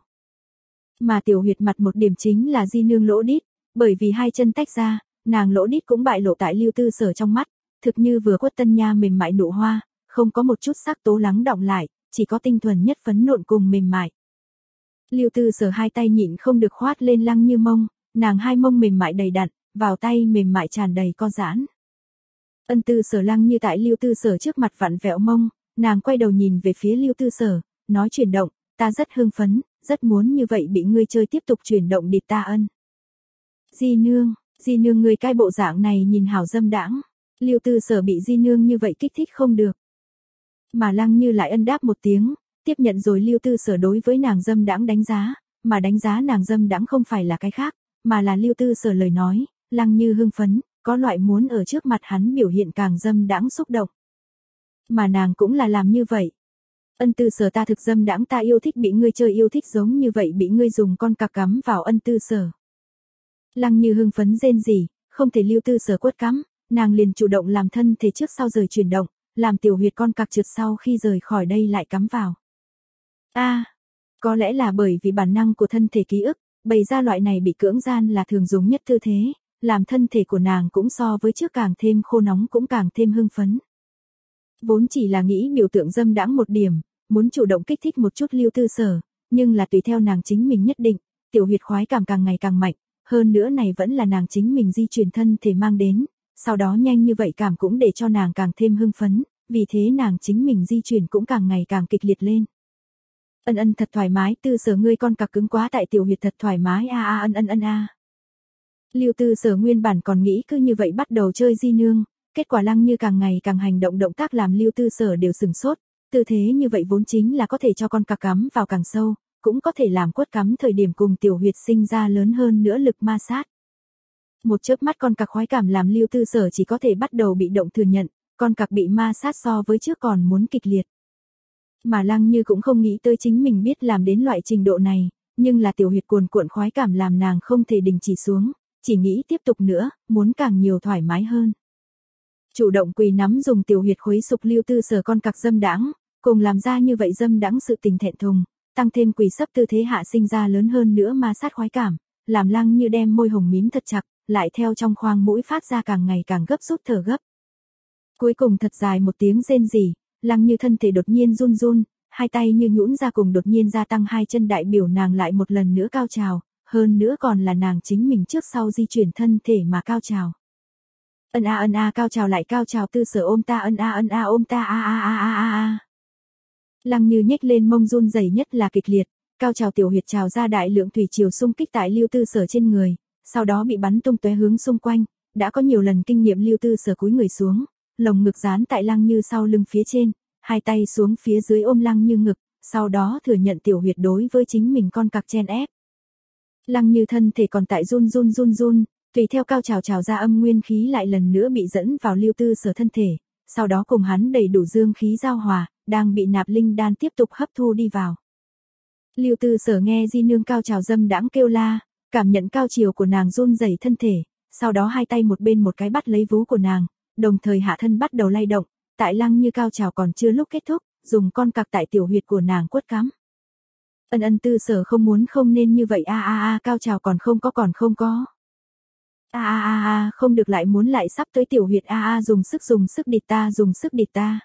Mà tiểu huyệt mặt một điểm chính là Di Nương lỗ đít, bởi vì hai chân tách ra, nàng lỗ đít cũng bại lộ tại Lưu Tư Sở trong mắt, thực như vừa quất tân nha mềm mại nụ hoa, không có một chút sắc tố lắng đọng lại, chỉ có tinh thuần nhất phấn nộn cùng mềm mại. Lưu Tư Sở hai tay nhịn không được khoát lên Lăng Như mông, nàng hai mông mềm mại đầy đặn, vào tay mềm mại tràn đầy co giãn. Ân Tư Sở Lăng Như tại Lưu Tư Sở trước mặt vặn vẹo mông, nàng quay đầu nhìn về phía Lưu Tư Sở, nói chuyển động, ta rất hưng phấn, rất muốn như vậy bị ngươi chơi tiếp tục chuyển động địt ta ân. Di Nương, Di Nương ngươi cái bộ dạng này nhìn hảo dâm đãng. Lưu Tư Sở bị Di Nương như vậy kích thích không được. Mà Lăng Như lại ân đáp một tiếng, tiếp nhận rồi Lưu Tư Sở đối với nàng dâm đãng đánh giá, mà đánh giá nàng dâm đãng không phải là cái khác, mà là Lưu Tư Sở lời nói, Lăng Như hưng phấn, có loại muốn ở trước mặt hắn biểu hiện càng dâm đãng xúc động. Mà nàng cũng là làm như vậy. Ân Tư Sở ta thực dâm đãng ta yêu thích bị ngươi chơi yêu thích giống như vậy bị ngươi dùng con cặc cắm vào Ân Tư Sở. Lăng Như hưng phấn rên rỉ, không thể Lưu Tư Sở quất cắm, nàng liền chủ động làm thân thể trước sau rời chuyển động, làm tiểu huyệt con cặc trượt sau khi rời khỏi đây lại cắm vào. A, à, có lẽ là bởi vì bản năng của thân thể ký ức, bày ra loại này bị cưỡng gian là thường dùng nhất tư thế, làm thân thể của nàng cũng so với trước càng thêm khô nóng cũng càng thêm hưng phấn. Vốn chỉ là nghĩ biểu tượng dâm đãng một điểm, muốn chủ động kích thích một chút Lưu Tư Sở, nhưng là tùy theo nàng chính mình nhất định, tiểu huyệt khoái cảm càng ngày càng mạnh, hơn nữa này vẫn là nàng chính mình di chuyển thân thể mang đến, sau đó nhanh như vậy cảm cũng để cho nàng càng thêm hưng phấn, vì thế nàng chính mình di chuyển cũng càng ngày càng kịch liệt lên. Ân ân thật thoải mái, Tư Sở ngươi con cặc cứng quá tại tiểu huyệt thật thoải mái a a ân ân ân a. Lưu Tư Sở nguyên bản còn nghĩ cứ như vậy bắt đầu chơi Di Nương, kết quả Lăng Như càng ngày càng hành động động tác làm Lưu Tư Sở đều sừng sốt, tư thế như vậy vốn chính là có thể cho con cặc cắm vào càng sâu, cũng có thể làm quất cắm thời điểm cùng tiểu huyệt sinh ra lớn hơn nữa lực ma sát. Một chớp mắt con cặc khoái cảm làm Lưu Tư Sở chỉ có thể bắt đầu bị động thừa nhận, con cặc bị ma sát so với trước còn muốn kịch liệt. Mà Lăng Như cũng không nghĩ tới chính mình biết làm đến loại trình độ này, nhưng là tiểu huyệt cuồn cuộn khoái cảm làm nàng không thể đình chỉ xuống, chỉ nghĩ tiếp tục nữa, muốn càng nhiều thoải mái hơn. Chủ động quỳ nắm dùng tiểu huyệt khuấy sục Lưu Tư Sở con cặc dâm đãng, cùng làm ra như vậy dâm đãng sự tình thẹn thùng, tăng thêm quỳ sấp tư thế hạ sinh ra lớn hơn nữa ma sát khoái cảm, làm Lăng Như đem môi hồng mím thật chặt, lại theo trong khoang mũi phát ra càng ngày càng gấp rút thở gấp. Cuối cùng thật dài một tiếng rên rỉ, Lăng Như thân thể đột nhiên run run, hai tay như nhũn ra cùng đột nhiên gia tăng hai chân đại biểu nàng lại một lần nữa cao trào, hơn nữa còn là nàng chính mình trước sau di chuyển thân thể mà cao trào. Ân a ân a cao trào lại cao trào, Tư Sở ôm ta, ân a ân a ôm ta, a a a a a a. Lăng Như nhếch lên mông run rẩy nhất là kịch liệt, cao trào tiểu huyệt trào ra đại lượng thủy triều xung kích tại Lưu Tư Sở trên người, sau đó bị bắn tung tóe hướng xung quanh, đã có nhiều lần kinh nghiệm Lưu Tư Sở cúi người xuống, lồng ngực dán tại Lăng Như sau lưng phía trên, hai tay xuống phía dưới ôm Lăng Như ngực, sau đó thừa nhận tiểu huyệt đối với chính mình con cặc chen ép. Lăng Như thân thể còn tại run run run run, tùy theo cao trào trào ra âm nguyên khí lại lần nữa bị dẫn vào Lưu Tư Sở thân thể, sau đó cùng hắn đầy đủ dương khí giao hòa, đang bị nạp linh đan tiếp tục hấp thu đi vào. Lưu Tư Sở nghe di nương cao trào dâm đãng kêu la, cảm nhận cao chiều của nàng run rẩy thân thể, sau đó hai tay một bên một cái bắt lấy vú của nàng, đồng thời hạ thân bắt đầu lay động, tại Lăng Như cao trào còn chưa lúc kết thúc, dùng con cặc tại tiểu huyệt của nàng quất cắm. Ân ân Tư Sở không muốn không nên như vậy a a a cao trào còn không có còn không có. A a a a không được lại muốn lại sắp tới tiểu huyệt a a dùng sức dùng sức địt ta dùng sức địt ta.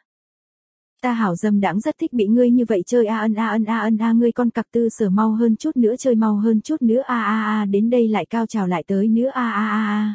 Ta hảo dâm đãng rất thích bị ngươi như vậy chơi a ân a ân a ân a ngươi con cặc Tư Sở mau hơn chút nữa chơi mau hơn chút nữa a a a đến đây lại cao trào lại tới nữa a a a a.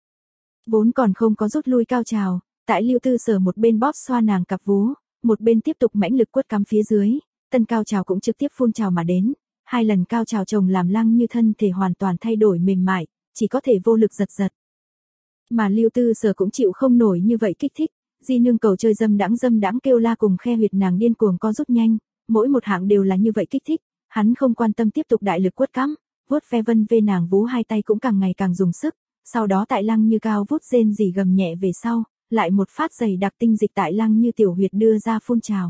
Vốn còn không có rút lui cao trào, tại Lưu Tư Sở một bên bóp xoa nàng cặp vú, một bên tiếp tục mãnh lực quất cắm phía dưới, tân cao trào cũng trực tiếp phun trào mà đến, hai lần cao trào chồng làm Lăng Như thân thể hoàn toàn thay đổi mềm mại, chỉ có thể vô lực giật giật. Mà Lưu Tư Sở cũng chịu không nổi như vậy kích thích, di nương cầu chơi dâm đãng dâm đãng kêu la cùng khe huyệt nàng điên cuồng co rút nhanh, mỗi một hạng đều là như vậy kích thích, hắn không quan tâm tiếp tục đại lực quất cắm, vuốt ve vân vê nàng vú hai tay cũng càng ngày càng dùng sức, sau đó tại Lăng Như cao vút rên rỉ gầm nhẹ về sau, lại một phát dày đặc tinh dịch tại Lăng Như tiểu huyệt đưa ra phun trào.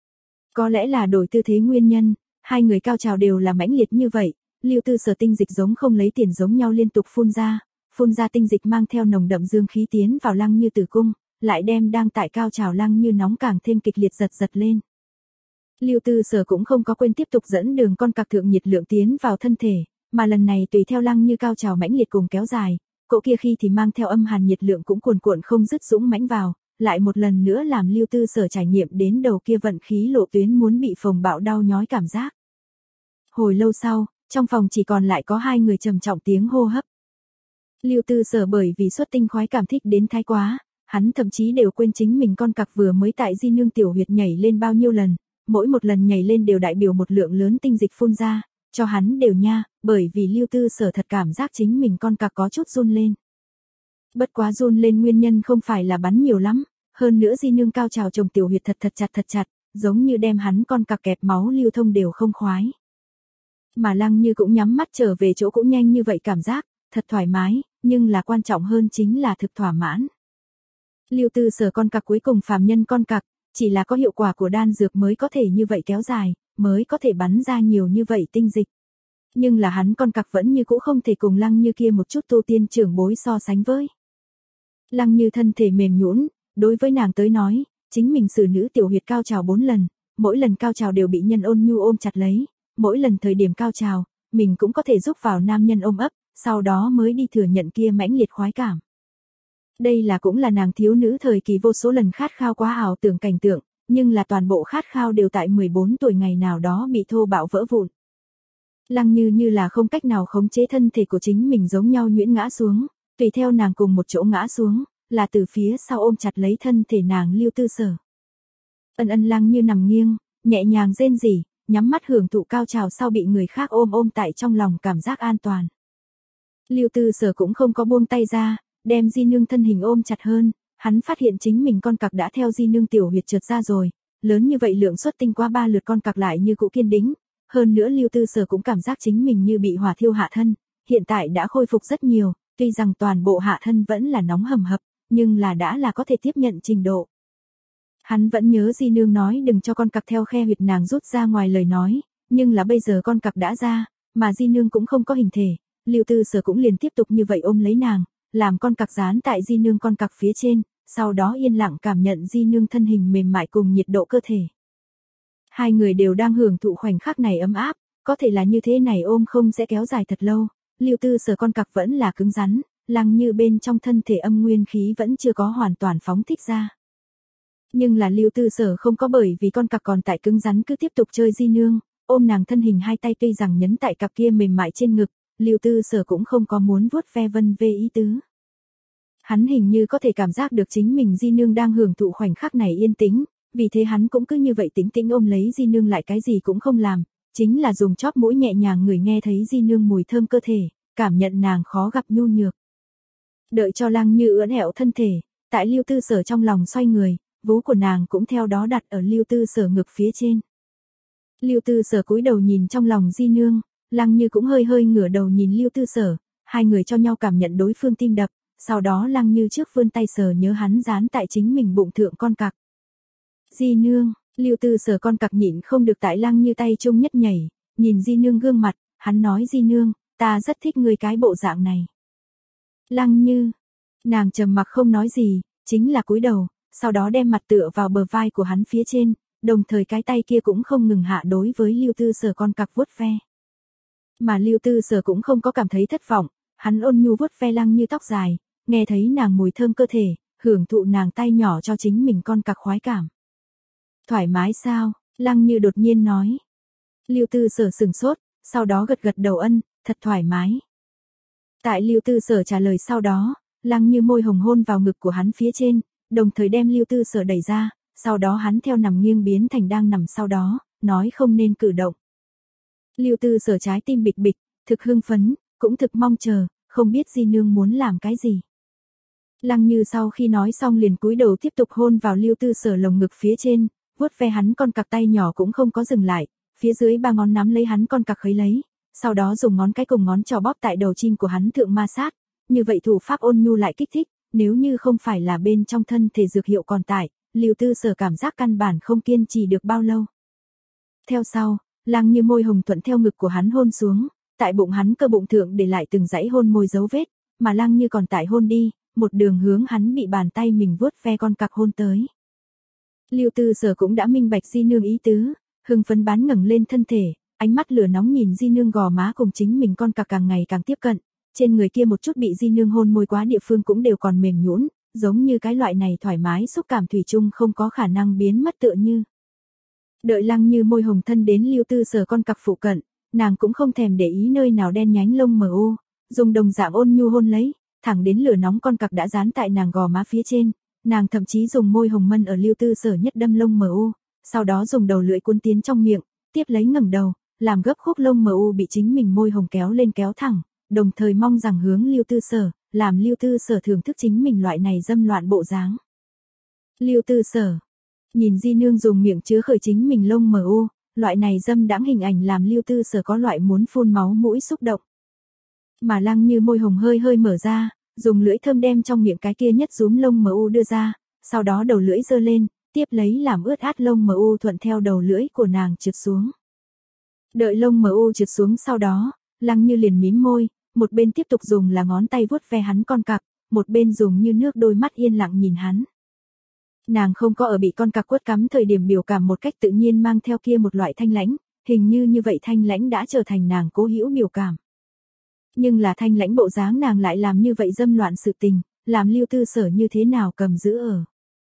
Có lẽ là đổi tư thế nguyên nhân, hai người cao trào đều là mãnh liệt như vậy, Lưu Tư Sở tinh dịch giống không lấy tiền giống nhau liên tục phun ra, phun ra tinh dịch mang theo nồng đậm dương khí tiến vào Lăng Như tử cung, lại đem đang tại cao trào Lăng Như nóng càng thêm kịch liệt giật giật lên. Lưu Tư Sở cũng không có quên tiếp tục dẫn đường con cặc thượng nhiệt lượng tiến vào thân thể, mà lần này tùy theo Lăng Như cao trào mãnh liệt cùng kéo dài, cỗ kia khi thì mang theo âm hàn nhiệt lượng cũng cuồn cuộn không dứt dũng mãnh vào, lại một lần nữa làm Lưu Tư Sở trải nghiệm đến đầu kia vận khí lộ tuyến muốn bị phồng bạo đau nhói cảm giác. Hồi lâu sau, trong phòng chỉ còn lại có hai người trầm trọng tiếng hô hấp. Lưu Tư Sở bởi vì xuất tinh khoái cảm thích đến thái quá, hắn thậm chí đều quên chính mình con cặc vừa mới tại di nương tiểu huyệt nhảy lên bao nhiêu lần, mỗi một lần nhảy lên đều đại biểu một lượng lớn tinh dịch phun ra, cho hắn đều nha, bởi vì Lưu Tư Sở thật cảm giác chính mình con cặc có chút run lên. Bất quá run lên nguyên nhân không phải là bắn nhiều lắm, hơn nữa di nương cao trào chồng tiểu huyệt thật thật chặt thật chặt, giống như đem hắn con cặc kẹp máu lưu thông đều không khoái. Mà Lăng Như cũng nhắm mắt trở về chỗ cũ nhanh như vậy cảm giác, thật thoải mái, nhưng là quan trọng hơn chính là thực thỏa mãn. Lưu Tư Sở con cặc cuối cùng phàm nhân con cặc, chỉ là có hiệu quả của đan dược mới có thể như vậy kéo dài, mới có thể bắn ra nhiều như vậy tinh dịch. Nhưng là hắn con cặc vẫn như cũ không thể cùng Lăng Như kia một chút tu tiên trưởng bối so sánh với. Lăng Như thân thể mềm nhũn, đối với nàng tới nói, chính mình xử nữ tiểu huyệt cao trào bốn lần, mỗi lần cao trào đều bị nhân ôn nhu ôm chặt lấy, mỗi lần thời điểm cao trào, mình cũng có thể giúp vào nam nhân ôm ấp, sau đó mới đi thừa nhận kia mãnh liệt khoái cảm. Đây là cũng là nàng thiếu nữ thời kỳ vô số lần khát khao quá ảo tưởng cảnh tượng, nhưng là toàn bộ khát khao đều tại mười bốn tuổi ngày nào đó bị thô bạo vỡ vụn. Lăng Như như là không cách nào khống chế thân thể của chính mình giống nhau nhuyễn ngã xuống, tùy theo nàng cùng một chỗ ngã xuống, là từ phía sau ôm chặt lấy thân thể nàng Lưu Tư Sở. Ân ân Lăng Như nằm nghiêng, nhẹ nhàng rên rỉ, nhắm mắt hưởng thụ cao trào sau bị người khác ôm ôm tại trong lòng cảm giác an toàn. Lưu Tư Sở cũng không có buông tay ra, đem di nương thân hình ôm chặt hơn, hắn phát hiện chính mình con cặc đã theo di nương tiểu huyệt trượt ra rồi, lớn như vậy lượng xuất tinh qua ba lượt con cặc lại như cũ kiên đĩnh, hơn nữa Lưu Tư Sở cũng cảm giác chính mình như bị hỏa thiêu hạ thân, hiện tại đã khôi phục rất nhiều, tuy rằng toàn bộ hạ thân vẫn là nóng hầm hập, nhưng là đã là có thể tiếp nhận trình độ. Hắn vẫn nhớ di nương nói đừng cho con cặc theo khe huyệt nàng rút ra ngoài lời nói, nhưng là bây giờ con cặc đã ra, mà di nương cũng không có hình thể, Lưu Tư Sở cũng liền tiếp tục như vậy ôm lấy nàng, làm con cặc dán tại di nương con cặc phía trên, sau đó yên lặng cảm nhận di nương thân hình mềm mại cùng nhiệt độ cơ thể. Hai người đều đang hưởng thụ khoảnh khắc này ấm áp, có thể là như thế này ôm không sẽ kéo dài thật lâu, Lưu Tư Sở con cặc vẫn là cứng rắn, Lăng Như bên trong thân thể âm nguyên khí vẫn chưa có hoàn toàn phóng thích ra. Nhưng là Lưu Tư Sở không có bởi vì con cặc còn tại cứng rắn cứ tiếp tục chơi di nương, ôm nàng thân hình hai tay tuy rằng nhấn tại cặp kia mềm mại trên ngực, Lưu Tư Sở cũng không có muốn vuốt ve vân vê ý tứ. Hắn hình như có thể cảm giác được chính mình di nương đang hưởng thụ khoảnh khắc này yên tĩnh, vì thế hắn cũng cứ như vậy tĩnh tĩnh ôm lấy di nương lại cái gì cũng không làm, chính là dùng chóp mũi nhẹ nhàng ngửi nghe thấy di nương mùi thơm cơ thể, cảm nhận nàng khó gặp nhu nhược. Đợi cho Lăng Như ưỡn ẹo thân thể, tại Lưu Tư Sở trong lòng xoay người, vú của nàng cũng theo đó đặt ở Lưu Tư Sở ngực phía trên. Lưu Tư Sở cúi đầu nhìn trong lòng di nương, Lăng Như cũng hơi hơi ngửa đầu nhìn Lưu Tư Sở, hai người cho nhau cảm nhận đối phương tim đập, sau đó Lăng Như trước vươn tay sờ nhớ hắn dán tại chính mình bụng thượng con cặc. Di nương, Lưu Tư Sở con cặc nhịn không được tại Lăng Như tay chung nhất nhảy, nhìn di nương gương mặt, hắn nói di nương, ta rất thích người cái bộ dạng này. Lăng Như, nàng trầm mặc không nói gì, chính là cúi đầu, sau đó đem mặt tựa vào bờ vai của hắn phía trên, đồng thời cái tay kia cũng không ngừng hạ đối với Lưu Tư Sở con cặc vuốt ve. Mà Lưu Tư Sở cũng không có cảm thấy thất vọng, hắn ôn nhu vuốt ve Lăng Như tóc dài, nghe thấy nàng mùi thơm cơ thể, hưởng thụ nàng tay nhỏ cho chính mình con cặc khoái cảm. Thoải mái sao? Lăng Như đột nhiên nói. Lưu Tư Sở sừng sốt, sau đó gật gật đầu ân, thật thoải mái. Tại Lưu Tư Sở trả lời sau đó, Lăng Như môi hồng hôn vào ngực của hắn phía trên, đồng thời đem Lưu Tư Sở đẩy ra, sau đó hắn theo nằm nghiêng biến thành đang nằm sau đó, nói không nên cử động. Lưu Tư Sở trái tim bịch bịch, thực hưng phấn, cũng thực mong chờ, không biết di nương muốn làm cái gì. Lăng Như sau khi nói xong liền cúi đầu tiếp tục hôn vào Lưu Tư Sở lồng ngực phía trên, vuốt ve hắn con cặc tay nhỏ cũng không có dừng lại, phía dưới ba ngón nắm lấy hắn con cặc khấy lấy, sau đó dùng ngón cái cùng ngón trỏ bóp tại đầu chim của hắn thượng ma sát, như vậy thủ pháp ôn nhu lại kích thích, nếu như không phải là bên trong thân thể dược hiệu còn tại, Lưu Tư Sở cảm giác căn bản không kiên trì được bao lâu. Theo sau, Lăng Như môi hồng thuận theo ngực của hắn hôn xuống, tại bụng hắn cơ bụng thượng để lại từng dãy hôn môi dấu vết, mà Lăng Như còn tại hôn đi, một đường hướng hắn bị bàn tay mình vuốt ve con cặc hôn tới. Lưu Tư Sở cũng đã minh bạch di nương ý tứ, hưng phấn bán ngẩng lên thân thể, ánh mắt lửa nóng nhìn di nương gò má cùng chính mình con cặc càng ngày càng tiếp cận, trên người kia một chút bị di nương hôn môi quá địa phương cũng đều còn mềm nhũn, giống như cái loại này thoải mái xúc cảm thủy chung không có khả năng biến mất tựa như. Đợi Lăng Như môi hồng thân đến Lưu Tư Sở con cặc phụ cận, nàng cũng không thèm để ý nơi nào đen nhánh lông mờ u, dùng đồng dạng ôn nhu hôn lấy, thẳng đến lửa nóng con cặc đã dán tại nàng gò má phía trên, nàng thậm chí dùng môi hồng mân ở Lưu Tư Sở nhất đâm lông mờ u, sau đó dùng đầu lưỡi cuốn tiến trong miệng, tiếp lấy ngẩng đầu, làm gấp khúc lông mờ u bị chính mình môi hồng kéo lên kéo thẳng, đồng thời mong rằng hướng Lưu Tư Sở, làm Lưu Tư Sở thưởng thức chính mình loại này dâm loạn bộ dáng. Lưu Tư Sở, nhìn di nương dùng miệng chứa khởi chính mình lông mờ u, loại này dâm đãng hình ảnh làm Lưu Tư Sở có loại muốn phun máu mũi xúc động. Mà Lăng Như môi hồng hơi hơi mở ra, dùng lưỡi thơm đem trong miệng cái kia nhất rúm lông mờ u đưa ra, sau đó đầu lưỡi giơ lên, tiếp lấy làm ướt át lông mờ u thuận theo đầu lưỡi của nàng trượt xuống. Đợi lông mờ u trượt xuống sau đó, Lăng Như liền mím môi, một bên tiếp tục dùng là ngón tay vuốt ve hắn con cặc, một bên dùng như nước đôi mắt yên lặng nhìn hắn. Nàng không có ở bị con cặc quất cắm thời điểm biểu cảm một cách tự nhiên mang theo kia một loại thanh lãnh, hình như như vậy thanh lãnh đã trở thành nàng cố hữu biểu cảm. Nhưng là thanh lãnh bộ dáng nàng lại làm như vậy dâm loạn sự tình, làm Lưu Tư Sở như thế nào cầm giữ ở.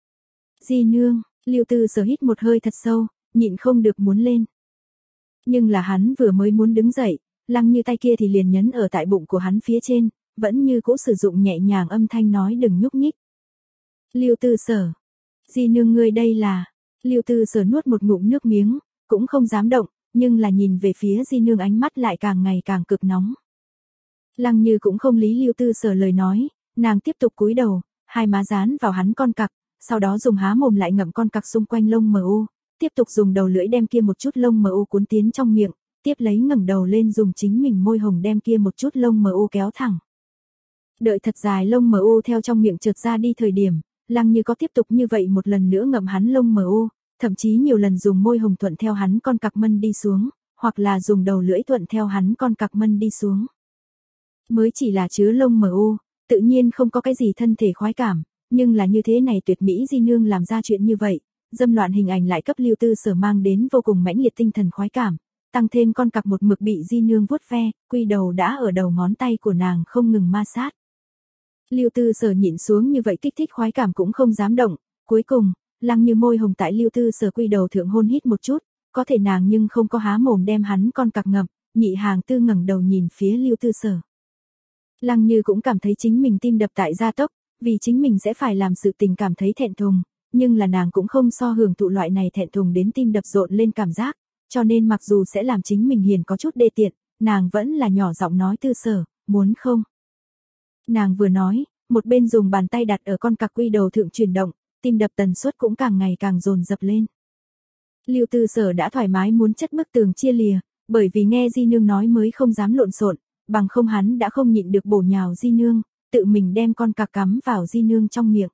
Di nương, Lưu Tư Sở hít một hơi thật sâu, nhịn không được muốn lên. Nhưng là hắn vừa mới muốn đứng dậy, Lăng Như tay kia thì liền nhấn ở tại bụng của hắn phía trên, vẫn như cũ sử dụng nhẹ nhàng âm thanh nói đừng nhúc nhích. Lưu Tư Sở, di nương ngươi đây là, Lưu Tư Sở nuốt một ngụm nước miếng, cũng không dám động, nhưng là nhìn về phía di nương ánh mắt lại càng ngày càng cực nóng. Lăng Như cũng không lý Lưu Tư Sở lời nói, nàng tiếp tục cúi đầu, hai má dán vào hắn con cặc, sau đó dùng há mồm lại ngậm con cặc xung quanh lông mờ u, tiếp tục dùng đầu lưỡi đem kia một chút lông mờ u cuốn tiến trong miệng, tiếp lấy ngẩng đầu lên dùng chính mình môi hồng đem kia một chút lông mờ u kéo thẳng. Đợi thật dài lông mờ u theo trong miệng trượt ra đi thời điểm, Lăng Như có tiếp tục như vậy một lần nữa ngậm hắn lông mờ u, thậm chí nhiều lần dùng môi hồng thuận theo hắn con cặc mân đi xuống, hoặc là dùng đầu lưỡi thuận theo hắn con cặc mân đi xuống. Mới chỉ là chứa lông mờ u, tự nhiên không có cái gì thân thể khoái cảm, nhưng là như thế này tuyệt mỹ di nương làm ra chuyện như vậy, dâm loạn hình ảnh lại cấp Lưu Tư Sở mang đến vô cùng mãnh liệt tinh thần khoái cảm, tăng thêm con cặc một mực bị di nương vuốt ve, quy đầu đã ở đầu ngón tay của nàng không ngừng ma sát. Lưu Tư Sở nhịn xuống như vậy kích thích khoái cảm cũng không dám động, cuối cùng, Lăng Như môi hồng tại Lưu Tư Sở quy đầu thượng hôn hít một chút, có thể nàng nhưng không có há mồm đem hắn con cặc ngậm, nhị hàng tư ngẩng đầu nhìn phía Lưu Tư Sở. Lăng Như cũng cảm thấy chính mình tim đập tại gia tốc, vì chính mình sẽ phải làm sự tình cảm thấy thẹn thùng, nhưng là nàng cũng không so hưởng thụ loại này thẹn thùng đến tim đập rộn lên cảm giác, cho nên mặc dù sẽ làm chính mình hiền có chút đê tiện, nàng vẫn là nhỏ giọng nói Tư Sở, muốn không? Nàng vừa nói, một bên dùng bàn tay đặt ở con cặc quy đầu thượng chuyển động, tim đập tần suất cũng càng ngày càng dồn dập lên. Lưu Tư Sở đã thoải mái muốn chất bức tường chia lìa, bởi vì nghe Di Nương nói mới không dám lộn xộn, bằng không hắn đã không nhịn được bổ nhào Di Nương, tự mình đem con cặc cắm vào Di Nương trong miệng.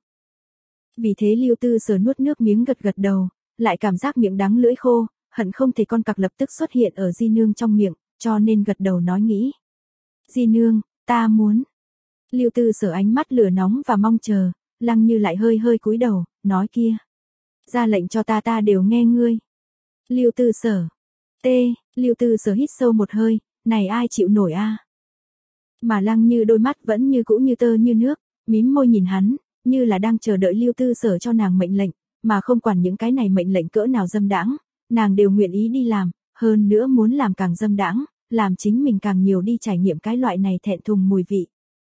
Vì thế Lưu Tư Sở nuốt nước miếng gật gật đầu, lại cảm giác miệng đắng lưỡi khô, hận không thể con cặc lập tức xuất hiện ở Di Nương trong miệng, cho nên gật đầu nói nghĩ. Di Nương, ta muốn. Lưu Tư Sở ánh mắt lửa nóng và mong chờ, Lăng Như lại hơi hơi cúi đầu, nói kia. Ra lệnh cho ta ta đều nghe ngươi. Lưu Tư Sở. T, Lưu Tư Sở hít sâu một hơi, này ai chịu nổi a? Mà Lăng Như đôi mắt vẫn như cũ như tơ như nước, mím môi nhìn hắn, như là đang chờ đợi Lưu Tư Sở cho nàng mệnh lệnh, mà không quản những cái này mệnh lệnh cỡ nào dâm đãng, nàng đều nguyện ý đi làm, hơn nữa muốn làm càng dâm đãng, làm chính mình càng nhiều đi trải nghiệm cái loại này thẹn thùng mùi vị.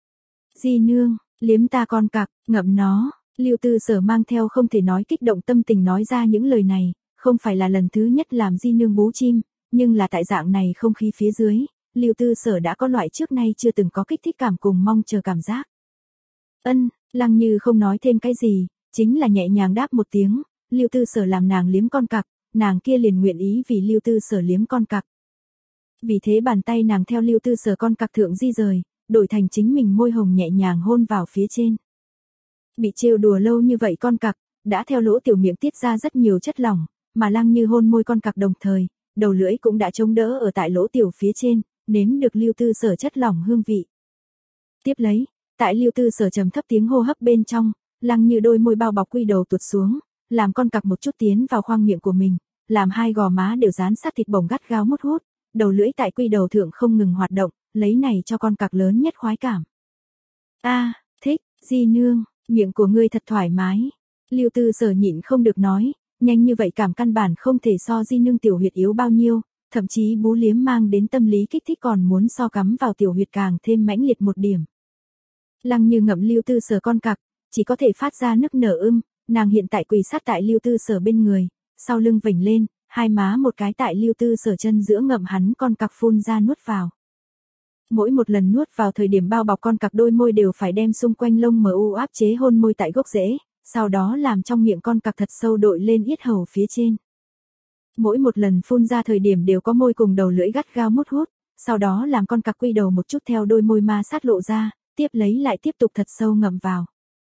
Di Nương, liếm ta con cặc, ngậm nó. Lưu Tư Sở mang theo không thể nói kích động tâm tình nói ra những lời này, không phải là lần thứ nhất làm Di Nương bú chim, nhưng là tại dạng này không khí phía dưới, Lưu Tư Sở đã có loại trước nay chưa từng có kích thích cảm cùng mong chờ cảm giác. Ân, Lăng Như không nói thêm cái gì, chính là nhẹ nhàng đáp một tiếng, Lưu Tư Sở làm nàng liếm con cặc, nàng kia liền nguyện ý vì Lưu Tư Sở liếm con cặc. Vì thế bàn tay nàng theo Lưu Tư Sở con cặc thượng di rời, đổi thành chính mình môi hồng nhẹ nhàng hôn vào phía trên. Bị trêu đùa lâu như vậy con cặc, đã theo lỗ tiểu miệng tiết ra rất nhiều chất lỏng, mà Lăng Như hôn môi con cặc đồng thời, đầu lưỡi cũng đã chống đỡ ở tại lỗ tiểu phía trên, nếm được Lưu Tư Sở chất lỏng hương vị. Tiếp lấy, tại Lưu Tư Sở trầm thấp tiếng hô hấp bên trong, Lăng Như đôi môi bao bọc quy đầu tuột xuống, làm con cặc một chút tiến vào khoang miệng của mình, làm hai gò má đều dán sát thịt bồng gắt gao mút hút, đầu lưỡi tại quy đầu thượng không ngừng hoạt động, lấy này cho con cặc lớn nhất khoái cảm. A, thích, Di Nương, miệng của ngươi thật thoải mái. Lưu Tư Sở nhịn không được nói, nhanh như vậy cảm căn bản không thể so Di Nương tiểu huyệt yếu bao nhiêu, thậm chí bú liếm mang đến tâm lý kích thích còn muốn so cắm vào tiểu huyệt càng thêm mãnh liệt một điểm. Lăng Như ngậm Lưu Tư Sở con cặc, chỉ có thể phát ra nức nở ưm, nàng hiện tại quỳ sát tại Lưu Tư Sở bên người, sau lưng vểnh lên, hai má một cái tại Lưu Tư Sở chân giữa ngậm hắn con cặc phun ra nuốt vào. Mỗi một lần nuốt vào thời điểm bao bọc con cặc đôi môi đều phải đem xung quanh lông mờ u áp chế hôn môi tại gốc rễ, sau đó làm trong miệng con cặc thật sâu đội lên yết hầu phía trên. Mỗi một lần phun ra thời điểm đều có môi cùng đầu lưỡi gắt gao mút hút, sau đó làm con cặc quy đầu một chút theo đôi môi ma sát lộ ra, tiếp lấy lại tiếp tục thật sâu ngậm vào.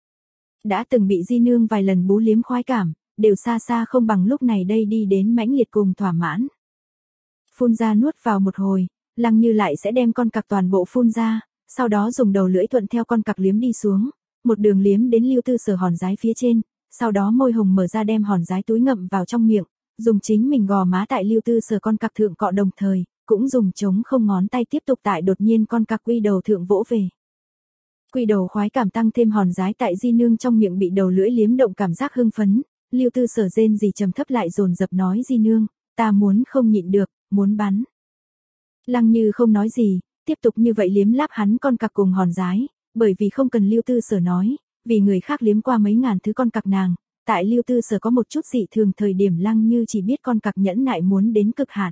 Đã từng bị Di Nương vài lần bú liếm khoái cảm, đều xa xa không bằng lúc này đây đi đến mãnh liệt cùng thỏa mãn. Phun ra nuốt vào một hồi, Lăng Như lại sẽ đem con cặc toàn bộ phun ra, sau đó dùng đầu lưỡi thuận theo con cặc liếm đi xuống, một đường liếm đến Lưu Tư Sở hòn giái phía trên, sau đó môi hồng mở ra đem hòn giái túi ngậm vào trong miệng, dùng chính mình gò má tại Lưu Tư Sở con cặc thượng cọ đồng thời, cũng dùng trống không ngón tay tiếp tục tại đột nhiên con cặc quy đầu thượng vỗ về. Quy đầu khoái cảm tăng thêm hòn giái tại Di Nương trong miệng bị đầu lưỡi liếm động cảm giác hưng phấn, Lưu Tư Sở rên gì trầm thấp lại dồn dập nói Di Nương, ta muốn không nhịn được, muốn bắn. Lăng Như không nói gì, tiếp tục như vậy liếm láp hắn con cặc cùng hòn giái, bởi vì không cần Lưu Tư Sở nói, vì người khác liếm qua mấy ngàn thứ con cặc nàng, tại Lưu Tư Sở có một chút dị thường thời điểm Lăng Như chỉ biết con cặc nhẫn nại muốn đến cực hạn.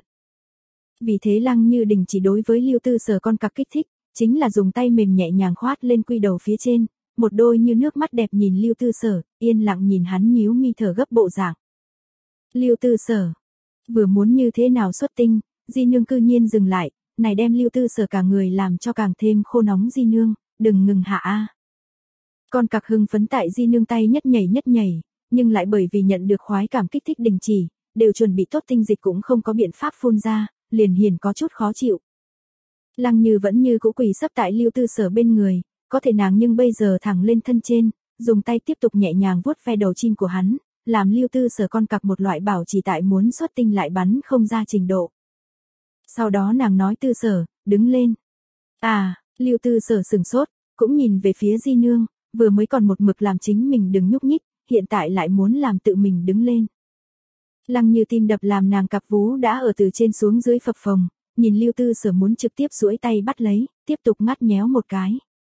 Vì thế Lăng Như đình chỉ đối với Lưu Tư Sở con cặc kích thích, chính là dùng tay mềm nhẹ nhàng khoát lên quy đầu phía trên, một đôi như nước mắt đẹp nhìn Lưu Tư Sở, yên lặng nhìn hắn nhíu mi thở gấp bộ dạng. Lưu Tư Sở, vừa muốn như thế nào xuất tinh, Di Nương cư nhiên dừng lại, này đem Lưu Tư Sở cả người làm cho càng thêm khô nóng. Di Nương, đừng ngừng hạ a. Con cặc hưng phấn tại Di Nương tay nhất nhảy nhất nhảy, nhưng lại bởi vì nhận được khoái cảm kích thích đình chỉ, đều chuẩn bị tốt tinh dịch cũng không có biện pháp phun ra, liền hiền có chút khó chịu. Lăng Như vẫn như cũ quỳ sấp tại Lưu Tư Sở bên người, có thể nàng nhưng bây giờ thẳng lên thân trên, dùng tay tiếp tục nhẹ nhàng vuốt ve đầu chim của hắn, làm Lưu Tư Sở con cặc một loại bảo trì tại muốn xuất tinh lại bắn không ra trình độ. Sau đó nàng nói Tư Sở, đứng lên. À, Lưu Tư Sở sừng sốt, cũng nhìn về phía Di Nương, vừa mới còn một mực làm chính mình đừng nhúc nhích, hiện tại lại muốn làm tự mình đứng lên. Lăng Như tim đập làm nàng cặp vú đã ở từ trên xuống dưới phập phồng, nhìn Lưu Tư Sở muốn trực tiếp duỗi tay bắt lấy, tiếp tục ngắt nhéo một cái.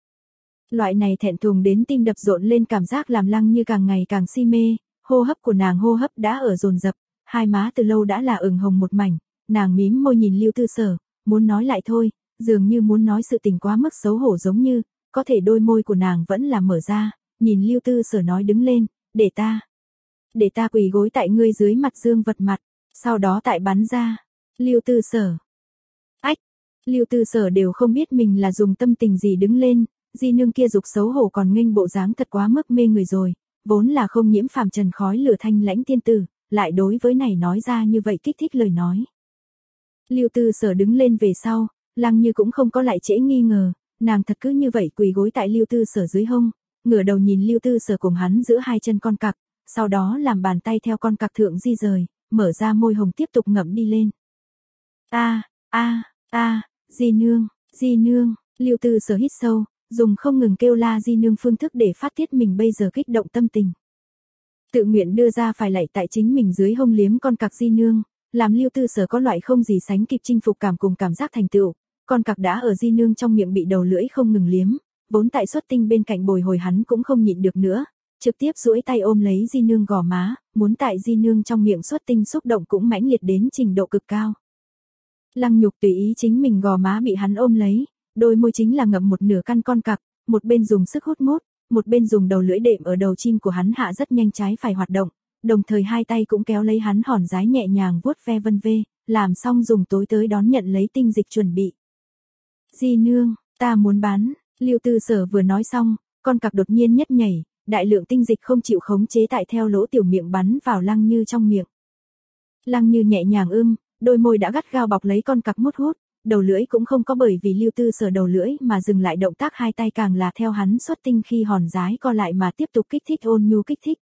Loại này thẹn thùng đến tim đập rộn lên cảm giác làm Lăng Như càng ngày càng si mê, hô hấp của nàng hô hấp đã ở dồn dập, hai má từ lâu đã là ửng hồng một mảnh, nàng mím môi nhìn Lưu Tư Sở, muốn nói lại thôi, dường như muốn nói sự tình quá mức xấu hổ giống như, có thể đôi môi của nàng vẫn là mở ra, nhìn Lưu Tư Sở nói đứng lên, để ta, để ta quỳ gối tại ngươi dưới mặt dương vật mặt, sau đó tại bắn ra. Lưu Tư Sở. Ách, Lưu Tư Sở đều không biết mình là dùng tâm tình gì đứng lên, di nương kia dục xấu hổ còn nghênh bộ dáng thật quá mức mê người rồi, vốn là không nhiễm phàm trần khói lửa thanh lãnh tiên tử, lại đối với này nói ra như vậy kích thích lời nói. Lưu Tư Sở đứng lên về sau, Lăng Như cũng không có lại trễ nghi ngờ, nàng thật cứ như vậy quỳ gối tại Lưu Tư Sở dưới hông, ngửa đầu nhìn Lưu Tư Sở cùng hắn giữa hai chân con cặc, sau đó làm bàn tay theo con cặc thượng di rời, mở ra môi hồng tiếp tục ngậm đi lên. A, a, a, di nương, di nương, Lưu Tư Sở hít sâu, dùng không ngừng kêu la di nương phương thức để phát tiết mình bây giờ kích động tâm tình. Tự nguyện đưa ra phải lạy tại chính mình dưới hông liếm con cặc di nương, làm Lưu Tư Sở có loại không gì sánh kịp chinh phục cảm cùng cảm giác thành tựu, con cặc đã ở di nương trong miệng bị đầu lưỡi không ngừng liếm, vốn tại xuất tinh bên cạnh bồi hồi hắn cũng không nhịn được nữa, trực tiếp duỗi tay ôm lấy di nương gò má, muốn tại di nương trong miệng xuất tinh xúc động cũng mãnh liệt đến trình độ cực cao. Lăng Nhục tùy ý chính mình gò má bị hắn ôm lấy, đôi môi chính là ngậm một nửa căn con cặc, một bên dùng sức hút mút, một bên dùng đầu lưỡi đệm ở đầu chim của hắn hạ rất nhanh trái phải hoạt động, đồng thời hai tay cũng kéo lấy hắn hòn dái nhẹ nhàng vuốt ve vân vê, làm xong dùng tối tới đón nhận lấy tinh dịch chuẩn bị. Di nương, ta muốn bắn, Lưu Tư Sở vừa nói xong, con cặc đột nhiên nhất nhảy, đại lượng tinh dịch không chịu khống chế tại theo lỗ tiểu miệng bắn vào Lăng Như trong miệng. Lăng Như nhẹ nhàng ưm, đôi môi đã gắt gao bọc lấy con cặc mút hút, đầu lưỡi cũng không có bởi vì Lưu Tư Sở đầu lưỡi mà dừng lại động tác, hai tay càng là theo hắn xuất tinh khi hòn dái co lại mà tiếp tục kích thích ôn nhu kích thích.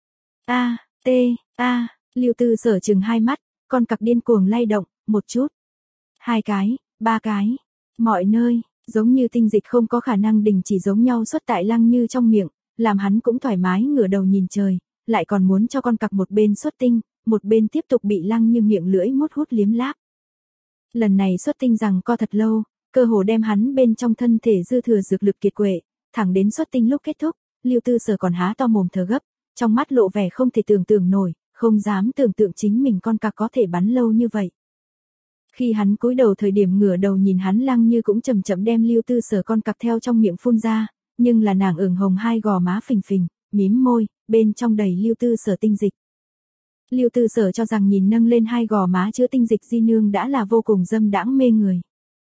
A, t, a, Lưu Tư Sở chừng hai mắt, con cặc điên cuồng lay động, một chút, hai cái, ba cái, mọi nơi, giống như tinh dịch không có khả năng đình chỉ giống nhau xuất tại Lăng Như trong miệng, làm hắn cũng thoải mái ngửa đầu nhìn trời, lại còn muốn cho con cặc một bên xuất tinh, một bên tiếp tục bị Lăng Như miệng lưỡi mút hút liếm láp. Lần này xuất tinh rằng co thật lâu, cơ hồ đem hắn bên trong thân thể dư thừa dược lực kiệt quệ, thẳng đến xuất tinh lúc kết thúc, Lưu Tư Sở còn há to mồm thở gấp, trong mắt lộ vẻ không thể tưởng tượng nổi, không dám tưởng tượng chính mình con cặc có thể bắn lâu như vậy. Khi hắn cúi đầu thời điểm ngửa đầu nhìn hắn, Lăng Như cũng chậm chậm đem Lưu Tư Sở con cặc theo trong miệng phun ra, nhưng là nàng ửng hồng hai gò má phình phình, mím môi, bên trong đầy Lưu Tư Sở tinh dịch. Lưu Tư Sở cho rằng nhìn nâng lên hai gò má chứa tinh dịch di nương đã là vô cùng dâm đãng mê người.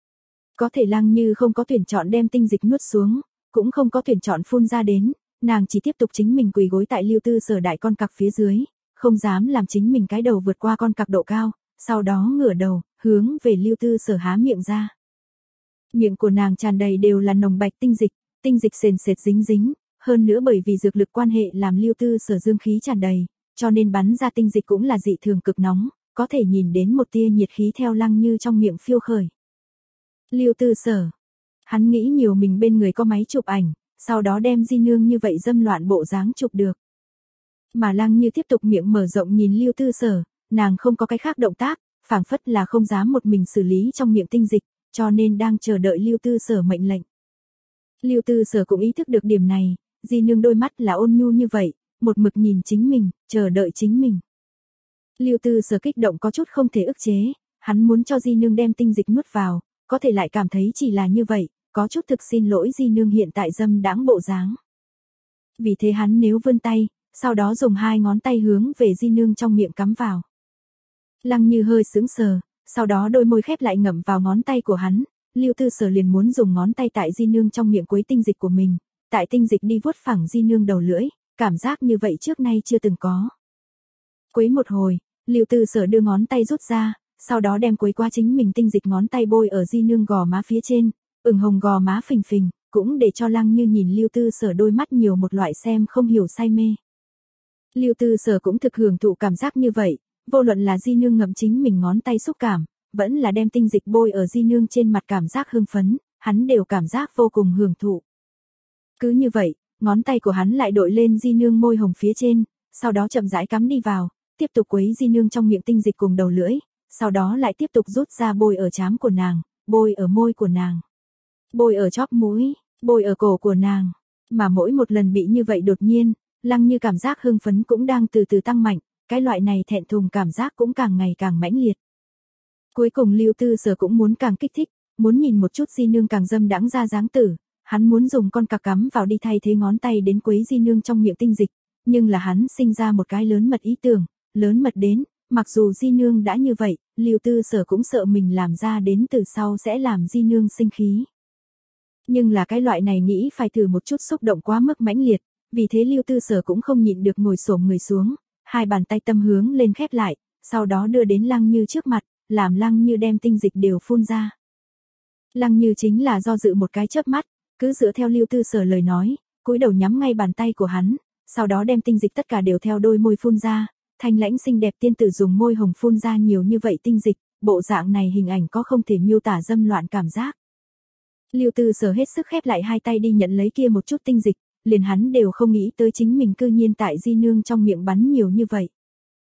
Có thể Lăng Như không có tuyển chọn đem tinh dịch nuốt xuống, cũng không có tuyển chọn phun ra đến, nàng chỉ tiếp tục chính mình quỳ gối tại Lưu Tư Sở đại con cặc phía dưới, không dám làm chính mình cái đầu vượt qua con cặc độ cao, sau đó ngửa đầu, hướng về Lưu Tư Sở há miệng ra. Miệng của nàng tràn đầy đều là nồng bạch tinh dịch, tinh dịch sền sệt dính dính, hơn nữa bởi vì dược lực quan hệ làm Lưu Tư Sở dương khí tràn đầy, cho nên bắn ra tinh dịch cũng là dị thường cực nóng, có thể nhìn đến một tia nhiệt khí theo Lăng Như trong miệng phiêu khởi. Lưu Tư Sở, hắn nghĩ nhiều mình bên người có máy chụp ảnh, sau đó đem di nương như vậy dâm loạn bộ dáng chụp được. Mà Lăng Như tiếp tục miệng mở rộng nhìn Lưu Tư Sở, nàng không có cái khác động tác, phảng phất là không dám một mình xử lý trong miệng tinh dịch, cho nên đang chờ đợi Lưu Tư Sở mệnh lệnh. Lưu Tư Sở cũng ý thức được điểm này, di nương đôi mắt là ôn nhu như vậy, một mực nhìn chính mình, chờ đợi chính mình. Lưu Tư Sở kích động có chút không thể ức chế, hắn muốn cho di nương đem tinh dịch nuốt vào, có thể lại cảm thấy chỉ là như vậy, có chút thực xin lỗi di nương hiện tại dâm đãng bộ dáng. Vì thế hắn nếu vươn tay, sau đó dùng hai ngón tay hướng về di nương trong miệng cắm vào. Lăng Như hơi sững sờ, sau đó đôi môi khép lại ngậm vào ngón tay của hắn, Lưu Tư Sở liền muốn dùng ngón tay tại di nương trong miệng quấy tinh dịch của mình, tại tinh dịch đi vuốt phẳng di nương đầu lưỡi, cảm giác như vậy trước nay chưa từng có. Quấy một hồi, Lưu Tư Sở đưa ngón tay rút ra, sau đó đem quấy qua chính mình tinh dịch ngón tay bôi ở di nương gò má phía trên, ửng hồng gò má phình phình, cũng để cho Lăng Như nhìn Lưu Tư Sở đôi mắt nhiều một loại xem không hiểu say mê. Lưu Tư Sở cũng thực hưởng thụ cảm giác như vậy, vô luận là di nương ngậm chính mình ngón tay xúc cảm, vẫn là đem tinh dịch bôi ở di nương trên mặt cảm giác hưng phấn, hắn đều cảm giác vô cùng hưởng thụ. Cứ như vậy, ngón tay của hắn lại đội lên di nương môi hồng phía trên, sau đó chậm rãi cắm đi vào, tiếp tục quấy di nương trong miệng tinh dịch cùng đầu lưỡi, sau đó lại tiếp tục rút ra bôi ở trán của nàng, bôi ở môi của nàng, bôi ở chóp mũi, bôi ở cổ của nàng. Mà mỗi một lần bị như vậy đột nhiên, Lăng Như cảm giác hưng phấn cũng đang từ từ tăng mạnh, cái loại này thẹn thùng cảm giác cũng càng ngày càng mãnh liệt. Cuối cùng Lưu Tư Sở cũng muốn càng kích thích, muốn nhìn một chút di nương càng dâm đãng ra dáng tử, hắn muốn dùng con cà cắm vào đi thay thế ngón tay đến quấy di nương trong miệng tinh dịch, nhưng là hắn sinh ra một cái lớn mật ý tưởng, lớn mật đến, mặc dù di nương đã như vậy, Lưu Tư Sở cũng sợ mình làm ra đến từ sau sẽ làm di nương sinh khí. Nhưng là cái loại này nghĩ phải thử một chút xúc động quá mức mãnh liệt, vì thế Lưu Tư Sở cũng không nhịn được ngồi xổm người xuống, hai bàn tay tâm hướng lên khép lại, sau đó đưa đến Lăng Như trước mặt, làm Lăng Như đem tinh dịch đều phun ra. Lăng Như chính là do dự một cái chớp mắt, cứ dựa theo Lưu Tư Sở lời nói, cúi đầu nhắm ngay bàn tay của hắn, sau đó đem tinh dịch tất cả đều theo đôi môi phun ra, thanh lãnh xinh đẹp tiên tử dùng môi hồng phun ra nhiều như vậy tinh dịch, bộ dạng này hình ảnh có không thể miêu tả dâm loạn cảm giác. Lưu Tư Sở hết sức khép lại hai tay đi nhận lấy kia một chút tinh dịch, liền hắn đều không nghĩ tới chính mình cư nhiên tại di nương trong miệng bắn nhiều như vậy.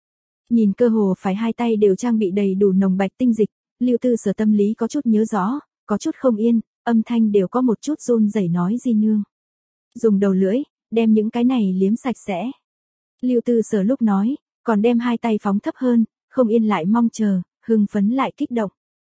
Nhìn cơ hồ phải hai tay đều trang bị đầy đủ nồng bạch tinh dịch, Lưu Tư Sở tâm lý có chút nhớ rõ, có chút không yên, âm thanh đều có một chút run rẩy nói di nương. Dùng đầu lưỡi, đem những cái này liếm sạch sẽ. Lưu Tư Sở lúc nói, còn đem hai tay phóng thấp hơn, không yên lại mong chờ, hưng phấn lại kích động.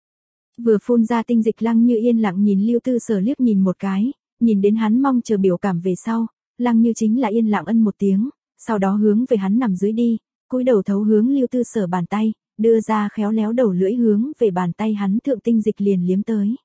Vừa phun ra tinh dịch Lăng Như yên lặng nhìn Lưu Tư Sở liếc nhìn một cái, nhìn đến hắn mong chờ biểu cảm về sau, Lăng Như chính là yên lặng ân một tiếng, sau đó hướng về hắn nằm dưới đi, cúi đầu thấu hướng Lưu Tư Sở bàn tay, đưa ra khéo léo đầu lưỡi hướng về bàn tay hắn thượng tinh dịch liền liếm tới.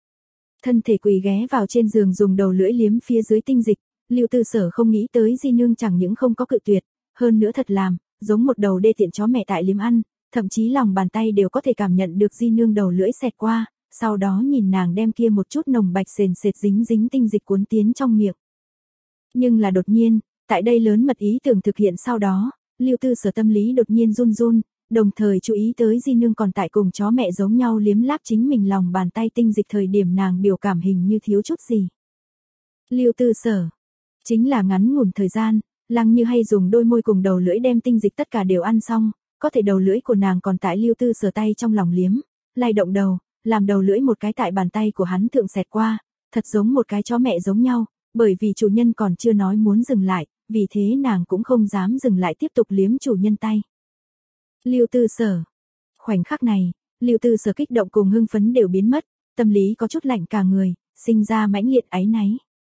Thân thể quỳ ghé vào trên giường dùng đầu lưỡi liếm phía dưới tinh dịch, Lưu Tư Sở không nghĩ tới di nương chẳng những không có cự tuyệt, hơn nữa thật làm, giống một đầu đê tiện chó mẹ tại liếm ăn, thậm chí lòng bàn tay đều có thể cảm nhận được di nương đầu lưỡi xẹt qua, sau đó nhìn nàng đem kia một chút nồng bạch sền sệt dính dính tinh dịch cuốn tiến trong miệng. Nhưng là đột nhiên, tại đây lớn mật ý tưởng thực hiện sau đó, Lưu Tư Sở tâm lý đột nhiên run run, đồng thời chú ý tới di nương còn tại cùng chó mẹ giống nhau liếm láp chính mình lòng bàn tay tinh dịch thời điểm nàng biểu cảm hình như thiếu chút gì. Lưu Tư Sở, chính là ngắn ngủn thời gian, Lăng Như hay dùng đôi môi cùng đầu lưỡi đem tinh dịch tất cả đều ăn xong, có thể đầu lưỡi của nàng còn tại Lưu Tư Sở tay trong lòng liếm, lay động đầu, làm đầu lưỡi một cái tại bàn tay của hắn thượng xẹt qua, thật giống một cái chó mẹ giống nhau, bởi vì chủ nhân còn chưa nói muốn dừng lại, vì thế nàng cũng không dám dừng lại tiếp tục liếm chủ nhân tay. Lưu Tư Sở. Khoảnh khắc này, Lưu Tư Sở kích động cùng hưng phấn đều biến mất, tâm lý có chút lạnh cả người, sinh ra mãnh liệt áy náy.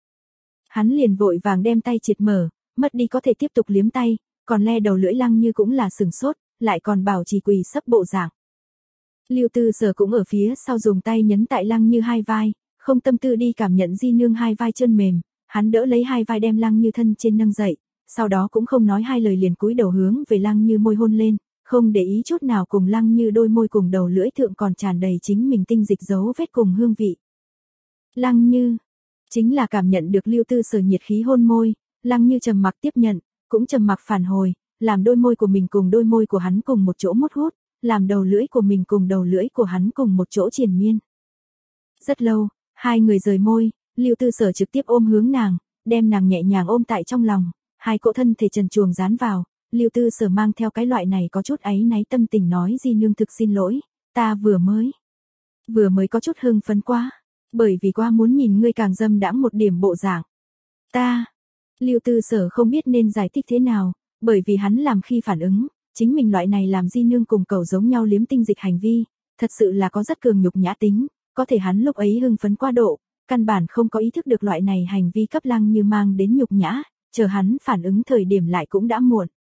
Hắn liền vội vàng đem tay triệt mở, mất đi có thể tiếp tục liếm tay, còn le đầu lưỡi Lăng Như cũng là sừng sốt, lại còn bảo trì quỳ sấp bộ dạng. Lưu Tư Sở cũng ở phía sau dùng tay nhấn tại Lăng Như hai vai, không tâm tư đi cảm nhận di nương hai vai chân mềm, hắn đỡ lấy hai vai đem Lăng Như thân trên nâng dậy, sau đó cũng không nói hai lời liền cúi đầu hướng về Lăng Như môi hôn lên, không để ý chút nào cùng Lăng Như đôi môi cùng đầu lưỡi thượng còn tràn đầy chính mình tinh dịch dấu vết cùng hương vị. Lăng Như, chính là cảm nhận được Lưu Tư Sở nhiệt khí hôn môi, Lăng Như trầm mặc tiếp nhận, cũng trầm mặc phản hồi, làm đôi môi của mình cùng đôi môi của hắn cùng một chỗ mút hút, làm đầu lưỡi của mình cùng đầu lưỡi của hắn cùng một chỗ triền miên. Rất lâu, hai người rời môi, Lưu Tư Sở trực tiếp ôm hướng nàng, đem nàng nhẹ nhàng ôm tại trong lòng, hai cỗ thân thể trần truồng dán vào, Lưu Tư Sở mang theo cái loại này có chút áy náy tâm tình nói di nương thực xin lỗi, ta vừa mới, vừa mới có chút hưng phấn quá, bởi vì qua muốn nhìn ngươi càng dâm đãng một điểm bộ dạng. Ta, Lưu Tư Sở không biết nên giải thích thế nào, bởi vì hắn làm khi phản ứng, chính mình loại này làm di nương cùng cầu giống nhau liếm tinh dịch hành vi, thật sự là có rất cường nhục nhã tính, có thể hắn lúc ấy hưng phấn quá độ, căn bản không có ý thức được loại này hành vi cấp Lăng Như mang đến nhục nhã, chờ hắn phản ứng thời điểm lại cũng đã muộn.